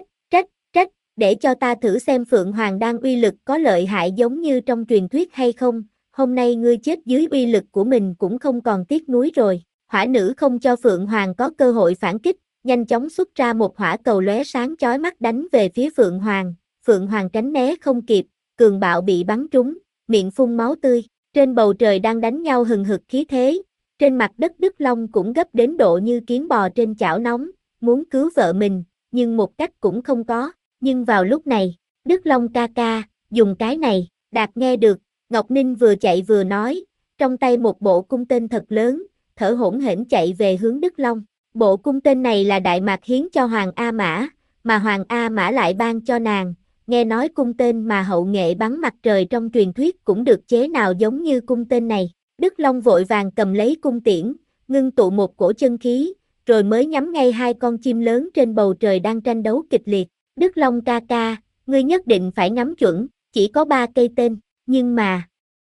S1: trách, để cho ta thử xem Phượng Hoàng đang uy lực có lợi hại giống như trong truyền thuyết hay không, hôm nay ngươi chết dưới uy lực của mình cũng không còn tiếc nuối rồi, hỏa nữ không cho Phượng Hoàng có cơ hội phản kích, nhanh chóng xuất ra một hỏa cầu lóe sáng chói mắt đánh về phía Phượng Hoàng tránh né không kịp, cường bạo bị bắn trúng, miệng phun máu tươi, trên bầu trời đang đánh nhau hừng hực khí thế, trên mặt đất Đức Long cũng gấp đến độ như kiến bò trên chảo nóng, muốn cứu vợ mình, nhưng một cách cũng không có, nhưng vào lúc này, Đức Long ca ca, dùng cái này, Đạt nghe được, Ngọc Ninh vừa chạy vừa nói, trong tay một bộ cung tên thật lớn, thở hổn hển chạy về hướng Đức Long. Bộ cung tên này là Đại Mạc hiến cho Hoàng A Mã, mà Hoàng A Mã lại ban cho nàng, nghe nói cung tên mà hậu nghệ bắn mặt trời trong truyền thuyết cũng được chế nào giống như cung tên này. Đức Long vội vàng cầm lấy cung tiễn, ngưng tụ một cổ chân khí, rồi mới nhắm ngay hai con chim lớn trên bầu trời đang tranh đấu kịch liệt. Đức Long ca ca, ngươi nhất định phải ngắm chuẩn, chỉ có 3 cây tên, nhưng mà...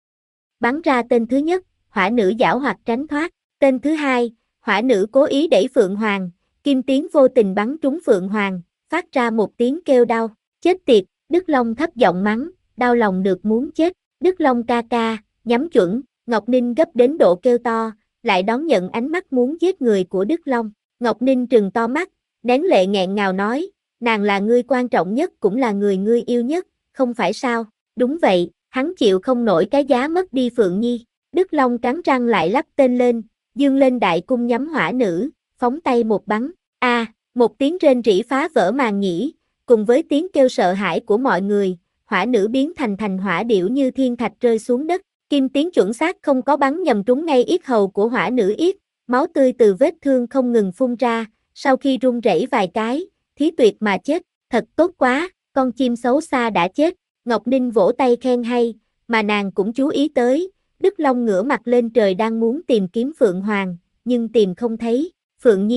S1: Bắn ra tên thứ nhất, hỏa nữ giảo hoạt tránh thoát, tên thứ hai, hỏa nữ cố ý đẩy Phượng Hoàng, kim tiến vô tình bắn trúng Phượng Hoàng, phát ra một tiếng kêu đau, chết tiệt, Đức Long thấp giọng mắng, đau lòng được muốn chết, Đức Long ca ca, nhắm chuẩn, Ngọc Ninh gấp đến độ kêu to, lại đón nhận ánh mắt muốn giết người của Đức Long, Ngọc Ninh trừng to mắt, nén lệ nghẹn ngào nói, nàng là người quan trọng nhất cũng là người ngươi yêu nhất, không phải sao, đúng vậy, hắn chịu không nổi cái giá mất đi Phượng Nhi, Đức Long cắn răng lại lắp tên lên, dương lên đại cung nhắm hỏa nữ, phóng tay một bắn, một tiếng rên rỉ phá vỡ màn nhĩ, cùng với tiếng kêu sợ hãi của mọi người, hỏa nữ biến thành hỏa điểu như thiên thạch rơi xuống đất, kim tiến chuẩn xác không có bắn nhầm trúng ngay yết hầu của hỏa nữ yết, máu tươi từ vết thương không ngừng phun ra, sau khi run rẩy vài cái, thí tuyệt mà chết, thật tốt quá, con chim xấu xa đã chết, Ngọc Ninh vỗ tay khen hay, mà nàng cũng chú ý tới, Đức Long ngửa mặt lên trời đang muốn tìm kiếm Phượng Hoàng, nhưng tìm không thấy, Phượng Nhi,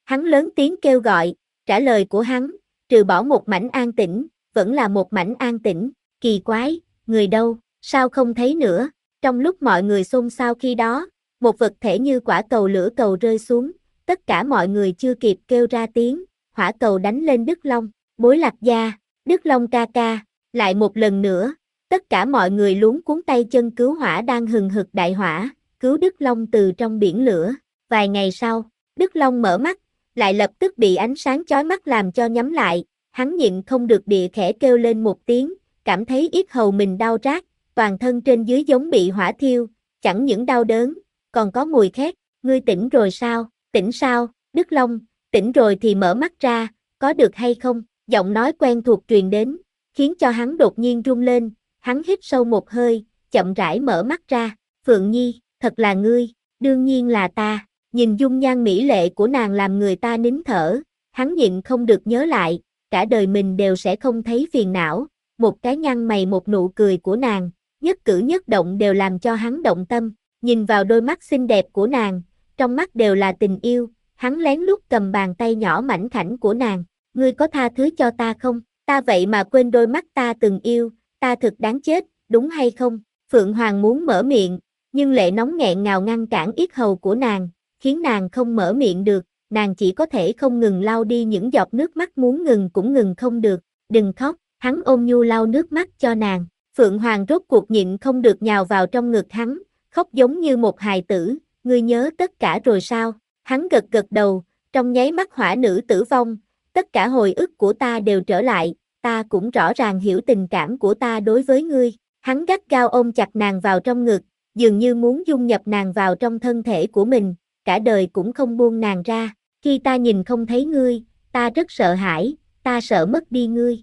S1: Hắn lớn tiếng kêu gọi, trả lời của hắn, trừ bỏ một mảnh an tĩnh, vẫn là một mảnh an tĩnh, kỳ quái, người đâu, sao không thấy nữa, trong lúc mọi người xôn xao khi đó, một vật thể như quả cầu lửa cầu rơi xuống, tất cả mọi người chưa kịp kêu ra tiếng, hỏa cầu đánh lên Đức Long, Bối Lạc gia, Đức Long ca ca, lại một lần nữa, tất cả mọi người luống cuống tay chân cứu hỏa đang hừng hực đại hỏa, cứu Đức Long từ trong biển lửa, vài ngày sau, Đức Long mở mắt, lại lập tức bị ánh sáng chói mắt làm cho nhắm lại, hắn nhịn không được địa khẽ kêu lên một tiếng, cảm thấy yết hầu mình đau rát, toàn thân trên dưới giống bị hỏa thiêu, chẳng những đau đớn, còn có mùi khét, ngươi tỉnh rồi sao, tỉnh sao, Đức Long, tỉnh rồi thì mở mắt ra, có được hay không, giọng nói quen thuộc truyền đến, khiến cho hắn đột nhiên run lên, hắn hít sâu một hơi, chậm rãi mở mắt ra, Phượng Nhi, thật là ngươi, đương nhiên là ta. Nhìn dung nhan mỹ lệ của nàng làm người ta nín thở, hắn nhịn không được nhớ lại, cả đời mình đều sẽ không thấy phiền não, một cái nhăn mày một nụ cười của nàng, nhất cử nhất động đều làm cho hắn động tâm, nhìn vào đôi mắt xinh đẹp của nàng, trong mắt đều là tình yêu, hắn lén lút cầm bàn tay nhỏ mảnh khảnh của nàng, ngươi có tha thứ cho ta không, ta vậy mà quên đôi mắt ta từng yêu, ta thực đáng chết, đúng hay không, Phượng Hoàng muốn mở miệng, nhưng lệ nóng nghẹn ngào ngăn cản yết hầu của nàng, khiến nàng không mở miệng được, nàng chỉ có thể không ngừng lau đi những giọt nước mắt muốn ngừng cũng ngừng không được, đừng khóc, hắn ôm nhu lau nước mắt cho nàng, Phượng Hoàng rốt cuộc nhịn không được nhào vào trong ngực hắn, khóc giống như một hài tử, ngươi nhớ tất cả rồi sao, hắn gật gật đầu, trong nháy mắt hỏa nữ tử vong, tất cả hồi ức của ta đều trở lại, ta cũng rõ ràng hiểu tình cảm của ta đối với ngươi, hắn gắt gao ôm chặt nàng vào trong ngực, dường như muốn dung nhập nàng vào trong thân thể của mình, cả đời cũng không buông nàng ra, khi ta nhìn không thấy ngươi, ta rất sợ hãi, ta sợ mất đi ngươi,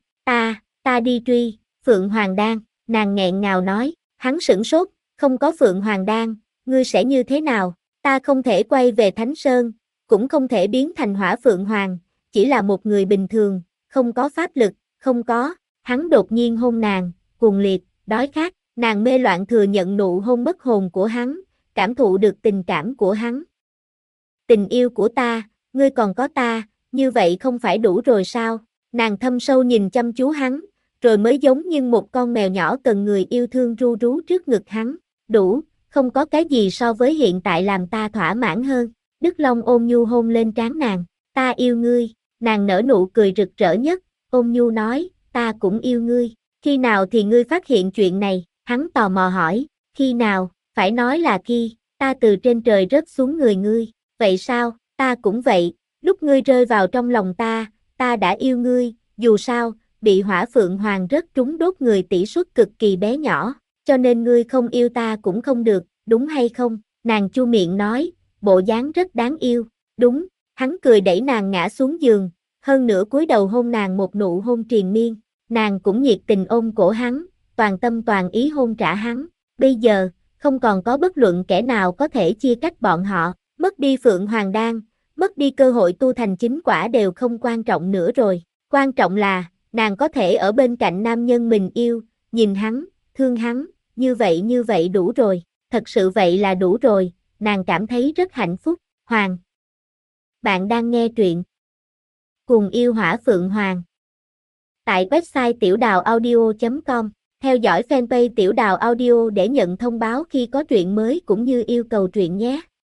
S1: ta đi truy, Phượng Hoàng Đan, nàng nghẹn ngào nói, hắn sửng sốt, không có Phượng Hoàng Đan, ngươi sẽ như thế nào, ta không thể quay về Thánh Sơn, cũng không thể biến thành Hỏa Phượng Hoàng, chỉ là một người bình thường, không có pháp lực, không có, hắn đột nhiên hôn nàng, cuồng liệt, đói khát, nàng mê loạn thừa nhận nụ hôn mất hồn của hắn, cảm thụ được tình cảm của hắn. Tình yêu của ta, ngươi còn có ta, như vậy không phải đủ rồi sao? Nàng thâm sâu nhìn chăm chú hắn, rồi mới giống như một con mèo nhỏ cần người yêu thương ru rú trước ngực hắn. Đủ, không có cái gì so với hiện tại làm ta thỏa mãn hơn. Đức Long ôm nhu hôn lên trán nàng, ta yêu ngươi. Nàng nở nụ cười rực rỡ nhất, ôm nhu nói, ta cũng yêu ngươi. Khi nào thì ngươi phát hiện chuyện này? Hắn tò mò hỏi, khi nào, phải nói là khi, ta từ trên trời rớt xuống người ngươi. Vậy sao, ta cũng vậy, lúc ngươi rơi vào trong lòng ta đã yêu ngươi, dù sao, bị Hỏa Phượng Hoàng rớt trúng đốt người tỷ suất cực kỳ bé nhỏ, cho nên ngươi không yêu ta cũng không được, đúng hay không? Nàng chu miệng nói, bộ dáng rất đáng yêu, đúng, hắn cười đẩy nàng ngã xuống giường, hơn nữa cúi đầu hôn nàng một nụ hôn triền miên, nàng cũng nhiệt tình ôm cổ hắn, toàn tâm toàn ý hôn trả hắn, bây giờ, không còn có bất luận kẻ nào có thể chia cách bọn họ. Mất đi Phượng Hoàng Đan, mất đi cơ hội tu thành chính quả đều không quan trọng nữa rồi. Quan trọng là, nàng có thể ở bên cạnh nam nhân mình yêu, nhìn hắn, thương hắn, như vậy đủ rồi. Thật sự vậy là đủ rồi, nàng cảm thấy rất hạnh phúc. Hoàng. Bạn đang nghe truyện Cùng yêu Hỏa Phượng Hoàng. Tại website tiểu đào audio.com, theo dõi fanpage Tiểu Đào Audio để nhận thông báo khi có truyện mới cũng như yêu cầu truyện nhé.